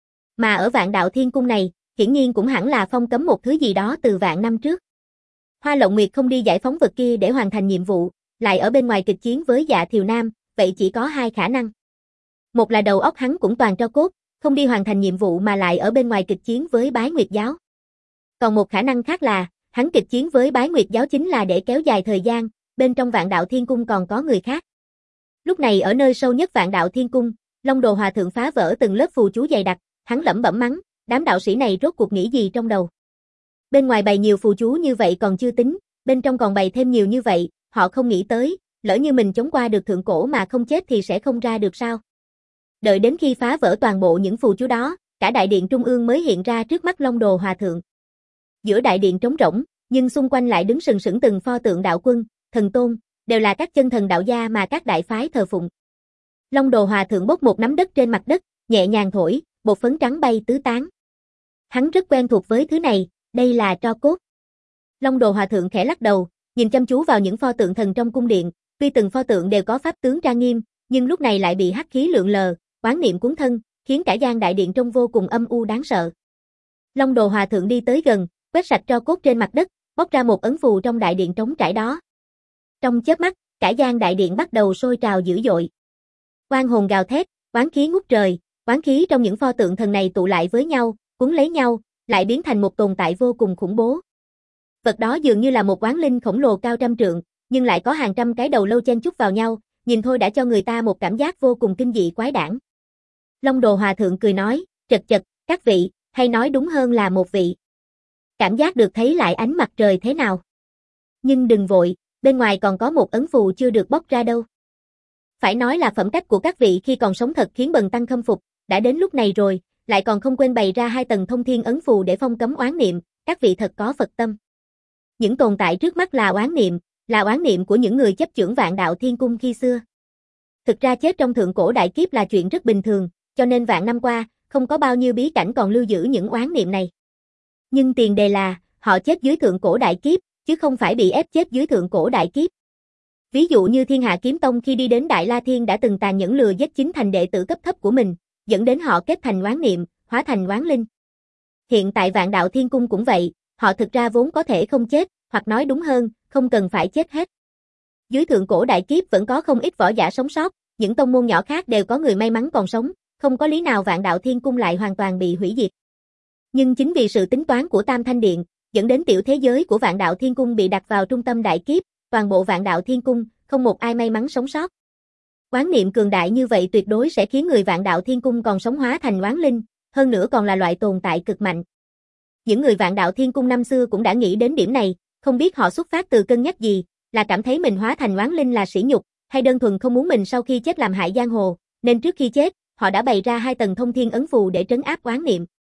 Mà ở Vạn Đạo Thiên Cung này, hiển nhiên cũng hẳn là phong cấm một thứ gì đó từ vạn năm trước. Hoa Lộng Nguyệt không đi giải phóng vật kia để hoàn thành nhiệm vụ, lại ở bên ngoài kịch chiến với Dạ Thiều Nam, vậy chỉ có hai khả năng. Một là đầu óc hắn cũng toàn tro cốt, không đi hoàn thành nhiệm vụ mà lại ở bên ngoài kịch chiến với Bái Nguyệt giáo. Còn một khả năng khác là, hắn kịch chiến với Bái Nguyệt giáo chính là để kéo dài thời gian, bên trong Vạn Đạo Thiên Cung còn có người khác. Lúc này ở nơi sâu nhất Vạn Đạo Thiên Cung, Long Đồ Hòa Thượng phá vỡ từng lớp phù chú dày đặc, hắn lẩm bẩm mắng, đám đạo sĩ này rốt cuộc nghĩ gì trong đầu. Bên ngoài bày nhiều phù chú như vậy còn chưa tính, bên trong còn bày thêm nhiều như vậy, họ không nghĩ tới, lỡ như mình chống qua được thượng cổ mà không chết thì sẽ không ra được sao. Đợi đến khi phá vỡ toàn bộ những phù chú đó, cả đại điện trung ương mới hiện ra trước mắt Long Đồ Hòa Thượng. Giữa đại điện trống rỗng, nhưng xung quanh lại đứng sừng sững từng pho tượng đạo quân, thần tôn, đều là các chân thần đạo gia mà các đại phái thờ phụng. Long Đồ Hòa Thượng bốc một nắm đất trên mặt đất, nhẹ nhàng thổi, bột phấn trắng bay tứ tán. Hắn rất quen thuộc với thứ này, đây là tro cốt. Long Đồ Hòa Thượng khẽ lắc đầu, nhìn chăm chú vào những pho tượng thần trong cung điện, tuy từng pho tượng đều có pháp tướng trang nghiêm, nhưng lúc này lại bị hắc khí lượn lờ, oán niệm cuốn thân, khiến cả gian đại điện trông vô cùng âm u đáng sợ. Long Đồ Hòa Thượng đi tới gần, quét sạch tro cốt trên mặt đất, bóc ra một ấn phù trong đại điện trống trải đó. Trong chớp mắt, cả gian đại điện bắt đầu sôi trào dữ dội. Oan hồn gào thét, oán khí ngút trời, oán khí trong những pho tượng thần này tụ lại với nhau, cuốn lấy nhau, lại biến thành một tồn tại vô cùng khủng bố. Vật đó dường như là một oán linh khổng lồ cao trăm trượng, nhưng lại có hàng trăm cái đầu lâu chen chúc vào nhau, nhìn thôi đã cho người ta một cảm giác vô cùng kinh dị quái đản. Long Đồ Hòa Thượng cười nói, chật chật, các vị, hay nói đúng hơn là một vị. Cảm giác được thấy lại ánh mặt trời thế nào. Nhưng đừng vội, bên ngoài còn có một ấn phù chưa được bóc ra đâu. Phải nói là phẩm cách của các vị khi còn sống thật khiến bần tăng khâm phục, đã đến lúc này rồi, lại còn không quên bày ra hai tầng thông thiên ấn phù để phong cấm oán niệm, các vị thật có Phật tâm. Những tồn tại trước mắt là oán niệm, là oán niệm của những người chấp chưởng Vạn Đạo Thiên Cung khi xưa. Thực ra chết trong thượng cổ đại kiếp là chuyện rất bình thường, cho nên vạn năm qua, không có bao nhiêu bí cảnh còn lưu giữ những oán niệm này. Nhưng tiền đề là, họ chết dưới thượng cổ đại kiếp, chứ không phải bị ép chết dưới thượng cổ đại kiếp. Ví dụ như Thiên Hạ Kiếm Tông khi đi đến Đại La Thiên đã từng tàn nhẫn lừa giết chính thành đệ tử cấp thấp của mình, dẫn đến họ kết thành oán niệm, hóa thành oán linh. Hiện tại Vạn Đạo Thiên Cung cũng vậy, họ thực ra vốn có thể không chết, hoặc nói đúng hơn, không cần phải chết hết. Dưới thượng cổ đại kiếp vẫn có không ít võ giả sống sót, những tông môn nhỏ khác đều có người may mắn còn sống, không có lý nào Vạn Đạo Thiên Cung lại hoàn toàn bị hủy diệt. Nhưng chính vì sự tính toán của Tam Thanh Điện, dẫn đến tiểu thế giới của Vạn Đạo Thiên Cung bị đặt vào trung tâm đại kiếp, toàn bộ Vạn Đạo Thiên Cung, không một ai may mắn sống sót. Oán niệm cường đại như vậy tuyệt đối sẽ khiến người Vạn Đạo Thiên Cung còn sống hóa thành oán linh, hơn nữa còn là loại tồn tại cực mạnh. Những người Vạn Đạo Thiên Cung năm xưa cũng đã nghĩ đến điểm này, không biết họ xuất phát từ cân nhắc gì, là cảm thấy mình hóa thành oán linh là sỉ nhục, hay đơn thuần không muốn mình sau khi chết làm hại giang hồ, nên trước khi chết, họ đã bày ra hai tầng thông thiên ấn phù để trấn áp oán niệm.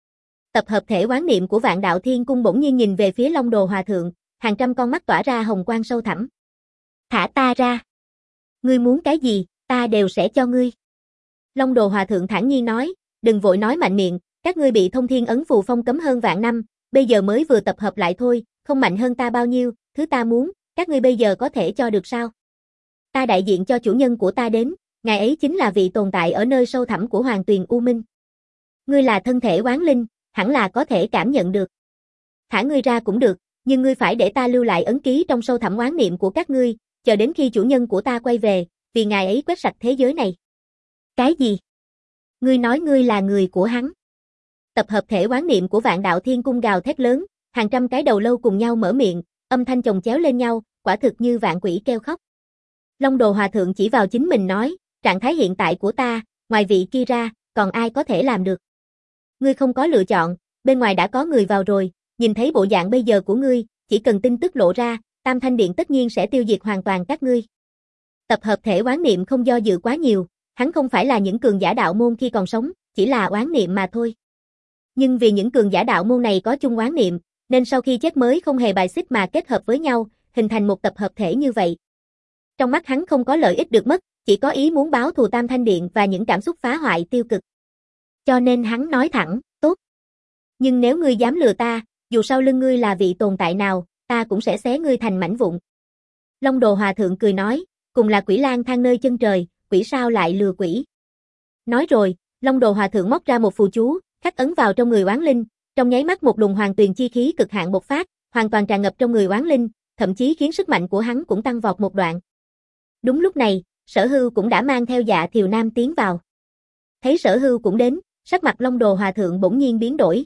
Tập hợp thể oán niệm của Vạn Đạo Thiên Cung bỗng nhiên nhìn về phía Long Đồ Hòa Thượng, hàng trăm con mắt tỏa ra hồng quang sâu thẳm. Thả ta ra. Ngươi muốn cái gì, ta đều sẽ cho ngươi. Long Đồ Hòa Thượng thản nhiên nói, đừng vội nói mạnh miệng, các ngươi bị Thông Thiên Ấn Phù phong cấm hơn vạn năm, bây giờ mới vừa tập hợp lại thôi, không mạnh hơn ta bao nhiêu, thứ ta muốn, các ngươi bây giờ có thể cho được sao? Ta đại diện cho chủ nhân của ta đến, ngài ấy chính là vị tồn tại ở nơi sâu thẳm của Hoàng Tuyền U Minh. Ngươi là thân thể oán linh, hẳn là có thể cảm nhận được. Thả ngươi ra cũng được, nhưng ngươi phải để ta lưu lại ấn ký trong sâu thẳm oán niệm của các ngươi, chờ đến khi chủ nhân của ta quay về, vì ngài ấy quét sạch thế giới này. Cái gì? Ngươi nói ngươi là người của hắn. Tập hợp thể oán niệm của Vạn Đạo Thiên Cung gào thét lớn, hàng trăm cái đầu lâu cùng nhau mở miệng, âm thanh chồng chéo lên nhau, quả thực như vạn quỷ kêu khóc. Long Đồ Hòa Thượng chỉ vào chính mình nói, trạng thái hiện tại của ta, ngoài vị kia ra, còn ai có thể làm được? Ngươi không có lựa chọn, bên ngoài đã có người vào rồi, nhìn thấy bộ dạng bây giờ của ngươi, chỉ cần tin tức lộ ra, Tam Thanh Điện tất nhiên sẽ tiêu diệt hoàn toàn các ngươi. Tập hợp thể oán niệm không do dự quá nhiều, hắn không phải là những cường giả đạo môn khi còn sống, chỉ là oán niệm mà thôi. Nhưng vì những cường giả đạo môn này có chung oán niệm, nên sau khi chết mới không hề bài xích mà kết hợp với nhau, hình thành một tập hợp thể như vậy. Trong mắt hắn không có lợi ích được mất, chỉ có ý muốn báo thù Tam Thanh Điện và những cảm xúc phá hoại tiêu cực. Cho nên hắn nói thẳng, tốt. Nhưng nếu ngươi dám lừa ta, dù sau lưng ngươi là vị tồn tại nào, ta cũng sẽ xé ngươi thành mảnh vụn. Long Đồ Hòa Thượng cười nói, cùng là quỷ lang thang nơi chân trời, quỷ sao lại lừa quỷ. Nói rồi, Long Đồ Hòa Thượng móc ra một phù chú, khắc ấn vào trong người oán linh, trong nháy mắt một luồng hoàng tuyền chi khí cực hạn bộc phát, hoàn toàn tràn ngập trong người oán linh, thậm chí khiến sức mạnh của hắn cũng tăng vọt một đoạn. Đúng lúc này, Sở Hưu cũng đã mang theo Dạ Thiều Nam tiến vào. Thấy Sở Hưu cũng đến, sắc mặt Long Đồ Hòa Thượng bỗng nhiên biến đổi.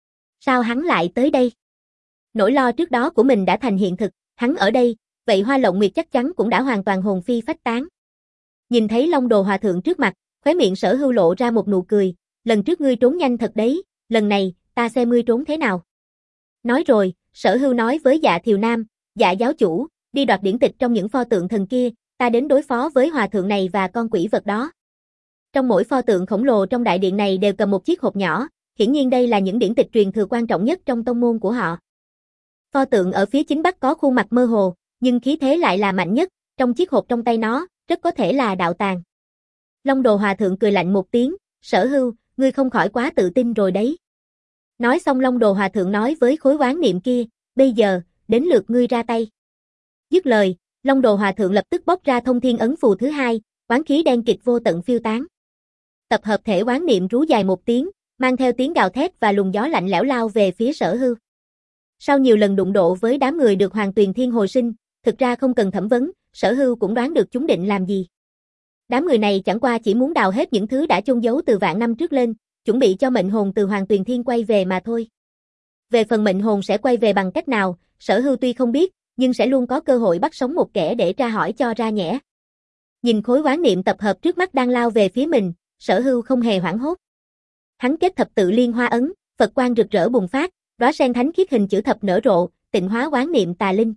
Sao hắn lại tới đây? Nỗi lo trước đó của mình đã thành hiện thực, hắn ở đây, vậy Hoa Lộng Nguyệt chắc chắn cũng đã hoàn toàn hồn phi phách tán. Nhìn thấy Long Đồ Hòa Thượng trước mặt, khóe miệng Sở Hưu lộ ra một nụ cười, lần trước ngươi trốn nhanh thật đấy, lần này, ta xem ngươi trốn thế nào. Nói rồi, Sở Hưu nói với Dạ Thiều Nam, Dạ giáo chủ, đi đoạt điển tịch trong những pho tượng thần kia, ta đến đối phó với hòa thượng này và con quỷ vật đó. Trong mỗi pho tượng khổng lồ trong đại điện này đều cầm một chiếc hộp nhỏ, hiển nhiên đây là những điển tịch truyền thừa quan trọng nhất trong tông môn của họ. Pho tượng ở phía chính bắc có khuôn mặt mơ hồ, nhưng khí thế lại là mạnh nhất, trong chiếc hộp trong tay nó, rất có thể là đạo tàng. Long Đồ Hòa Thượng cười lạnh một tiếng, Sở Hưu, ngươi không khỏi quá tự tin rồi đấy. Nói xong Long Đồ Hòa Thượng nói với khối oán niệm kia, bây giờ, đến lượt ngươi ra tay. Dứt lời, Long Đồ Hòa Thượng lập tức bóc ra Thông Thiên Ấn Phù thứ hai, oán khí đen kịt vô tận phiêu tán. Tập hợp thể oán niệm rú dài một tiếng, mang theo tiếng gào thét và luồng gió lạnh lẽo lao về phía Sở Hưu. Sau nhiều lần đụng độ với đám người được Hoàng Tuyền Thiên hồi sinh, thực ra không cần thẩm vấn, Sở Hưu cũng đoán được chúng định làm gì. Đám người này chẳng qua chỉ muốn đào hết những thứ đã chôn giấu từ vạn năm trước lên, chuẩn bị cho mệnh hồn từ Hoàng Tuyền Thiên quay về mà thôi. Về phần mệnh hồn sẽ quay về bằng cách nào, Sở Hưu tuy không biết, nhưng sẽ luôn có cơ hội bắt sống một kẻ để tra hỏi cho ra nhẽ. Nhìn khối oán niệm tập hợp trước mắt đang lao về phía mình, Sở Hưu không hề hoảng hốt. Hắn kết thập tự liên hoa ấn, Phật quang rực rỡ bùng phát, đóa sen thánh khiết hình chữ thập nở rộ, tịnh hóa oán niệm tà linh.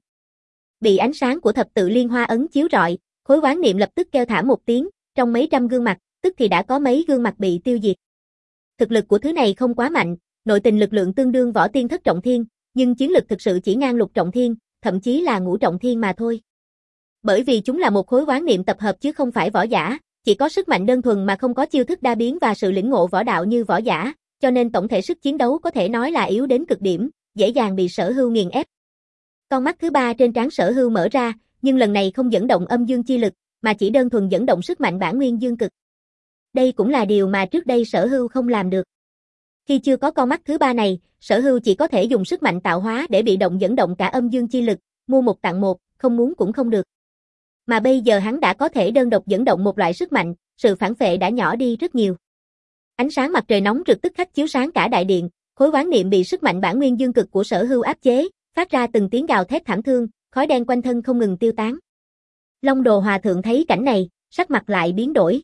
Bị ánh sáng của thập tự liên hoa ấn chiếu rọi, khối oán niệm lập tức kêu thả một tiếng, trong mấy trăm gương mặt, tức thì đã có mấy gương mặt bị tiêu diệt. Thực lực của thứ này không quá mạnh, nội tình lực lượng tương đương võ tiên thất trọng thiên, nhưng chiến lực thực sự chỉ ngang lục trọng thiên, thậm chí là ngũ trọng thiên mà thôi. Bởi vì chúng là một khối oán niệm tập hợp chứ không phải võ giả, chỉ có sức mạnh đơn thuần mà không có chiêu thức đa biến và sự lĩnh ngộ võ đạo như võ giả, cho nên tổng thể sức chiến đấu có thể nói là yếu đến cực điểm, dễ dàng bị Sở Hưu nghiền ép. Con mắt thứ ba trên trán Sở Hưu mở ra, nhưng lần này không dẫn động âm dương chi lực, mà chỉ đơn thuần dẫn động sức mạnh bản nguyên dương cực. Đây cũng là điều mà trước đây Sở Hưu không làm được. Khi chưa có con mắt thứ ba này, Sở Hưu chỉ có thể dùng sức mạnh tạo hóa để bị động dẫn động cả âm dương chi lực, mua một tặng một, không muốn cũng không được. Mà bây giờ hắn đã có thể đơn độc dẫn động một loại sức mạnh, sự phản phệ đã nhỏ đi rất nhiều. Ánh sáng mặt trời nóng rực tức khắc chiếu sáng cả đại điện, khối oán niệm bị sức mạnh bản nguyên dương cực của Sở Hưu áp chế, phát ra từng tiếng gào thét thảm thương, khói đen quanh thân không ngừng tiêu tán. Long Đồ Hòa Thượng thấy cảnh này, sắc mặt lại biến đổi.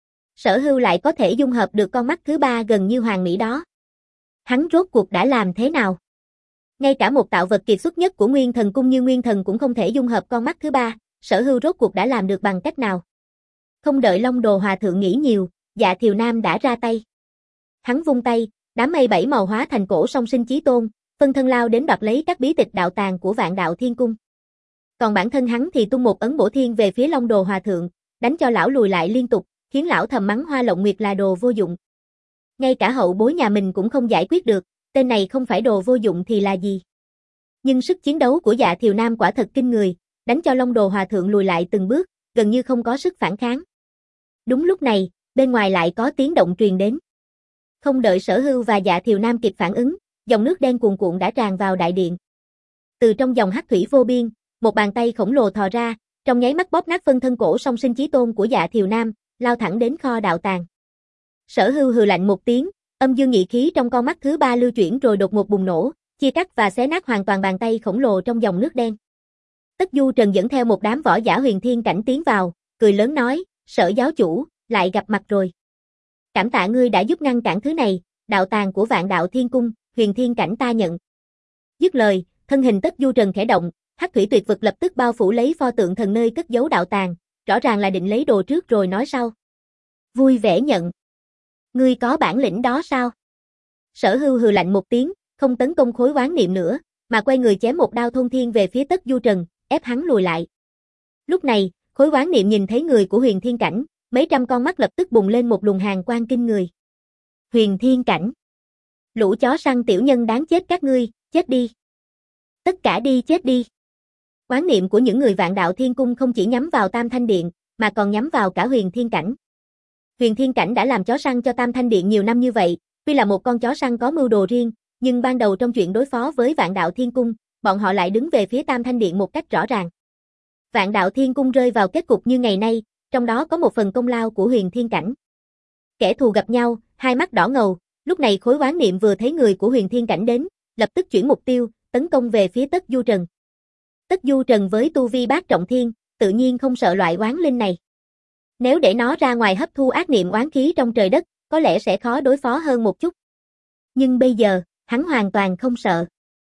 Sở Hưu lại có thể dung hợp được con mắt thứ ba gần như hoàn mỹ đó. Hắn rốt cuộc đã làm thế nào? Ngay cả một tạo vật kiệt xuất nhất của Nguyên Thần Cung như Nguyên Thần cũng không thể dung hợp con mắt thứ ba, Sở Hưu rốt cuộc đã làm được bằng cách nào? Không đợi Long Đồ Hòa Thượng nghĩ nhiều, Dạ Thiều Nam đã ra tay. Hắn vung tay, Đám mây bảy màu hóa thành cổ song sinh chí tôn, phân thân lao đến đoạt lấy các bí tịch đạo tàng của Vạn Đạo Thiên Cung. Còn bản thân hắn thì tung một ấn bổ thiên về phía Long Đồ Hòa Thượng, đánh cho lão lùi lại liên tục, khiến lão thầm mắng Hoa Lộng Nguyệt là đồ vô dụng. Ngay cả hậu bối nhà mình cũng không giải quyết được, tên này không phải đồ vô dụng thì là gì. Nhưng sức chiến đấu của Dạ Thiều Nam quả thật kinh người, đánh cho Long Đồ Hòa Thượng lùi lại từng bước, gần như không có sức phản kháng. Đúng lúc này, bên ngoài lại có tiếng động truyền đến. Không đợi Sở Hưu và Dạ Thiều Nam kịp phản ứng, dòng nước đen cuồn cuộn đã tràn vào đại điện. Từ trong dòng hắc thủy vô biên, một bàn tay khổng lồ thò ra, trong nháy mắt bóp nát phân thân cổ song sinh chí tôn của Dạ Thiều Nam, lao thẳng đến kho đạo tàng. Sở Hưu hừ lạnh một tiếng, âm dương nhị khí trong con mắt thứ ba lưu chuyển rồi đột ngột bùng nổ, chia cắt và xé nát hoàn toàn bàn tay khổng lồ trong dòng nước đen. Tất Du Trần dẫn theo một đám võ giả huyền thiên cảnh tiến vào, cười lớn nói, Sở giáo chủ, lại gặp mặt rồi. Cảm tạ ngươi đã giúp ngăn cản thứ này, đạo tàng của Vạn Đạo Thiên Cung, huyền thiên cảnh ta nhận. Dứt lời, thân hình Tất Du Trần khẽ động, hắc thủy tuyệt vực lập tức bao phủ lấy pho tượng thần nơi cất giấu đạo tàng, rõ ràng là định lấy đồ trước rồi nói sau. Vui vẻ nhận. Ngươi có bản lĩnh đó sao? Sở Hưu hừ lạnh một tiếng, không tấn công khối oán niệm nữa, mà quay người chém một đao thôn thiên về phía Tất Du Trần, ép hắn lùi lại. Lúc này, khối oán niệm nhìn thấy người của huyền thiên cảnh, mấy trăm con mắt lập tức bùng lên một luồng hàn quang kinh người. Huyền thiên cảnh. Lũ chó săn tiểu nhân đáng chết các ngươi, chết đi. Tất cả đi chết đi. Oán niệm của những người Vạn Đạo Thiên Cung không chỉ nhắm vào Tam Thanh Điện, mà còn nhắm vào cả huyền thiên cảnh. Huyền thiên cảnh đã làm chó săn cho Tam Thanh Điện nhiều năm như vậy, tuy là một con chó săn có mưu đồ riêng, nhưng ban đầu trong chuyện đối phó với Vạn Đạo Thiên Cung, bọn họ lại đứng về phía Tam Thanh Điện một cách rõ ràng. Vạn Đạo Thiên Cung rơi vào kết cục như ngày nay, trong đó có một phần công lao của huyền thiên cảnh. Kẻ thù gặp nhau, hai mắt đỏ ngầu, lúc này khối oán niệm vừa thấy người của huyền thiên cảnh đến, lập tức chuyển mục tiêu, tấn công về phía Tất Du Trần. Tất Du Trần với tu vi bát trọng thiên, tự nhiên không sợ loại oán linh này. Nếu để nó ra ngoài hấp thu ác niệm oán khí trong trời đất, có lẽ sẽ khó đối phó hơn một chút. Nhưng bây giờ, hắn hoàn toàn không sợ.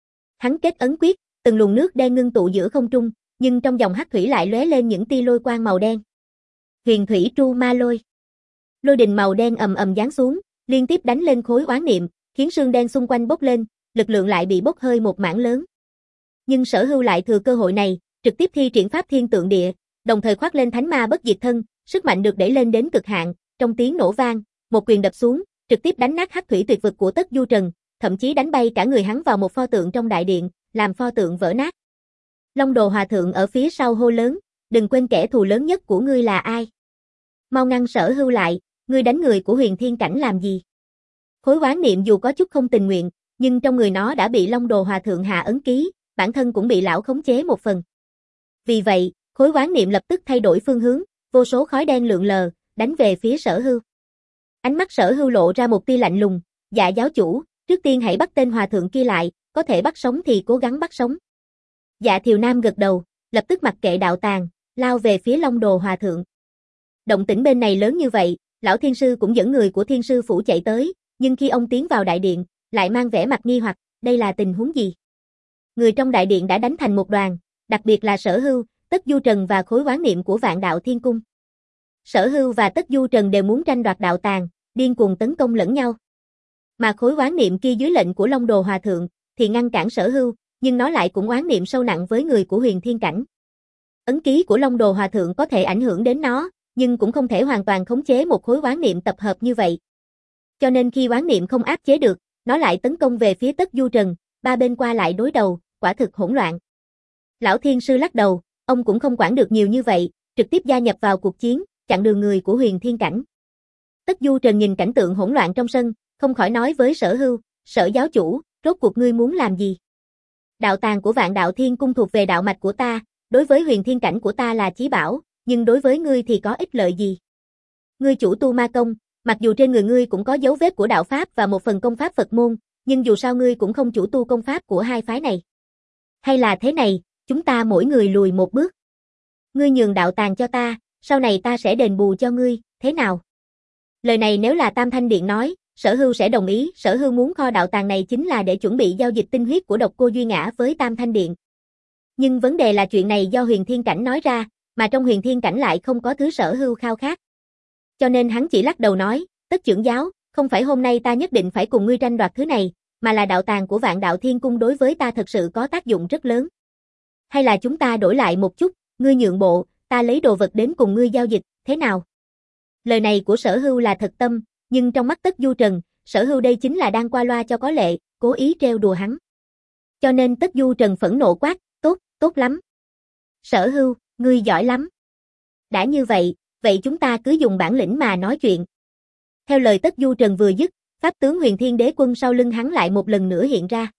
Hắn kết ấn quyết, từng luồng nước đen ngưng tụ giữa không trung, nhưng trong dòng hắc thủy lại lóe lên những tia lôi quang màu đen. Huyền thủy tru ma lôi. Lôi đình màu đen ầm ầm giáng xuống, liên tiếp đánh lên khối oán niệm, khiến sương đen xung quanh bốc lên, lực lượng lại bị bốc hơi một mảng lớn. Nhưng Sở Hưu lại thừa cơ hội này, trực tiếp thi triển pháp thiên tượng địa, đồng thời khoác lên thánh ma bất diệt thân, sức mạnh được đẩy lên đến cực hạn, trong tiếng nổ vang, một quyền đập xuống, trực tiếp đánh nát hắc thủy tuyệt vực của Tất Du Trần, thậm chí đánh bay cả người hắn vào một pho tượng trong đại điện, làm pho tượng vỡ nát. Long Đồ Hòa Thượng ở phía sau hô lớn, đừng quên kẻ thù lớn nhất của ngươi là ai. Mau ngăn Sở Hưu lại, ngươi đánh người của huyền thiên cảnh làm gì? Khối oán niệm dù có chút không tình nguyện, nhưng trong người nó đã bị Long Đồ Hòa Thượng hạ ấn ký, bản thân cũng bị lão khống chế một phần. Vì vậy, khối oán niệm lập tức thay đổi phương hướng, vô số khói đen lượn lờ, đánh về phía Sở Hưu. Ánh mắt Sở Hưu lộ ra một tia lạnh lùng, dạ giáo chủ, trước tiên hãy bắt tên hòa thượng kia lại, có thể bắt sống thì cố gắng bắt sống. Dạ Thiều Nam gật đầu, lập tức mặc kệ đạo tàng, lao về phía Long Đồ Hòa Thượng. Động tĩnh bên này lớn như vậy, lão thiên sư cũng dẫn người của thiên sư phủ chạy tới, nhưng khi ông tiến vào đại điện, lại mang vẻ mặt nghi hoặc, đây là tình huống gì? Người trong đại điện đã đánh thành một đoàn, đặc biệt là Sở Hưu, Tất Du Trần và khối oán niệm của Vạn Đạo Thiên Cung. Sở Hưu và Tất Du Trần đều muốn tranh đoạt đạo tàng, điên cuồng tấn công lẫn nhau. Mà khối oán niệm kia dưới lệnh của Long Đồ Hòa Thượng, thì ngăn cản Sở Hưu, nhưng nó lại cũng oán niệm sâu nặng với người của huyền thiên cảnh. Ấn ký của Long Đồ Hòa Thượng có thể ảnh hưởng đến nó, nhưng cũng không thể hoàn toàn khống chế một khối oán niệm tập hợp như vậy. Cho nên khi oán niệm không áp chế được, nó lại tấn công về phía Tất Du Trần, ba bên qua lại đối đầu, quả thực hỗn loạn. Lão thiên sư lắc đầu, ông cũng không quản được nhiều như vậy, trực tiếp gia nhập vào cuộc chiến, chặn đường người của huyền thiên cảnh. Tất Du Trần nhìn cảnh tượng hỗn loạn trong sân, không khỏi nói với Sở Hưu, Sở giáo chủ, rốt cuộc ngươi muốn làm gì? Đạo tàng của Vạn Đạo Thiên Cung thuộc về đạo mạch của ta, đối với huyền thiên cảnh của ta là chí bảo, nhưng đối với ngươi thì có ích lợi gì? Ngươi chủ tu ma công, mặc dù trên người ngươi cũng có dấu vết của đạo pháp và một phần công pháp Phật môn, nhưng dù sao ngươi cũng không chủ tu công pháp của hai phái này. Hay là thế này, chúng ta mỗi người lùi một bước. Ngươi nhường đạo tàng cho ta, sau này ta sẽ đền bù cho ngươi, thế nào? Lời này nếu là Tam Thanh Điện nói, Sở Hưu sẽ đồng ý, Sở Hưu muốn kho đạo tàng này chính là để chuẩn bị giao dịch tinh huyết của độc cô Duy Ngã với Tam Thanh Điện. Nhưng vấn đề là chuyện này do huyền thiên cảnh nói ra, mà trong huyền thiên cảnh lại không có thứ Sở Hưu khao khát. Cho nên hắn chỉ lắc đầu nói, Tất trưởng giáo, không phải hôm nay ta nhất định phải cùng ngươi tranh đoạt thứ này, mà là đạo tàng của Vạn Đạo Thiên Cung đối với ta thật sự có tác dụng rất lớn. Hay là chúng ta đổi lại một chút, ngươi nhượng bộ, ta lấy đồ vật đến cùng ngươi giao dịch, thế nào? Lời này của Sở Hưu là thật tâm, nhưng trong mắt Tất Du Trần, Sở Hưu đây chính là đang qua loa cho có lệ, cố ý trêu đùa hắn. Cho nên Tất Du Trần phẫn nộ quát, tốt, tốt lắm. Sở Hưu, ngươi giỏi lắm. Đã như vậy, vậy chúng ta cứ dùng bản lĩnh mà nói chuyện. Theo lời Tất Du Trần vừa dứt, pháp tướng Huyền Thiên Đế Quân sau lưng hắn lại một lần nữa hiện ra.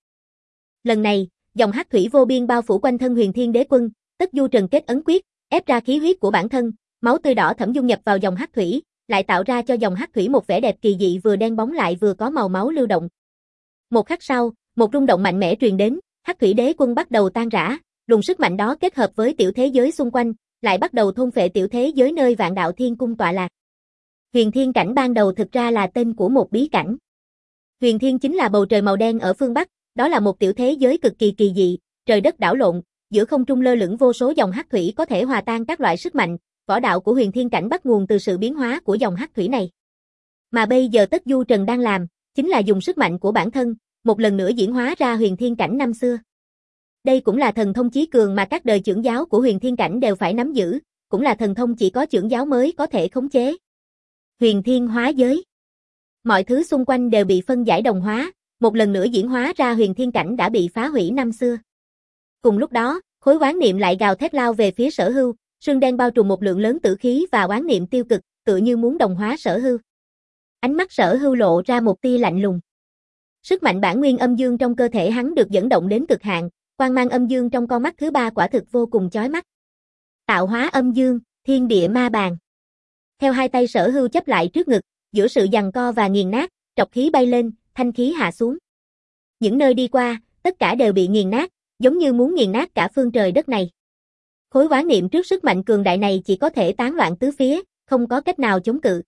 Lần này, dòng hắc thủy vô biên bao phủ quanh thân Huyền Thiên Đế Quân, Tất Du Trần kết ấn quyết, ép ra khí huyết của bản thân, máu tươi đỏ thẫm dung nhập vào dòng hắc thủy, lại tạo ra cho dòng hắc thủy một vẻ đẹp kỳ dị vừa đen bóng lại vừa có màu máu lưu động. Một khắc sau, một rung động mạnh mẽ truyền đến, hắc thủy đế quân bắt đầu tan rã, luồng sức mạnh đó kết hợp với tiểu thế giới xung quanh, lại bắt đầu thôn phệ tiểu thế giới nơi Vạn Đạo Thiên Cung tọa lạc. Huyền Thiên cảnh ban đầu thực ra là tên của một bí cảnh. Huyền Thiên chính là bầu trời màu đen ở phương Bắc, đó là một tiểu thế giới cực kỳ kỳ dị, trời đất đảo lộn, giữa không trung lơ lửng vô số dòng hắc thủy có thể hòa tan các loại sức mạnh, võ đạo của Huyền Thiên cảnh bắt nguồn từ sự biến hóa của dòng hắc thủy này. Mà bây giờ Tất Du Trần đang làm, chính là dùng sức mạnh của bản thân, một lần nữa diễn hóa ra Huyền Thiên cảnh năm xưa. Đây cũng là thần thông chí cường mà các đời trưởng giáo của Huyền Thiên cảnh đều phải nắm giữ, cũng là thần thông chỉ có trưởng giáo mới có thể khống chế. Huyền Thiên hóa giới. Mọi thứ xung quanh đều bị phân giải đồng hóa, một lần nữa diễn hóa ra Huyền Thiên cảnh đã bị phá hủy năm xưa. Cùng lúc đó, khối oán niệm lại gào thét lao về phía Sở Hưu, sương đen bao trùm một lượng lớn tử khí và oán niệm tiêu cực, tựa như muốn đồng hóa Sở Hưu. Ánh mắt Sở Hưu lộ ra một tia lạnh lùng. Sức mạnh bản nguyên âm dương trong cơ thể hắn được dẫn động đến cực hạn, quang mang âm dương trong con mắt thứ ba quả thực vô cùng chói mắt. Tạo hóa âm dương, thiên địa ma bàn. Theo hai tay Sở Hưu chấp lại trước ngực, giữa sự giằng co và nghiền nát, trọc khí bay lên, thanh khí hạ xuống. Những nơi đi qua, tất cả đều bị nghiền nát, giống như muốn nghiền nát cả phương trời đất này. Khối oán niệm trước sức mạnh cường đại này chỉ có thể tán loạn tứ phía, không có cách nào chống cự.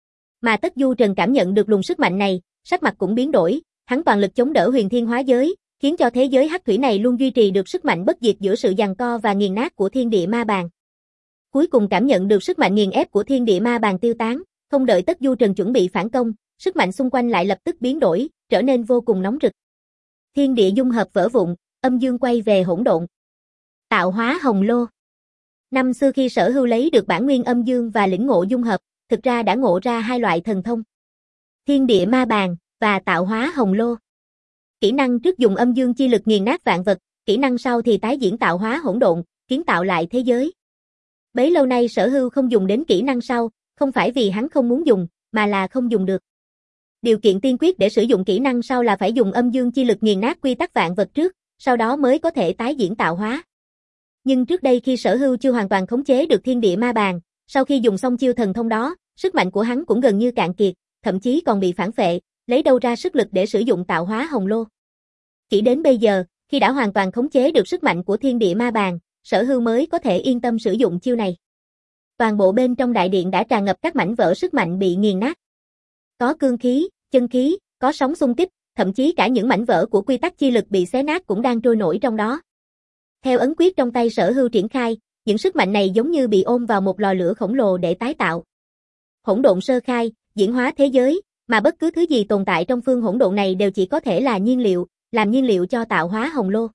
Mà Tất Du Trần cảm nhận được luồng sức mạnh này, sắc mặt cũng biến đổi, hắn toàn lực chống đỡ Huyền Thiên hóa giới, khiến cho thế giới hắc thủy này luôn duy trì được sức mạnh bất diệt giữa sự giằng co và nghiền nát của thiên địa ma bàn. Cuối cùng cảm nhận được sức mạnh nghiền ép của thiên địa ma bàn tiêu tán, không đợi Tất Du Trần chuẩn bị phản công, sức mạnh xung quanh lại lập tức biến đổi, trở nên vô cùng nóng rực. Thiên địa dung hợp vỡ vụn, âm dương quay về hỗn độn. Tạo hóa hồng lô. Năm xưa khi Sở Hưu lấy được bản nguyên âm dương và lĩnh ngộ dung hợp, thực ra đã ngộ ra hai loại thần thông. Thiên địa ma bàn và tạo hóa hồng lô. Kỹ năng trước dùng âm dương chi lực nghiền nát vạn vật, kỹ năng sau thì tái diễn tạo hóa hỗn độn, kiến tạo lại thế giới. Bấy lâu nay Sở Hưu không dùng đến kỹ năng sau, không phải vì hắn không muốn dùng, mà là không dùng được. Điều kiện tiên quyết để sử dụng kỹ năng sau là phải dùng âm dương chi lực nghiền nát quy tắc vạn vật trước, sau đó mới có thể tái diễn tạo hóa. Nhưng trước đây khi Sở Hưu chưa hoàn toàn khống chế được thiên địa ma bàn, sau khi dùng xong chiêu thần thông đó, sức mạnh của hắn cũng gần như cạn kiệt, thậm chí còn bị phản phệ, lấy đâu ra sức lực để sử dụng tạo hóa hồng lô. Chỉ đến bây giờ, khi đã hoàn toàn khống chế được sức mạnh của thiên địa ma bàn, Sở Hưu mới có thể yên tâm sử dụng chiêu này. Toàn bộ bên trong đại điện đã tràn ngập các mảnh vỡ sức mạnh bị nghiền nát. Có cương khí, chân khí, có sóng xung kích, thậm chí cả những mảnh vỡ của quy tắc chi lực bị xé nát cũng đang trôi nổi trong đó. Theo ấn quyết trong tay Sở Hưu triển khai, những sức mạnh này giống như bị ôm vào một lò lửa khổng lồ để tái tạo. Hỗn độn sơ khai, diễn hóa thế giới, mà bất cứ thứ gì tồn tại trong phương hỗn độn này đều chỉ có thể là nhiên liệu, làm nhiên liệu cho tạo hóa hồng lô.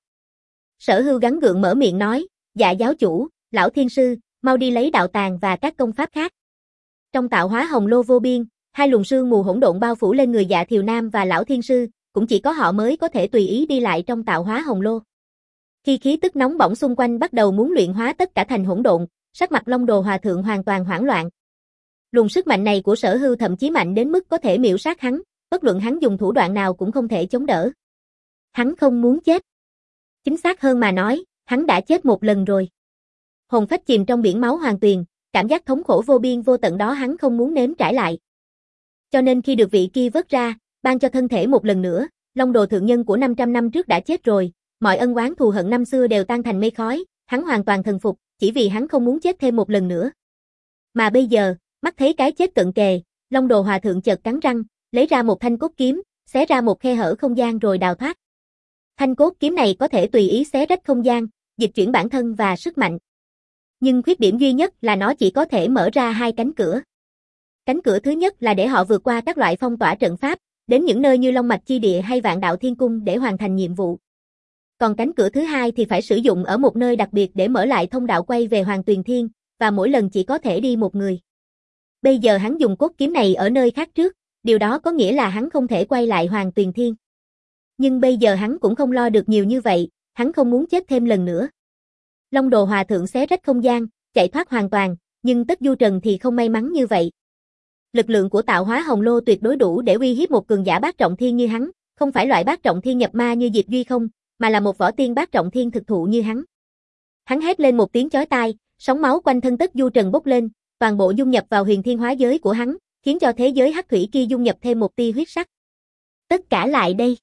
Sở Hưu gắng gượng mở miệng nói, dạ giáo chủ, lão thiên sư, mau đi lấy đạo tàng và các công pháp khác. Trong tạo hóa hồng lô vô biên, hai luồng sương mù hỗn độn bao phủ lên người Dạ Thiều Nam và lão thiên sư, cũng chỉ có họ mới có thể tùy ý đi lại trong tạo hóa hồng lô. Khi khí tức nóng bỏng xung quanh bắt đầu muốn luyện hóa tất cả thành hỗn độn, sắc mặt Long Đồ Hòa Thượng hoàn toàn hoảng loạn. Luồng sức mạnh này của Sở Hưu thậm chí mạnh đến mức có thể miểu sát hắn, bất luận hắn dùng thủ đoạn nào cũng không thể chống đỡ. Hắn không muốn chết. Chính xác hơn mà nói, hắn đã chết một lần rồi. Hồn phách chìm trong biển máu hoàng tuyền, cảm giác thống khổ vô biên vô tận đó hắn không muốn nếm trải lại. Cho nên khi được vị kia vớt ra, ban cho thân thể một lần nữa, Long Đồ thượng nhân của năm trăm năm trước đã chết rồi, mọi ân oán thù hận năm xưa đều tan thành mây khói, hắn hoàn toàn thần phục, chỉ vì hắn không muốn chết thêm một lần nữa. Mà bây giờ, mắt thấy cái chết cận kề, Long Đồ Hòa Thượng chợt cắn răng, lấy ra một thanh cốt kiếm, xé ra một khe hở không gian rồi đào thoát. Thanh cốt kiếm này có thể tùy ý xé rách không gian, dịch chuyển bản thân và sức mạnh. Nhưng khuyết điểm duy nhất là nó chỉ có thể mở ra hai cánh cửa. Cánh cửa thứ nhất là để họ vượt qua các loại phong tỏa trận pháp, đến những nơi như Long Mạch Chi Địa hay Vạn Đạo Thiên Cung để hoàn thành nhiệm vụ. Còn cánh cửa thứ hai thì phải sử dụng ở một nơi đặc biệt để mở lại thông đạo quay về Hoàng Tuyền Thiên, và mỗi lần chỉ có thể đi một người. Bây giờ hắn dùng cốt kiếm này ở nơi khác trước, điều đó có nghĩa là hắn không thể quay lại Hoàng Tuyền Thiên. Nhưng bây giờ hắn cũng không lo được nhiều như vậy, hắn không muốn chết thêm lần nữa. Long Đồ Hòa Thượng xé rách không gian, chạy thoát hoàn toàn, nhưng Tất Du Trần thì không may mắn như vậy. Lực lượng của tạo hóa hồng lô tuyệt đối đủ để uy hiếp một cường giả bát trọng thiên như hắn, không phải loại bát trọng thiên nhập ma như Diệp Duy không, mà là một võ tiên bát trọng thiên thực thụ như hắn. Hắn hét lên một tiếng chói tai, sóng máu quanh thân Tất Du Trần bốc lên, toàn bộ dung nhập vào huyền thiên hóa giới của hắn, khiến cho thế giới hắc thủy kia dung nhập thêm một tia huyết sắc. Tất cả lại đây.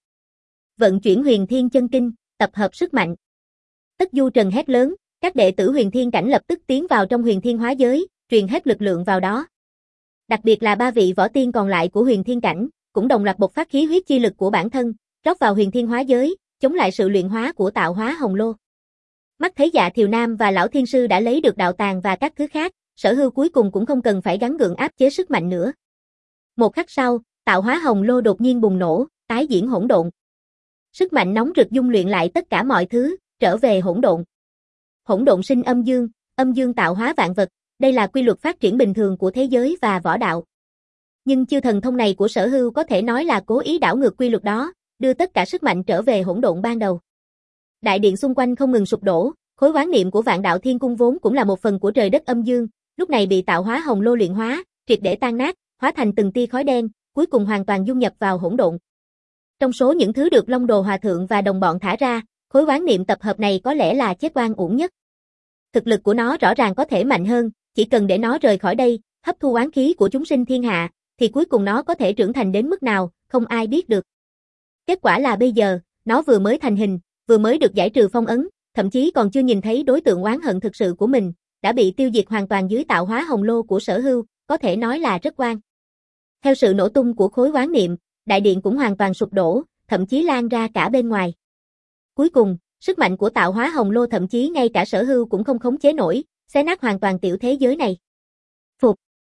Vận chuyển huyền thiên chân kinh, tập hợp sức mạnh. Tất Du Trần hét lớn, các đệ tử huyền thiên cảnh lập tức tiến vào trong huyền thiên hóa giới, truyền hết lực lượng vào đó. Đặc biệt là ba vị võ tiên còn lại của huyền thiên cảnh, cũng đồng loạt bộc phát khí huyết chi lực của bản thân, rót vào huyền thiên hóa giới, chống lại sự luyện hóa của tạo hóa hồng lô. Mắt thấy Dạ Thiều Nam và Lão Thiên Sư đã lấy được đạo tàng và các thứ khác, Sở Hưu cuối cùng cũng không cần phải gắng gượng áp chế sức mạnh nữa. Một khắc sau, tạo hóa hồng lô đột nhiên bùng nổ, tái diễn hỗn độn. Sức mạnh nóng rực dung luyện lại tất cả mọi thứ, trở về hỗn độn. Hỗn độn sinh âm dương, âm dương tạo hóa vạn vật, đây là quy luật phát triển bình thường của thế giới và võ đạo. Nhưng chiêu thần thông này của Sở Hưu có thể nói là cố ý đảo ngược quy luật đó, đưa tất cả sức mạnh trở về hỗn độn ban đầu. Đại điện xung quanh không ngừng sụp đổ, khối oán niệm của Vạn Đạo Thiên Cung vốn cũng là một phần của trời đất âm dương, lúc này bị tạo hóa hồng lô luyện hóa, triệt để tan nát, hóa thành từng tia khói đen, cuối cùng hoàn toàn dung nhập vào hỗn độn. Trong số những thứ được Long Đồ Hòa Thượng và đồng bọn thả ra, khối oán niệm tập hợp này có lẽ là chết oan uổng nhất. Thực lực của nó rõ ràng có thể mạnh hơn, chỉ cần để nó rời khỏi đây, hấp thu oán khí của chúng sinh thiên hạ, thì cuối cùng nó có thể trưởng thành đến mức nào, không ai biết được. Kết quả là bây giờ, nó vừa mới thành hình, vừa mới được giải trừ phong ấn, thậm chí còn chưa nhìn thấy đối tượng oán hận thực sự của mình, đã bị tiêu diệt hoàn toàn dưới tạo hóa hồng lô của Sở Hưu, có thể nói là rất oan. Theo sự nổ tung của khối oán niệm, đại điện cũng hoàn toàn sụp đổ, thậm chí lan ra cả bên ngoài. Cuối cùng, sức mạnh của tạo hóa hồng lô thậm chí ngay cả Sở Hưu cũng không khống chế nổi, xé nát hoàn toàn tiểu thế giới này. Phục.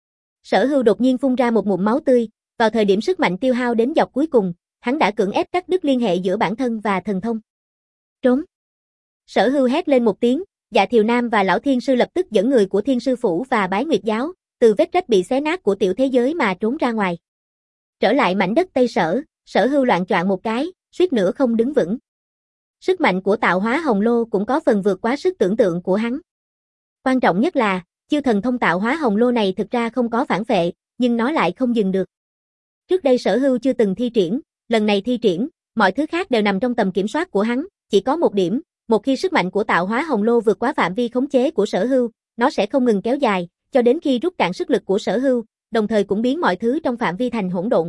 Sở Hưu đột nhiên phun ra một ngụm máu tươi, vào thời điểm sức mạnh tiêu hao đến dọc cuối cùng, hắn đã cưỡng ép cắt đứt liên hệ giữa bản thân và thần thông. Trốn. Sở Hưu hét lên một tiếng, Dạ Thiều Nam và Lão Thiên Sư lập tức dẫn người của Thiên Sư Phủ và Bái Nguyệt Giáo, từ vết rách bị xé nát của tiểu thế giới mà trốn ra ngoài. Trở lại mảnh đất Tây Sở, Sở Hưu loạng choạng một cái, suýt nữa không đứng vững. Sức mạnh của tạo hóa hồng lô cũng có phần vượt quá sức tưởng tượng của hắn. Quan trọng nhất là, chiêu thần thông tạo hóa hồng lô này thực ra không có phản phệ, nhưng nó lại không dừng được. Trước đây Sở Hưu chưa từng thi triển, lần này thi triển, mọi thứ khác đều nằm trong tầm kiểm soát của hắn, chỉ có một điểm, một khi sức mạnh của tạo hóa hồng lô vượt quá phạm vi khống chế của Sở Hưu, nó sẽ không ngừng kéo dài, cho đến khi rút cạn sức lực của Sở Hưu, đồng thời cũng biến mọi thứ trong phạm vi thành hỗn độn.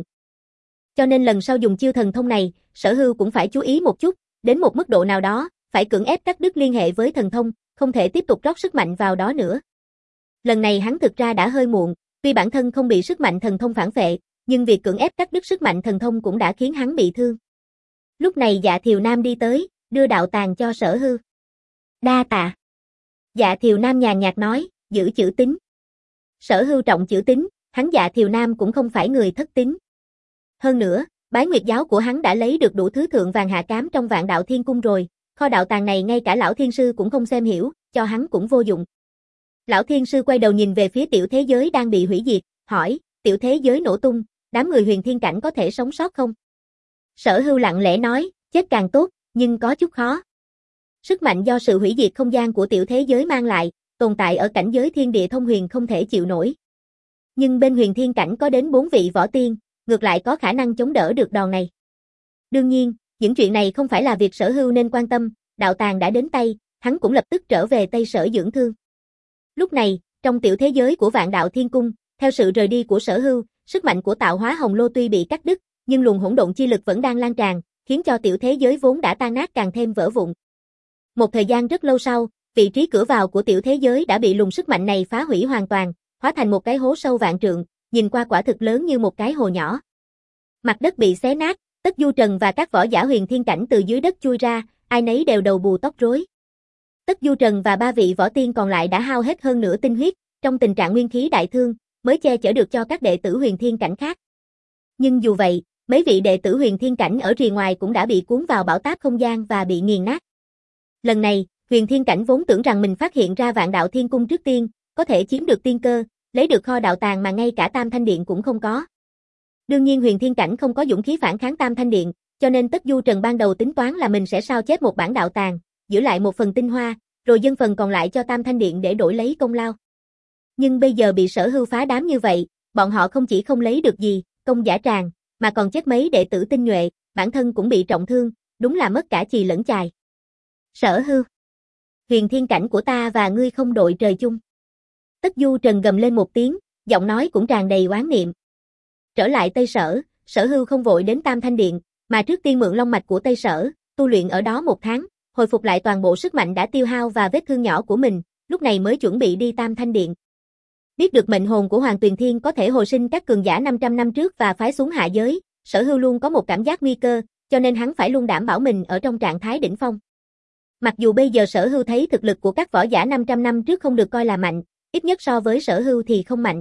Cho nên lần sau dùng chiêu thần thông này, Sở Hưu cũng phải chú ý một chút, đến một mức độ nào đó, phải cưỡng ép cắt đứt liên hệ với thần thông, không thể tiếp tục rót sức mạnh vào đó nữa. Lần này hắn thực ra đã hơi muộn, tuy bản thân không bị sức mạnh thần thông phản phệ, nhưng việc cưỡng ép cắt đứt sức mạnh thần thông cũng đã khiến hắn bị thương. Lúc này Dạ Thiều Nam đi tới, đưa đạo tàng cho Sở Hưu. Đa tạ. Dạ Thiều Nam nhàn nhạt nói, giữ chữ tín. Sở Hưu trọng chữ tín, hắn Dạ Thiều Nam cũng không phải người thất tín. Hơn nữa, Bái Nguyệt Giáo của hắn đã lấy được đủ thứ thượng vàng hạ cám trong Vạn Đạo Thiên Cung rồi, kho đạo tàng này ngay cả Lão Thiên Sư cũng không xem hiểu, cho hắn cũng vô dụng. Lão Thiên Sư quay đầu nhìn về phía tiểu thế giới đang bị hủy diệt, hỏi, tiểu thế giới nổ tung, đám người huyền thiên cảnh có thể sống sót không? Sở Hưu lặng lẽ nói, chết càng tốt, nhưng có chút khó. Sức mạnh do sự hủy diệt không gian của tiểu thế giới mang lại, tồn tại ở cảnh giới thiên địa thông huyền không thể chịu nổi. Nhưng bên huyền thiên cảnh có đến bốn vị võ tiên, ngược lại có khả năng chống đỡ được đòn này. Đương nhiên, những chuyện này không phải là việc Sở Hưu nên quan tâm, đạo tàng đã đến tay, hắn cũng lập tức trở về Tây Sở dưỡng thương. Lúc này, trong tiểu thế giới của Vạn Đạo Thiên Cung, theo sự rời đi của Sở Hưu, sức mạnh của tạo hóa hồng lô tuy bị cắt đứt, nhưng luồng hỗn độn chi lực vẫn đang lan tràn, khiến cho tiểu thế giới vốn đã tan nát càng thêm vỡ vụn. Một thời gian rất lâu sau, vị trí cửa vào của tiểu thế giới đã bị luồng sức mạnh này phá hủy hoàn toàn, hóa thành một cái hố sâu vạn trượng, nhìn qua quả thực lớn như một cái hồ nhỏ. Mặt đất bị xé nát, Tất Du Trần và các võ giả huyền thiên cảnh từ dưới đất chui ra, ai nấy đều đầu bù tóc rối. Tất Du Trần và ba vị võ tiên còn lại đã hao hết hơn nửa tinh huyết, trong tình trạng nguyên khí đại thương, mới che chở được cho các đệ tử huyền thiên cảnh khác. Nhưng dù vậy, mấy vị đệ tử huyền thiên cảnh ở rìa ngoài cũng đã bị cuốn vào bão táp không gian và bị nghiền nát. Lần này, huyền thiên cảnh vốn tưởng rằng mình phát hiện ra vạn đạo thiên cung trước tiên, có thể chiếm được tiên cơ, lấy được kho đạo tàng mà ngay cả Tam Thanh Điện cũng không có. Đương nhiên huyền thiên cảnh không có dũng khí phản kháng Tam Thanh Điện, cho nên Tất Du Trần ban đầu tính toán là mình sẽ sao chép một bản đạo tàng, giữ lại một phần tinh hoa, rồi dâng phần còn lại cho Tam Thanh Điện để đổi lấy công lao. Nhưng bây giờ bị Sở Hưu phá đám như vậy, bọn họ không chỉ không lấy được gì, công giả tràng, mà còn chết mấy đệ tử tinh nhuệ, bản thân cũng bị trọng thương, đúng là mất cả chì lẫn chài. Sở Hưu, huyền thiên cảnh của ta và ngươi không đội trời chung. Tất Du Trần gầm lên một tiếng, giọng nói cũng tràn đầy oán niệm. Trở lại Tây Sở, Sở Hưu không vội đến Tam Thanh Điện, mà trước tiên mượn long mạch của Tây Sở, tu luyện ở đó một tháng, hồi phục lại toàn bộ sức mạnh đã tiêu hao và vết thương nhỏ của mình, lúc này mới chuẩn bị đi Tam Thanh Điện. Biết được mệnh hồn của Hoàng Tuyền Thiên có thể hồi sinh các cường giả năm trăm năm trước và phái xuống hạ giới, Sở Hưu luôn có một cảm giác nguy cơ, cho nên hắn phải luôn đảm bảo mình ở trong trạng thái đỉnh phong. Mặc dù bây giờ Sở Hưu thấy thực lực của các võ giả năm trăm năm trước không được coi là mạnh, ít nhất so với Sở Hưu thì không mạnh.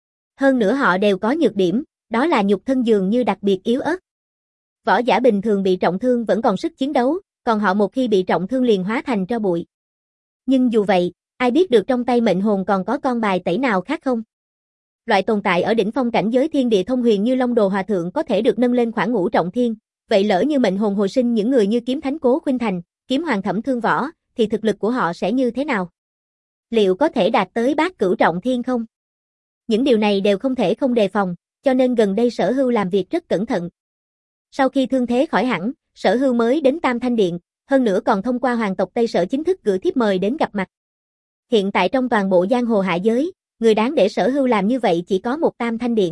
Hơn nữa họ đều có nhược điểm, đó là nhục thân dường như đặc biệt yếu ớt. Võ giả bình thường bị trọng thương vẫn còn sức chiến đấu, còn họ một khi bị trọng thương liền hóa thành tro bụi. Nhưng dù vậy, ai biết được trong tay mệnh hồn còn có con bài tẩy nào khác không? Loại tồn tại ở đỉnh phong cảnh giới thiên địa thông huyền như Long Đồ Hòa Thượng có thể được nâng lên khoảng ngũ trọng thiên, vậy lỡ như mệnh hồn hồi sinh những người như Kiếm Thánh Cố Khuynh Thành, Kiếm Hoàng Thẩm Thương Võ, thì thực lực của họ sẽ như thế nào? Liệu có thể đạt tới bát cửu trọng thiên không? Những điều này đều không thể không đề phòng, cho nên gần đây Sở Hưu làm việc rất cẩn thận. Sau khi thương thế khỏi hẳn, Sở Hưu mới đến Tam Thanh Điện, hơn nữa còn thông qua hoàng tộc Tây Sở chính thức gửi thiếp mời đến gặp mặt. Hiện tại trong toàn bộ giang hồ hạ giới, người đáng để Sở Hưu làm như vậy chỉ có một Tam Thanh Điện.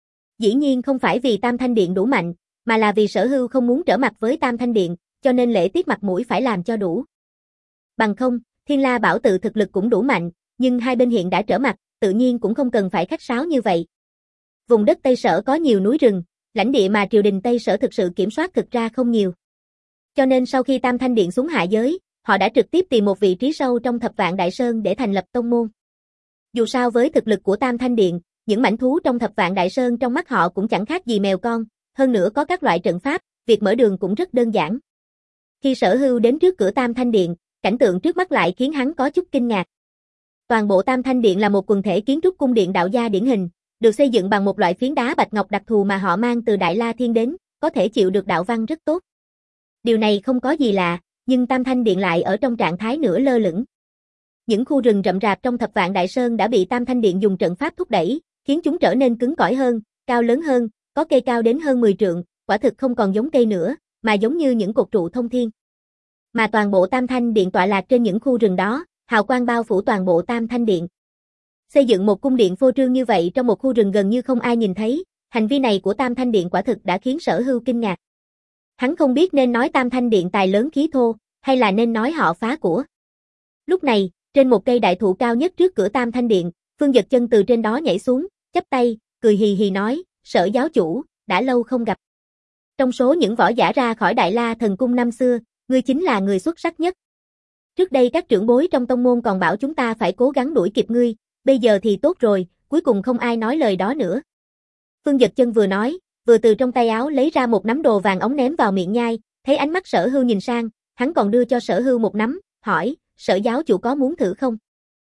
Dĩ nhiên không phải vì Tam Thanh Điện đủ mạnh, mà là vì Sở Hưu không muốn trở mặt với Tam Thanh Điện, cho nên lễ tiết mặt mũi phải làm cho đủ. Bằng không, Thiên La Bảo Tự thực lực cũng đủ mạnh, nhưng hai bên hiện đã trở mặt, tự nhiên cũng không cần phải khách sáo như vậy. Vùng đất Tây Sở có nhiều núi rừng, lãnh địa mà triều đình Tây Sở thực sự kiểm soát thực ra không nhiều. Cho nên sau khi Tam Thanh Điện xuống hạ giới, họ đã trực tiếp tìm một vị trí sâu trong Thập Vạn Đại Sơn để thành lập tông môn. Dù sao với thực lực của Tam Thanh Điện, những mãnh thú trong Thập Vạn Đại Sơn trong mắt họ cũng chẳng khác gì mèo con, hơn nữa có các loại trận pháp, việc mở đường cũng rất đơn giản. Khi Sở Hưu đến trước cửa Tam Thanh Điện, cảnh tượng trước mắt lại khiến hắn có chút kinh ngạc. Toàn bộ Tam Thanh Điện là một quần thể kiến trúc cung điện đạo gia điển hình, được xây dựng bằng một loại phiến đá bạch ngọc đặc thù mà họ mang từ Đại La Thiên đến, có thể chịu được đạo văn rất tốt. Điều này không có gì lạ, nhưng Tam Thanh Điện lại ở trong trạng thái nửa lơ lửng. Những khu rừng rậm rạp trong Thập Vạn Đại Sơn đã bị Tam Thanh Điện dùng trận pháp thúc đẩy, khiến chúng trở nên cứng cỏi hơn, cao lớn hơn, có cây cao đến hơn mười trượng, quả thực không còn giống cây nữa, mà giống như những cột trụ thông thiên. Mà toàn bộ Tam Thanh Điện tọa lạc trên những khu rừng đó, hào quang bao phủ toàn bộ Tam Thanh Điện. Xây dựng một cung điện phô trương như vậy trong một khu rừng gần như không ai nhìn thấy, hành vi này của Tam Thanh Điện quả thực đã khiến Sở Hưu kinh ngạc. Hắn không biết nên nói Tam Thanh Điện tài lớn khí thô, hay là nên nói họ phá của. Lúc này, trên một cây đại thụ cao nhất trước cửa Tam Thanh Điện, Phương Dật Chân từ trên đó nhảy xuống, chắp tay, cười hì hì nói, Sở giáo chủ, đã lâu không gặp. Trong số những võ giả ra khỏi Đại La Thần Cung năm xưa, ngươi chính là người xuất sắc nhất. Trước đây các trưởng bối trong tông môn còn bảo chúng ta phải cố gắng đuổi kịp ngươi, bây giờ thì tốt rồi, cuối cùng không ai nói lời đó nữa. Phương Dật Chân vừa nói, vừa từ trong tay áo lấy ra một nắm đồ vàng ống ném vào miệng nhai, thấy ánh mắt Sở Hưu nhìn sang, hắn còn đưa cho Sở Hưu một nắm, hỏi, Sở giáo chủ có muốn thử không?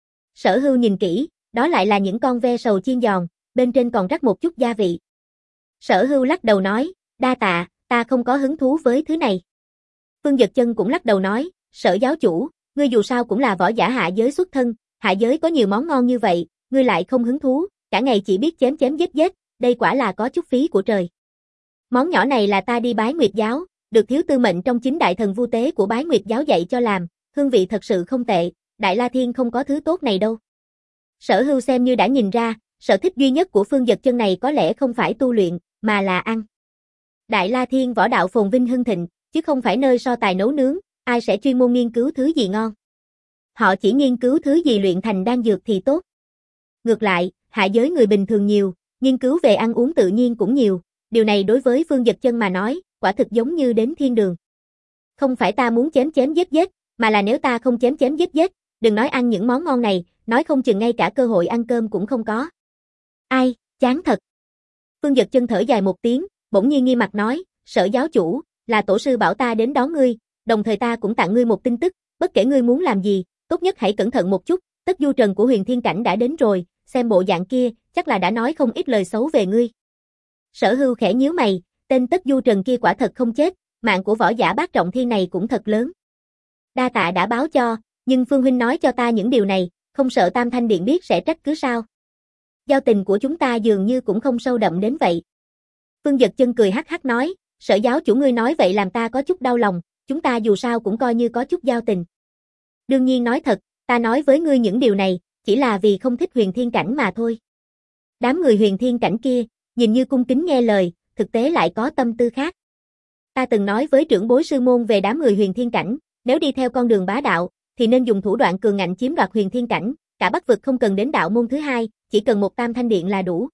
Sở Hưu nhìn kỹ, đó lại là những con ve sầu chiên giòn, bên trên còn rắc một chút gia vị. Sở Hưu lắc đầu nói, đa tạ, ta không có hứng thú với thứ này. Phương Dật Chân cũng lắc đầu nói, Sở giáo chủ, ngươi dù sao cũng là võ giả hạ giới xuất thân, hạ giới có nhiều món ngon như vậy, ngươi lại không hứng thú, cả ngày chỉ biết chém chém giết giết, đây quả là có chút phí của trời. Món nhỏ này là ta đi Bái Nguyệt giáo, được thiếu tư mệnh trong chính đại thần vu tế của Bái Nguyệt giáo dạy cho làm, hương vị thật sự không tệ, Đại La Thiên không có thứ tốt này đâu. Sở Hưu xem như đã nhìn ra, sở thích duy nhất của Phương Dật Chân này có lẽ không phải tu luyện, mà là ăn. Đại La Thiên võ đạo phồn vinh hưng thịnh, chứ không phải nơi so tài nấu nướng, ai sẽ chuyên môn nghiên cứu thứ gì ngon. Họ chỉ nghiên cứu thứ gì luyện thành đan dược thì tốt. Ngược lại, hạ giới người bình thường nhiều, nghiên cứu về ăn uống tự nhiên cũng nhiều, điều này đối với Phương Dật Chân mà nói, quả thực giống như đến thiên đường. Không phải ta muốn chém chém giết giết, mà là nếu ta không chém chém giết giết, đừng nói ăn những món ngon này, nói không chừng ngay cả cơ hội ăn cơm cũng không có. Ai, chán thật. Phương Dật Chân thở dài một tiếng, bỗng nhiên nghi mặt nói, Sở giáo chủ, là tổ sư bảo ta đến đón ngươi, đồng thời ta cũng tặng ngươi một tin tức, bất kể ngươi muốn làm gì, tốt nhất hãy cẩn thận một chút, Tất Du Trần của Huyền Thiên Cảnh đã đến rồi, xem bộ dạng kia, chắc là đã nói không ít lời xấu về ngươi. Sở Hưu khẽ nhíu mày, tên Tất Du Trần kia quả thật không chết, mạng của võ giả bát trọng thiên này cũng thật lớn. Đa tạ đã báo cho, nhưng Phương huynh nói cho ta những điều này, không sợ Tam Thanh Điện biết sẽ trách cứ sao? Giao tình của chúng ta dường như cũng không sâu đậm đến vậy. Phương Dật Chân cười hắc hắc nói, Sở giáo chủ ngươi nói vậy làm ta có chút đau lòng, chúng ta dù sao cũng coi như có chút giao tình. Đương nhiên nói thật, ta nói với ngươi những điều này, chỉ là vì không thích Huyền Thiên Cảnh mà thôi. Đám người Huyền Thiên Cảnh kia, nhìn như cung kính nghe lời, thực tế lại có tâm tư khác. Ta từng nói với trưởng bối sư môn về đám người Huyền Thiên Cảnh, nếu đi theo con đường bá đạo, thì nên dùng thủ đoạn cường ngạnh chiếm đoạt Huyền Thiên Cảnh, cả Bắc vực không cần đến đạo môn thứ hai, chỉ cần một Tam Thanh Điện là đủ.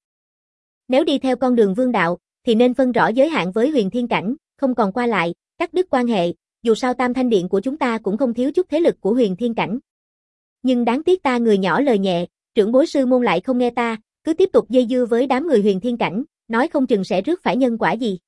Nếu đi theo con đường vương đạo, thì nên phân rõ giới hạn với Huyền Thiên Cảnh, không còn qua lại, cắt đứt quan hệ, dù sao Tam Thanh Điện của chúng ta cũng không thiếu chút thế lực của Huyền Thiên Cảnh. Nhưng đáng tiếc ta người nhỏ lời nhẹ, trưởng bối sư môn lại không nghe ta, cứ tiếp tục dây dưa với đám người Huyền Thiên Cảnh, nói không chừng sẽ rước phải nhân quả gì.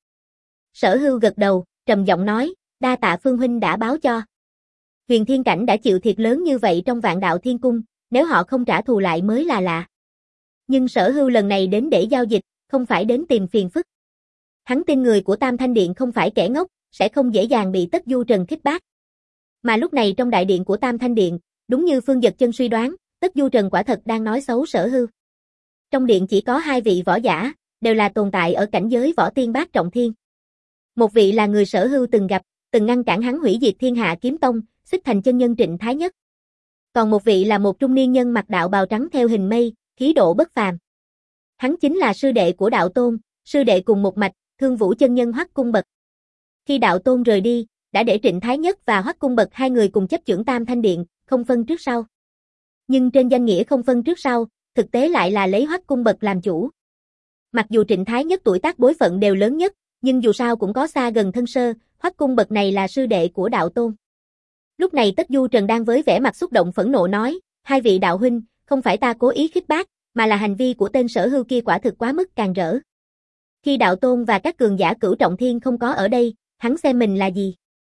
Sở Hưu gật đầu, trầm giọng nói, đa tạ Phương huynh đã báo cho. Huyền Thiên Cảnh đã chịu thiệt lớn như vậy trong Vạn Đạo Thiên Cung, nếu họ không trả thù lại mới là lạ. Nhưng Sở Hưu lần này đến để giao dịch, không phải đến tìm phiền phức. Hắn tin người của Tam Thanh Điện không phải kẻ ngốc, sẽ không dễ dàng bị Tất Du Trần khích bác. Mà lúc này trong đại điện của Tam Thanh Điện, đúng như Phương Dật Chân suy đoán, Tất Du Trần quả thật đang nói xấu Sở Hưu. Trong điện chỉ có hai vị võ giả, đều là tồn tại ở cảnh giới võ tiên bát trọng thiên. Một vị là người Sở Hưu từng gặp, từng ngăn cản hắn hủy diệt Thiên Hạ Kiếm Tông, xích thành chân nhân Trịnh Thái Nhất. Còn một vị là một trung niên nhân mặc đạo bào trắng theo hình mây, khí độ bất phàm. Hắn chính là sư đệ của Đạo Tôn, sư đệ cùng một mạch, Thương Vũ chân nhân Hoắc Cung Bật. Khi Đạo Tôn rời đi, đã để Trịnh Thái Nhất và Hoắc Cung Bật hai người cùng chấp chưởng Tam Thanh Điện, không phân trước sau. Nhưng trên danh nghĩa không phân trước sau, thực tế lại là lấy Hoắc Cung Bật làm chủ. Mặc dù Trịnh Thái Nhất tuổi tác bối phận đều lớn nhất, nhưng dù sao cũng có xa gần thân sơ, Hoắc Cung Bật này là sư đệ của Đạo Tôn. Lúc này Tất Du Trần đang với vẻ mặt xúc động phẫn nộ nói, hai vị đạo huynh, không phải ta cố ý khích bác, mà là hành vi của tên Sở Hưu kia quả thực quá mức càn rỡ. Khi Đạo Tôn và các cường giả cửu trọng thiên không có ở đây, hắn xem mình là gì?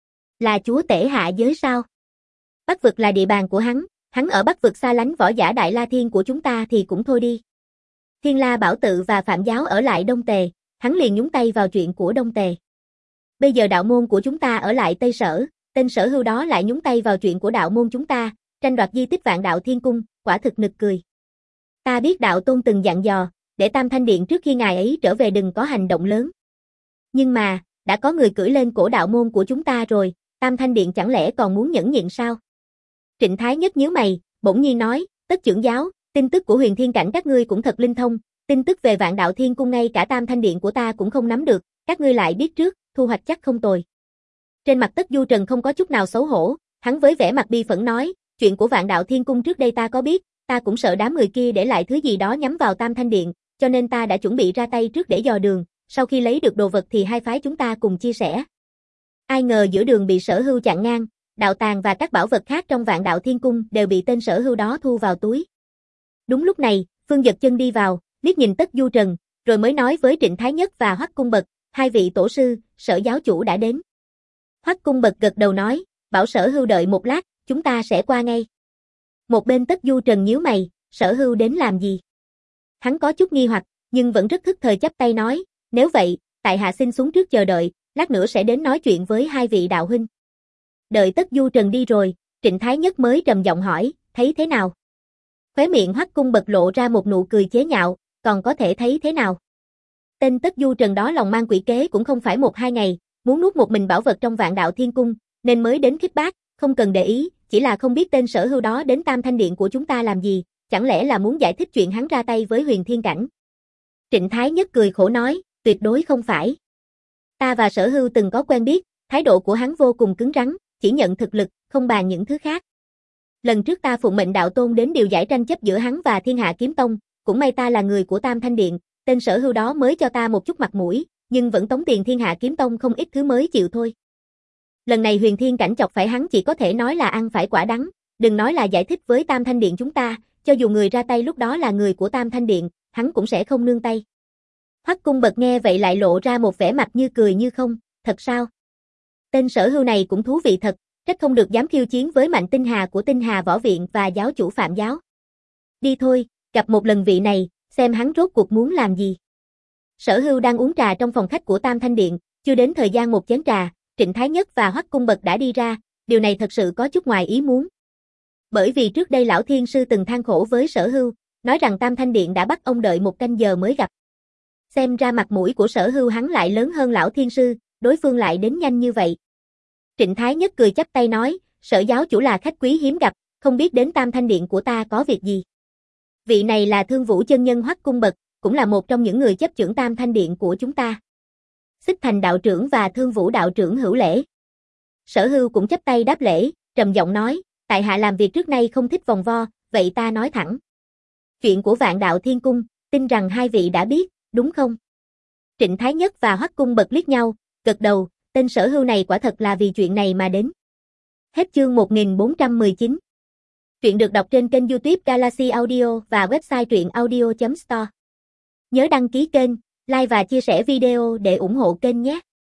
Là chúa tể hạ giới sao? Bắc vực là địa bàn của hắn, hắn ở Bắc vực xa lánh võ giả Đại La Thiên của chúng ta thì cũng thôi đi. Thiên La Bảo Tự và Phạm Giáo ở lại Đông Tề, hắn liền nhúng tay vào chuyện của Đông Tề. Bây giờ đạo môn của chúng ta ở lại Tây Sở, tên Sở Hưu đó lại nhúng tay vào chuyện của đạo môn chúng ta, tranh đoạt di tích Vạn Đạo Thiên Cung, quả thực nực cười. Ta biết Đạo Tôn từng dặn dò, để Tam Thanh Điện trước khi ngài ấy trở về đừng có hành động lớn. Nhưng mà, đã có người cưỡi lên cổ đạo môn của chúng ta rồi, Tam Thanh Điện chẳng lẽ còn muốn nhẫn nhịn sao? Trịnh Thái Nhất nhíu mày, bỗng nhiên nói, Tất trưởng giáo, tin tức của Huyền Thiên Cảnh các ngươi cũng thật linh thông, tin tức về Vạn Đạo Thiên Cung ngay cả Tam Thanh Điện của ta cũng không nắm được, các ngươi lại biết trước, thu hoạch chắc không tồi. Trên mặt Tất Du Trần không có chút nào xấu hổ, hắn với vẻ mặt bi phẫn nói, chuyện của Vạn Đạo Thiên Cung trước đây ta có biết, ta cũng sợ đám người kia để lại thứ gì đó nhắm vào Tam Thanh Điện, cho nên ta đã chuẩn bị ra tay trước để dò đường, sau khi lấy được đồ vật thì hai phái chúng ta cùng chia sẻ. Ai ngờ giữa đường bị Sở Hưu chặn ngang, đạo tàng và các bảo vật khác trong Vạn Đạo Thiên Cung đều bị tên Sở Hưu đó thu vào túi. Đúng lúc này, Phương Dật Chân đi vào, liếc nhìn Tất Du Trần, rồi mới nói với Trịnh Thái Nhất và Hoắc Cung Bật, hai vị tổ sư, Sở giáo chủ đã đến. Hoắc Cung Bật gật đầu nói, bảo Sở Hưu đợi một lát, chúng ta sẽ qua ngay. Một bên Tất Du Trần nhíu mày, Sở Hưu đến làm gì? Hắn có chút nghi hoặc, nhưng vẫn rất thức thời chắp tay nói, nếu vậy, tại hạ xin xuống trước chờ đợi, lát nữa sẽ đến nói chuyện với hai vị đạo huynh. Đợi Tất Du Trần đi rồi, Trịnh Thái Nhất mới trầm giọng hỏi, thấy thế nào? Khóe miệng Hoắc Cung Bật lộ ra một nụ cười chế nhạo, còn có thể thấy thế nào? Tên Tất Du Trần đó lòng mang quỷ kế cũng không phải một hai ngày, muốn nuốt một mình bảo vật trong Vạn Đạo Thiên Cung, nên mới đến khích bác, không cần để ý, chỉ là không biết tên Sở Hưu đó đến Tam Thanh Điện của chúng ta làm gì, chẳng lẽ là muốn giải thích chuyện hắn ra tay với Huyền Thiên Cảnh? Trịnh Thái Nhất cười khổ nói, tuyệt đối không phải. Ta và Sở Hưu từng có quen biết, thái độ của hắn vô cùng cứng rắn, chỉ nhận thực lực, không bàn những thứ khác. Lần trước ta phụng mệnh Đạo Tôn đến điều giải tranh chấp giữa hắn và Thiên Hạ Kiếm Tông, cũng may ta là người của Tam Thanh Điện, tên Sở Hưu đó mới cho ta một chút mặt mũi, nhưng vẫn tống tiền Thiên Hạ Kiếm Tông không ít thứ mới chịu thôi. Lần này Huyền Thiên Cảnh chọc phải hắn chỉ có thể nói là ăn phải quả đắng, đừng nói là giải thích với Tam Thanh Điện chúng ta, cho dù người ra tay lúc đó là người của Tam Thanh Điện, hắn cũng sẽ không nương tay. Hoắc Cung Bật nghe vậy lại lộ ra một vẻ mặt như cười như không, thật sao? Tên Sở Hưu này cũng thú vị thật, trách không được dám khiêu chiến với Mạnh Tinh Hà của Tinh Hà Võ Viện và giáo chủ Phạm Giáo. Đi thôi, gặp một lần vị này, xem hắn rốt cuộc muốn làm gì. Sở Hưu đang uống trà trong phòng khách của Tam Thanh Điện, chưa đến thời gian một chén trà, Trịnh Thái Nhất và Hoắc Cung Bật đã đi ra, điều này thật sự có chút ngoài ý muốn. Bởi vì trước đây lão thiên sư từng than khổ với Sở Hưu, nói rằng Tam Thanh Điện đã bắt ông đợi một canh giờ mới gặp. Xem ra mặt mũi của Sở Hưu hắn lại lớn hơn lão thiên sư, đối phương lại đến nhanh như vậy. Trịnh Thái Nhất cười chắp tay nói, Sở giáo chủ là khách quý hiếm gặp, không biết đến Tam Thanh Điện của ta có việc gì. Vị này là Thương Vũ chân nhân Hoắc Cung Bật, cũng là một trong những người chấp chưởng Tam Thanh Điện của chúng ta. Xích Thành đạo trưởng và Thương Vũ đạo trưởng hữu lễ. Sở Hưu cũng chắp tay đáp lễ, trầm giọng nói, tại hạ làm việc trước nay không thích vòng vo, vậy ta nói thẳng. Chuyện của Vạn Đạo Thiên Cung, tin rằng hai vị đã biết, đúng không? Trịnh Thái Nhất và Hoắc Cung Bật liếc nhau, gật đầu, tên Sở Hưu này quả thật là vì chuyện này mà đến. Hết chương một nghìn bốn trăm mười chín. Truyện được đọc trên kênh YouTube Galaxy Audio và website truyện audio chấm store. Nhớ đăng ký kênh, like và chia sẻ video để ủng hộ kênh nhé.